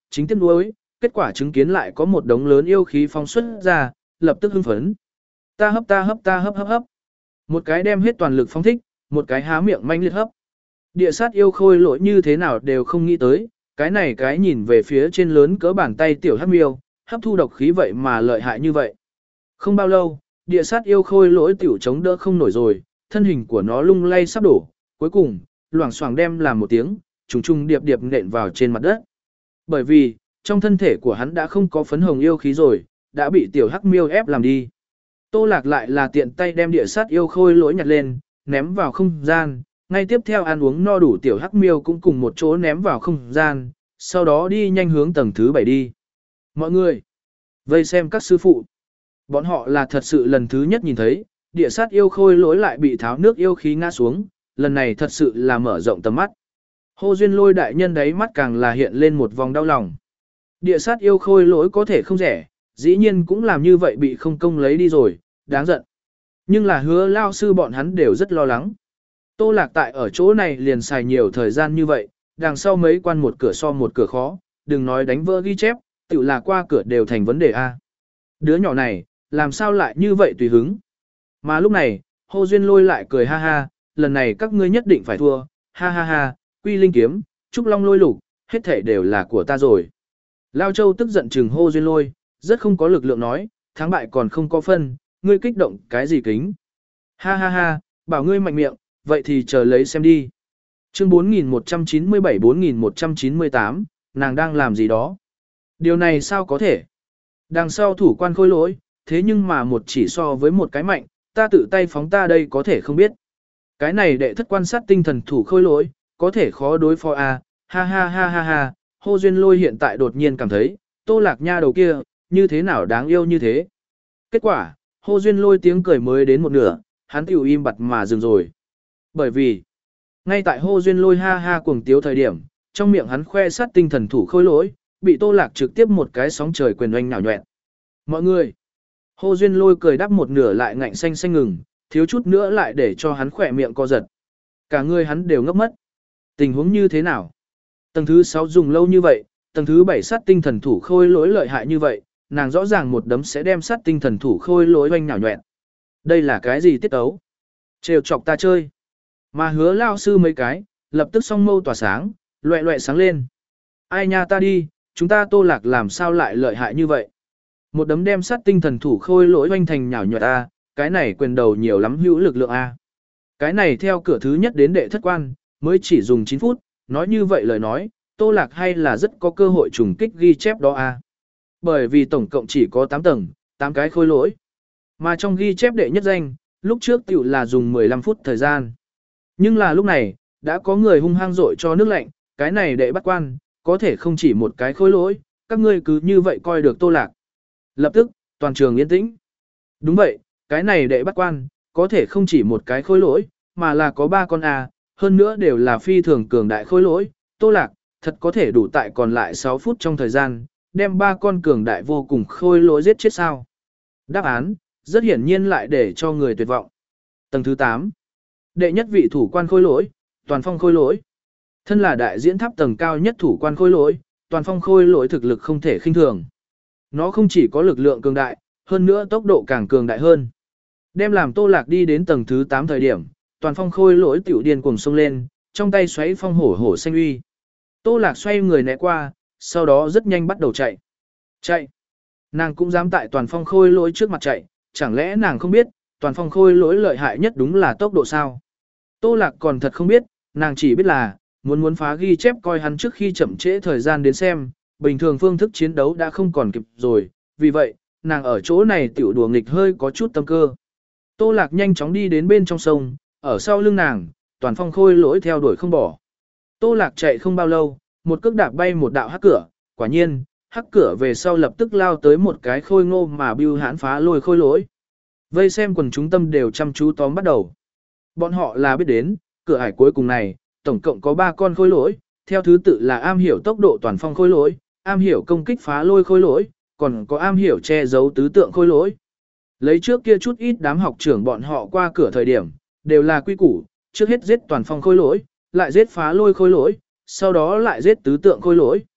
chính tiếc nuối, kết quả chứng kiến lại có một đống lớn yêu khí phóng xuất ra, lập tức hưng phấn. Ta hấp ta hấp ta hấp hấp hấp. Một cái đem hết toàn lực phóng thích, một cái há miệng manh liệt hấp. Địa sát yêu khôi lỗi như thế nào đều không nghĩ tới, cái này cái nhìn về phía trên lớn cỡ bàn tay tiểu hắc miêu, hấp thu độc khí vậy mà lợi hại như vậy. Không bao lâu, địa sát yêu khôi lỗi tiểu chống đỡ không nổi rồi, thân hình của nó lung lay sắp đổ, cuối cùng, loảng xoảng đem làm một tiếng, trùng trùng điệp điệp nện vào trên mặt đất. Bởi vì, trong thân thể của hắn đã không có phấn hồng yêu khí rồi, đã bị tiểu hắc miêu ép làm đi. Tô Lạc lại là tiện tay đem địa sát yêu khôi lỗi nhặt lên, ném vào không gian, ngay tiếp theo ăn uống no đủ tiểu hắc miêu cũng cùng một chỗ ném vào không gian, sau đó đi nhanh hướng tầng thứ bảy đi. Mọi người, vây xem các sư phụ. Bọn họ là thật sự lần thứ nhất nhìn thấy, địa sát yêu khôi lỗi lại bị tháo nước yêu khí ngã xuống, lần này thật sự là mở rộng tầm mắt. Hô Duyên Lôi đại nhân đấy mắt càng là hiện lên một vòng đau lòng. Địa sát yêu khôi lỗi có thể không rẻ, dĩ nhiên cũng làm như vậy bị không công lấy đi rồi, đáng giận. Nhưng là Hứa lao sư bọn hắn đều rất lo lắng. Tô Lạc tại ở chỗ này liền xài nhiều thời gian như vậy, đằng sau mấy quan một cửa so một cửa khó, đừng nói đánh vỡ ghi chép, tự là qua cửa đều thành vấn đề a. Đứa nhỏ này, làm sao lại như vậy tùy hứng. Mà lúc này, Hồ Duyên Lôi lại cười ha ha, lần này các ngươi nhất định phải thua, ha ha ha, Quy Linh kiếm, Trúc Long Lôi Lục, hết thể đều là của ta rồi. Lao Châu tức giận trừng Hồ Duyên Lôi, rất không có lực lượng nói, thắng bại còn không có phân, ngươi kích động cái gì kính. Ha ha ha, bảo ngươi mạnh miệng, vậy thì chờ lấy xem đi. Chương bốn nghìn một trăm chín mươi bảy bốn nghìn một trăm chín mươi tám, nàng đang làm gì đó? Điều này sao có thể? Đằng sau thủ quan khôi lỗi, thế nhưng mà một chỉ so với một cái mạnh, ta tự tay phóng ta đây có thể không biết. Cái này đệ thất quan sát tinh thần thủ khôi lỗi, có thể khó đối phó à, ha ha ha ha ha, Hồ Duyên Lôi hiện tại đột nhiên cảm thấy, Tô Lạc nha đầu kia, như thế nào đáng yêu như thế. Kết quả, Hồ Duyên Lôi tiếng cười mới đến một nửa, hắn tiểu im bặt mà dừng rồi. Bởi vì, ngay tại Hồ Duyên Lôi ha ha cuồng tiếu thời điểm, trong miệng hắn khoe sát tinh thần thủ khôi lỗi, bị Tô Lạc trực tiếp một cái sóng trời quyền oanh nhào nhoẹn. Mọi người, Hồ Duyên Lôi cười đắp một nửa lại ngạnh xanh xanh ngừng, thiếu chút nữa lại để cho hắn khỏe miệng co giật. Cả người hắn đều ngốc mất. Tình huống như thế nào? Tầng thứ sáu dùng lâu như vậy, tầng thứ bảy sát tinh thần thủ khôi lỗi lợi hại như vậy, nàng rõ ràng một đấm sẽ đem sát tinh thần thủ khôi lỗi oanh nhào nhoẹn. Đây là cái gì tiết ấu? Trêu chọc ta chơi. Mà Hứa lao sư mấy cái, lập tức song mâu tỏa sáng, loẹ loẹ sáng lên. Ai nha ta đi, chúng ta Tô Lạc làm sao lại lợi hại như vậy? Một đấm đem sát tinh thần thủ khôi lỗi oanh thành nhào nhoẹn a, cái này quyền đầu nhiều lắm hữu lực lượng a. Cái này theo cửa thứ nhất đến đệ thất quan, mới chỉ dùng chín phút, nói như vậy lời nói, Tô Lạc hay là rất có cơ hội trùng kích ghi chép đó a. Bởi vì tổng cộng chỉ có tám tầng, tám cái khôi lỗi. Mà trong ghi chép đệ nhất danh, lúc trước tiểu là dùng mười lăm phút thời gian. Nhưng là lúc này, đã có người hung hăng dội cho nước lạnh, cái này đệ bắt quan, có thể không chỉ một cái khôi lỗi, các ngươi cứ như vậy coi được Tô Lạc. Lập tức, toàn trường yên tĩnh. Đúng vậy, cái này đệ bắt quan, có thể không chỉ một cái khôi lỗi, mà là có ba con A, hơn nữa đều là phi thường cường đại khôi lỗi. Tô Lạc, thật có thể đủ tại còn lại sáu phút trong thời gian, đem ba con cường đại vô cùng khôi lỗi giết chết sao. Đáp án, rất hiển nhiên lại để cho người tuyệt vọng. Tầng thứ tám. Đệ nhất vị thủ quan khôi lỗi, Toàn Phong khôi lỗi. Thân là đại diễn tháp tầng cao nhất thủ quan khôi lỗi, Toàn Phong khôi lỗi thực lực không thể khinh thường. Nó không chỉ có lực lượng cường đại, hơn nữa tốc độ càng cường đại hơn. Đem làm Tô Lạc đi đến tầng thứ tám thời điểm, Toàn Phong khôi lỗi tiểu điên cuồng xông lên, trong tay xoáy phong hổ hổ xanh uy. Tô Lạc xoay người né qua, sau đó rất nhanh bắt đầu chạy. Chạy. Nàng cũng dám tại Toàn Phong khôi lỗi trước mặt chạy, chẳng lẽ nàng không biết, Toàn Phong khôi lỗi lợi hại nhất đúng là tốc độ sao? Tô Lạc còn thật không biết, nàng chỉ biết là, muốn muốn phá ghi chép coi hắn trước khi chậm trễ thời gian đến xem, bình thường phương thức chiến đấu đã không còn kịp rồi, vì vậy, nàng ở chỗ này tiểu đùa nghịch hơi có chút tâm cơ. Tô Lạc nhanh chóng đi đến bên trong sông, ở sau lưng nàng, Toàn Phong khôi lỗi theo đuổi không bỏ. Tô Lạc chạy không bao lâu, một cước đạp bay một đạo hắc cửa, quả nhiên, hắc cửa về sau lập tức lao tới một cái khôi ngô mà bưu hãn phá lôi khôi lỗi. Vây xem quần chúng tâm đều chăm chú tóm bắt đầu. Bọn họ là biết đến, cửa ải cuối cùng này, tổng cộng có ba con khôi lỗi, theo thứ tự là am hiểu tốc độ Toàn Phong khôi lỗi, am hiểu công kích phá lôi khôi lỗi, còn có am hiểu che giấu tứ tượng khôi lỗi. Lấy trước kia chút ít đám học trưởng bọn họ qua cửa thời điểm, đều là quy củ, trước hết giết Toàn Phong khôi lỗi, lại giết phá lôi khôi lỗi, sau đó lại giết tứ tượng khôi lỗi.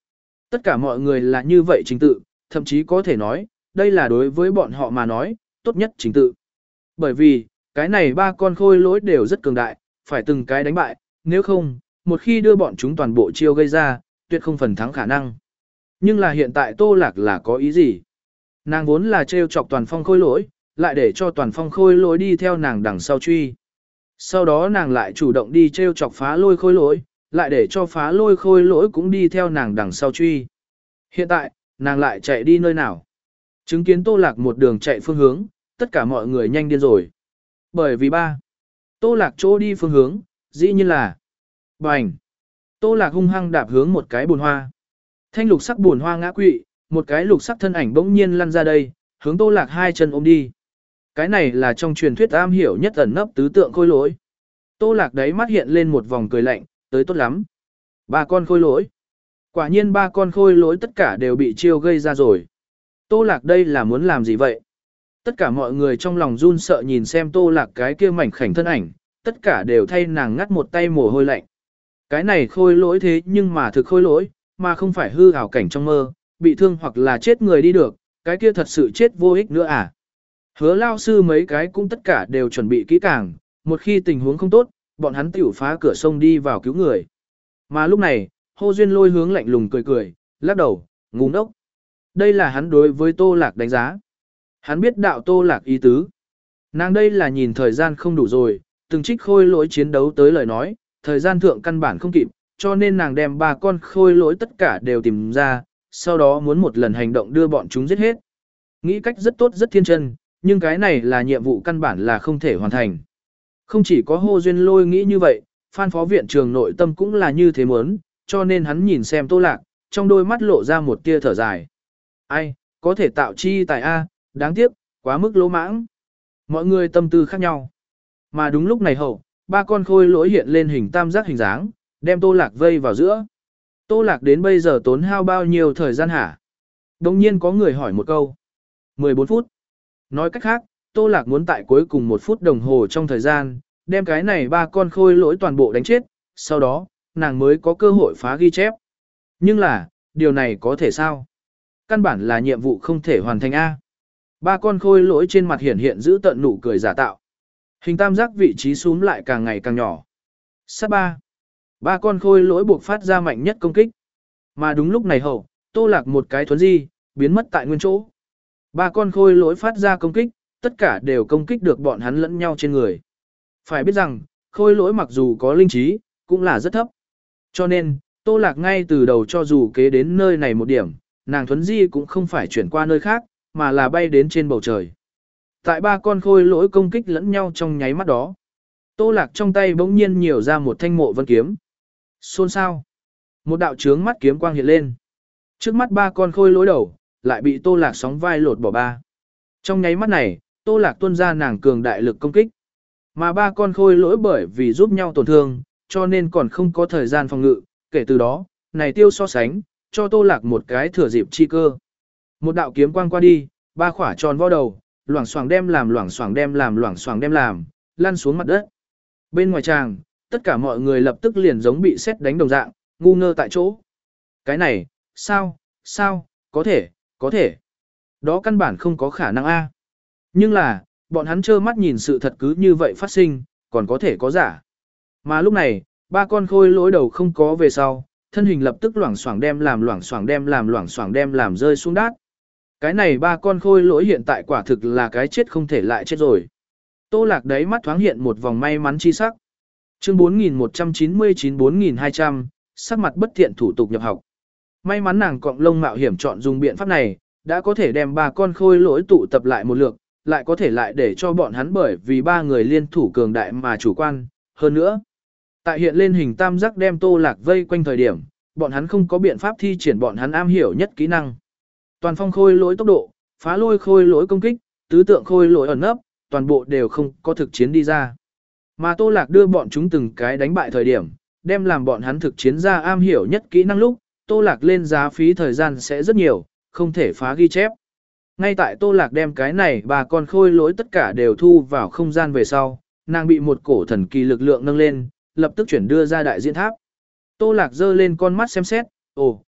Tất cả mọi người là như vậy trình tự, thậm chí có thể nói, đây là đối với bọn họ mà nói, tốt nhất trình tự. Bởi vì, cái này ba con khôi lỗi đều rất cường đại, phải từng cái đánh bại, nếu không, một khi đưa bọn chúng toàn bộ chiêu gây ra, tuyệt không phần thắng khả năng. Nhưng là hiện tại Tô Lạc là có ý gì? Nàng vốn là trêu chọc toàn phong khôi lỗi, lại để cho toàn phong khôi lỗi đi theo nàng đằng sau truy. Sau đó nàng lại chủ động đi trêu chọc phá lôi khôi lỗi, lại để cho phá lôi khôi lỗi cũng đi theo nàng đằng sau truy. Hiện tại, nàng lại chạy đi nơi nào? Chứng kiến Tô Lạc một đường chạy phương hướng, tất cả mọi người nhanh điên rồi. Bởi vì ba, Tô Lạc chỗ đi phương hướng, dĩ nhiên là bành. Tô Lạc hung hăng đạp hướng một cái bùn hoa. Thanh lục sắc bùn hoa ngã quỵ, một cái lục sắc thân ảnh bỗng nhiên lăn ra đây, hướng Tô Lạc hai chân ôm đi. Cái này là trong truyền thuyết am hiểu nhất ẩn nấp tứ tượng khôi lỗi. Tô Lạc đấy mắt hiện lên một vòng cười lạnh, tới tốt lắm. Ba con khôi lỗi. Quả nhiên ba con khôi lỗi tất cả đều bị chiêu gây ra rồi. Tô Lạc đây là muốn làm gì vậy? Tất cả mọi người trong lòng run sợ nhìn xem Tô Lạc cái kia mảnh khảnh thân ảnh, tất cả đều thay nàng ngắt một tay mồ hôi lạnh. Cái này khôi lỗi thế nhưng mà thực khôi lỗi, mà không phải hư ảo cảnh trong mơ, bị thương hoặc là chết người đi được, cái kia thật sự chết vô ích nữa à? Hứa lao sư mấy cái cũng tất cả đều chuẩn bị kỹ càng, một khi tình huống không tốt, bọn hắn tiểu phá cửa sông đi vào cứu người. Mà lúc này, Hồ Duyên Lôi hướng lạnh lùng cười cười, lắc đầu, ngu ngốc. Đây là hắn đối với Tô Lạc đánh giá. Hắn biết đạo Tô Lạc ý tứ. Nàng đây là nhìn thời gian không đủ rồi, từng trích khôi lỗi chiến đấu tới lời nói, thời gian thượng căn bản không kịp, cho nên nàng đem ba con khôi lỗi tất cả đều tìm ra, sau đó muốn một lần hành động đưa bọn chúng giết hết. Nghĩ cách rất tốt rất thiên chân, nhưng cái này là nhiệm vụ căn bản là không thể hoàn thành. Không chỉ có Hồ Duyên Lôi nghĩ như vậy, Phan phó viện trường nội tâm cũng là như thế muốn, cho nên hắn nhìn xem Tô Lạc, trong đôi mắt lộ ra một tia thở dài. Ai, có thể tạo chi tài A, đáng tiếc, quá mức lỗ mãng. Mọi người tâm tư khác nhau. Mà đúng lúc này hậu, ba con khôi lỗi hiện lên hình tam giác hình dáng, đem Tô Lạc vây vào giữa. Tô Lạc đến bây giờ tốn hao bao nhiêu thời gian hả? Đồng nhiên có người hỏi một câu. mười bốn phút. Nói cách khác, Tô Lạc muốn tại cuối cùng một phút đồng hồ trong thời gian, đem cái này ba con khôi lỗi toàn bộ đánh chết, sau đó, nàng mới có cơ hội phá ghi chép. Nhưng là, điều này có thể sao? Căn bản là nhiệm vụ không thể hoàn thành A. Ba con khôi lỗi trên mặt hiển hiện giữ tận nụ cười giả tạo. Hình tam giác vị trí xuống lại càng ngày càng nhỏ. Sát ba. Ba con khôi lỗi buộc phát ra mạnh nhất công kích. Mà đúng lúc này hậu, Tô Lạc một cái thuấn di, biến mất tại nguyên chỗ. Ba con khôi lỗi phát ra công kích, tất cả đều công kích được bọn hắn lẫn nhau trên người. Phải biết rằng, khôi lỗi mặc dù có linh trí, cũng là rất thấp. Cho nên, Tô Lạc ngay từ đầu cho dù kế đến nơi này một điểm, nàng thuấn di cũng không phải chuyển qua nơi khác, mà là bay đến trên bầu trời. Tại ba con khôi lỗi công kích lẫn nhau trong nháy mắt đó. Tô Lạc trong tay bỗng nhiên nhiều ra một thanh mộ vân kiếm. Xôn xao. Một đạo trướng mắt kiếm quang hiện lên. Trước mắt ba con khôi lỗi đầu, lại bị Tô Lạc sóng vai lột bỏ ba. Trong nháy mắt này, Tô Lạc tuôn ra nàng cường đại lực công kích. Mà ba con khôi lỗi bởi vì giúp nhau tổn thương, cho nên còn không có thời gian phòng ngự, kể từ đó, này tiêu so sánh, cho Tô Lạc một cái thừa dịp chi cơ. Một đạo kiếm quang qua đi, ba khỏa tròn vo đầu, loảng xoảng đem làm loảng xoảng đem làm loảng xoảng đem làm, lăn xuống mặt đất. Bên ngoài tràng, tất cả mọi người lập tức liền giống bị sét đánh đồng dạng, ngu ngơ tại chỗ. Cái này, sao, sao, có thể, có thể. Đó căn bản không có khả năng a. Nhưng là, bọn hắn trơ mắt nhìn sự thật cứ như vậy phát sinh, còn có thể có giả. Mà lúc này, ba con khôi lỗi đầu không có về sau, thân hình lập tức loảng xoảng đem làm loảng xoảng đem làm loảng xoảng đem làm rơi xuống đát. Cái này ba con khôi lỗi hiện tại quả thực là cái chết không thể lại chết rồi. Tô Lạc đấy mắt thoáng hiện một vòng may mắn chi sắc. Chương bốn nghìn một trăm chín mươi chín bốn nghìn hai trăm, sắc mặt bất thiện thủ tục nhập học. May mắn nàng cọng lông mạo hiểm chọn dùng biện pháp này, đã có thể đem ba con khôi lỗi tụ tập lại một lượt, lại có thể lại để cho bọn hắn bởi vì ba người liên thủ cường đại mà chủ quan, hơn nữa. Tại hiện lên hình tam giác đem Tô Lạc vây quanh thời điểm, bọn hắn không có biện pháp thi triển bọn hắn am hiểu nhất kỹ năng. Toàn phong khôi lỗi tốc độ, phá lôi khôi lỗi công kích, tứ tượng khôi lỗi ẩn nấp, toàn bộ đều không có thực chiến đi ra. Mà Tô Lạc đưa bọn chúng từng cái đánh bại thời điểm, đem làm bọn hắn thực chiến ra am hiểu nhất kỹ năng lúc, Tô Lạc lên giá phí thời gian sẽ rất nhiều, không thể phá ghi chép. Ngay tại Tô Lạc đem cái này bà con khôi lỗi tất cả đều thu vào không gian về sau, nàng bị một cổ thần kỳ lực lượng nâng lên, lập tức chuyển đưa ra đại diễn tháp. Tô Lạc giơ lên con mắt xem xét, ồ,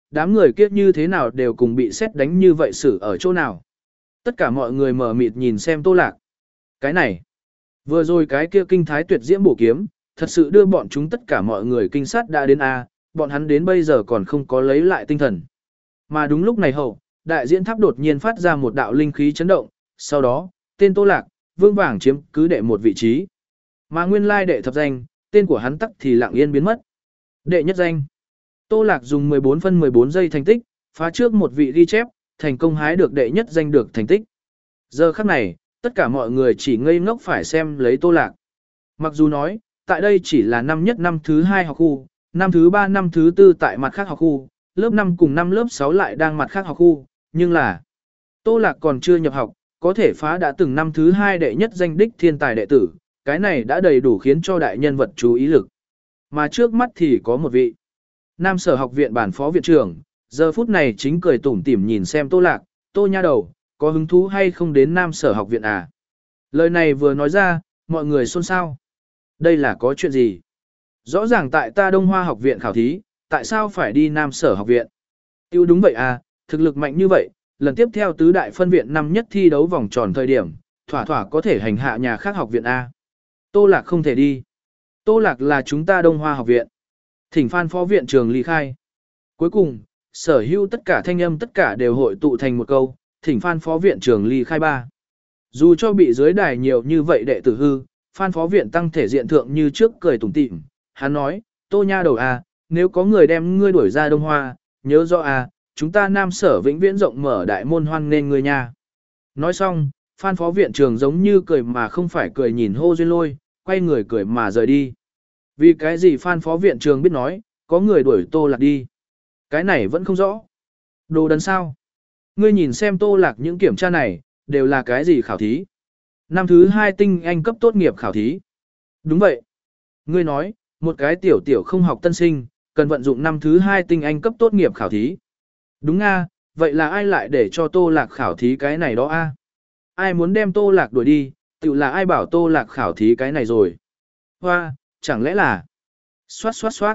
đám người kia như thế nào đều cùng bị xét đánh như vậy xử ở chỗ nào. Tất cả mọi người mở mịt nhìn xem Tô Lạc. Cái này, vừa rồi cái kia kinh thái tuyệt diễm bổ kiếm, thật sự đưa bọn chúng tất cả mọi người kinh sát đã đến A, bọn hắn đến bây giờ còn không có lấy lại tinh thần. Mà đúng lúc này hậu, đại diễn tháp đột nhiên phát ra một đạo linh khí chấn động, sau đó, tên Tô Lạc, vương vàng chiếm cứ đệ một vị trí. Mà nguyên lai đệ thập danh, tên của hắn tắc thì lặng yên biến mất. Đệ nhất danh. Tô Lạc dùng mười bốn phân mười bốn giây thành tích, phá trước một vị ghi chép, thành công hái được đệ nhất danh được thành tích. Giờ khắc này, tất cả mọi người chỉ ngây ngốc phải xem lấy Tô Lạc. Mặc dù nói, tại đây chỉ là năm nhất năm thứ hai học khu, năm thứ ba năm thứ tư tại mặt khác học khu, lớp năm cùng năm lớp sáu lại đang mặt khác học khu, nhưng là Tô Lạc còn chưa nhập học, có thể phá đã từng năm thứ hai đệ nhất danh đích thiên tài đệ tử, cái này đã đầy đủ khiến cho đại nhân vật chú ý lực. Mà trước mắt thì có một vị Nam Sở học viện bản phó viện trưởng, giờ phút này chính cười tủm tỉm nhìn xem Tô Lạc, Tô nha đầu, có hứng thú hay không đến Nam Sở học viện à? Lời này vừa nói ra, mọi người xôn xao. Đây là có chuyện gì? Rõ ràng tại ta Đông Hoa học viện khảo thí, tại sao phải đi Nam Sở học viện? Tiêu đúng vậy à, thực lực mạnh như vậy, lần tiếp theo tứ đại phân viện năm nhất thi đấu vòng tròn thời điểm, thỏa thỏa có thể hành hạ nhà khác học viện A. Tô Lạc không thể đi. Tô Lạc là chúng ta Đông Hoa học viện. Thỉnh Phan phó viện trường ly khai. Cuối cùng, sở hữu tất cả thanh âm tất cả đều hội tụ thành một câu, thỉnh Phan phó viện trường ly khai ba. Dù cho bị dưới đài nhiều như vậy đệ tử hư, Phan phó viện tăng thể diện thượng như trước cười tủm tỉm, hắn nói, Tô nha đầu à, nếu có người đem ngươi đuổi ra Đông Hoa, nhớ rõ à, chúng ta Nam Sở vĩnh viễn rộng mở đại môn hoan nên ngươi nha. Nói xong, Phan phó viện trường giống như cười mà không phải cười nhìn Hô Duyên Lôi, quay người cười mà rời đi. Vì cái gì Phan phó viện trường biết nói, có người đuổi Tô Lạc đi. Cái này vẫn không rõ. Đồ đần sao? Ngươi nhìn xem Tô Lạc những kiểm tra này, đều là cái gì khảo thí? Năm thứ hai tinh anh cấp tốt nghiệp khảo thí. Đúng vậy. Ngươi nói, một cái tiểu tiểu không học tân sinh, cần vận dụng năm thứ hai tinh anh cấp tốt nghiệp khảo thí. Đúng nga, vậy là ai lại để cho Tô Lạc khảo thí cái này đó a? Ai muốn đem Tô Lạc đuổi đi, tự là ai bảo Tô Lạc khảo thí cái này rồi? Hoa, chẳng lẽ là... Xoát xoát xoát.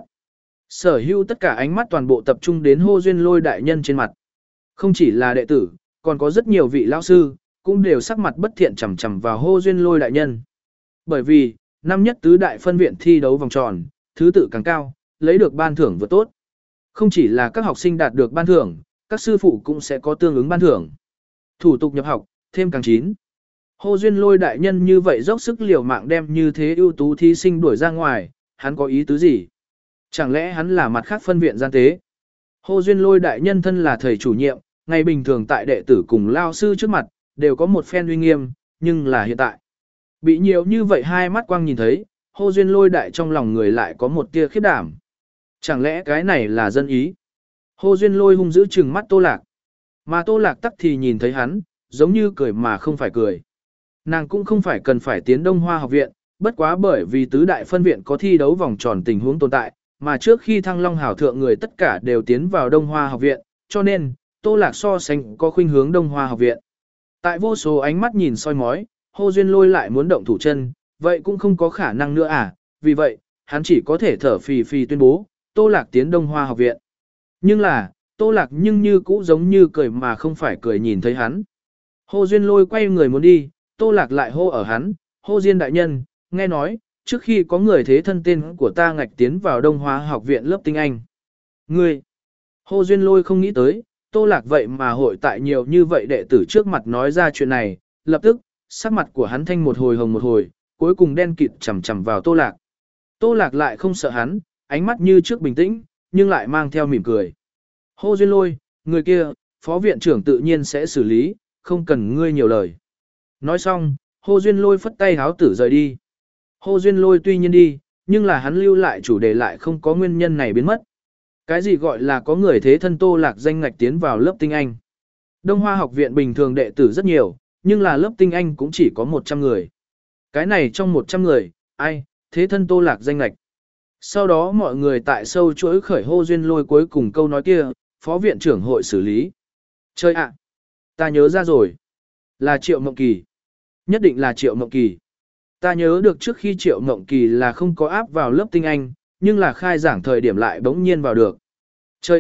Sở hữu tất cả ánh mắt toàn bộ tập trung đến Hô Duyên Lôi đại nhân trên mặt. Không chỉ là đệ tử, còn có rất nhiều vị lão sư, cũng đều sắc mặt bất thiện chằm chằm vào Hô Duyên Lôi đại nhân. Bởi vì, năm nhất tứ đại phân viện thi đấu vòng tròn, thứ tự càng cao, lấy được ban thưởng vừa tốt. Không chỉ là các học sinh đạt được ban thưởng, các sư phụ cũng sẽ có tương ứng ban thưởng. Thủ tục nhập học, thêm càng chín. Hô Duyên Lôi đại nhân như vậy dốc sức liều mạng đem như thế ưu tú thí sinh đuổi ra ngoài, hắn có ý tứ gì? Chẳng lẽ hắn là mặt khác phân viện gian tế? Hô Duyên Lôi đại nhân thân là thầy chủ nhiệm, ngày bình thường tại đệ tử cùng lao sư trước mặt, đều có một phen uy nghiêm, nhưng là hiện tại. Bị nhiều như vậy hai mắt quang nhìn thấy, Hô Duyên Lôi đại trong lòng người lại có một tia khiếp đảm. Chẳng lẽ cái này là dân ý? Hô Duyên Lôi hung dữ trừng mắt Tô Lạc. Mà Tô Lạc tắc thì nhìn thấy hắn, giống như cười mà không phải cười. Nàng cũng không phải cần phải tiến Đông Hoa học viện, bất quá bởi vì tứ đại phân viện có thi đấu vòng tròn tình huống tồn tại, mà trước khi Thăng Long hảo thượng người tất cả đều tiến vào Đông Hoa học viện, cho nên, Tô Lạc so sánh có khuynh hướng Đông Hoa học viện. Tại vô số ánh mắt nhìn soi mói, Hô Duyên Lôi lại muốn động thủ chân, vậy cũng không có khả năng nữa à, vì vậy, hắn chỉ có thể thở phì phì tuyên bố, Tô Lạc tiến Đông Hoa học viện. Nhưng là, Tô Lạc nhưng như cũ giống như cười mà không phải cười nhìn thấy hắn. Hô Duyên Lôi quay người muốn đi, Tô Lạc lại hô ở hắn, Hô Diên đại nhân, nghe nói, trước khi có người thế thân tên của ta ngạch tiến vào Đông Hoa học viện lớp tiếng Anh. Ngươi, Hô Duyên Lôi không nghĩ tới, Tô Lạc vậy mà hội tại nhiều như vậy đệ tử trước mặt nói ra chuyện này, lập tức, sắc mặt của hắn thanh một hồi hồng một hồi, cuối cùng đen kịt chằm chằm vào Tô Lạc. Tô Lạc lại không sợ hắn, ánh mắt như trước bình tĩnh, nhưng lại mang theo mỉm cười. Hô Duyên Lôi, người kia, phó viện trưởng tự nhiên sẽ xử lý, không cần ngươi nhiều lời. Nói xong, Hô Duyên Lôi phất tay háo tử rời đi. Hô Duyên Lôi tuy nhiên đi, nhưng là hắn lưu lại chủ đề lại không có nguyên nhân này biến mất. Cái gì gọi là có người thế thân Tô Lạc danh ngạch tiến vào lớp tinh Anh. Đông Hoa học viện bình thường đệ tử rất nhiều, nhưng là lớp tinh Anh cũng chỉ có một trăm người. Cái này trong một trăm người, ai, thế thân Tô Lạc danh ngạch. Sau đó mọi người tại sâu chuỗi khởi Hô Duyên Lôi cuối cùng câu nói kia, phó viện trưởng hội xử lý. Chơi ạ, ta nhớ ra rồi. Là Triệu Mộng Kỳ. Nhất định là Triệu Mộng Kỳ. Ta nhớ được trước khi Triệu Mộng Kỳ là không có áp vào lớp tinh Anh, nhưng là khai giảng thời điểm lại bỗng nhiên vào được. Chơi ạ,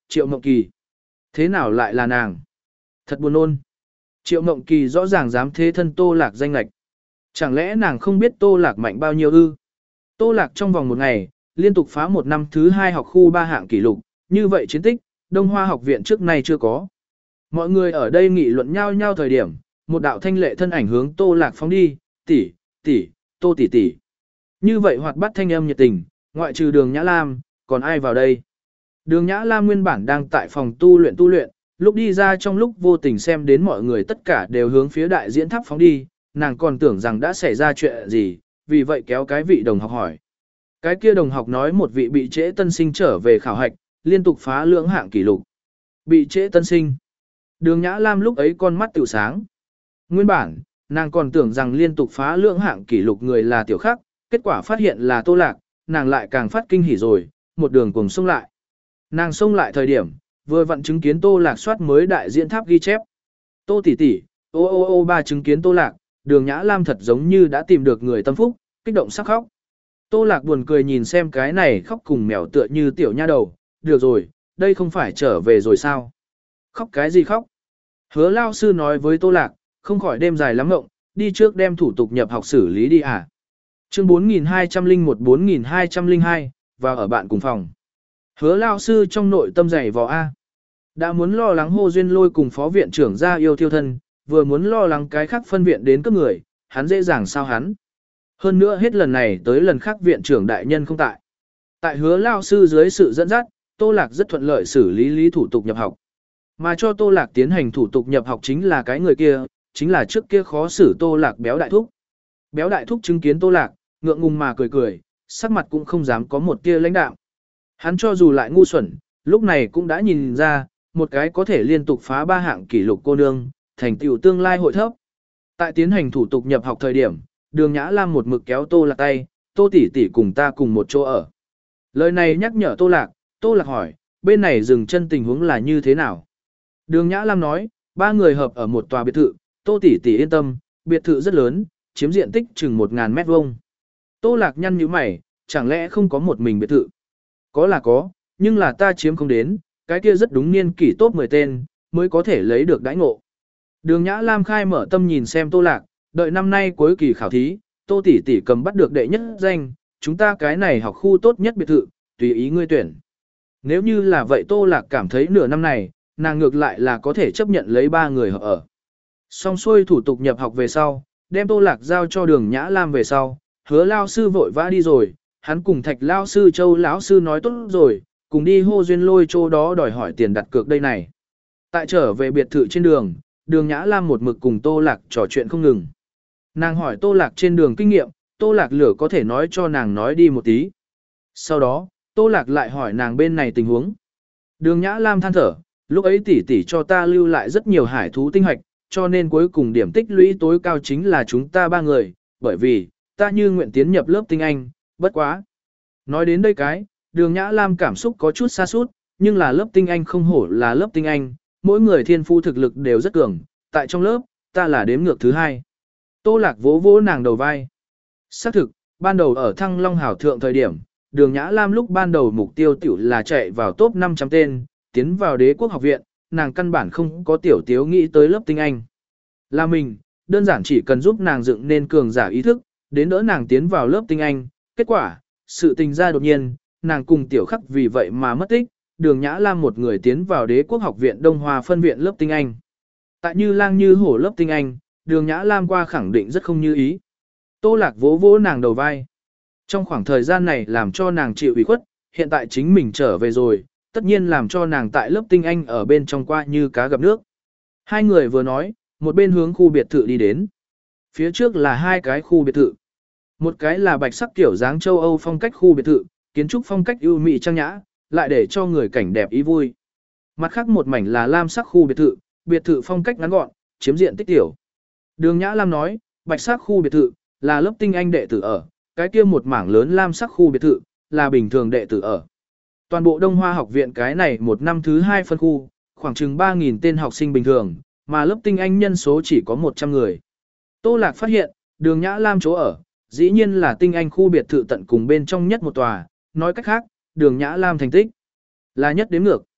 Triệu Mộng Kỳ. Thế nào lại là nàng? Thật buồn nôn. Triệu Mộng Kỳ rõ ràng dám thế thân Tô Lạc danh lạch. Chẳng lẽ nàng không biết Tô Lạc mạnh bao nhiêu ư? Tô Lạc trong vòng một ngày, liên tục phá một năm thứ hai học khu ba hạng kỷ lục, như vậy chiến tích, Đông Hoa học viện trước nay chưa có. Mọi người ở đây nghị luận nhau nhau thời điểm, một đạo thanh lệ thân ảnh hướng Tô Lạc phóng đi, tỷ, tỷ, Tô tỷ tỷ. Như vậy hoạt bát thanh âm nhiệt tình, ngoại trừ Đường Nhã Lam, còn ai vào đây? Đường Nhã Lam nguyên bản đang tại phòng tu luyện tu luyện, lúc đi ra trong lúc vô tình xem đến mọi người tất cả đều hướng phía đại diễn tháp phóng đi, nàng còn tưởng rằng đã xảy ra chuyện gì, vì vậy kéo cái vị đồng học hỏi. Cái kia đồng học nói một vị bị trễ tân sinh trở về khảo hạch, liên tục phá lưỡng hạng kỷ lục. Bị trễ tân sinh. Đường Nhã Lam lúc ấy con mắt tiểu sáng. Nguyên bản, nàng còn tưởng rằng liên tục phá lưỡng hạng kỷ lục người là tiểu khắc, kết quả phát hiện là Tô Lạc, nàng lại càng phát kinh hỉ rồi, một đường cùng xông lại. Nàng xông lại thời điểm, vừa vặn chứng kiến Tô Lạc soát mới đại diễn tháp ghi chép. Tô tỷ tỷ, ô ô ô ba chứng kiến Tô Lạc, Đường Nhã Lam thật giống như đã tìm được người tâm phúc, kích động sắp khóc. Tô Lạc buồn cười nhìn xem cái này khóc cùng mèo tựa như tiểu nha đầu, được rồi, đây không phải trở về rồi sao? Khóc cái gì khóc? Hứa lao sư nói với Tô Lạc, không khỏi đêm dài lắm ngộng, đi trước đem thủ tục nhập học xử lý đi à? Chương bốn nghìn hai trăm lẻ một bốn nghìn hai trăm lẻ hai, và ở bạn cùng phòng. Hứa lao sư trong nội tâm dày vò A. Đã muốn lo lắng Hồ Duyên Lôi cùng phó viện trưởng ra yêu thiêu thân, vừa muốn lo lắng cái khác phân viện đến cấp người, hắn dễ dàng sao hắn. Hơn nữa hết lần này tới lần khác viện trưởng đại nhân không tại. Tại hứa lao sư dưới sự dẫn dắt, Tô Lạc rất thuận lợi xử lý lý thủ tục nhập học. Mà cho Tô Lạc tiến hành thủ tục nhập học chính là cái người kia, chính là trước kia khó xử Tô Lạc béo đại thúc. Béo đại thúc chứng kiến Tô Lạc, ngượng ngùng mà cười cười, sắc mặt cũng không dám có một tia lãnh đạm. Hắn cho dù lại ngu xuẩn, lúc này cũng đã nhìn ra, một cái có thể liên tục phá ba hạng kỷ lục cô nương, thành tựu tương lai hội thấp. Tại tiến hành thủ tục nhập học thời điểm, Đường Nhã Lam một mực kéo Tô Lạc tay, Tô tỷ tỷ cùng ta cùng một chỗ ở. Lời này nhắc nhở Tô Lạc, Tô Lạc hỏi, bên này dừng chân tình huống là như thế nào? Đường Nhã Lam nói, ba người hợp ở một tòa biệt thự, Tô tỷ tỷ yên tâm, biệt thự rất lớn, chiếm diện tích chừng một nghìn mét vuông. Tô Lạc nhăn nhíu mày, chẳng lẽ không có một mình biệt thự? Có là có, nhưng là ta chiếm không đến, cái kia rất đúng niên kỷ top mười tên, mới có thể lấy được đãi ngộ. Đường Nhã Lam khai mở tâm nhìn xem Tô Lạc, đợi năm nay cuối kỳ khảo thí, Tô tỷ tỷ cầm bắt được đệ nhất danh, chúng ta cái này học khu tốt nhất biệt thự, tùy ý ngươi tuyển. Nếu như là vậy Tô Lạc cảm thấy nửa năm này, nàng ngược lại là có thể chấp nhận lấy ba người ở. Xong xuôi thủ tục nhập học về sau, đem Tô Lạc giao cho Đường Nhã Lam về sau, hứa lao sư vội vã đi rồi, hắn cùng Thạch lao sư Châu lão sư nói tốt rồi, cùng đi Hồ Duyên Lôi chỗ đó đòi hỏi tiền đặt cược đây này. Tại trở về biệt thự trên đường, Đường Nhã Lam một mực cùng Tô Lạc trò chuyện không ngừng. Nàng hỏi Tô Lạc trên đường kinh nghiệm, Tô Lạc lửa có thể nói cho nàng nói đi một tí. Sau đó, Tô Lạc lại hỏi nàng bên này tình huống. Đường Nhã Lam than thở, lúc ấy tỷ tỷ cho ta lưu lại rất nhiều hải thú tinh hạch, cho nên cuối cùng điểm tích lũy tối cao chính là chúng ta ba người, bởi vì, ta như nguyện tiến nhập lớp tinh Anh, bất quá. Nói đến đây cái, Đường Nhã Lam cảm xúc có chút xa sút, nhưng là lớp tinh Anh không hổ là lớp tinh Anh, mỗi người thiên phu thực lực đều rất cường, tại trong lớp, ta là đếm ngược thứ hai. Tô Lạc vỗ vỗ nàng đầu vai. Xác thực, ban đầu ở Thăng Long Hảo Thượng thời điểm, Đường Nhã Lam lúc ban đầu mục tiêu tiểu là chạy vào top năm trăm tên, tiến vào đế quốc học viện, nàng căn bản không có tiểu tiếu nghĩ tới lớp tinh Anh. Là mình, đơn giản chỉ cần giúp nàng dựng nên cường giả ý thức, đến đỡ nàng tiến vào lớp tinh Anh. Kết quả, sự tình ra đột nhiên, nàng cùng tiểu khắc vì vậy mà mất tích, Đường Nhã Lam một người tiến vào đế quốc học viện Đông Hoa phân viện lớp tinh Anh. Tại như lang như hổ lớp tinh Anh, Đường Nhã Lam qua khẳng định rất không như ý. Tô Lạc vỗ vỗ nàng đầu vai. Trong khoảng thời gian này làm cho nàng chịu ủy khuất, hiện tại chính mình trở về rồi, tất nhiên làm cho nàng tại lớp tinh Anh ở bên trong qua như cá gặp nước. Hai người vừa nói, một bên hướng khu biệt thự đi đến. Phía trước là hai cái khu biệt thự. Một cái là bạch sắc kiểu dáng châu Âu phong cách khu biệt thự, kiến trúc phong cách ưu mỹ trang nhã, lại để cho người cảnh đẹp ý vui. Mặt khác một mảnh là lam sắc khu biệt thự, biệt thự phong cách ngắn gọn, chiếm diện tích tiểu. Đường Nhã Lam nói, bạch sắc khu biệt thự là lớp tinh Anh đệ tử ở, cái kia một mảng lớn lam sắc khu biệt thự là bình thường đệ tử ở. Toàn bộ Đông Hoa học viện cái này một năm thứ hai phân khu, khoảng chừng ba nghìn tên học sinh bình thường, mà lớp tinh Anh nhân số chỉ có một trăm người. Tô Lạc phát hiện, Đường Nhã Lam chỗ ở, dĩ nhiên là tinh Anh khu biệt thự tận cùng bên trong nhất một tòa, nói cách khác, Đường Nhã Lam thành tích là nhất đếm ngược.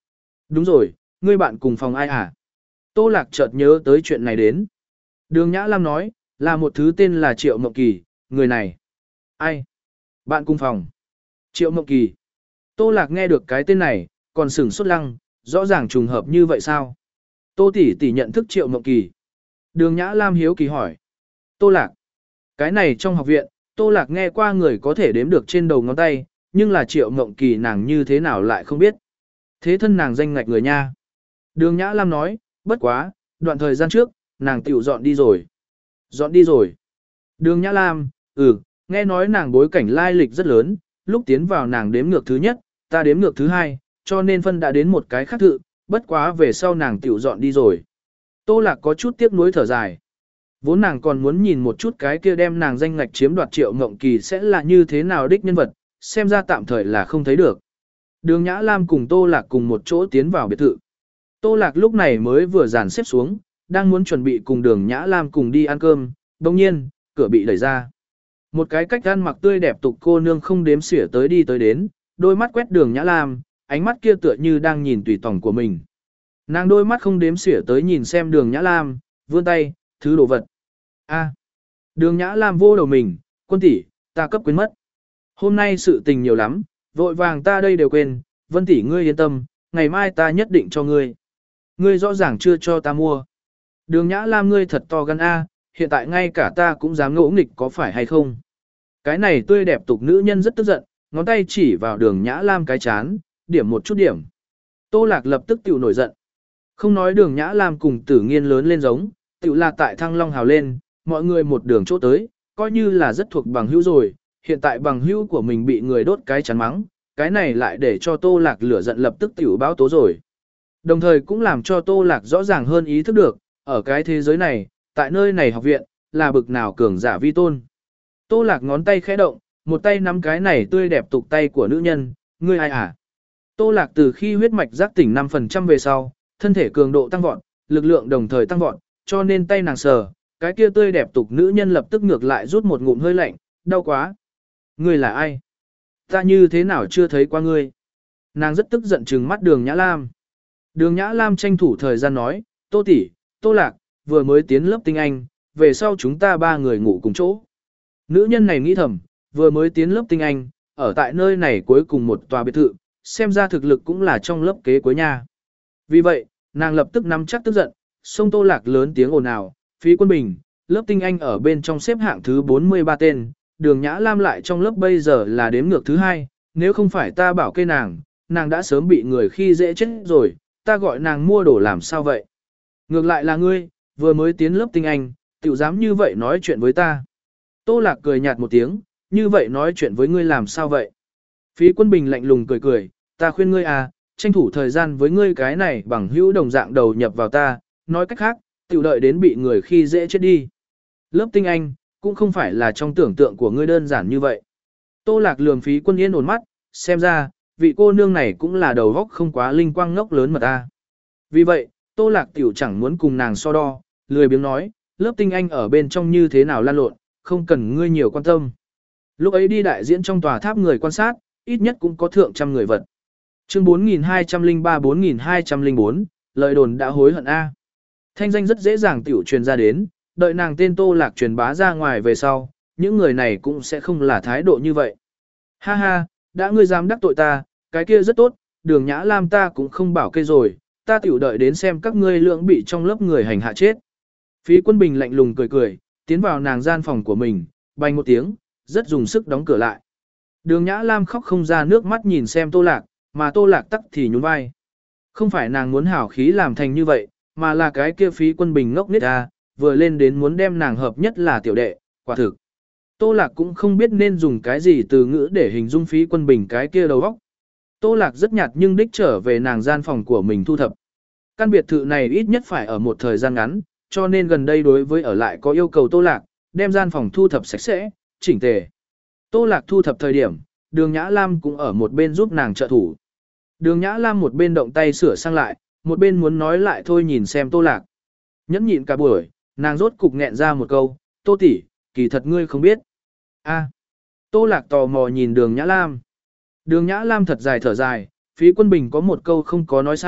Đúng rồi, ngươi bạn cùng phòng ai à? Tô Lạc chợt nhớ tới chuyện này đến. Đường Nhã Lam nói, là một thứ tên là Triệu Mộng Kỳ, người này. Ai? Bạn cùng phòng. Triệu Mộng Kỳ. Tô Lạc nghe được cái tên này, còn sửng sốt lăng, rõ ràng trùng hợp như vậy sao? Tô tỷ tỷ nhận thức Triệu Mộng Kỳ. Đường Nhã Lam hiếu kỳ hỏi. Tô Lạc. Cái này trong học viện, Tô Lạc nghe qua người có thể đếm được trên đầu ngón tay, nhưng là Triệu Mộng Kỳ nàng như thế nào lại không biết. Thế thân nàng danh ngạch người nha. Đường Nhã Lam nói, bất quá, đoạn thời gian trước, nàng tiểu dọn đi rồi. Dọn đi rồi. Đường Nhã Lam, ừ, nghe nói nàng bối cảnh lai lịch rất lớn, lúc tiến vào nàng đếm ngược thứ nhất, ta đếm ngược thứ hai, cho nên phân đã đến một cái khác thự, bất quá về sau nàng tiểu dọn đi rồi. Tô Lạc có chút tiếc nuối thở dài. Vốn nàng còn muốn nhìn một chút cái kia đem nàng danh ngạch chiếm đoạt Triệu Ngộng Kỳ sẽ là như thế nào đích nhân vật, xem ra tạm thời là không thấy được. Đường Nhã Lam cùng Tô Lạc cùng một chỗ tiến vào biệt thự. Tô Lạc lúc này mới vừa dàn xếp xuống, đang muốn chuẩn bị cùng Đường Nhã Lam cùng đi ăn cơm, đồng nhiên, cửa bị đẩy ra. Một cái cách ăn mặc tươi đẹp tục cô nương không đếm xỉa tới đi tới đến, đôi mắt quét Đường Nhã Lam, ánh mắt kia tựa như đang nhìn tùy tòng của mình. Nàng đôi mắt không đếm xỉa tới nhìn xem Đường Nhã Lam, vươn tay, thứ đồ vật. A. Đường Nhã Lam vô đầu mình, quân tỷ, ta cấp quên mất. Hôm nay sự tình nhiều lắm, vội vàng ta đây đều quên, Vân tỷ ngươi yên tâm, ngày mai ta nhất định cho ngươi. Ngươi rõ ràng chưa cho ta mua. Đường Nhã Lam ngươi thật to gan A, hiện tại ngay cả ta cũng dám ngỗ nghịch có phải hay không. Cái này tươi đẹp tục nữ nhân rất tức giận, ngón tay chỉ vào Đường Nhã Lam cái chán, điểm một chút điểm. Tô Lạc lập tức tiểu nổi giận. Không nói Đường Nhã Lam cùng Tử Nghiên lớn lên giống, tiểu là tại Thăng Long hào lên, mọi người một đường chỗ tới, coi như là rất thuộc bằng hữu rồi, hiện tại bằng hữu của mình bị người đốt cái chán mắng, cái này lại để cho Tô Lạc lửa giận lập tức tiểu báo tố rồi. Đồng thời cũng làm cho Tô Lạc rõ ràng hơn ý thức được, ở cái thế giới này, tại nơi này học viện, là bực nào cường giả vi tôn. Tô Lạc ngón tay khẽ động, một tay nắm cái này tươi đẹp tục tay của nữ nhân, ngươi ai à? Tô Lạc từ khi huyết mạch giác tỉnh năm phần trăm về sau, thân thể cường độ tăng vọt, lực lượng đồng thời tăng vọt, cho nên tay nàng sờ, cái kia tươi đẹp tục nữ nhân lập tức ngược lại rút một ngụm hơi lạnh, đau quá. Ngươi là ai? Ta như thế nào chưa thấy qua ngươi? Nàng rất tức giận trừng mắt Đường Nhã Lam. Đường Nhã Lam tranh thủ thời gian nói, Tô tỷ, Tô Lạc, vừa mới tiến lớp tinh Anh, về sau chúng ta ba người ngủ cùng chỗ. Nữ nhân này nghĩ thầm, vừa mới tiến lớp tinh Anh, ở tại nơi này cuối cùng một tòa biệt thự, xem ra thực lực cũng là trong lớp kế cuối nhà. Vì vậy, nàng lập tức nắm chắc tức giận, xông Tô Lạc lớn tiếng ồn ào, Phí Quân Bình, lớp tinh Anh ở bên trong xếp hạng thứ bốn mươi ba tên, Đường Nhã Lam lại trong lớp bây giờ là đếm ngược thứ hai, nếu không phải ta bảo kê nàng, nàng đã sớm bị người khi dễ chết rồi, ta gọi nàng mua đồ làm sao vậy? Ngược lại là ngươi, vừa mới tiến lớp tinh Anh, tiểu dám như vậy nói chuyện với ta. Tô Lạc cười nhạt một tiếng, như vậy nói chuyện với ngươi làm sao vậy? Phí Quân Bình lạnh lùng cười cười, ta khuyên ngươi à, tranh thủ thời gian với ngươi cái này bằng hữu đồng dạng đầu nhập vào ta, nói cách khác, tiểu đợi đến bị người khi dễ chết đi. Lớp tinh Anh, cũng không phải là trong tưởng tượng của ngươi đơn giản như vậy. Tô Lạc lườm Phí Quân Yên ổn mắt, xem ra, vị cô nương này cũng là đầu óc không quá linh quang ngốc lớn mà ta. Vì vậy, Tô Lạc tiểu chẳng muốn cùng nàng so đo, lười biếng nói, lớp tinh Anh ở bên trong như thế nào lan lộn, không cần ngươi nhiều quan tâm. Lúc ấy đi đại diễn trong tòa tháp người quan sát, ít nhất cũng có thượng trăm người vật. Chương bốn nghìn hai trăm lẻ ba bốn nghìn hai trăm lẻ bốn, lời đồn đã hối hận A. Thanh danh rất dễ dàng tiểu truyền ra đến, đợi nàng tên Tô Lạc truyền bá ra ngoài về sau, những người này cũng sẽ không là thái độ như vậy. Ha ha, đã ngươi dám đắc tội ta, cái kia rất tốt, Đường Nhã Lam ta cũng không bảo kê rồi, ta tiểu đợi đến xem các ngươi lượng bị trong lớp người hành hạ chết. Phí Quân Bình lạnh lùng cười cười, tiến vào nàng gian phòng của mình, bành một tiếng, rất dùng sức đóng cửa lại. Đường Nhã Lam khóc không ra nước mắt nhìn xem Tô Lạc, mà Tô Lạc tắc thì nhún vai. Không phải nàng muốn hảo khí làm thành như vậy, mà là cái kia Phí Quân Bình ngốc nít ra, vừa lên đến muốn đem nàng hợp nhất là tiểu đệ, quả thực. Tô Lạc cũng không biết nên dùng cái gì từ ngữ để hình dung Phí Quân Bình cái kia đầu óc. Tô Lạc rất nhạt nhưng đích trở về nàng gian phòng của mình thu thập. Căn biệt thự này ít nhất phải ở một thời gian ngắn, cho nên gần đây đối với ở lại có yêu cầu Tô Lạc, đem gian phòng thu thập sạch sẽ, chỉnh tề. Tô Lạc thu thập thời điểm, Đường Nhã Lam cũng ở một bên giúp nàng trợ thủ. Đường Nhã Lam một bên động tay sửa sang lại, một bên muốn nói lại thôi nhìn xem Tô Lạc. Nhẫn nhịn cả buổi, nàng rốt cục nghẹn ra một câu, Tô tỷ, kỳ thật ngươi không biết. A. Tô Lạc tò mò nhìn Đường Nhã Lam. Đường Nhã Lam thật dài thở dài, Phí Quân Bình có một câu không có nói sai,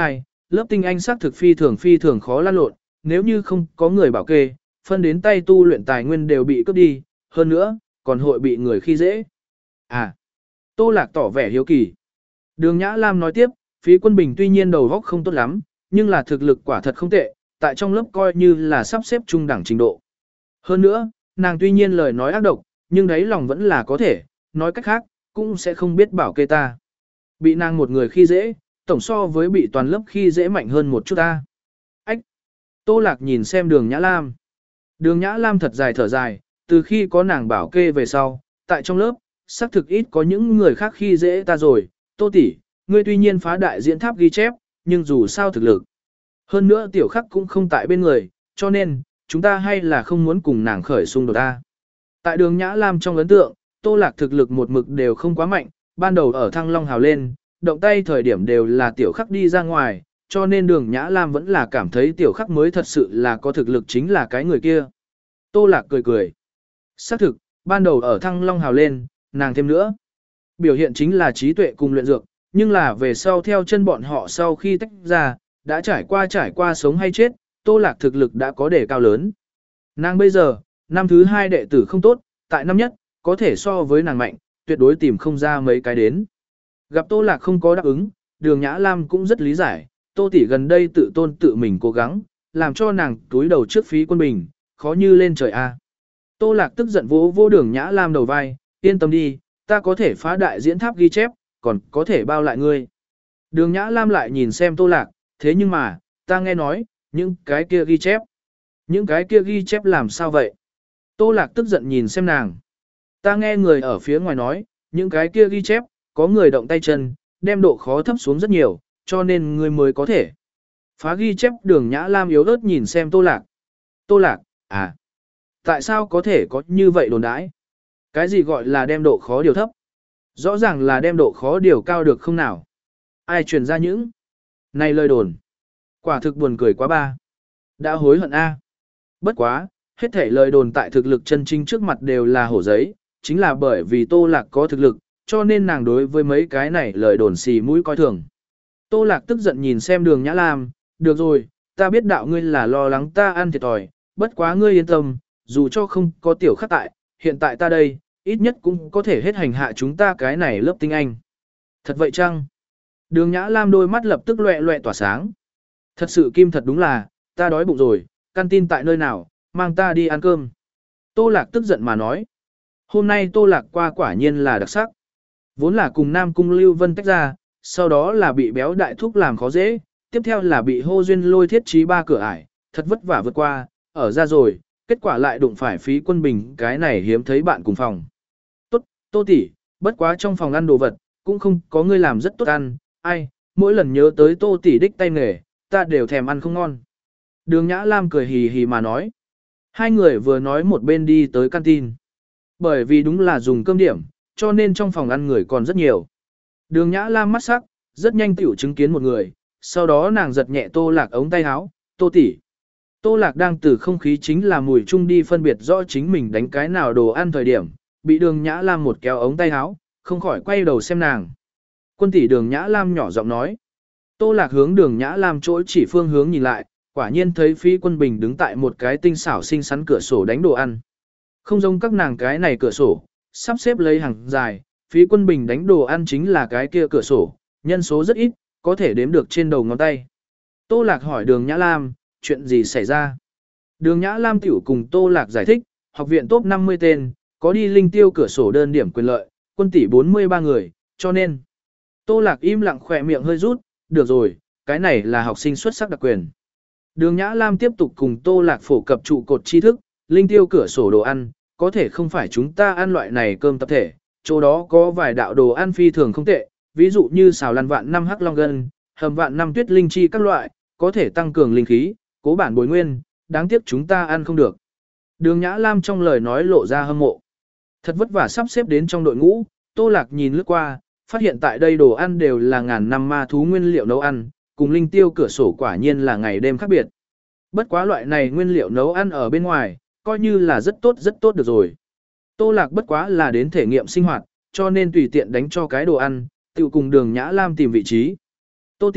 lớp tinh anh xác thực phi thường phi thường khó lăn lộn, nếu như không có người bảo kê, phân đến tay tu luyện tài nguyên đều bị cướp đi, hơn nữa, còn hội bị người khi dễ. À, Tô Lạc tỏ vẻ hiếu kỳ. Đường Nhã Lam nói tiếp, Phí Quân Bình tuy nhiên đầu óc không tốt lắm, nhưng là thực lực quả thật không tệ, tại trong lớp coi như là sắp xếp trung đẳng trình độ. Hơn nữa, nàng tuy nhiên lời nói ác độc, nhưng đấy lòng vẫn là có thể, nói cách khác, cũng sẽ không biết bảo kê ta. Bị nàng một người khi dễ, tổng so với bị toàn lớp khi dễ mạnh hơn một chút ta. Ách! Tô Lạc nhìn xem đường Nhã Lam. Đường Nhã Lam thật dài thở dài, từ khi có nàng bảo kê về sau, tại trong lớp, xác thực ít có những người khác khi dễ ta rồi. Tô tỷ, ngươi tuy nhiên phá đại diễn tháp ghi chép, nhưng dù sao thực lực. Hơn nữa tiểu khắc cũng không tại bên người, cho nên, chúng ta hay là không muốn cùng nàng khởi xung đột ta. Tại đường Nhã Lam trong ấn tượng, Tô Lạc thực lực một mực đều không quá mạnh, ban đầu ở Thăng Long hào lên, động tay thời điểm đều là tiểu khắc đi ra ngoài, cho nên đường Nhã Lam vẫn là cảm thấy tiểu khắc mới thật sự là có thực lực chính là cái người kia. Tô Lạc cười cười. Xác thực, ban đầu ở Thăng Long hào lên, nàng thêm nữa. Biểu hiện chính là trí tuệ cùng luyện dược, nhưng là về sau theo chân bọn họ sau khi tách ra, đã trải qua trải qua sống hay chết, Tô Lạc thực lực đã có đề cao lớn. Nàng bây giờ, năm thứ hai đệ tử không tốt, tại năm nhất, có thể so với nàng mạnh, tuyệt đối tìm không ra mấy cái đến. Gặp Tô Lạc không có đáp ứng, đường Nhã Lam cũng rất lý giải, Tô tỷ gần đây tự tôn tự mình cố gắng, làm cho nàng túi đầu trước Phí Quân Bình, khó như lên trời a. Tô Lạc tức giận vỗ vỗ đường Nhã Lam đầu vai, yên tâm đi, ta có thể phá đại diễn tháp ghi chép, còn có thể bao lại ngươi. Đường Nhã Lam lại nhìn xem Tô Lạc, thế nhưng mà, ta nghe nói, những cái kia ghi chép. Những cái kia ghi chép làm sao vậy? Tô Lạc tức giận nhìn xem nàng. Ta nghe người ở phía ngoài nói, những cái kia ghi chép, có người động tay chân, đem độ khó thấp xuống rất nhiều, cho nên ngươi mới có thể. Phá ghi chép đường Nhã Lam yếu ớt nhìn xem Tô Lạc. Tô Lạc, à, tại sao có thể có như vậy đồn đãi? Cái gì gọi là đem độ khó điều thấp? Rõ ràng là đem độ khó điều cao được không nào? Ai truyền ra những này lời đồn? Quả thực buồn cười quá ba. Đã hối hận a. Bất quá, hết thể lời đồn tại thực lực chân chính trước mặt đều là hổ giấy, chính là bởi vì Tô Lạc có thực lực, cho nên nàng đối với mấy cái này lời đồn xì mũi coi thường. Tô Lạc tức giận nhìn xem đường Nhã Lam, được rồi, ta biết đạo ngươi là lo lắng ta ăn thiệt thòi, bất quá ngươi yên tâm, dù cho không có tiểu khắc tại, hiện tại ta đây, ít nhất cũng có thể hết hành hạ chúng ta cái này lớp tinh anh. Thật vậy chăng? Đường Nhã Lam đôi mắt lập tức loẹ loẹ tỏa sáng. Thật sự kim thật đúng là, ta đói bụng rồi, căn tin tại nơi nào, mang ta đi ăn cơm. Tô Lạc tức giận mà nói. Hôm nay Tô Lạc qua quả nhiên là đặc sắc. Vốn là cùng Nam Cung Lưu Vân tách ra, sau đó là bị béo đại thúc làm khó dễ, tiếp theo là bị hô duyên lôi thiết trí ba cửa ải, thật vất vả vượt qua, ở ra rồi, kết quả lại đụng phải Phí Quân Bình cái này hiếm thấy bạn cùng phòng. Tốt, Tô tỷ, bất quá trong phòng ăn đồ vật, cũng không có ngươi làm rất tốt ăn, ai, mỗi lần nhớ tới Tô tỷ đích tay nghề, ta đều thèm ăn không ngon. Đường Nhã Lam cười hì hì mà nói. Hai người vừa nói một bên đi tới canteen. Bởi vì đúng là dùng cơm điểm, cho nên trong phòng ăn người còn rất nhiều. Đường Nhã Lam mắt sắc, rất nhanh tiểu chứng kiến một người, sau đó nàng giật nhẹ Tô Lạc ống tay áo, Tô tỷ. Tô Lạc đang từ không khí chính là mùi chung đi phân biệt rõ chính mình đánh cái nào đồ ăn thời điểm, bị đường Nhã Lam một kéo ống tay áo, không khỏi quay đầu xem nàng. Quân tỷ đường Nhã Lam nhỏ giọng nói. Tô Lạc hướng đường Nhã Lam chỗ chỉ phương hướng nhìn lại, quả nhiên thấy Phí Quân Bình đứng tại một cái tinh xảo xinh xắn cửa sổ đánh đồ ăn. Không giống các nàng cái này cửa sổ, sắp xếp lấy hàng dài, Phí Quân Bình đánh đồ ăn chính là cái kia cửa sổ, nhân số rất ít, có thể đếm được trên đầu ngón tay. Tô Lạc hỏi đường Nhã Lam, chuyện gì xảy ra? Đường Nhã Lam tiểu cùng Tô Lạc giải thích, học viện top năm mươi tên, có đi linh tiêu cửa sổ đơn điểm quyền lợi, quân tỷ bốn mươi ba người, cho nên. Tô Lạc im lặng khỏe miệng hơi rút, được rồi, cái này là học sinh xuất sắc đặc quyền. Đường Nhã Lam tiếp tục cùng Tô Lạc phổ cập trụ cột tri thức, linh tiêu cửa sổ đồ ăn, có thể không phải chúng ta ăn loại này cơm tập thể, chỗ đó có vài đạo đồ ăn phi thường không tệ, ví dụ như xào lăn vạn năm hắc long gân, hầm vạn năm tuyết linh chi các loại, có thể tăng cường linh khí, cố bản bồi nguyên, đáng tiếc chúng ta ăn không được. Đường Nhã Lam trong lời nói lộ ra hâm mộ. Thật vất vả sắp xếp đến trong đội ngũ, Tô Lạc nhìn lướt qua, phát hiện tại đây đồ ăn đều là ngàn năm ma thú nguyên liệu nấu ăn, cùng linh tiêu cửa sổ quả nhiên là ngày đêm khác biệt. Bất quá loại này nguyên liệu nấu ăn ở bên ngoài, coi như là rất tốt rất tốt được rồi. Tô Lạc bất quá là đến thể nghiệm sinh hoạt, cho nên tùy tiện đánh cho cái đồ ăn, tự cùng đường Nhã Lam tìm vị trí. Tô tỷ,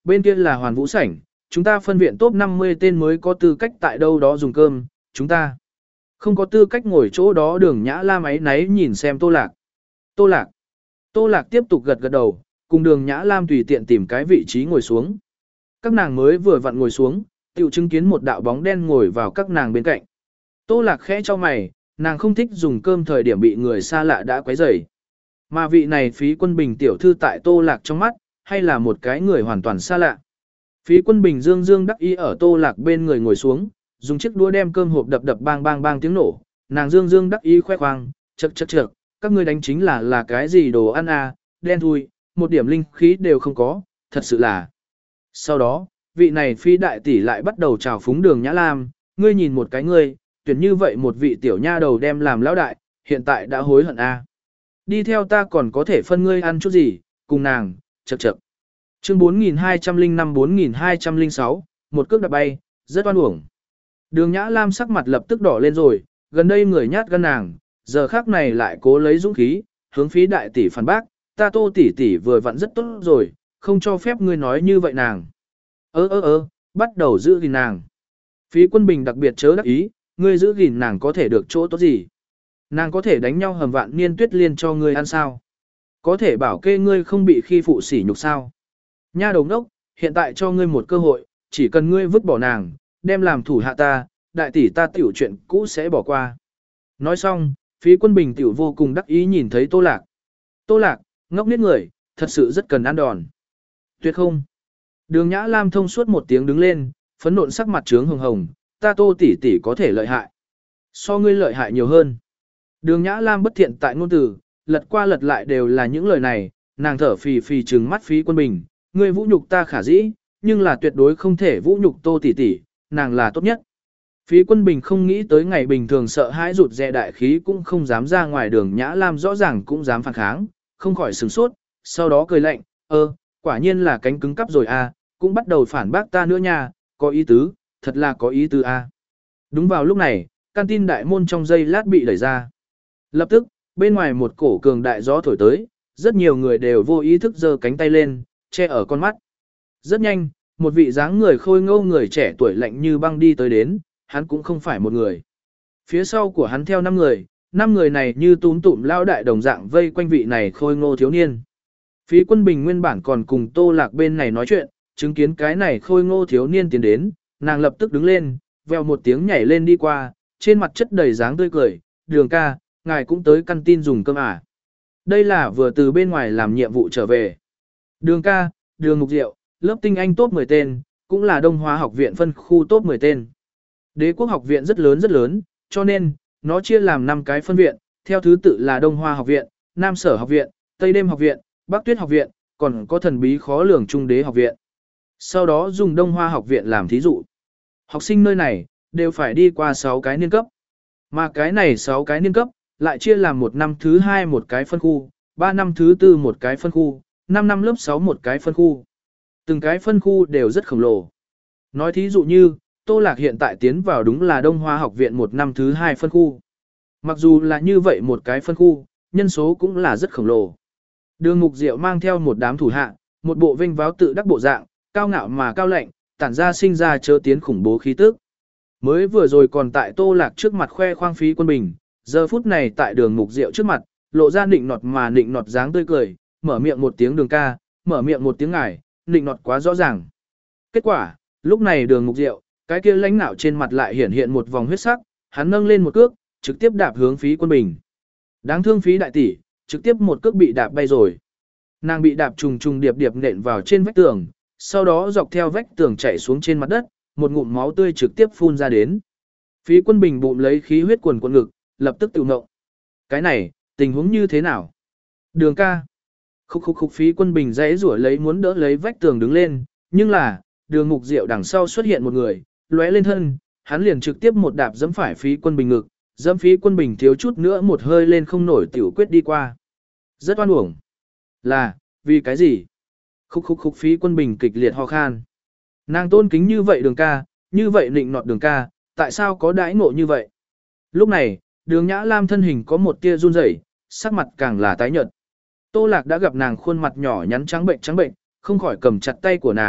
bên kia là hoàn vũ sảnh, chúng ta phân viện top năm mươi tên mới có tư cách tại đâu đó dùng cơm, chúng ta không có tư cách ngồi chỗ đó. Đường Nhã Lam ấy náy nhìn xem Tô Lạc. Tô Lạc. Tô Lạc tiếp tục gật gật đầu, cùng Đường Nhã Lam tùy tiện tìm cái vị trí ngồi xuống. Các nàng mới vừa vặn ngồi xuống, tiểu chứng kiến một đạo bóng đen ngồi vào các nàng bên cạnh. Tô Lạc khẽ cho mày, nàng không thích dùng cơm thời điểm bị người xa lạ đã quấy rầy. Mà vị này Phí Quân Bình tiểu thư tại Tô Lạc trong mắt, hay là một cái người hoàn toàn xa lạ. Phí Quân Bình dương dương đắc ý ở Tô Lạc bên người ngồi xuống, dùng chiếc đũa đem cơm hộp đập đập bang bang bang tiếng nổ, nàng dương dương đắc ý khoe khoang, chậc chậc chậc, các ngươi đánh chính là là cái gì đồ ăn à, đen thui, một điểm linh khí đều không có, thật sự là. Sau đó, vị này Phi đại tỷ lại bắt đầu chào phúng Đường Nhã Lam, ngươi nhìn một cái ngươi, tuyển như vậy một vị tiểu nha đầu đem làm lão đại, hiện tại đã hối hận à. Đi theo ta còn có thể phân ngươi ăn chút gì, cùng nàng, chậc chậc. Chương bốn nghìn hai trăm lẻ năm bốn nghìn hai trăm lẻ sáu, một cước đạp bay, rất oan uổng. Đường Nhã Lam sắc mặt lập tức đỏ lên rồi, gần đây người nhát gan nàng, giờ khác này lại cố lấy dũng khí, hướng Phí đại tỷ phản bác, ta Tô tỷ tỷ vừa vặn rất tốt rồi, không cho phép ngươi nói như vậy nàng. Ơ ơ ơ, bắt đầu giữ gìn nàng. Phí Quân Bình đặc biệt chớ đắc ý, ngươi giữ gìn nàng có thể được chỗ tốt gì? Nàng có thể đánh nhau hầm vạn niên tuyết liên cho ngươi ăn sao? Có thể bảo kê ngươi không bị khi phụ sỉ nhục sao? Nha đầu ngốc, hiện tại cho ngươi một cơ hội, chỉ cần ngươi vứt bỏ nàng, đem làm thủ hạ ta, đại tỷ ta tiểu chuyện cũ sẽ bỏ qua. Nói xong, Phí Quân Bình tiểu vô cùng đắc ý nhìn thấy Tô Lạc. Tô Lạc, ngốc nít người, thật sự rất cần ăn đòn. Tuyệt không? Đường Nhã Lam thông suốt một tiếng đứng lên, phấn nộn sắc mặt trướng hồng hồng, ta Tô tỷ tỷ có thể lợi hại. So ngươi lợi hại nhiều hơn. Đường Nhã Lam bất thiện tại ngôn từ, lật qua lật lại đều là những lời này, nàng thở phì phì trừng mắt Phí Quân Bình, ngươi vũ nhục ta khả dĩ, nhưng là tuyệt đối không thể vũ nhục Tô tỷ tỷ, nàng là tốt nhất. Phí Quân Bình không nghĩ tới ngày bình thường sợ hãi rụt rè đại khí cũng không dám ra ngoài. Đường Nhã Lam rõ ràng cũng dám phản kháng, không khỏi sửng sốt, sau đó cười lạnh, ơ, quả nhiên là cánh cứng cắp rồi à, cũng bắt đầu phản bác ta nữa nha, có ý tứ, thật là có ý tứ à. Đúng vào lúc này, căn tin đại môn trong giây lát bị đẩy ra. Lập tức, bên ngoài một cổ cường đại gió thổi tới, rất nhiều người đều vô ý thức giơ cánh tay lên, che ở con mắt. Rất nhanh, một vị dáng người khôi ngô người trẻ tuổi lạnh như băng đi tới đến, hắn cũng không phải một người. Phía sau của hắn theo năm người, năm người này như túm tụm lao đại đồng dạng vây quanh vị này khôi ngô thiếu niên. Phí Quân Bình nguyên bản còn cùng Tô Lạc bên này nói chuyện, chứng kiến cái này khôi ngô thiếu niên tiến đến, nàng lập tức đứng lên, vèo một tiếng nhảy lên đi qua, trên mặt chất đầy dáng tươi cười, Đường ca, ngài cũng tới căn tin dùng cơm à. Đây là vừa từ bên ngoài làm nhiệm vụ trở về. Đường ca, Đường Mục Diệu, lớp tinh anh top mười tên, cũng là Đông Hoa học viện phân khu top mười tên. Đế quốc học viện rất lớn rất lớn, cho nên, nó chia làm năm cái phân viện, theo thứ tự là Đông Hoa học viện, Nam Sở học viện, Tây Đêm học viện, Bắc Tuyết học viện, còn có thần bí khó lường Trung Đế học viện. Sau đó dùng Đông Hoa học viện làm thí dụ. Học sinh nơi này, đều phải đi qua sáu cái niên cấp. Mà cái này sáu cái niên cấp, lại chia làm một năm thứ hai một cái phân khu, ba năm thứ tư một cái phân khu, năm năm lớp sáu một cái phân khu. Từng cái phân khu đều rất khổng lồ. Nói thí dụ như, Tô Lạc hiện tại tiến vào đúng là Đông Hoa học viện một năm thứ hai phân khu. Mặc dù là như vậy một cái phân khu, nhân số cũng là rất khổng lồ. Đường Mục Diệu mang theo một đám thủ hạ, một bộ vinh váo tự đắc bộ dạng, cao ngạo mà cao lạnh, tản ra sinh ra chớ tiến khủng bố khí tức. Mới vừa rồi còn tại Tô Lạc trước mặt khoe khoang Phí Quân Bình, giờ phút này tại Đường Mục Diệu trước mặt, lộ ra nịnh nọt mà nịnh nọt dáng tươi cười, mở miệng một tiếng Đường ca, mở miệng một tiếng ngài, nịnh nọt quá rõ ràng. Kết quả, lúc này Đường Mục Diệu, cái kia lãnh nạo trên mặt lại hiển hiện một vòng huyết sắc, hắn nâng lên một cước, trực tiếp đạp hướng Phí Quân Bình. Đáng thương Phí đại tỷ, trực tiếp một cước bị đạp bay rồi. Nàng bị đạp trùng trùng điệp điệp nện vào trên vách tường, sau đó dọc theo vách tường chạy xuống trên mặt đất, một ngụm máu tươi trực tiếp phun ra đến. Phí Quân Bình bụng lấy khí huyết quần quần ngực, lập tức tự ngộng. Cái này, tình huống như thế nào? Đường ca. Khúc khúc khúc Phí Quân Bình giãy giụa lấy muốn đỡ lấy vách tường đứng lên, nhưng là, Đường Mục Diệu đằng sau xuất hiện một người, lóe lên thân, hắn liền trực tiếp một đạp giẫm phải Phí Quân Bình ngực, giẫm Phí Quân Bình thiếu chút nữa một hơi lên không nổi tiểu quyết đi qua. Rất oan uổng. Là, vì cái gì? Khúc khúc khúc Phí Quân Bình kịch liệt ho khan. Nàng tôn kính như vậy Đường ca, như vậy nịnh nọt Đường ca, tại sao có đãi ngộ như vậy? Lúc này, Đường Nhã Lam thân hình có một tia run rẩy, sắc mặt càng là tái nhợt. Tô Lạc đã gặp nàng khuôn mặt nhỏ nhắn trắng bệnh trắng bệnh, không khỏi cầm chặt tay của nàng,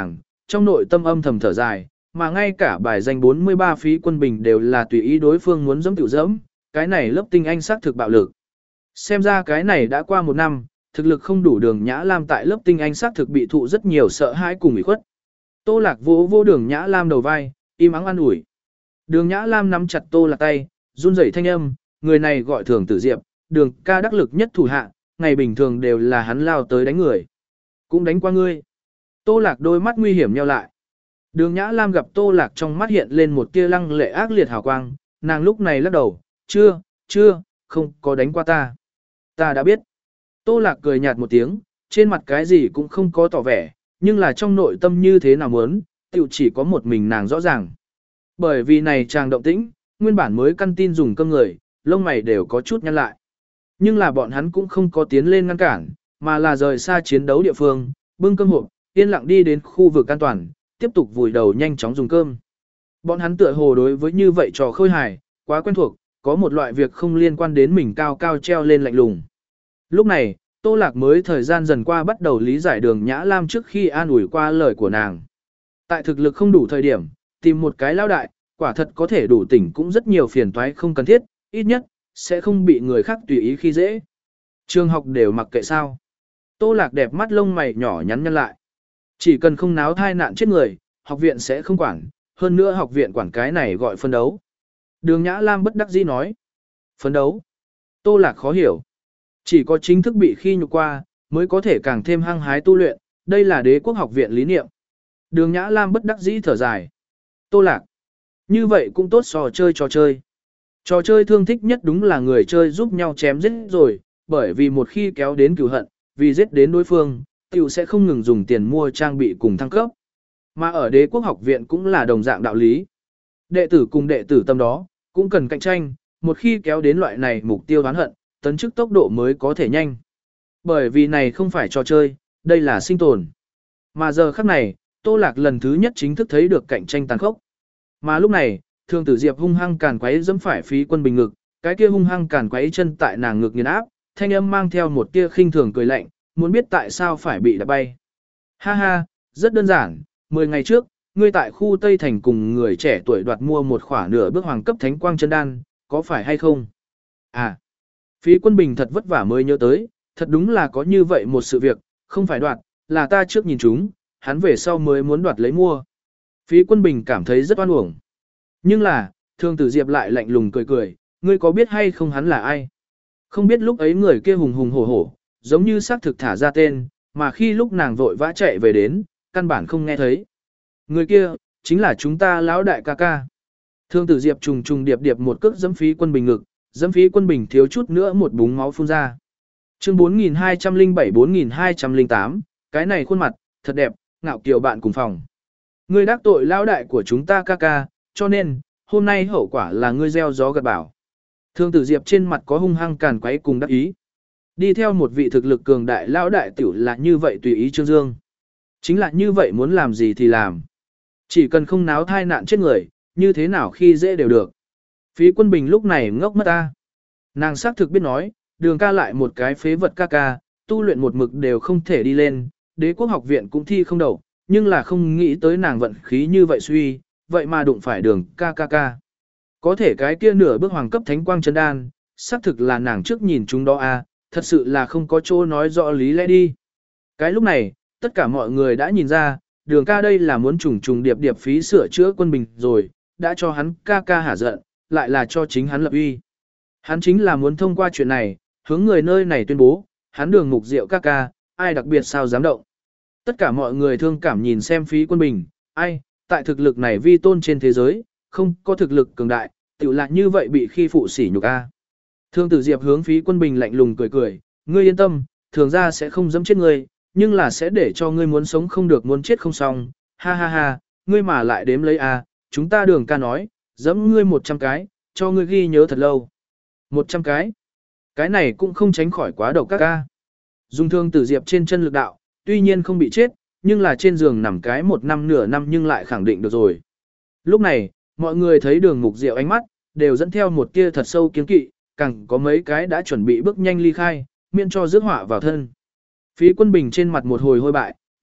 trong nội tâm âm thầm thở dài, mà ngay cả bài danh bốn mươi ba phí quân bình đều là tùy ý đối phương muốn dẫm tiểu dẫm, cái này lớp tinh anh xác thực bạo lực. Xem ra cái này đã qua một năm, thực lực không đủ Đường Nhã Lam tại lớp tinh anh xác thực bị thụ rất nhiều sợ hãi cùng ủy khuất. Tô Lạc vỗ vỗ Đường Nhã Lam đầu vai, im ắng an ủi. Đường Nhã Lam nắm chặt Tô Lạc tay, run rẩy thanh âm, người này gọi Thường Tử Diệp, Đường ca đắc lực nhất thủ hạ, ngày bình thường đều là hắn lao tới đánh người. Cũng đánh qua ngươi. Tô Lạc đôi mắt nguy hiểm nheo lại. Đường Nhã Lam gặp Tô Lạc trong mắt hiện lên một tia lăng lệ ác liệt hào quang, nàng lúc này lắc đầu, chưa, chưa, không có đánh qua ta. Ta đã biết. Tô Lạc cười nhạt một tiếng, trên mặt cái gì cũng không có tỏ vẻ, nhưng là trong nội tâm như thế nào muốn, tiểu chỉ có một mình nàng rõ ràng. Bởi vì này chàng động tĩnh, nguyên bản mới căn tin dùng cơm người, lông mày đều có chút nhăn lại. Nhưng là bọn hắn cũng không có tiến lên ngăn cản, mà là rời xa chiến đấu địa phương, bưng cơm hộp, yên lặng đi đến khu vực an toàn, tiếp tục vùi đầu nhanh chóng dùng cơm. Bọn hắn tựa hồ đối với như vậy trò khơi hài, quá quen thuộc, có một loại việc không liên quan đến mình cao cao treo lên lạnh lùng. Lúc này, Tô Lạc mới thời gian dần qua bắt đầu lý giải Đường Nhã Lam trước khi an ủi qua lời của nàng. Tại thực lực không đủ thời điểm, tìm một cái lao đại, quả thật có thể đủ tỉnh cũng rất nhiều phiền toái không cần thiết, ít nhất, sẽ không bị người khác tùy ý khi dễ. Trường học đều mặc kệ sao. Tô Lạc đẹp mắt lông mày nhỏ nhắn nhăn lại. Chỉ cần không náo thai nạn chết người, học viện sẽ không quản, hơn nữa học viện quản cái này gọi phân đấu. Đường Nhã Lam bất đắc dĩ nói. Phân đấu. Tô Lạc khó hiểu. Chỉ có chính thức bị khi nhục qua, mới có thể càng thêm hăng hái tu luyện, đây là Đế quốc học viện lý niệm. Đường Nhã Lam bất đắc dĩ thở dài. Tô Lạc. Như vậy cũng tốt so chơi trò chơi. Trò chơi thương thích nhất đúng là người chơi giúp nhau chém giết rồi, bởi vì một khi kéo đến cửu hận, vì giết đến đối phương, tiểu sẽ không ngừng dùng tiền mua trang bị cùng thăng cấp. Mà ở Đế quốc học viện cũng là đồng dạng đạo lý. Đệ tử cùng đệ tử tâm đó, cũng cần cạnh tranh, một khi kéo đến loại này mục tiêu oán hận, tấn chức tốc độ mới có thể nhanh. Bởi vì này không phải trò chơi, đây là sinh tồn. Mà giờ khắc này, Tô Lạc lần thứ nhất chính thức thấy được cạnh tranh tàn khốc. Mà lúc này, Thường Tử Diệp hung hăng càn quấy dẫm phải phí quân bình ngực, cái kia hung hăng càn quấy chân tại nàng ngực nghiền áp, thanh âm mang theo một tia khinh thường cười lạnh, muốn biết tại sao phải bị đạp bay. Ha ha, rất đơn giản, mười ngày trước, ngươi tại khu Tây Thành cùng người trẻ tuổi đoạt mua một khỏa nửa bước hoàng cấp thánh quang chân đan, có phải hay không? À, phí quân bình thật vất vả mới nhớ tới, thật đúng là có như vậy một sự việc, không phải đoạt, là ta trước nhìn chúng, hắn về sau mới muốn đoạt lấy mua. Phí quân bình cảm thấy rất oan uổng. Nhưng là, Thường Tử Diệp lại lạnh lùng cười cười, ngươi có biết hay không hắn là ai? Không biết lúc ấy người kia hùng hùng hổ hổ, giống như xác thực thả ra tên, mà khi lúc nàng vội vã chạy về đến, căn bản không nghe thấy. Người kia, chính là chúng ta lão đại ca ca. Thường Tử Diệp trùng trùng điệp điệp một cước dẫm phí quân bình ngực, dẫm phí quân bình thiếu chút nữa một búng máu phun ra. Chương bốn nghìn hai trăm lẻ bảy bốn nghìn hai trăm lẻ tám, cái này khuôn mặt, thật đẹp, ngạo kiều bạn cùng phòng. Ngươi đắc tội lão đại của chúng ta ca ca, cho nên, hôm nay hậu quả là ngươi gieo gió gặt bão. Thường Tử Diệp trên mặt có hung hăng càn quấy cùng đắc ý. Đi theo một vị thực lực cường đại lão đại tiểu là như vậy tùy ý trương dương. Chính là như vậy muốn làm gì thì làm. Chỉ cần không náo thai nạn chết người, như thế nào khi dễ đều được. Phí quân bình lúc này ngốc mất ta. Nàng xác thực biết nói, Đường ca lại một cái phế vật ca ca, tu luyện một mực đều không thể đi lên, Đế quốc học viện cũng thi không đậu, nhưng là không nghĩ tới nàng vận khí như vậy suy, vậy mà đụng phải Đường ca ca ca. Có thể cái kia nửa bước hoàng cấp thánh quang chân đan, xác thực là nàng trước nhìn chúng đó a, thật sự là không có chỗ nói rõ lý lẽ đi. Cái lúc này, tất cả mọi người đã nhìn ra, Đường ca đây là muốn trùng trùng điệp điệp phí sửa chữa quân bình rồi, đã cho hắn ca ca hả giận, lại là cho chính hắn lập uy. Hắn chính là muốn thông qua chuyện này, hướng người nơi này tuyên bố, hắn Đường Mục Diệu ca ca, ai đặc biệt sao dám động. Tất cả mọi người thương cảm nhìn xem phí quân bình, ai, tại thực lực này vi tôn trên thế giới, không có thực lực cường đại, tự lại như vậy bị khi phụ sỉ nhục a. Thương Tử Diệp hướng phí quân bình lạnh lùng cười cười, ngươi yên tâm, thường ra sẽ không dẫm chết ngươi, nhưng là sẽ để cho ngươi muốn sống không được muốn chết không xong, ha ha ha, ngươi mà lại đếm lấy a, chúng ta Đường ca nói, dẫm ngươi một trăm cái, cho ngươi ghi nhớ thật lâu. Một trăm cái. Cái này cũng không tránh khỏi quá độc các ca. Dùng Thương Tử Diệp trên chân lực đạo, tuy nhiên không bị chết, nhưng là trên giường nằm cái một năm nửa năm nhưng lại khẳng định được rồi. Lúc này, mọi người thấy Đường Mục Diệu ánh mắt, đều dẫn theo một tia thật sâu kiên kỵ, càng có mấy cái đã chuẩn bị bước nhanh ly khai, miễn cho rước họa vào thân. Phí quân bình trên mặt một hồi hôi bại,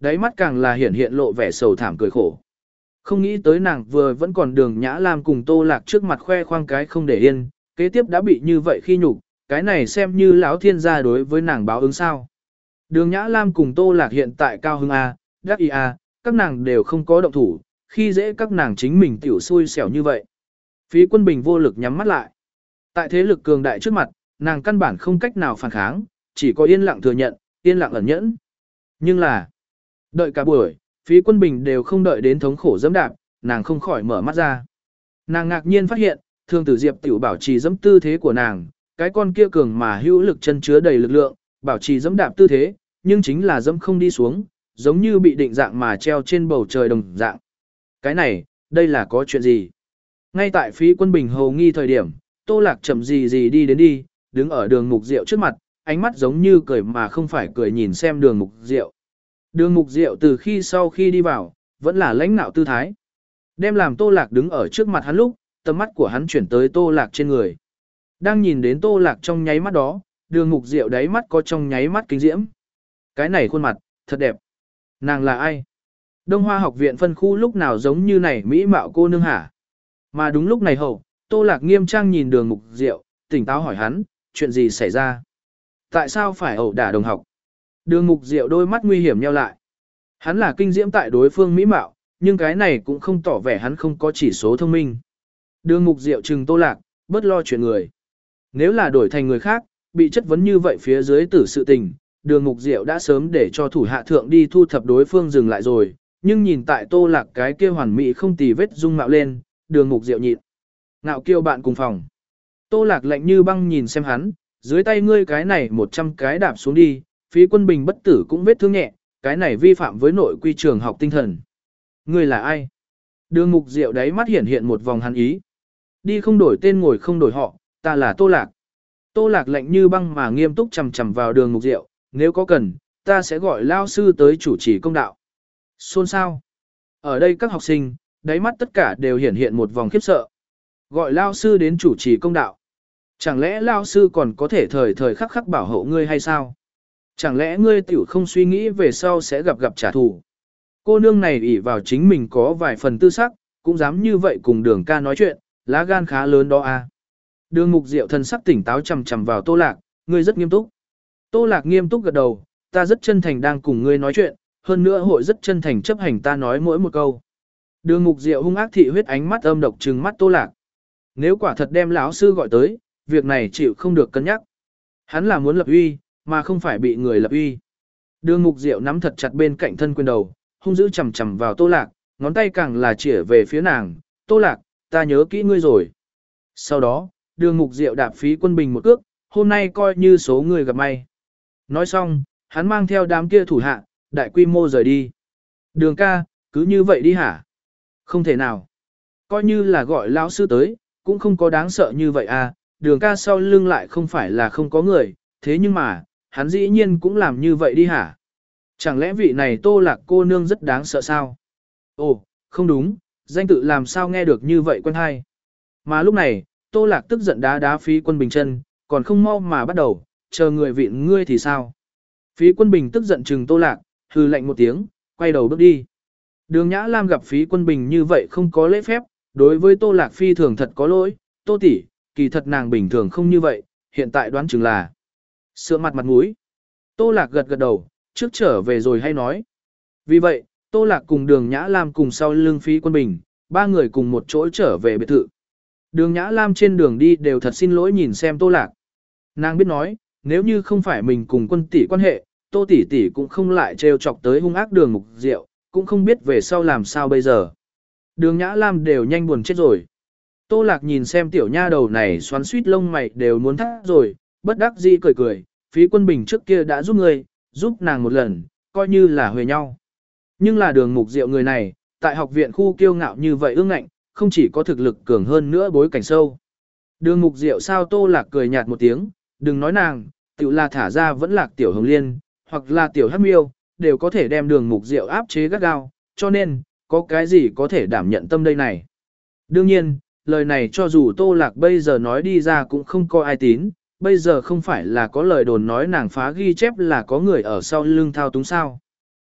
đáy mắt càng là hiển hiện lộ vẻ sầu thảm cười khổ. Không nghĩ tới nàng vừa vẫn còn Đường Nhã Lam cùng Tô Lạc trước mặt khoe khoang cái không để yên, kế tiếp đã bị như vậy khi nhục, cái này xem như lão thiên gia đối với nàng báo ứng sao. Đường Nhã Lam cùng Tô Lạc hiện tại cao hưng A, đắc ý A, các nàng đều không có động thủ, khi dễ các nàng chính mình tiểu xui xẻo như vậy. Phí Quân Bình vô lực nhắm mắt lại. Tại thế lực cường đại trước mặt, nàng căn bản không cách nào phản kháng, chỉ có yên lặng thừa nhận, yên lặng ẩn nhẫn. Nhưng là, đợi cả buổi, Phí Quân Bình đều không đợi đến thống khổ dẫm đạp, nàng không khỏi mở mắt ra. Nàng ngạc nhiên phát hiện, Thương Tử Diệp tiểu bảo trì dẫm tư thế của nàng, cái con kia cường mà hữu lực chân chứa đầy lực lượng, bảo trì dẫm đạp tư thế, nhưng chính là dẫm không đi xuống, giống như bị định dạng mà treo trên bầu trời đồng dạng. Cái này, đây là có chuyện gì? Ngay tại Phí Quân Bình hầu nghi thời điểm, Tô Lạc chậm gì gì đi đến đi, đứng ở Đường Mục Diệu trước mặt, ánh mắt giống như cười mà không phải cười nhìn xem Đường Mục Diệu. Đường Mục Diệu từ khi sau khi đi vào, vẫn là lãnh nạo tư thái. Đem làm Tô Lạc đứng ở trước mặt hắn lúc, tầm mắt của hắn chuyển tới Tô Lạc trên người. Đang nhìn đến Tô Lạc trong nháy mắt đó, Đường Mục Diệu đáy mắt có trong nháy mắt kinh diễm. Cái này khuôn mặt, thật đẹp. Nàng là ai? Đông Hoa học viện phân khu lúc nào giống như này mỹ mạo cô nương hả? Mà đúng lúc này hậu, Tô Lạc nghiêm trang nhìn Đường Mục Diệu, tỉnh táo hỏi hắn, chuyện gì xảy ra? Tại sao phải ẩu đả đồng học? Đường Mục Diệu đôi mắt nguy hiểm nheo lại. Hắn là kinh diễm tại đối phương mỹ mạo, nhưng cái này cũng không tỏ vẻ hắn không có chỉ số thông minh. Đường Mục Diệu trừng Tô Lạc, bớt lo chuyện người. Nếu là đổi thành người khác, bị chất vấn như vậy phía dưới tử sự tình, Đường Mục Diệu đã sớm để cho thủ hạ thượng đi thu thập đối phương dừng lại rồi, nhưng nhìn tại Tô Lạc cái kia hoàn mỹ không tì vết dung mạo lên, Đường Mục Diệu nhịn. Ngạo kiêu bạn cùng phòng. Tô Lạc lạnh như băng nhìn xem hắn, dưới tay ngươi cái này một trăm cái đạp xuống đi, Phí Quân Bình bất tử cũng vết thương nhẹ, cái này vi phạm với nội quy trường học tinh thần. Ngươi là ai? Đường Mục Diệu đáy mắt hiện hiện một vòng hắn ý. Đi không đổi tên ngồi không đổi họ, ta là Tô Lạc. Tô Lạc lạnh như băng mà nghiêm túc chằm chằm vào Đường Mục Diệu, nếu có cần, ta sẽ gọi lao sư tới chủ trì công đạo. Xôn xao. Ở đây các học sinh, đáy mắt tất cả đều hiện hiện một vòng khiếp sợ. Gọi lao sư đến chủ trì công đạo. Chẳng lẽ lao sư còn có thể thời thời khắc khắc bảo hộ ngươi hay sao? Chẳng lẽ ngươi tiểu không suy nghĩ về sau sẽ gặp gặp trả thù? Cô nương này ỷ vào chính mình có vài phần tư sắc, cũng dám như vậy cùng Đường ca nói chuyện, lá gan khá lớn đó à. Đường Mục Diệu thân sắc tỉnh táo chằm chằm vào Tô Lạc, ngươi rất nghiêm túc. Tô Lạc nghiêm túc gật đầu, ta rất chân thành đang cùng ngươi nói chuyện, hơn nữa hội rất chân thành chấp hành ta nói mỗi một câu. Đường Mục Diệu hung ác thị huyết ánh mắt âm độc trừng mắt Tô Lạc. Nếu quả thật đem lão sư gọi tới, việc này chịu không được cân nhắc. Hắn là muốn lập uy, mà không phải bị người lập uy. Đường Mục Diệu nắm thật chặt bên cạnh thân quyền đầu, hung dữ chằm chằm vào Tô Lạc, ngón tay càng là chĩa về phía nàng, Tô Lạc, ta nhớ kỹ ngươi rồi. Sau đó, Đường Mục Diệu đạp Phí Quân Bình một cước, hôm nay coi như số người gặp may. Nói xong, hắn mang theo đám kia thủ hạ, đại quy mô rời đi. Đường ca, cứ như vậy đi hả? Không thể nào. Coi như là gọi lão sư tới, cũng không có đáng sợ như vậy à, Đường ca sau lưng lại không phải là không có người, thế nhưng mà, hắn dĩ nhiên cũng làm như vậy đi hả? Chẳng lẽ vị này Tô Lạc cô nương rất đáng sợ sao? Ồ, không đúng, danh tự làm sao nghe được như vậy quen hay. Mà lúc này, Tô Lạc tức giận đá đá Phí Quân Bình chân, còn không mau mà bắt đầu, chờ người vịn ngươi thì sao? Phí Quân Bình tức giận trừng Tô Lạc, hừ lạnh một tiếng, quay đầu bước đi. Đường Nhã Lam gặp Phí Quân Bình như vậy không có lễ phép, đối với Tô Lạc phi thường thật có lỗi, Tô tỷ, kỳ thật nàng bình thường không như vậy, hiện tại đoán chừng là sượng mặt mặt mũi. Tô Lạc gật gật đầu, trước trở về rồi hay nói. Vì vậy, Tô Lạc cùng Đường Nhã Lam cùng sau lưng Phí Quân Bình, ba người cùng một chỗ trở về biệt thự. Đường Nhã Lam trên đường đi đều thật xin lỗi nhìn xem Tô Lạc. Nàng biết nói, nếu như không phải mình cùng Quân tỷ quan hệ, Tô tỷ tỷ cũng không lại trêu chọc tới hung ác Đường Mục Diệu, cũng không biết về sau làm sao bây giờ. Đường Nhã Lam đều nhanh buồn chết rồi. Tô Lạc nhìn xem tiểu nha đầu này xoắn suýt lông mày đều muốn thắt rồi, bất đắc dĩ cười cười, Phí Quân Bình trước kia đã giúp người, giúp nàng một lần, coi như là huề nhau. Nhưng là Đường Mục Diệu người này, tại học viện khu kiêu ngạo như vậy ương ngạnh, không chỉ có thực lực cường hơn nữa bối cảnh sâu. Đường Mục Diệu sao Tô Lạc cười nhạt một tiếng, đừng nói nàng, tiểu là thả ra vẫn lạc tiểu Hồng Liên, hoặc là tiểu Hắc Miêu, đều có thể đem Đường Mục Diệu áp chế gắt gao, cho nên, có cái gì có thể đảm nhận tâm đây này. Đương nhiên, lời này cho dù Tô Lạc bây giờ nói đi ra cũng không có ai tín, bây giờ không phải là có lời đồn nói nàng phá ghi chép là có người ở sau lưng thao túng sao.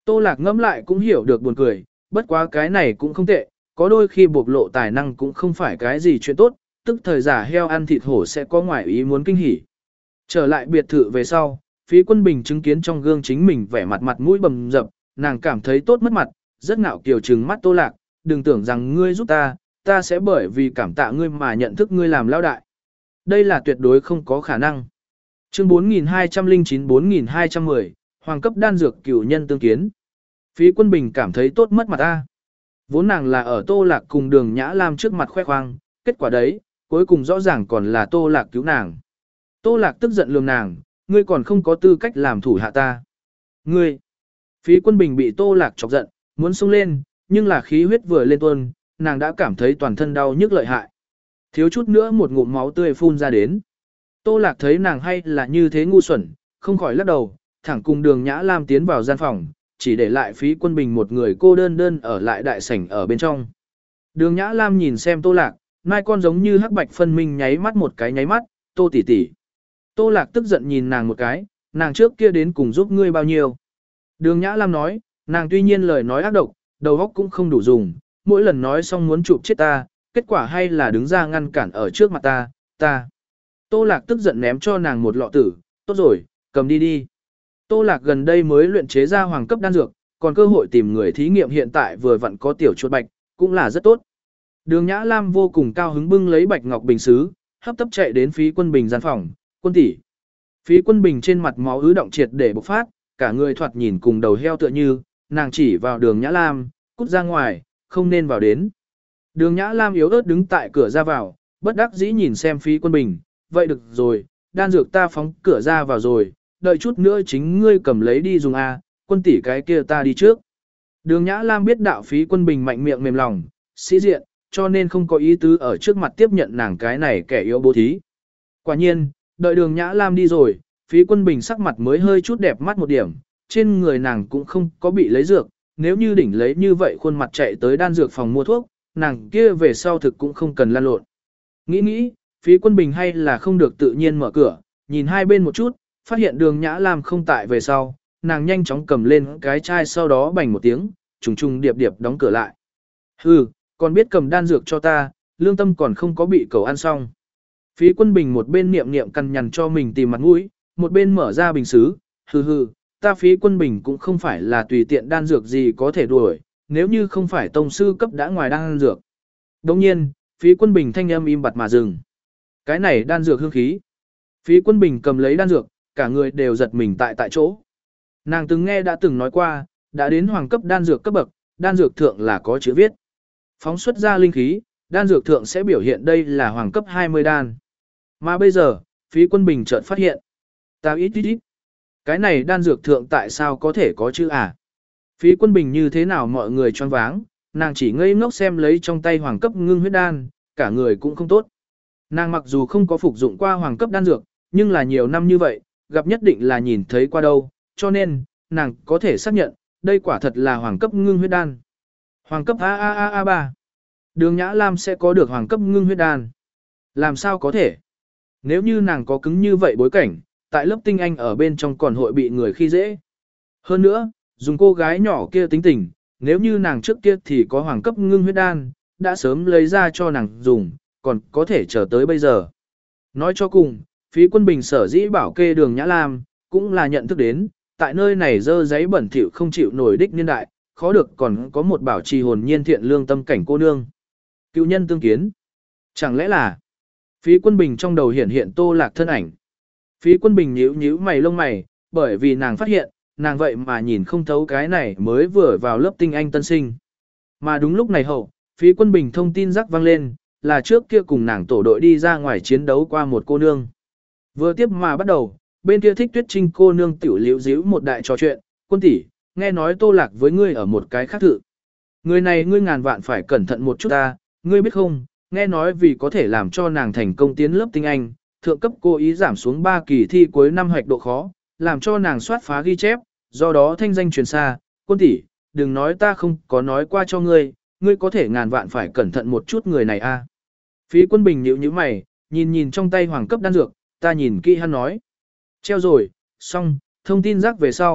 Tô Lạc ngẫm lại cũng hiểu được buồn cười, bất quá cái này cũng không tệ, có đôi khi bộc lộ tài năng cũng không phải cái gì chuyện tốt, tức thời giả heo ăn thịt hổ sẽ có ngoại ý muốn kinh hỉ. Trở lại biệt thự về sau, Phí Quân Bình chứng kiến trong gương chính mình vẻ mặt mặt mũi bầm dập, nàng cảm thấy tốt mất mặt, rất ngạo kiều trừng mắt Tô Lạc, đừng tưởng rằng ngươi giúp ta, ta sẽ bởi vì cảm tạ ngươi mà nhận thức ngươi làm lão đại. Đây là tuyệt đối không có khả năng. Chương bốn nghìn hai trăm lẻ chín bốn nghìn hai trăm mười, Hoàng cấp đan dược cửu nhân tương kiến. Phí Quân Bình cảm thấy tốt mất mặt ta. Vốn nàng là ở Tô Lạc cùng Đường Nhã Lam trước mặt khoe khoang, kết quả đấy, cuối cùng rõ ràng còn là Tô Lạc cứu nàng. Tô Lạc tức giận lườm nàng, ngươi còn không có tư cách làm thủ hạ ta. Ngươi! Phí Quân Bình bị Tô Lạc chọc giận, muốn xông lên, nhưng là khí huyết vừa lên tuôn, nàng đã cảm thấy toàn thân đau nhức lợi hại. Thiếu chút nữa một ngụm máu tươi phun ra đến. Tô Lạc thấy nàng hay là như thế ngu xuẩn, không khỏi lắc đầu, thẳng cùng Đường Nhã Lam tiến vào gian phòng, chỉ để lại Phí Quân Bình một người cô đơn đơn ở lại đại sảnh ở bên trong. Đường Nhã Lam nhìn xem Tô Lạc, mai con giống như hắc bạch phân minh nháy mắt một cái nháy mắt, Tô tỷ tỷ. Tô Lạc tức giận nhìn nàng một cái, nàng trước kia đến cùng giúp ngươi bao nhiêu. Đường Nhã Lam nói, nàng tuy nhiên lời nói ác độc, đầu óc cũng không đủ dùng, mỗi lần nói xong muốn chụp chết ta, kết quả hay là đứng ra ngăn cản ở trước mặt ta, ta. Tô Lạc tức giận ném cho nàng một lọ tử, tốt rồi, cầm đi đi. Tô Lạc gần đây mới luyện chế ra hoàng cấp đan dược, còn cơ hội tìm người thí nghiệm hiện tại vừa vặn có tiểu chuột bạch, cũng là rất tốt. Đường Nhã Lam vô cùng cao hứng bưng lấy bạch ngọc bình sứ, hấp tấp chạy đến Phí Quân Bình gian phòng, quân tỷ. Phí Quân Bình trên mặt máu ứ động triệt để bộc phát, cả người thoạt nhìn cùng đầu heo tựa như, nàng chỉ vào Đường Nhã Lam, cút ra ngoài, không nên vào đến. Đường Nhã Lam yếu ớt đứng tại cửa ra vào, bất đắc dĩ nhìn xem Phí Quân Bình, vậy được rồi, đan dược ta phóng cửa ra vào rồi, đợi chút nữa chính ngươi cầm lấy đi dùng a, quân tỷ cái kia ta đi trước. Đường Nhã Lam biết đạo Phí Quân Bình mạnh miệng mềm lòng, sĩ diện, cho nên không có ý tứ ở trước mặt tiếp nhận nàng cái này kẻ yếu bố thí. Quả nhiên, đợi Đường Nhã Lam đi rồi, Phí Quân Bình sắc mặt mới hơi chút đẹp mắt một điểm, trên người nàng cũng không có bị lấy dược, nếu như đỉnh lấy như vậy khuôn mặt chạy tới đan dược phòng mua thuốc, nàng kia về sau thực cũng không cần lan lộn. Nghĩ nghĩ, Phí Quân Bình hay là không được tự nhiên mở cửa, nhìn hai bên một chút, phát hiện Đường Nhã Lam không tại về sau, nàng nhanh chóng cầm lên cái chai sau đó bành một tiếng, trùng trùng điệp điệp đóng cửa lại. Hừ, còn biết cầm đan dược cho ta, lương tâm còn không có bị cầu ăn xong. Phí Quân Bình một bên niệm niệm cằn nhằn cho mình tìm mặt mũi, một bên mở ra bình sứ, hừ hừ, ta Phí Quân Bình cũng không phải là tùy tiện đan dược gì có thể đuổi, nếu như không phải tông sư cấp đã ngoài đan dược. Đồng nhiên, Phí Quân Bình thanh âm im bặt mà dừng. Cái này đan dược hương khí. Phí Quân Bình cầm lấy đan dược, cả người đều giật mình tại tại chỗ. Nàng từng nghe đã từng nói qua, đã đến hoàng cấp đan dược cấp bậc, đan dược thượng là có chữ viết. Phóng xuất ra linh khí, đan dược thượng sẽ biểu hiện đây là hoàng cấp hai mươi đan. Mà bây giờ, Phí Quân Bình chợt phát hiện. Ta ít ít ít. Cái này đan dược thượng tại sao có thể có chữ à? Phí Quân Bình như thế nào mọi người choáng váng, nàng chỉ ngây ngốc xem lấy trong tay hoàng cấp ngưng huyết đan, cả người cũng không tốt. Nàng mặc dù không có phục dụng qua hoàng cấp đan dược, nhưng là nhiều năm như vậy, gặp nhất định là nhìn thấy qua đâu, cho nên, nàng có thể xác nhận, đây quả thật là hoàng cấp ngưng huyết đan. Hoàng cấp a a a a ba. Đường Nhã Lam sẽ có được hoàng cấp ngưng huyết đan. Làm sao có thể? Nếu như nàng có cứng như vậy bối cảnh, tại lớp tinh anh ở bên trong còn hội bị người khi dễ. Hơn nữa, dùng cô gái nhỏ kia tính tình, nếu như nàng trước kia thì có hoàng cấp ngưng huyết đan, đã sớm lấy ra cho nàng dùng, còn có thể chờ tới bây giờ. Nói cho cùng, Phí Quân Bình sở dĩ bảo kê Đường Nhã Lam, cũng là nhận thức đến, tại nơi này dơ giấy bẩn thỉu không chịu nổi đích niên đại, khó được còn có một bảo trì hồn nhiên thiện lương tâm cảnh cô nương. Cựu nhân tương kiến. Chẳng lẽ là Phí Quân Bình trong đầu hiện hiện Tô Lạc thân ảnh. Phí Quân Bình nhíu nhíu mày lông mày, bởi vì nàng phát hiện, nàng vậy mà nhìn không thấu cái này mới vừa vào lớp tinh anh tân sinh. Mà đúng lúc này hậu, Phí Quân Bình thông tin rắc vang lên, là trước kia cùng nàng tổ đội đi ra ngoài chiến đấu qua một cô nương. Vừa tiếp mà bắt đầu, bên kia Thích Tuyết Trinh cô nương tiểu liễu díu một đại trò chuyện, quân tỷ, nghe nói Tô Lạc với ngươi ở một cái khác thự. Người này ngươi ngàn vạn phải cẩn thận một chút ta, ngươi biết không, nghe nói vì có thể làm cho nàng thành công tiến lớp tinh anh, thượng cấp cố ý giảm xuống ba kỳ thi cuối năm hoạch độ khó, làm cho nàng soát phá ghi chép, do đó thanh danh truyền xa, quân tỷ, đừng nói ta không có nói qua cho ngươi, ngươi có thể ngàn vạn phải cẩn thận một chút người này a. Phí Quân Bình nhíu nhíu mày, nhìn nhìn trong tay hoàng cấp đan dược, ta nhìn kỹ hắn nói. Treo rồi, xong, thông tin rác về sau,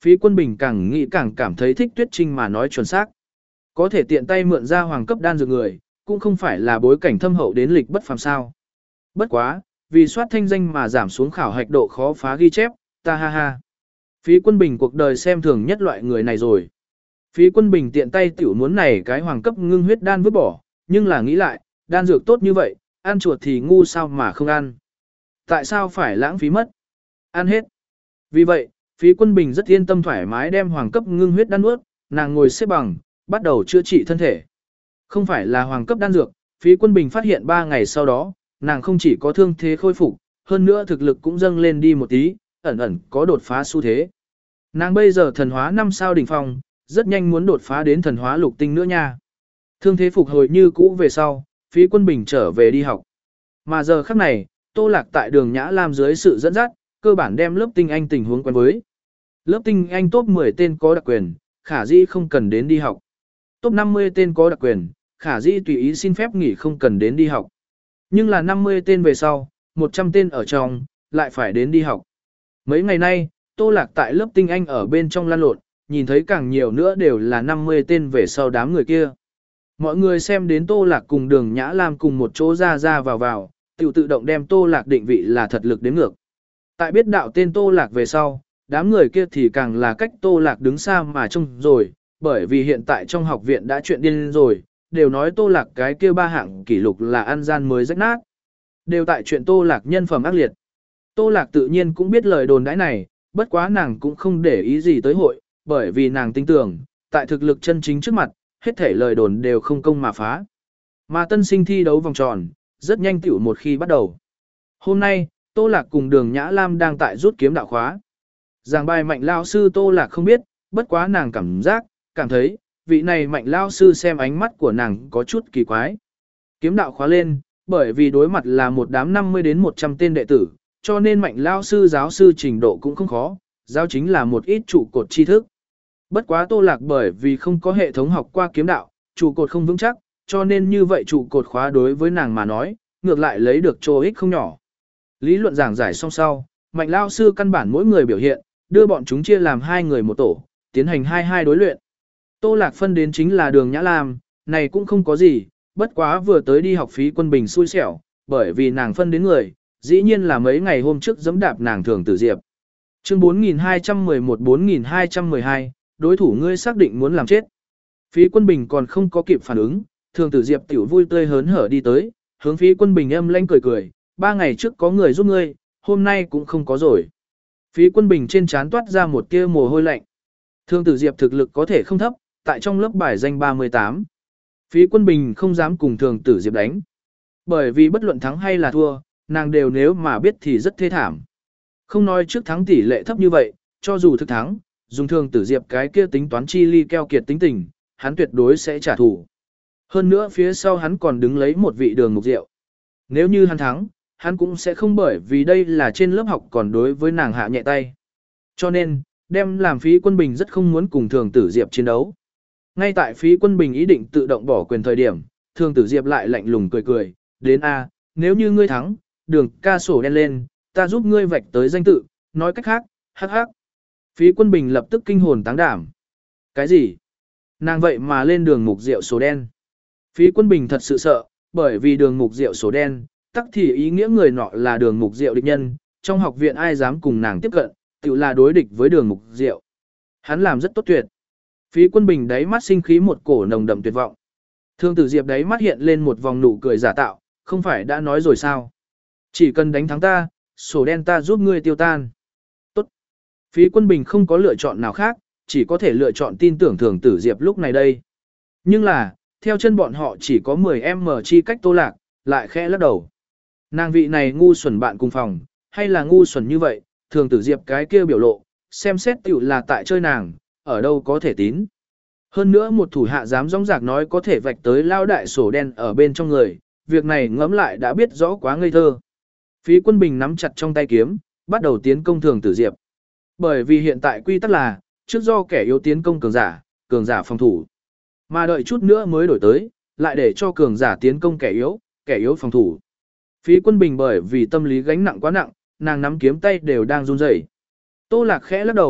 Phí Quân Bình càng nghĩ càng cảm thấy Thích Tuyết Trinh mà nói chuẩn xác. Có thể tiện tay mượn ra hoàng cấp đan dược người, cũng không phải là bối cảnh thâm hậu đến lịch bất phàm sao. Bất quá, vì soát thanh danh mà giảm xuống khảo hạch độ khó phá ghi chép, ta ha ha. Phí Quân Bình cuộc đời xem thường nhất loại người này rồi. Phí Quân Bình tiện tay tiểu muốn này cái hoàng cấp ngưng huyết đan vứt bỏ, nhưng là nghĩ lại, đan dược tốt như vậy, ăn chuột thì ngu sao mà không ăn. Tại sao phải lãng phí mất? Ăn hết. Vì vậy, Phí Quân Bình rất yên tâm thoải mái đem hoàng cấp ngưng huyết đan nuốt, nàng ngồi xếp bằng, bắt đầu chữa trị thân thể. Không phải là hoàng cấp đan dược, Phí Quân Bình phát hiện ba ngày sau đó, nàng không chỉ có thương thế khôi phục, hơn nữa thực lực cũng dâng lên đi một tí, ẩn ẩn có đột phá xu thế. Nàng bây giờ thần hóa năm sao đỉnh phong, rất nhanh muốn đột phá đến thần hóa lục tinh nữa nha. Thương thế phục hồi như cũ về sau, Phí Quân Bình trở về đi học. Mà giờ khắc này, Tô Lạc tại đường Nhã Lam dưới sự dẫn dắt, cơ bản đem lớp tinh anh tình huống quen với. Lớp tinh anh top mười tên có đặc quyền, khả dĩ không cần đến đi học. Top năm mươi tên có đặc quyền, khả dĩ tùy ý xin phép nghỉ không cần đến đi học. Nhưng là năm mươi tên về sau, một trăm tên ở trong, lại phải đến đi học. Mấy ngày nay, Tô Lạc tại lớp tinh anh ở bên trong lan lộn, nhìn thấy càng nhiều nữa đều là năm mươi tên về sau đám người kia. Mọi người xem đến Tô Lạc cùng đường Nhã Lam cùng một chỗ ra ra vào vào, tự tự động đem Tô Lạc định vị là thật lực đến ngược. Tại biết đạo tên Tô Lạc về sau, đám người kia thì càng là cách Tô Lạc đứng xa mà trông rồi, bởi vì hiện tại trong học viện đã chuyện điên rồi, đều nói Tô Lạc cái kia ba hạng kỷ lục là ăn gian mới rách nát. Đều tại chuyện Tô Lạc nhân phẩm ác liệt. Tô Lạc tự nhiên cũng biết lời đồn đãi này, bất quá nàng cũng không để ý gì tới hội, bởi vì nàng tin tưởng, tại thực lực chân chính trước mặt, hết thể lời đồn đều không công mà phá. Mà tân sinh thi đấu vòng tròn, rất nhanh tiểu một khi bắt đầu. Hôm nay, Tô Lạc cùng đường Nhã Lam đang tại rút kiếm đạo khóa. Giảng bài mạnh lao sư Tô Lạc không biết, bất quá nàng cảm giác, cảm thấy, vị này mạnh lao sư xem ánh mắt của nàng có chút kỳ quái. Kiếm đạo khóa lên, bởi vì đối mặt là một đám năm mươi đến một trăm tên đệ tử, cho nên mạnh lao sư giáo sư trình độ cũng không khó, giáo chính là một ít trụ cột tri thức. Bất quá Tô Lạc bởi vì không có hệ thống học qua kiếm đạo, trụ cột không vững chắc, cho nên như vậy trụ cột khóa đối với nàng mà nói, ngược lại lấy được chỗ ích không nhỏ. Lý luận giảng giải xong sau, mạnh lao sư căn bản mỗi người biểu hiện, đưa bọn chúng chia làm hai người một tổ, tiến hành hai hai đối luyện. Tô Lạc phân đến chính là đường Nhã Lam, này cũng không có gì, bất quá vừa tới đi học Phí Quân Bình xui xẻo, bởi vì nàng phân đến người, dĩ nhiên là mấy ngày hôm trước giẫm đạp nàng Thường Tử Diệp. Chương bốn nghìn hai trăm mười một bốn nghìn hai trăm mười hai, đối thủ ngươi xác định muốn làm chết. Phí Quân Bình còn không có kịp phản ứng, Thường Tử Diệp tiểu vui tươi hớn hở đi tới, hướng Phí Quân Bình âm lãnh cười cười, ba ngày trước có người giúp ngươi, hôm nay cũng không có rồi. Phí Quân Bình trên trán toát ra một tia mồ hôi lạnh. Thường Tử Diệp thực lực có thể không thấp, tại trong lớp bài danh ba mươi tám. Phí Quân Bình không dám cùng Thường Tử Diệp đánh. Bởi vì bất luận thắng hay là thua, nàng đều nếu mà biết thì rất thê thảm. Không nói trước thắng tỷ lệ thấp như vậy, cho dù thực thắng, dùng Thường Tử Diệp cái kia tính toán chi ly keo kiệt tính tình, hắn tuyệt đối sẽ trả thù. Hơn nữa phía sau hắn còn đứng lấy một vị Đường Mục Diệu. Nếu như hắn thắng, hắn cũng sẽ không bởi vì đây là trên lớp học còn đối với nàng hạ nhẹ tay. Cho nên, đem làm Phí Quân Bình rất không muốn cùng Thường Tử Diệp chiến đấu. Ngay tại Phí Quân Bình ý định tự động bỏ quyền thời điểm, Thường Tử Diệp lại lạnh lùng cười cười, đến a, nếu như ngươi thắng, đường ca sổ đen lên, ta giúp ngươi vạch tới danh tự, nói cách khác, hắc hắc. Phí Quân Bình lập tức kinh hồn táng đảm. Cái gì? Nàng vậy mà lên Đường Mục Diệu sổ đen. Phí Quân Bình thật sự sợ, bởi vì Đường Mục Diệu sổ đen, tắc thì ý nghĩa người nọ là Đường Mục Diệu địch nhân, trong học viện ai dám cùng nàng tiếp cận, tự là đối địch với Đường Mục Diệu. Hắn làm rất tốt tuyệt. Phí Quân Bình đáy mắt sinh khí một cổ nồng đậm tuyệt vọng. Thường Tử Diệp đáy mắt hiện lên một vòng nụ cười giả tạo, không phải đã nói rồi sao? Chỉ cần đánh thắng ta, sổ đen ta giúp ngươi tiêu tan. Tốt. Phí Quân Bình không có lựa chọn nào khác, chỉ có thể lựa chọn tin tưởng Thường Tử Diệp lúc này đây. Nhưng là, theo chân bọn họ chỉ có mười em chi cách Tô Lạc, lại khẽ lắc đầu. Nàng vị này ngu xuẩn bạn cùng phòng, hay là ngu xuẩn như vậy, Thường Tử Diệp cái kia biểu lộ, xem xét tiểu là tại chơi nàng, ở đâu có thể tín. Hơn nữa một thủ hạ dám rong rạc nói có thể vạch tới lao đại sổ đen ở bên trong người, việc này ngẫm lại đã biết rõ quá ngây thơ. Phí Quân Bình nắm chặt trong tay kiếm, bắt đầu tiến công Thường Tử Diệp. Bởi vì hiện tại quy tắc là, trước do kẻ yếu tiến công cường giả, cường giả phòng thủ. Mà đợi chút nữa mới đổi tới, lại để cho cường giả tiến công kẻ yếu, kẻ yếu phòng thủ. Phí Quân Bình bởi vì tâm lý gánh nặng quá nặng, nàng nắm kiếm tay đều đang run rẩy. Tô Lạc khẽ lắc đầu,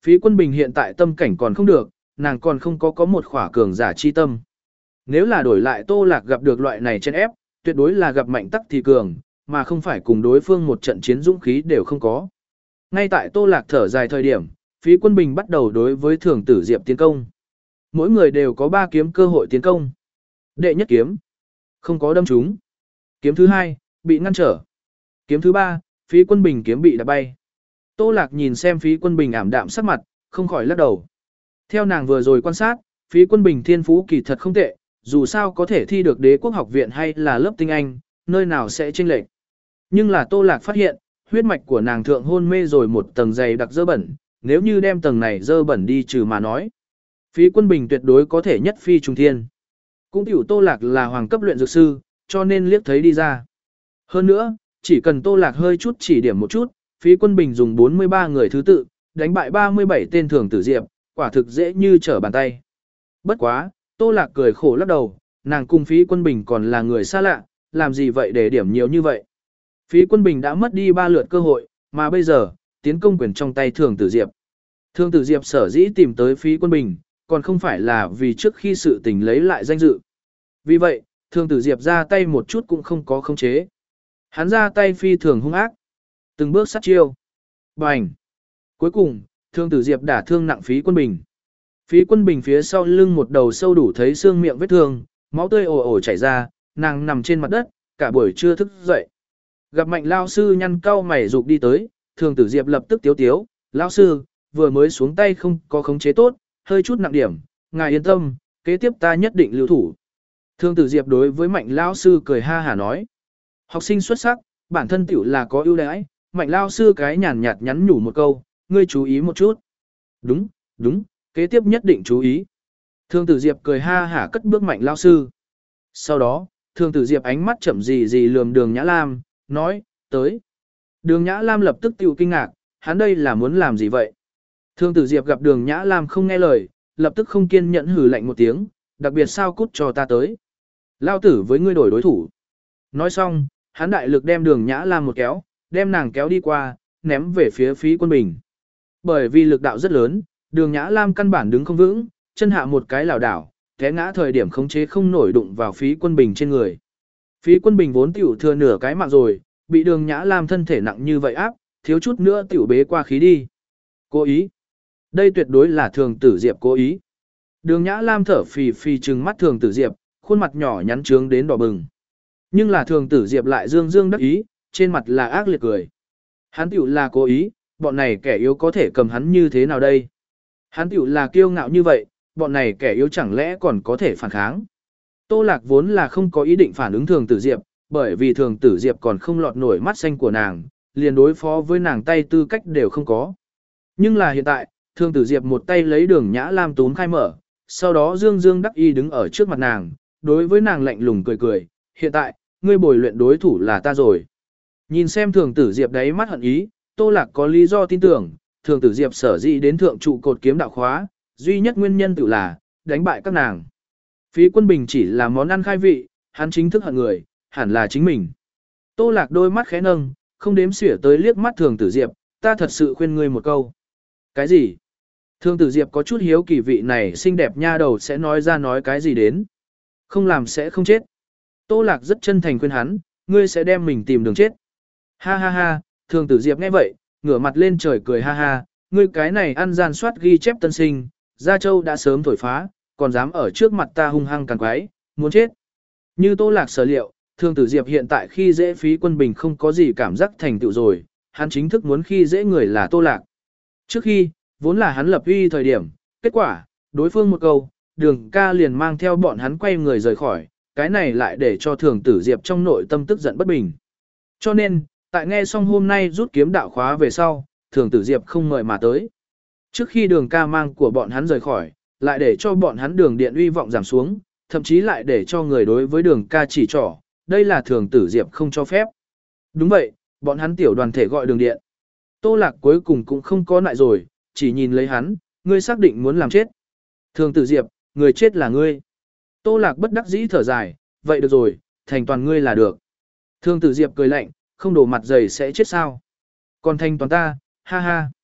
Phí Quân Bình hiện tại tâm cảnh còn không được, nàng còn không có có một khỏa cường giả chi tâm. Nếu là đổi lại Tô Lạc gặp được loại này trên ép, tuyệt đối là gặp mạnh tắc thì cường, mà không phải cùng đối phương một trận chiến dũng khí đều không có. Ngay tại Tô Lạc thở dài thời điểm, Phí Quân Bình bắt đầu đối với Thường Tử Diệp tiến công. Mỗi người đều có ba kiếm cơ hội tiến công. Đệ nhất kiếm, không có đâm trúng. Kiếm thứ hai, bị ngăn trở. Kiếm thứ ba, Phí Quân Bình kiếm bị đạp bay. Tô Lạc nhìn xem Phí Quân Bình ảm đạm sắc mặt, không khỏi lắc đầu. Theo nàng vừa rồi quan sát, Phí Quân Bình thiên phú kỳ thật không tệ, dù sao có thể thi được Đế Quốc học viện hay là lớp tinh anh, nơi nào sẽ chênh lệch. Nhưng là Tô Lạc phát hiện, huyết mạch của nàng thượng hôn mê rồi một tầng dày đặc dơ bẩn, nếu như đem tầng này dơ bẩn đi trừ mà nói, Phí Quân Bình tuyệt đối có thể nhất phi trùng thiên. Cũng tiểu Tô Lạc là hoàng cấp luyện dược sư, cho nên liếc thấy đi ra. Hơn nữa, chỉ cần Tô Lạc hơi chút chỉ điểm một chút, Phí Quân Bình dùng bốn mươi ba người thứ tự, đánh bại ba mươi bảy tên Thường Tử Diệp, quả thực dễ như trở bàn tay. Bất quá, Tô Lạc cười khổ lắc đầu, nàng cùng Phí Quân Bình còn là người xa lạ, làm gì vậy để điểm nhiều như vậy. Phí Quân Bình đã mất đi ba lượt cơ hội, mà bây giờ, tiến công quyền trong tay Thường Tử Diệp. Thường Tử Diệp sở dĩ tìm tới Phí Quân Bình, còn không phải là vì trước khi sự tình lấy lại danh dự. Vì vậy, Thường Tử Diệp ra tay một chút cũng không có khống chế. Hắn ra tay phi thường hung ác, từng bước sát chiêu. Bành! Cuối cùng, Thường Tử Diệp đả thương nặng Phí Quân Bình. Phí Quân Bình phía sau lưng một đầu sâu đủ thấy xương miệng vết thương, máu tươi ồ ồ chảy ra, nàng nằm trên mặt đất, cả buổi trưa thức dậy. Gặp Mạnh lao sư nhăn cau mày rụt đi tới, Thường Tử Diệp lập tức tiếu tiếu, "Lão sư, vừa mới xuống tay không có khống chế tốt, hơi chút nặng điểm, ngài yên tâm, kế tiếp ta nhất định lưu thủ." Thường Tử Diệp đối với Mạnh lao sư cười ha hả nói, "Học sinh xuất sắc, bản thân tiểu là có ưu đãi." Mạnh lao sư cái nhàn nhạt nhắn nhủ một câu, "Ngươi chú ý một chút." "Đúng, đúng, kế tiếp nhất định chú ý." Thường Tử Diệp cười ha hả cất bước Mạnh lao sư. Sau đó, Thường Tử Diệp ánh mắt chậm gì gì lườm Đường Nhã Lam, nói, "Tới." Đường Nhã Lam lập tức tiêu kinh ngạc, hắn đây là muốn làm gì vậy? Thường Tử Diệp gặp Đường Nhã Lam không nghe lời, lập tức không kiên nhẫn hừ lạnh một tiếng, "Đặc biệt sao cút cho ta tới. Lao tử với ngươi đổi đối thủ." Nói xong, hắn đại lực đem Đường Nhã Lam một kéo, đem nàng kéo đi qua, ném về phía Phí Quân Bình. Bởi vì lực đạo rất lớn, Đường Nhã Lam căn bản đứng không vững, chân hạ một cái lảo đảo, té ngã thời điểm khống chế không nổi đụng vào Phí Quân Bình trên người. Phí Quân Bình vốn tiểu thừa nửa cái mạng rồi, bị Đường Nhã Lam thân thể nặng như vậy áp, thiếu chút nữa tiểu bế qua khí đi. Cố ý. Đây tuyệt đối là Thường Tử Diệp cố ý. Đường Nhã Lam thở phì phì trừng mắt Thường Tử Diệp, khuôn mặt nhỏ nhắn trướng đến đỏ bừng. Nhưng là Thường Tử Diệp lại dương dương đắc ý, trên mặt là ác liệt cười. Hắn tiểu là cố ý, bọn này kẻ yếu có thể cầm hắn như thế nào đây? Hắn tiểu là kiêu ngạo như vậy, bọn này kẻ yếu chẳng lẽ còn có thể phản kháng? Tô Lạc vốn là không có ý định phản ứng Thường Tử Diệp, bởi vì Thường Tử Diệp còn không lọt nổi mắt xanh của nàng, liền đối phó với nàng tay tư cách đều không có. Nhưng là hiện tại, Thường Tử Diệp một tay lấy Đường Nhã Lam túm khai mở, sau đó dương dương đắc y đứng ở trước mặt nàng, đối với nàng lạnh lùng cười cười, "Hiện tại, ngươi bồi luyện đối thủ là ta rồi." Nhìn xem Thường Tử Diệp đáy mắt hận ý, Tô Lạc có lý do tin tưởng, Thường Tử Diệp sở dĩ đến thượng trụ cột kiếm đạo khóa, duy nhất nguyên nhân tự là đánh bại các nàng. Phí Quân Bình chỉ là món ăn khai vị, hắn chính thức hận người, hẳn là chính mình. Tô Lạc đôi mắt khẽ nâng, không đếm xỉa tới liếc mắt Thường Tử Diệp, "Ta thật sự khuyên ngươi một câu." "Cái gì?" Thường Tử Diệp có chút hiếu kỳ vị này xinh đẹp nha đầu sẽ nói ra nói cái gì đến. "Không làm sẽ không chết." Tô Lạc rất chân thành khuyên hắn, "Ngươi sẽ đem mình tìm đường chết." Ha ha ha, Thường Tử Diệp nghe vậy, ngửa mặt lên trời cười ha ha, "Ngươi cái này ăn gian soát ghi chép tân sinh, Gia Châu đã sớm thổi phá, còn dám ở trước mặt ta hung hăng càn quái, muốn chết." Như Tô Lạc sở liệu, Thường Tử Diệp hiện tại khi dễ Phí Quân Bình không có gì cảm giác thành tựu rồi, hắn chính thức muốn khi dễ người là Tô Lạc. Trước khi, vốn là hắn lập uy thời điểm, kết quả, đối phương một câu, Đường ca liền mang theo bọn hắn quay người rời khỏi, cái này lại để cho Thường Tử Diệp trong nội tâm tức giận bất bình. Cho nên, tại nghe xong hôm nay rút kiếm đạo khóa về sau, Thường Tử Diệp không mời mà tới. Trước khi Đường ca mang của bọn hắn rời khỏi, lại để cho bọn hắn Đường điện uy vọng giảm xuống, thậm chí lại để cho người đối với Đường ca chỉ trỏ, đây là Thường Tử Diệp không cho phép. Đúng vậy, bọn hắn tiểu đoàn thể gọi Đường điện. Tô Lạc cuối cùng cũng không có lại rồi, chỉ nhìn lấy hắn, "Ngươi xác định muốn làm chết." "Thường Tử Diệp, người chết là ngươi." Tô Lạc bất đắc dĩ thở dài, "Vậy được rồi, thành toàn ngươi là được." Thường Tử Diệp cười lạnh, "Không đổ mặt dày sẽ chết sao? Còn thành toàn ta, ha ha."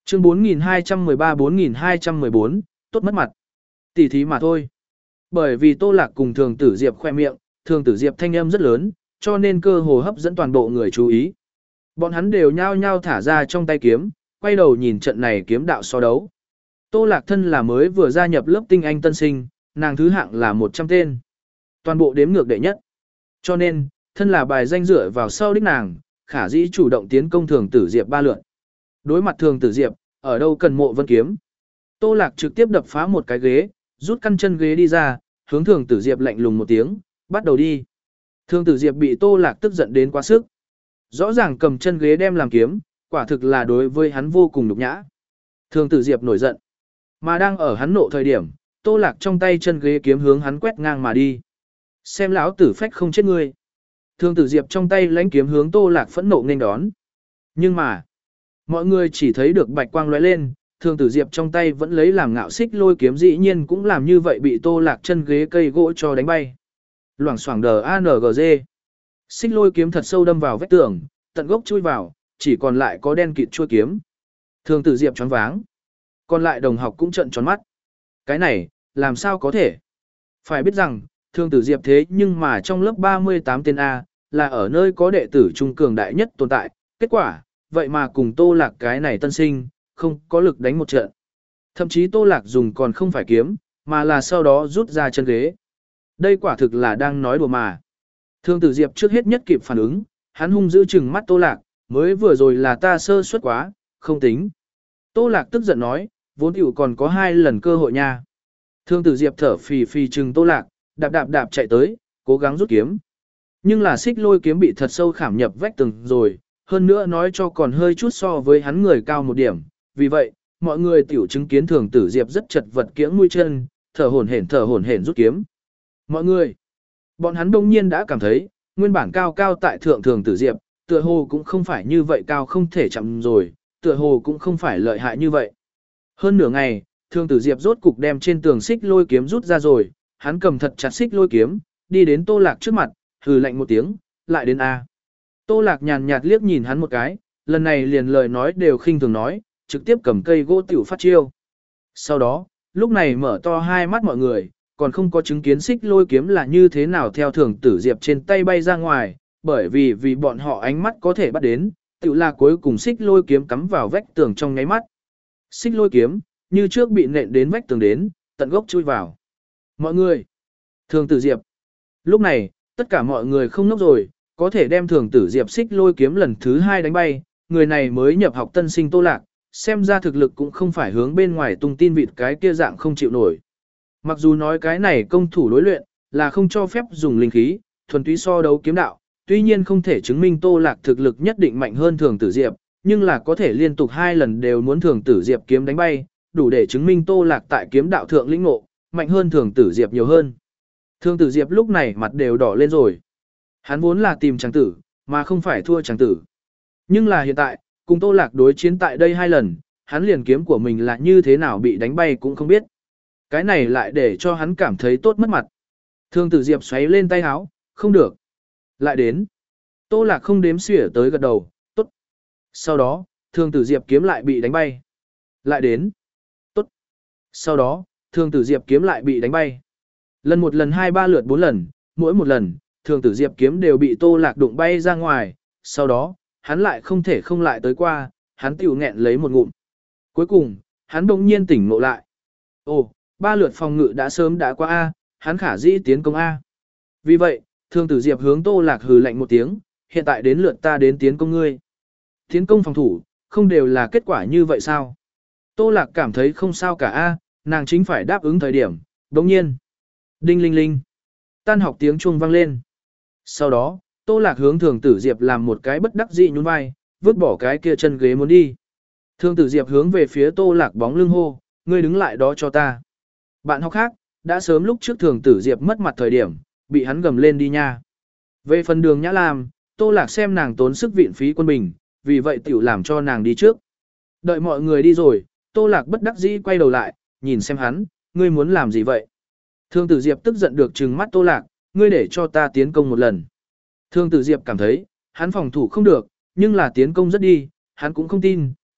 Chương bốn nghìn hai trăm mười ba bốn nghìn hai trăm mười bốn, tốt mất mặt. Tỉ thí mà thôi. Bởi vì Tô Lạc cùng Thường Tử Diệp khoe miệng, Thường Tử Diệp thanh âm rất lớn, cho nên cơ hồ hấp dẫn toàn bộ người chú ý. Bọn hắn đều nhao nhao thả ra trong tay kiếm, quay đầu nhìn trận này kiếm đạo so đấu. Tô Lạc thân là mới vừa gia nhập lớp tinh anh tân sinh, nàng thứ hạng là một trăm tên. Toàn bộ đếm ngược đệ nhất. Cho nên, thân là bài danh dựa vào sau đích nàng, khả dĩ chủ động tiến công Thường Tử Diệp ba lượt. Đối mặt Thường Tử Diệp, ở đâu cần Mộ Vân kiếm. Tô Lạc trực tiếp đập phá một cái ghế, rút căn chân ghế đi ra, hướng Thường Tử Diệp lạnh lùng một tiếng, bắt đầu đi. Thường Tử Diệp bị Tô Lạc tức giận đến quá sức. Rõ ràng cầm chân ghế đem làm kiếm, quả thực là đối với hắn vô cùng nhục nhã. Thường Tử Diệp nổi giận. Mà đang ở hắn nộ thời điểm, Tô Lạc trong tay chân ghế kiếm hướng hắn quét ngang mà đi. Xem lão tử phách không chết ngươi. Thường Tử Diệp trong tay lãnh kiếm hướng Tô Lạc phẫn nộ nghênh đón. Nhưng mà, mọi người chỉ thấy được bạch quang lóe lên, Thường Tử Diệp trong tay vẫn lấy làm ngạo xích lôi kiếm dĩ nhiên cũng làm như vậy bị Tô Lạc chân ghế cây gỗ cho đánh bay. Loảng xoảng đờ a en giê. Xích lôi kiếm thật sâu đâm vào vách tường, tận gốc chui vào, chỉ còn lại có đen kịt chuôi kiếm. Thường Tử Diệp choáng váng. Còn lại đồng học cũng trợn tròn mắt. Cái này, làm sao có thể? Phải biết rằng, Thường Tử Diệp thế nhưng mà trong lớp ba mươi tám tên A, là ở nơi có đệ tử trung cường đại nhất tồn tại. Kết quả, vậy mà cùng Tô Lạc cái này tân sinh, không có lực đánh một trận. Thậm chí Tô Lạc dùng còn không phải kiếm, mà là sau đó rút ra chân ghế. Đây quả thực là đang nói đùa mà. Thường Tử Diệp trước hết nhất kịp phản ứng, hắn hung dữ chừng mắt Tô Lạc, mới vừa rồi là ta sơ suất quá, không tính. Tô Lạc tức giận nói, vốn tiểu còn có hai lần cơ hội nha. Thường Tử Diệp thở phì phì chừng Tô Lạc, đạp đạp đạp chạy tới, cố gắng rút kiếm. Nhưng là xích lôi kiếm bị thật sâu khảm nhập vách tường rồi, hơn nữa nói cho còn hơi chút so với hắn người cao một điểm. Vì vậy, mọi người tiểu chứng kiến Thường Tử Diệp rất chật vật kiễng mũi chân, thở hổn hển thở hổn hển rút kiếm. Mọi người, bọn hắn đông nhiên đã cảm thấy, nguyên bản cao cao tại thượng Thường Tử Diệp, tựa hồ cũng không phải như vậy cao không thể chạm rồi, tựa hồ cũng không phải lợi hại như vậy. Hơn nửa ngày, Thường Tử Diệp rốt cục đem trên tường xích lôi kiếm rút ra rồi, hắn cầm thật chặt xích lôi kiếm, đi đến Tô Lạc trước mặt, hừ lạnh một tiếng, lại đến A. Tô Lạc nhàn nhạt liếc nhìn hắn một cái, lần này liền lời nói đều khinh thường nói, trực tiếp cầm cây gỗ tiểu phát chiêu. Sau đó, lúc này mở to hai mắt mọi người, còn không có chứng kiến xích lôi kiếm là như thế nào theo Thường Tử Diệp trên tay bay ra ngoài, bởi vì vì bọn họ ánh mắt có thể bắt đến, tiểu là cuối cùng xích lôi kiếm cắm vào vách tường trong nháy mắt. Xích lôi kiếm, như trước bị nện đến vách tường đến, tận gốc chui vào. Mọi người, Thường Tử Diệp. Lúc này, tất cả mọi người không ngốc rồi, có thể đem Thường Tử Diệp xích lôi kiếm lần thứ hai đánh bay, người này mới nhập học tân sinh Tô Lạc, xem ra thực lực cũng không phải hướng bên ngoài tung tin vịt cái kia dạng không chịu nổi. Mặc dù nói cái này công thủ đối luyện, là không cho phép dùng linh khí, thuần túy so đấu kiếm đạo, tuy nhiên không thể chứng minh Tô Lạc thực lực nhất định mạnh hơn Thường Tử Diệp, nhưng là có thể liên tục hai lần đều muốn Thường Tử Diệp kiếm đánh bay, đủ để chứng minh Tô Lạc tại kiếm đạo thượng lĩnh ngộ, mạnh hơn Thường Tử Diệp nhiều hơn. Thường Tử Diệp lúc này mặt đều đỏ lên rồi. Hắn vốn là tìm chàng tử, mà không phải thua chàng tử. Nhưng là hiện tại, cùng Tô Lạc đối chiến tại đây hai lần, hắn liền kiếm của mình là như thế nào bị đánh bay cũng không biết. Cái này lại để cho hắn cảm thấy tốt mất mặt. Thường Tử Diệp xoáy lên tay áo, không được. Lại đến. Tô Lạc không đếm xỉa tới gật đầu, tốt. Sau đó, Thường Tử Diệp kiếm lại bị đánh bay. Lại đến. Tốt. Sau đó, Thường Tử Diệp kiếm lại bị đánh bay. Lần một lần hai ba lượt bốn lần, mỗi một lần, Thường Tử Diệp kiếm đều bị Tô Lạc đụng bay ra ngoài. Sau đó, hắn lại không thể không lại tới qua, hắn tiểu nghẹn lấy một ngụm. Cuối cùng, hắn bỗng nhiên tỉnh ngộ lại. Ồ, ba lượt phòng ngự đã sớm đã qua A, hắn khả dĩ tiến công A. Vì vậy, Thường Tử Diệp hướng Tô Lạc hừ lạnh một tiếng, hiện tại đến lượt ta đến tiến công ngươi. Tiến công phòng thủ, không đều là kết quả như vậy sao? Tô Lạc cảm thấy không sao cả A, nàng chính phải đáp ứng thời điểm, đồng nhiên. Đinh linh linh. Tan học tiếng chuông vang lên. Sau đó, Tô Lạc hướng Thường Tử Diệp làm một cái bất đắc dĩ nhún vai, vứt bỏ cái kia chân ghế muốn đi. Thường Tử Diệp hướng về phía Tô Lạc bóng lưng hô, ngươi đứng lại đó cho ta. Bạn học khác, đã sớm lúc trước Thường Tử Diệp mất mặt thời điểm, bị hắn gầm lên đi nha. Về phần Đường Nhã Lam, Tô Lạc xem nàng tốn sức viện phí quân bình, vì vậy tiểu làm cho nàng đi trước. Đợi mọi người đi rồi, Tô Lạc bất đắc dĩ quay đầu lại, nhìn xem hắn, ngươi muốn làm gì vậy? Thường Tử Diệp tức giận được trừng mắt Tô Lạc, ngươi để cho ta tiến công một lần. Thường Tử Diệp cảm thấy, hắn phòng thủ không được, nhưng là tiến công rất đi, hắn cũng không tin,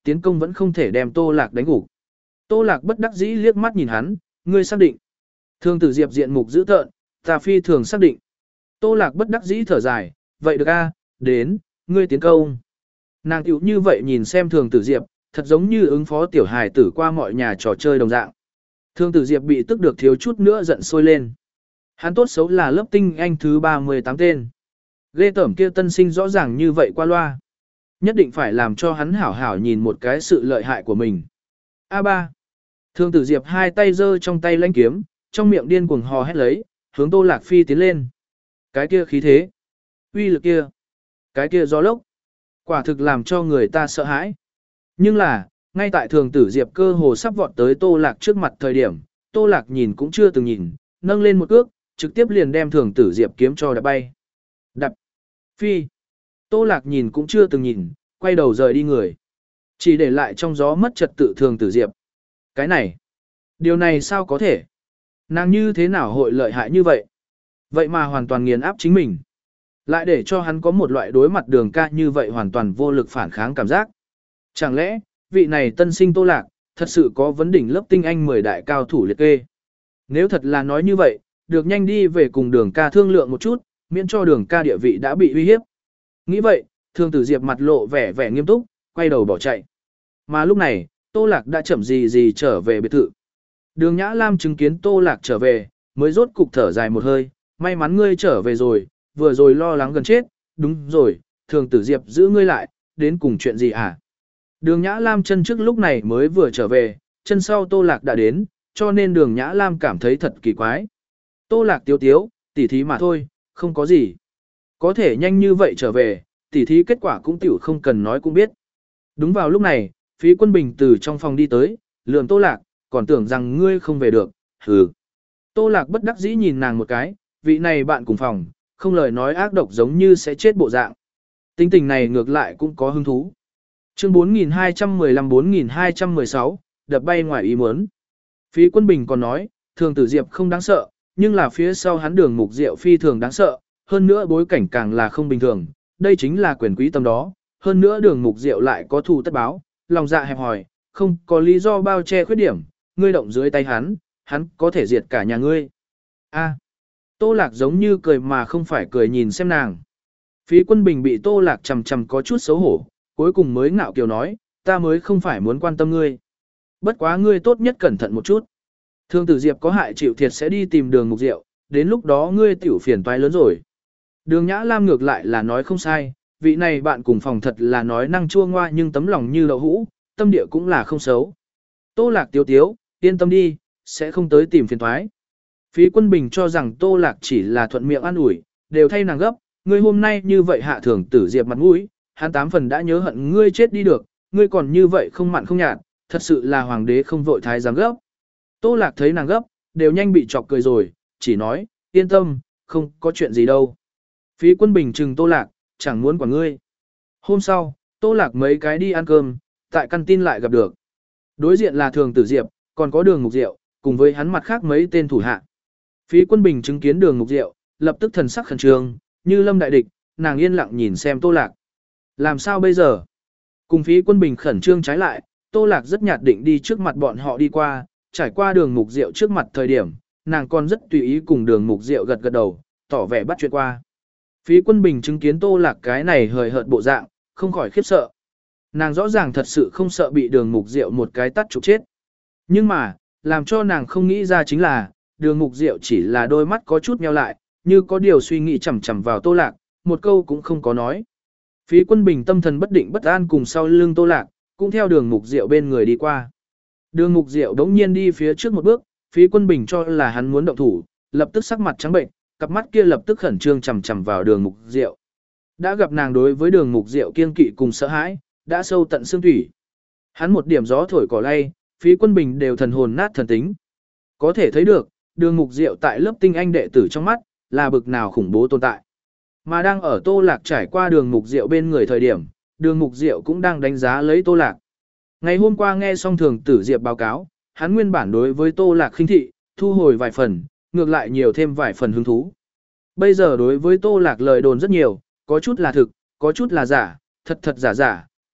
tiến công vẫn không thể đem Tô Lạc đánh gục. Tô Lạc bất đắc dĩ liếc mắt nhìn hắn, ngươi xác định. Thường Tử Diệp diện mục dữ tợn, ta phi thường xác định. Tô Lạc bất đắc dĩ thở dài, vậy được a, đến, ngươi tiến công. Nàng tiểu như vậy nhìn xem Thường Tử Diệp, thật giống như ứng phó tiểu hài tử qua mọi nhà trò chơi đồng dạng. Thường Tử Diệp bị tức được thiếu chút nữa giận sôi lên. Hắn tốt xấu là lớp tinh anh thứ ba mươi tám tên. Ghê tởm kia tân sinh rõ ràng như vậy qua loa. Nhất định phải làm cho hắn hảo hảo nhìn một cái sự lợi hại của mình. a ba. Thường Tử Diệp hai tay giơ trong tay lãnh kiếm, trong miệng điên cuồng hò hét lấy, hướng Tô Lạc Phi tiến lên. Cái kia khí thế, uy lực kia, cái kia gió lốc, quả thực làm cho người ta sợ hãi. Nhưng là, ngay tại Thường Tử Diệp cơ hồ sắp vọt tới Tô Lạc trước mặt thời điểm, Tô Lạc nhìn cũng chưa từng nhìn, nâng lên một cước, trực tiếp liền đem Thường Tử Diệp kiếm cho đập bay. Đập, phi. Tô Lạc nhìn cũng chưa từng nhìn, quay đầu rời đi người. Chỉ để lại trong gió mất trật tự Thường Tử Diệp. Cái này, điều này sao có thể? Nàng như thế nào hội lợi hại như vậy? Vậy mà hoàn toàn nghiền áp chính mình. Lại để cho hắn có một loại đối mặt Đường Ca như vậy hoàn toàn vô lực phản kháng cảm giác. Chẳng lẽ, vị này tân sinh Tô Lạc, thật sự có vấn đỉnh lớp tinh anh mười đại cao thủ liệt kê? Nếu thật là nói như vậy, được nhanh đi về cùng Đường Ca thương lượng một chút, miễn cho Đường Ca địa vị đã bị uy hiếp. Nghĩ vậy, Thường Tử Diệp mặt lộ vẻ vẻ nghiêm túc, quay đầu bỏ chạy. Mà lúc này, Tô Lạc đã chậm gì gì trở về biệt thự. Đường Nhã Lam chứng kiến Tô Lạc trở về, mới rốt cục thở dài một hơi, may mắn ngươi trở về rồi, vừa rồi lo lắng gần chết, đúng rồi, Thường Tử Diệp giữ ngươi lại, đến cùng chuyện gì hả? Đường Nhã Lam chân trước lúc này mới vừa trở về, chân sau Tô Lạc đã đến, cho nên đường Nhã Lam cảm thấy thật kỳ quái. Tô Lạc tiếu tiếu, tỉ thí mà thôi, không có gì. Có thể nhanh như vậy trở về, tỉ thí kết quả cũng tiểu không cần nói cũng biết. Đúng vào lúc này, Phí Quân Bình từ trong phòng đi tới, lườm Tô Lạc, còn tưởng rằng ngươi không về được, hừ. Tô Lạc bất đắc dĩ nhìn nàng một cái, vị này bạn cùng phòng, không lời nói ác độc giống như sẽ chết bộ dạng. Tính tình này ngược lại cũng có hứng thú. Chương bốn nghìn hai trăm mười lăm bốn nghìn hai trăm mười sáu, đập bay ngoài ý muốn. Phí Quân Bình còn nói, Thường Tử Diệp không đáng sợ, nhưng là phía sau hắn Đường Mục Diệu phi thường đáng sợ, hơn nữa bối cảnh càng là không bình thường, đây chính là quyền quý tâm đó, hơn nữa Đường Mục Diệu lại có thù tất báo, lòng dạ hẹp hòi, không có lý do bao che khuyết điểm, ngươi động dưới tay hắn, hắn có thể diệt cả nhà ngươi. A. Tô Lạc giống như cười mà không phải cười nhìn xem nàng. Phí Quân Bình bị Tô Lạc chằm chằm có chút xấu hổ, cuối cùng mới ngạo kiều nói, ta mới không phải muốn quan tâm ngươi. Bất quá ngươi tốt nhất cẩn thận một chút. Thường Tử Diệp có hại chịu thiệt sẽ đi tìm Đường Mục Diệu, đến lúc đó ngươi tiểu phiền toái lớn rồi. Đường Nhã Lam ngược lại là nói không sai, vị này bạn cùng phòng thật là nói năng chua ngoa nhưng tấm lòng như đậu hũ, tâm địa cũng là không xấu. Tô Lạc tiếu tiếu, yên tâm đi, sẽ không tới tìm phiền toái. Phí Quân Bình cho rằng Tô Lạc chỉ là thuận miệng an ủi, đều thay nàng gấp, ngươi hôm nay như vậy hạ Thường Tử Diệp mặt mũi, hắn tám phần đã nhớ hận ngươi chết đi được, ngươi còn như vậy không mặn không nhạt, thật sự là hoàng đế không vội thái giám gấp. Tô Lạc thấy nàng gấp, đều nhanh bị chọc cười rồi, chỉ nói, yên tâm, không có chuyện gì đâu. Phí Quân Bình trừng Tô Lạc, chẳng muốn quản ngươi. Hôm sau, Tô Lạc mấy cái đi ăn cơm, tại căn tin lại gặp được. Đối diện là Thường Tử Diệp, còn có Đường Mục Diệu, cùng với hắn mặt khác mấy tên thủ hạ. Phí Quân Bình chứng kiến Đường Mục Diệu, lập tức thần sắc khẩn trương, như lâm đại địch, nàng yên lặng nhìn xem Tô Lạc. Làm sao bây giờ? Cùng Phí Quân Bình khẩn trương trái lại, Tô Lạc rất nhạt định đi trước mặt bọn họ đi qua, trải qua Đường Mục Diệu trước mặt thời điểm, nàng còn rất tùy ý cùng Đường Mục Diệu gật gật đầu, tỏ vẻ bắt chuyện qua. Phí Quân Bình chứng kiến Tô Lạc cái này hời hợt bộ dạng, không khỏi khiếp sợ. Nàng rõ ràng thật sự không sợ bị Đường Mục Diệu một cái tắt trục chết. Nhưng mà, làm cho nàng không nghĩ ra chính là, Đường Mục Diệu chỉ là đôi mắt có chút nheo lại, như có điều suy nghĩ chằm chằm vào Tô Lạc, một câu cũng không có nói. Phí Quân Bình tâm thần bất định bất an cùng sau lưng Tô Lạc, cũng theo Đường Mục Diệu bên người đi qua. Đường Mục Diệu đống nhiên đi phía trước một bước, Phí Quân Bình cho là hắn muốn động thủ, lập tức sắc mặt trắng bệnh, cặp mắt kia lập tức khẩn trương chằm chằm vào Đường Mục Diệu. Đã gặp nàng đối với Đường Mục Diệu kiêng kỵ cùng sợ hãi, đã sâu tận xương thủy. Hắn một điểm gió thổi cỏ lay, Phí Quân Bình đều thần hồn nát thần tính. Có thể thấy được, Đường Mục Diệu tại lớp tinh anh đệ tử trong mắt, là bực nào khủng bố tồn tại. Mà đang ở Tô Lạc trải qua Đường Mục Diệu bên người thời điểm, Đường Mục Diệu cũng đang đánh giá lấy Tô Lạc. Ngày hôm qua nghe xong Thường Tử Diệp báo cáo, hắn nguyên bản đối với Tô Lạc khinh thị, thu hồi vài phần, ngược lại nhiều thêm vài phần hứng thú. Bây giờ đối với Tô Lạc lời đồn rất nhiều, có chút là thực, có chút là giả, thật thật giả giả,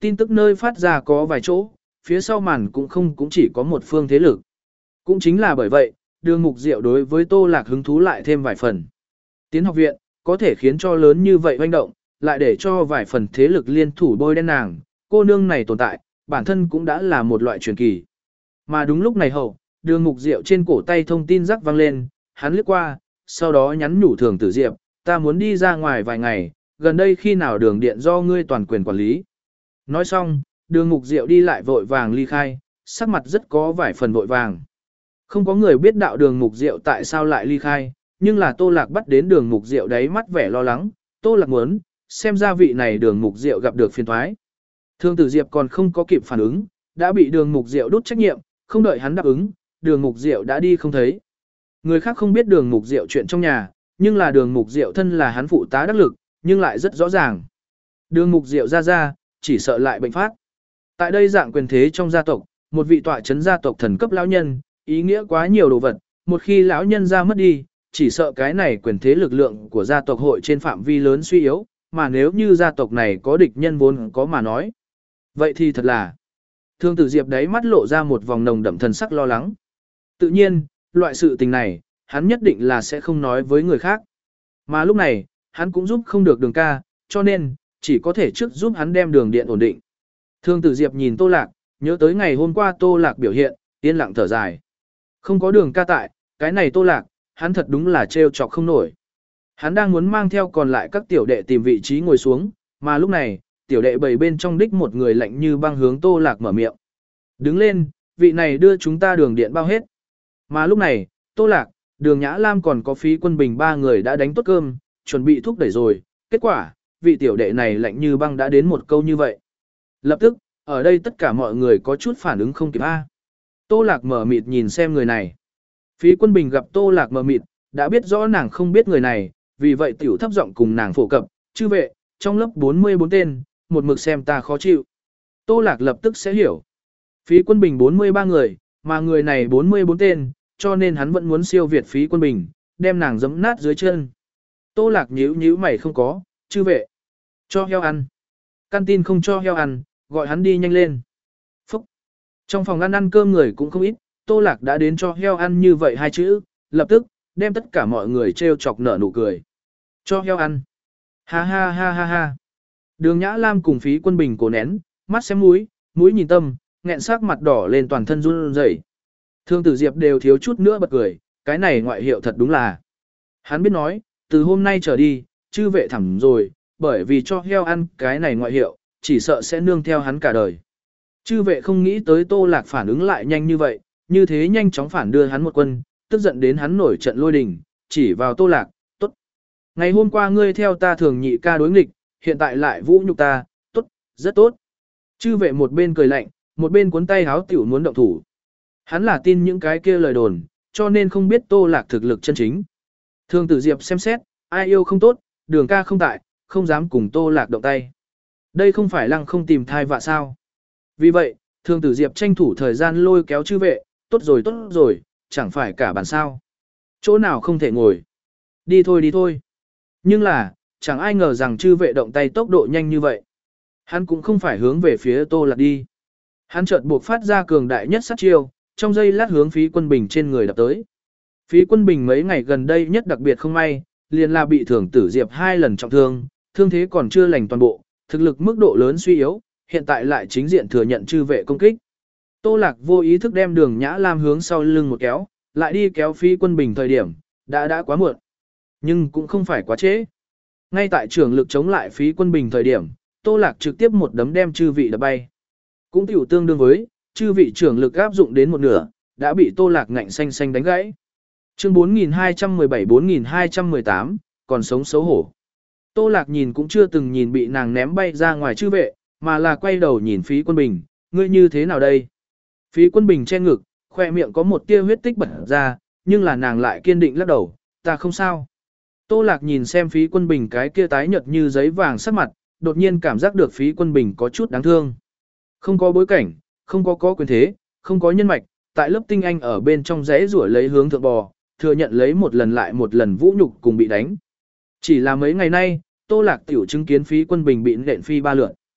tin tức nơi phát ra có vài chỗ, phía sau màn cũng không cũng chỉ có một phương thế lực. Cũng chính là bởi vậy, Đường Mục Diệu đối với Tô Lạc hứng thú lại thêm vài phần. Tiến học viện, có thể khiến cho lớn như vậy hoành động, lại để cho vài phần thế lực liên thủ bôi đen nàng, cô nương này tồn tại, bản thân cũng đã là một loại truyền kỳ. Mà đúng lúc này hậu, Đường Mục Diệu trên cổ tay thông tin rắc vang lên, hắn liếc qua, sau đó nhắn nhủ Thường Tử Diệp, ta muốn đi ra ngoài vài ngày, gần đây khi nào đường điện do ngươi toàn quyền quản lý. Nói xong, Đường Mục Diệu đi lại vội vàng ly khai, sắc mặt rất có vài phần vội vàng. Không có người biết đạo Đường Mục Diệu tại sao lại ly khai, nhưng là Tô Lạc bắt đến Đường Mục Diệu đáy mắt vẻ lo lắng, Tô Lạc muốn, xem ra vị này Đường Mục Diệu gặp được phiền toái. Thương Tử Diệp còn không có kịp phản ứng, đã bị Đường Mục Diệu đút trách nhiệm, không đợi hắn đáp ứng, Đường Mục Diệu đã đi không thấy. Người khác không biết Đường Mục Diệu chuyện trong nhà, nhưng là Đường Mục Diệu thân là hắn phụ tá đắc lực, nhưng lại rất rõ ràng. Đường Mục Diệu ra ra, chỉ sợ lại bệnh phát. Tại đây dạng quyền thế trong gia tộc, một vị tọa chấn gia tộc thần cấp lão nhân, ý nghĩa quá nhiều đồ vật, một khi lão nhân ra mất đi, chỉ sợ cái này quyền thế lực lượng của gia tộc hội trên phạm vi lớn suy yếu, mà nếu như gia tộc này có địch nhân vốn có mà nói. Vậy thì thật là, Thương Tử Diệp đấy mắt lộ ra một vòng nồng đậm thần sắc lo lắng. Tự nhiên, loại sự tình này, hắn nhất định là sẽ không nói với người khác. Mà lúc này, hắn cũng giúp không được Đường ca, cho nên, chỉ có thể trước giúp hắn đem đường điện ổn định. Thương Tử Diệp nhìn Tô Lạc, nhớ tới ngày hôm qua Tô Lạc biểu hiện, yên lặng thở dài. Không có Đường ca tại, cái này Tô Lạc, hắn thật đúng là trêu chọc không nổi. Hắn đang muốn mang theo còn lại các tiểu đệ tìm vị trí ngồi xuống, mà lúc này, tiểu đệ bầy bên trong đích một người lạnh như băng hướng Tô Lạc mở miệng. Đứng lên, vị này đưa chúng ta đường điện bao hết. Mà lúc này, Tô Lạc, Đường Nhã Lam còn có Phí Quân Bình ba người đã đánh tốt cơm, chuẩn bị thúc đẩy rồi. Kết quả, vị tiểu đệ này lạnh như băng đã đến một câu như vậy. Lập tức, ở đây tất cả mọi người có chút phản ứng không kịp a. Tô Lạc mở mịt nhìn xem người này. Phí Quân Bình gặp Tô Lạc mở mịt, đã biết rõ nàng không biết người này, vì vậy tiểu thấp giọng cùng nàng phổ cập, chư vệ, trong lớp bốn mươi bốn tên, một mực xem ta khó chịu. Tô Lạc lập tức sẽ hiểu. Phí Quân Bình bốn mươi ba người, mà người này bốn mươi bốn tên, cho nên hắn vẫn muốn siêu việt Phí Quân Bình, đem nàng giẫm nát dưới chân. Tô Lạc nhíu nhíu mày không có, chư vệ. Cho heo ăn. Căn tin không cho heo ăn, gọi hắn đi nhanh lên. Phúc. Trong phòng ăn ăn cơm người cũng không ít, Tô Lạc đã đến cho heo ăn như vậy hai chữ, lập tức, đem tất cả mọi người trêu chọc nở nụ cười. Cho heo ăn. Ha ha ha ha ha. Đường Nhã Lam cùng Phí Quân Bình cố nén, mắt xem mũi, mũi nhìn tâm, nghẹn sắc mặt đỏ lên toàn thân run rẩy. Thương Tử Diệp đều thiếu chút nữa bật cười, cái này ngoại hiệu thật đúng là. Hắn biết nói, từ hôm nay trở đi, chư vệ thẳng rồi, bởi vì cho heo ăn cái này ngoại hiệu, chỉ sợ sẽ nương theo hắn cả đời. Chư vệ không nghĩ tới Tô Lạc phản ứng lại nhanh như vậy, như thế nhanh chóng phản đưa hắn một quân, tức giận đến hắn nổi trận lôi đình, chỉ vào Tô Lạc, tốt. Ngày hôm qua ngươi theo ta thường nhị ca đối nghịch, hiện tại lại vũ nhục ta, tốt, rất tốt. Chư vệ một bên cười lạnh, một bên cuốn tay háo tiểu muốn động thủ. Hắn là tin những cái kia lời đồn, cho nên không biết Tô Lạc thực lực chân chính. Thường Tử Diệp xem xét, ai yêu không tốt, Đường ca không tại, không dám cùng Tô Lạc động tay. Đây không phải lăng không tìm thai vạ sao. Vì vậy, Thường Tử Diệp tranh thủ thời gian lôi kéo chư vệ, tốt rồi tốt rồi, chẳng phải cả bàn sao. Chỗ nào không thể ngồi. Đi thôi đi thôi. Nhưng là, chẳng ai ngờ rằng chư vệ động tay tốc độ nhanh như vậy. Hắn cũng không phải hướng về phía Tô Lạc đi. Hắn chợt buộc phát ra cường đại nhất sát chiêu, trong giây lát hướng Phí Quân Bình trên người đập tới. Phí Quân Bình mấy ngày gần đây nhất đặc biệt không may, liền là bị Thường Tử Diệp hai lần trọng thương, thương thế còn chưa lành toàn bộ, thực lực mức độ lớn suy yếu, hiện tại lại chính diện thừa nhận chư vệ công kích. Tô Lạc vô ý thức đem Đường Nhã Lam hướng sau lưng một kéo, lại đi kéo Phí Quân Bình thời điểm, đã đã quá muộn. Nhưng cũng không phải quá trễ. Ngay tại trường lực chống lại Phí Quân Bình thời điểm, Tô Lạc trực tiếp một đấm đem chư vị đập bay. Cũng tiểu tương đương với, chư vị trưởng lực áp dụng đến một nửa, đã bị Tô Lạc ngạnh xanh xanh đánh gãy. Chương bốn nghìn hai trăm mười bảy bốn nghìn hai trăm mười tám, còn sống xấu hổ. Tô Lạc nhìn cũng chưa từng nhìn bị nàng ném bay ra ngoài chư vệ, mà là quay đầu nhìn Phí Quân Bình, ngươi như thế nào đây? Phí Quân Bình che ngực, khoe miệng có một tia huyết tích bật ra, nhưng là nàng lại kiên định lắc đầu, ta không sao. Tô Lạc nhìn xem Phí Quân Bình cái kia tái nhợt như giấy vàng sắc mặt, đột nhiên cảm giác được Phí Quân Bình có chút đáng thương. Không có bối cảnh, không có có quyền thế, không có nhân mạch, tại lớp tinh anh ở bên trong rẽ rủa lấy hướng thượng bò, thừa nhận lấy một lần lại một lần vũ nhục cùng bị đánh. Chỉ là mấy ngày nay, Tô Lạc tiểu chứng kiến Phí Quân Bình bị nện phi ba lượn.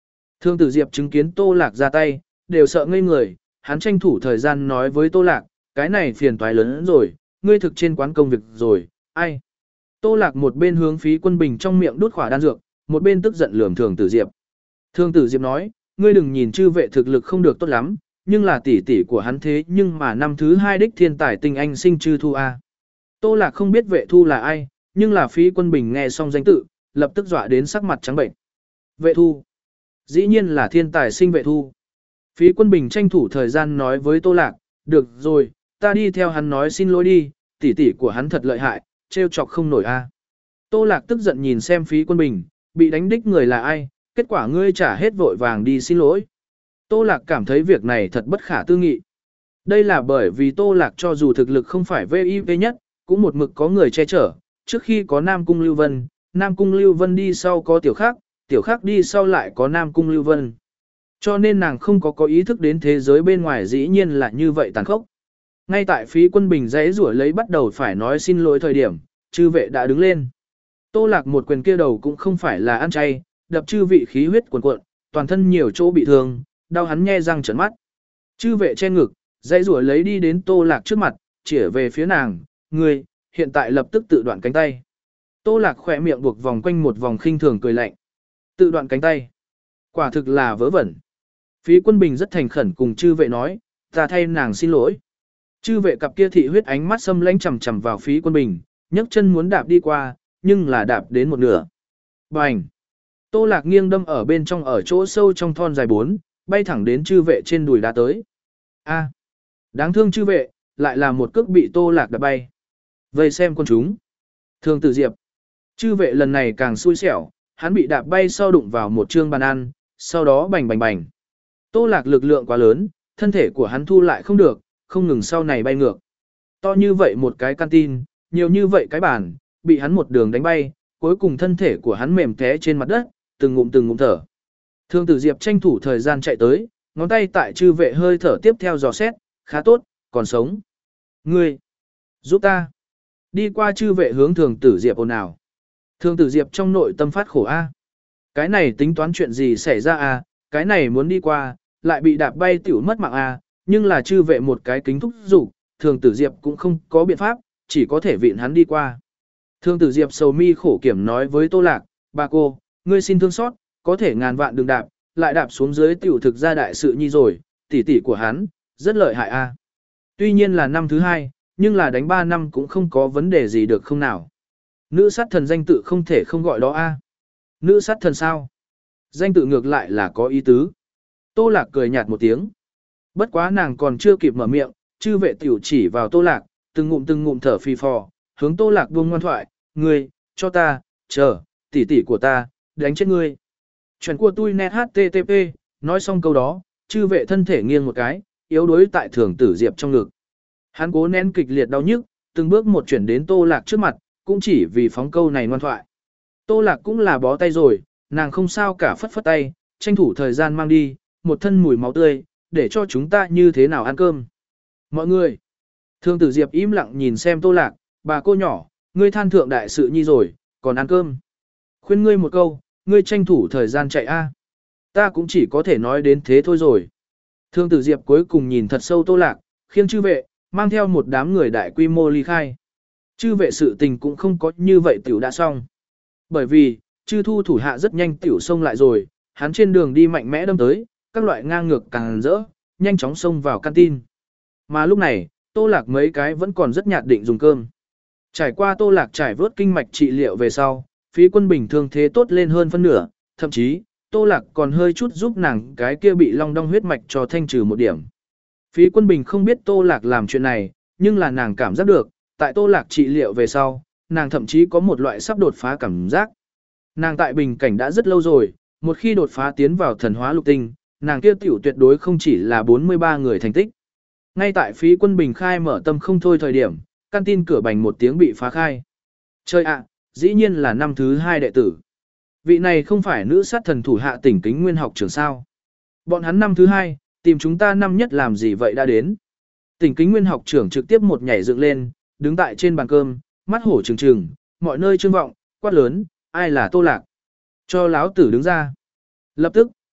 Thương Tử Diệp chứng kiến Tô Lạc ra tay, đều sợ ngây người, hắn tranh thủ thời gian nói với Tô Lạc, cái này phiền toái lớn hơn rồi, ngươi thực trên quán công việc rồi, ai? Tô Lạc một bên hướng Phí Quân Bình trong miệng đút khỏa đan dược, một bên tức giận lườm Thường Tử Diệp. Thường Tử Diệp nói, ngươi đừng nhìn chư vệ thực lực không được tốt lắm, nhưng là tỷ tỷ của hắn thế nhưng mà năm thứ hai đích thiên tài tinh anh sinh Chư Thu A. Tô Lạc không biết vệ thu là ai, nhưng là Phí Quân Bình nghe xong danh tự, lập tức dọa đến sắc mặt trắng bệnh. Vệ thu. Dĩ nhiên là thiên tài sinh vệ thu. Phí Quân Bình tranh thủ thời gian nói với Tô Lạc, được rồi, ta đi theo hắn nói xin lỗi đi, tỷ tỷ của hắn thật lợi hại, trêu chọc không nổi a. Tô Lạc tức giận nhìn xem Phí Quân Bình, bị đánh đích người là ai, kết quả ngươi trả hết vội vàng đi xin lỗi. Tô Lạc cảm thấy việc này thật bất khả tư nghị. Đây là bởi vì Tô Lạc cho dù thực lực không phải vê i vê nhất, cũng một mực có người che chở, trước khi có Nam Cung Lưu Vân, Nam Cung Lưu Vân đi sau có Tiểu Khắc, Tiểu Khắc đi sau lại có Nam Cung Lưu Vân. Cho nên nàng không có có ý thức đến thế giới bên ngoài dĩ nhiên là như vậy tàn khốc. Ngay tại Phí Quân Bình giãy giụa lấy bắt đầu phải nói xin lỗi thời điểm, chư vệ đã đứng lên. Tô Lạc một quyền kia đầu cũng không phải là ăn chay, đập chư vị khí huyết cuồn cuộn, toàn thân nhiều chỗ bị thương, đau hắn nhe răng trợn mắt. Chư vệ che ngực, giãy giụa lấy đi đến Tô Lạc trước mặt, chĩa về phía nàng, "Ngươi, hiện tại lập tức tự đoạn cánh tay." Tô Lạc khỏe miệng buộc vòng quanh một vòng khinh thường cười lạnh. Tự đoạn cánh tay. Quả thực là vớ vẩn. Phí Quân Bình rất thành khẩn cùng chư vệ nói, "Ta thay nàng xin lỗi." Chư vệ cặp kia thị huyết ánh mắt xâm lãnh chằm chằm vào Phí Quân Bình, nhấc chân muốn đạp đi qua, nhưng là đạp đến một nửa. Bành! Tô Lạc nghiêng đâm ở bên trong ở chỗ sâu trong thon dài bốn, bay thẳng đến chư vệ trên đùi đá tới. A! Đáng thương chư vệ, lại là một cước bị Tô Lạc đạp bay. Vây xem con chúng. Thường Tử Diệp. Chư vệ lần này càng xui xẻo, hắn bị đạp bay sau đụng vào một trương bàn ăn, sau đó bành bành bành. Tô Lạc lực lượng quá lớn, thân thể của hắn thu lại không được, không ngừng sau này bay ngược. To như vậy một cái canteen, nhiều như vậy cái bàn, bị hắn một đường đánh bay, cuối cùng thân thể của hắn mềm té trên mặt đất, từng ngụm từng ngụm thở. Thương Tử Diệp tranh thủ thời gian chạy tới, ngón tay tại chư vệ hơi thở tiếp theo dò xét, khá tốt, còn sống. Ngươi, giúp ta. Đi qua chư vệ hướng Thường Tử Diệp ồn ào. Thường Tử Diệp trong nội tâm phát khổ a. Cái này tính toán chuyện gì xảy ra a, cái này muốn đi qua, lại bị đạp bay tiểu mất mạng a, nhưng là chư vệ một cái kính thúc dục, Thường Tử Diệp cũng không có biện pháp, chỉ có thể vịn hắn đi qua. Thường Tử Diệp sầu mi khổ kiểm nói với Tô Lạc, "Bà cô, ngươi xin thương xót, có thể ngàn vạn đừng đạp, lại đạp xuống dưới tiểu thực ra đại sự nhi rồi, tỷ tỷ của hắn, rất lợi hại a." Tuy nhiên là năm thứ hai, nhưng là đánh ba năm cũng không có vấn đề gì được không nào. Nữ sát thần danh tự không thể không gọi đó a. Nữ sát thần sao? Danh tự ngược lại là có ý tứ. Tô Lạc cười nhạt một tiếng. Bất quá nàng còn chưa kịp mở miệng, chư vệ tiểu chỉ vào Tô Lạc, từng ngụm từng ngụm thở phì phò, hướng Tô Lạc buông ngoan thoại, "Ngươi, cho ta, chờ, tỷ tỷ của ta, đánh chết ngươi." Chuyện của tôi net hát tê tê pê, nói xong câu đó, chư vệ thân thể nghiêng một cái, yếu đuối tại Thường Tử Diệp trong ngực. Hắn cố nén kịch liệt đau nhức, từng bước một chuyển đến Tô Lạc trước mặt, cũng chỉ vì phóng câu này ngoan thoại. Tô Lạc cũng là bó tay rồi, nàng không sao cả phất phất tay, tranh thủ thời gian mang đi, một thân mùi máu tươi, để cho chúng ta như thế nào ăn cơm. Mọi người. Thường Tử Diệp im lặng nhìn xem Tô Lạc, "Bà cô nhỏ, ngươi than thượng đại sự nhi rồi, còn ăn cơm. Khuyên ngươi một câu, ngươi tranh thủ thời gian chạy a." Ta cũng chỉ có thể nói đến thế thôi rồi. Thường Tử Diệp cuối cùng nhìn thật sâu Tô Lạc, khiêng chư vệ, mang theo một đám người đại quy mô ly khai. Chư vệ sự tình cũng không có như vậy tiểu đã xong. Bởi vì, chư thu thủ hạ rất nhanh tiểu xông lại rồi, hắn trên đường đi mạnh mẽ đâm tới, các loại ngang ngược càng rỡ, nhanh chóng xông vào canteen. Mà lúc này, Tô Lạc mấy cái vẫn còn rất nhạt định dùng cơm. Trải qua Tô Lạc trải vớt kinh mạch trị liệu về sau, Phí Quân Bình thương thế tốt lên hơn phân nửa, thậm chí, Tô Lạc còn hơi chút giúp nàng cái kia bị long đong huyết mạch cho thanh trừ một điểm. Phí Quân Bình không biết Tô Lạc làm chuyện này, nhưng là nàng cảm giác được, tại Tô Lạc trị liệu về sau, nàng thậm chí có một loại sắp đột phá cảm giác. Nàng tại bình cảnh đã rất lâu rồi, một khi đột phá tiến vào thần hóa lục tinh, nàng kia tiểu tuyệt đối không chỉ là bốn mươi ba người thành tích. Ngay tại Phí Quân Bình khai mở tâm không thôi thời điểm, canteen cửa bành một tiếng bị phá khai. Chơi ạ, dĩ nhiên là năm thứ hai đệ tử. Vị này không phải nữ sát thần thủ hạ Tỉnh Kính Nguyên học trưởng sao? Bọn hắn năm thứ hai, tìm chúng ta năm nhất làm gì vậy đã đến? Tỉnh Kính Nguyên học trưởng trực tiếp một nhảy dựng lên, đứng tại trên bàn cơm, mắt hổ trừng trừng, mọi nơi trương vọng, quát lớn, "Ai là Tô Lạc? Cho láo tử đứng ra." Lập tức,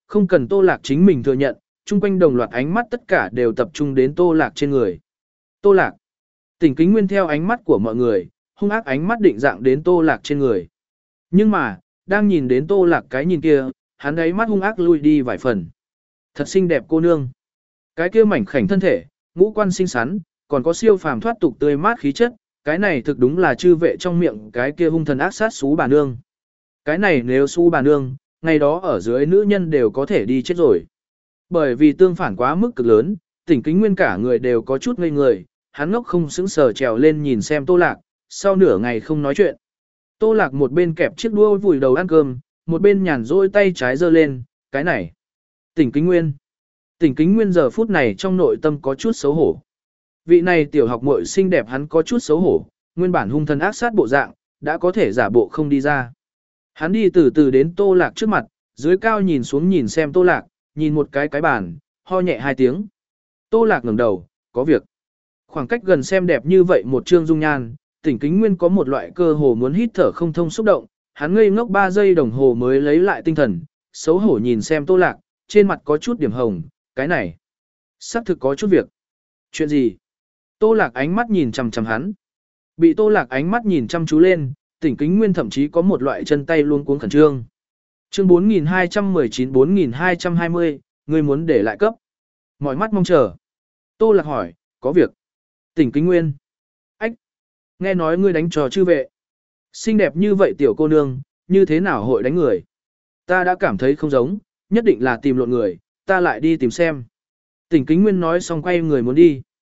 không cần Tô Lạc chính mình thừa nhận, chung quanh đồng loạt ánh mắt tất cả đều tập trung đến Tô Lạc trên người. Tô Lạc. Tỉnh Kính Nguyên theo ánh mắt của mọi người, hung ác ánh mắt định dạng đến Tô Lạc trên người. Nhưng mà, đang nhìn đến Tô Lạc cái nhìn kia, hắn ấy mắt hung ác lui đi vài phần. Thật xinh đẹp cô nương. Cái kia mảnh khảnh thân thể, ngũ quan xinh xắn, còn có siêu phàm thoát tục tươi mát khí chất, cái này thực đúng là chư vệ trong miệng cái kia hung thần ác sát xú bà nương. Cái này nếu xú bà nương, ngày đó ở dưới nữ nhân đều có thể đi chết rồi. Bởi vì tương phản quá mức cực lớn, Tỉnh Kính Nguyên cả người đều có chút ngây người, hắn ngốc không sững sờ trèo lên nhìn xem Tô Lạc, sau nửa ngày không nói chuyện. Tô Lạc một bên kẹp chiếc đũa vùi đầu ăn cơm, một bên nhàn rỗi tay trái giơ lên, cái này. Tỉnh Kính Nguyên. Tỉnh Kính Nguyên giờ phút này trong nội tâm có chút xấu hổ. Vị này tiểu học muội xinh đẹp hắn có chút xấu hổ, nguyên bản hung thần ác sát bộ dạng, đã có thể giả bộ không đi ra. Hắn đi từ từ đến Tô Lạc trước mặt, dưới cao nhìn xuống nhìn xem Tô Lạc, nhìn một cái cái bàn, ho nhẹ hai tiếng. Tô Lạc ngẩng đầu, có việc. Khoảng cách gần xem đẹp như vậy một trương dung nhan, Tỉnh Kính Nguyên có một loại cơ hồ muốn hít thở không thông xúc động, hắn ngây ngốc ba giây đồng hồ mới lấy lại tinh thần, xấu hổ nhìn xem Tô Lạc, trên mặt có chút điểm hồng, cái này, xác thực có chút việc. Chuyện gì? Tô Lạc ánh mắt nhìn chằm chằm hắn. Bị Tô Lạc ánh mắt nhìn chăm chú lên, Tỉnh Kính Nguyên thậm chí có một loại chân tay luôn cuống khẩn trương. Chương bốn nghìn hai trăm mười chín bốn nghìn hai trăm hai mươi, ngươi muốn để lại cấp. Mọi mắt mong chờ. Tô Lạc hỏi, có việc. Tỉnh Kính Nguyên. Ách. Nghe nói ngươi đánh trò chư vệ. Xinh đẹp như vậy tiểu cô nương, như thế nào hội đánh người? Ta đã cảm thấy không giống, nhất định là tìm lộn người, ta lại đi tìm xem. Tỉnh Kính Nguyên nói xong quay người muốn đi.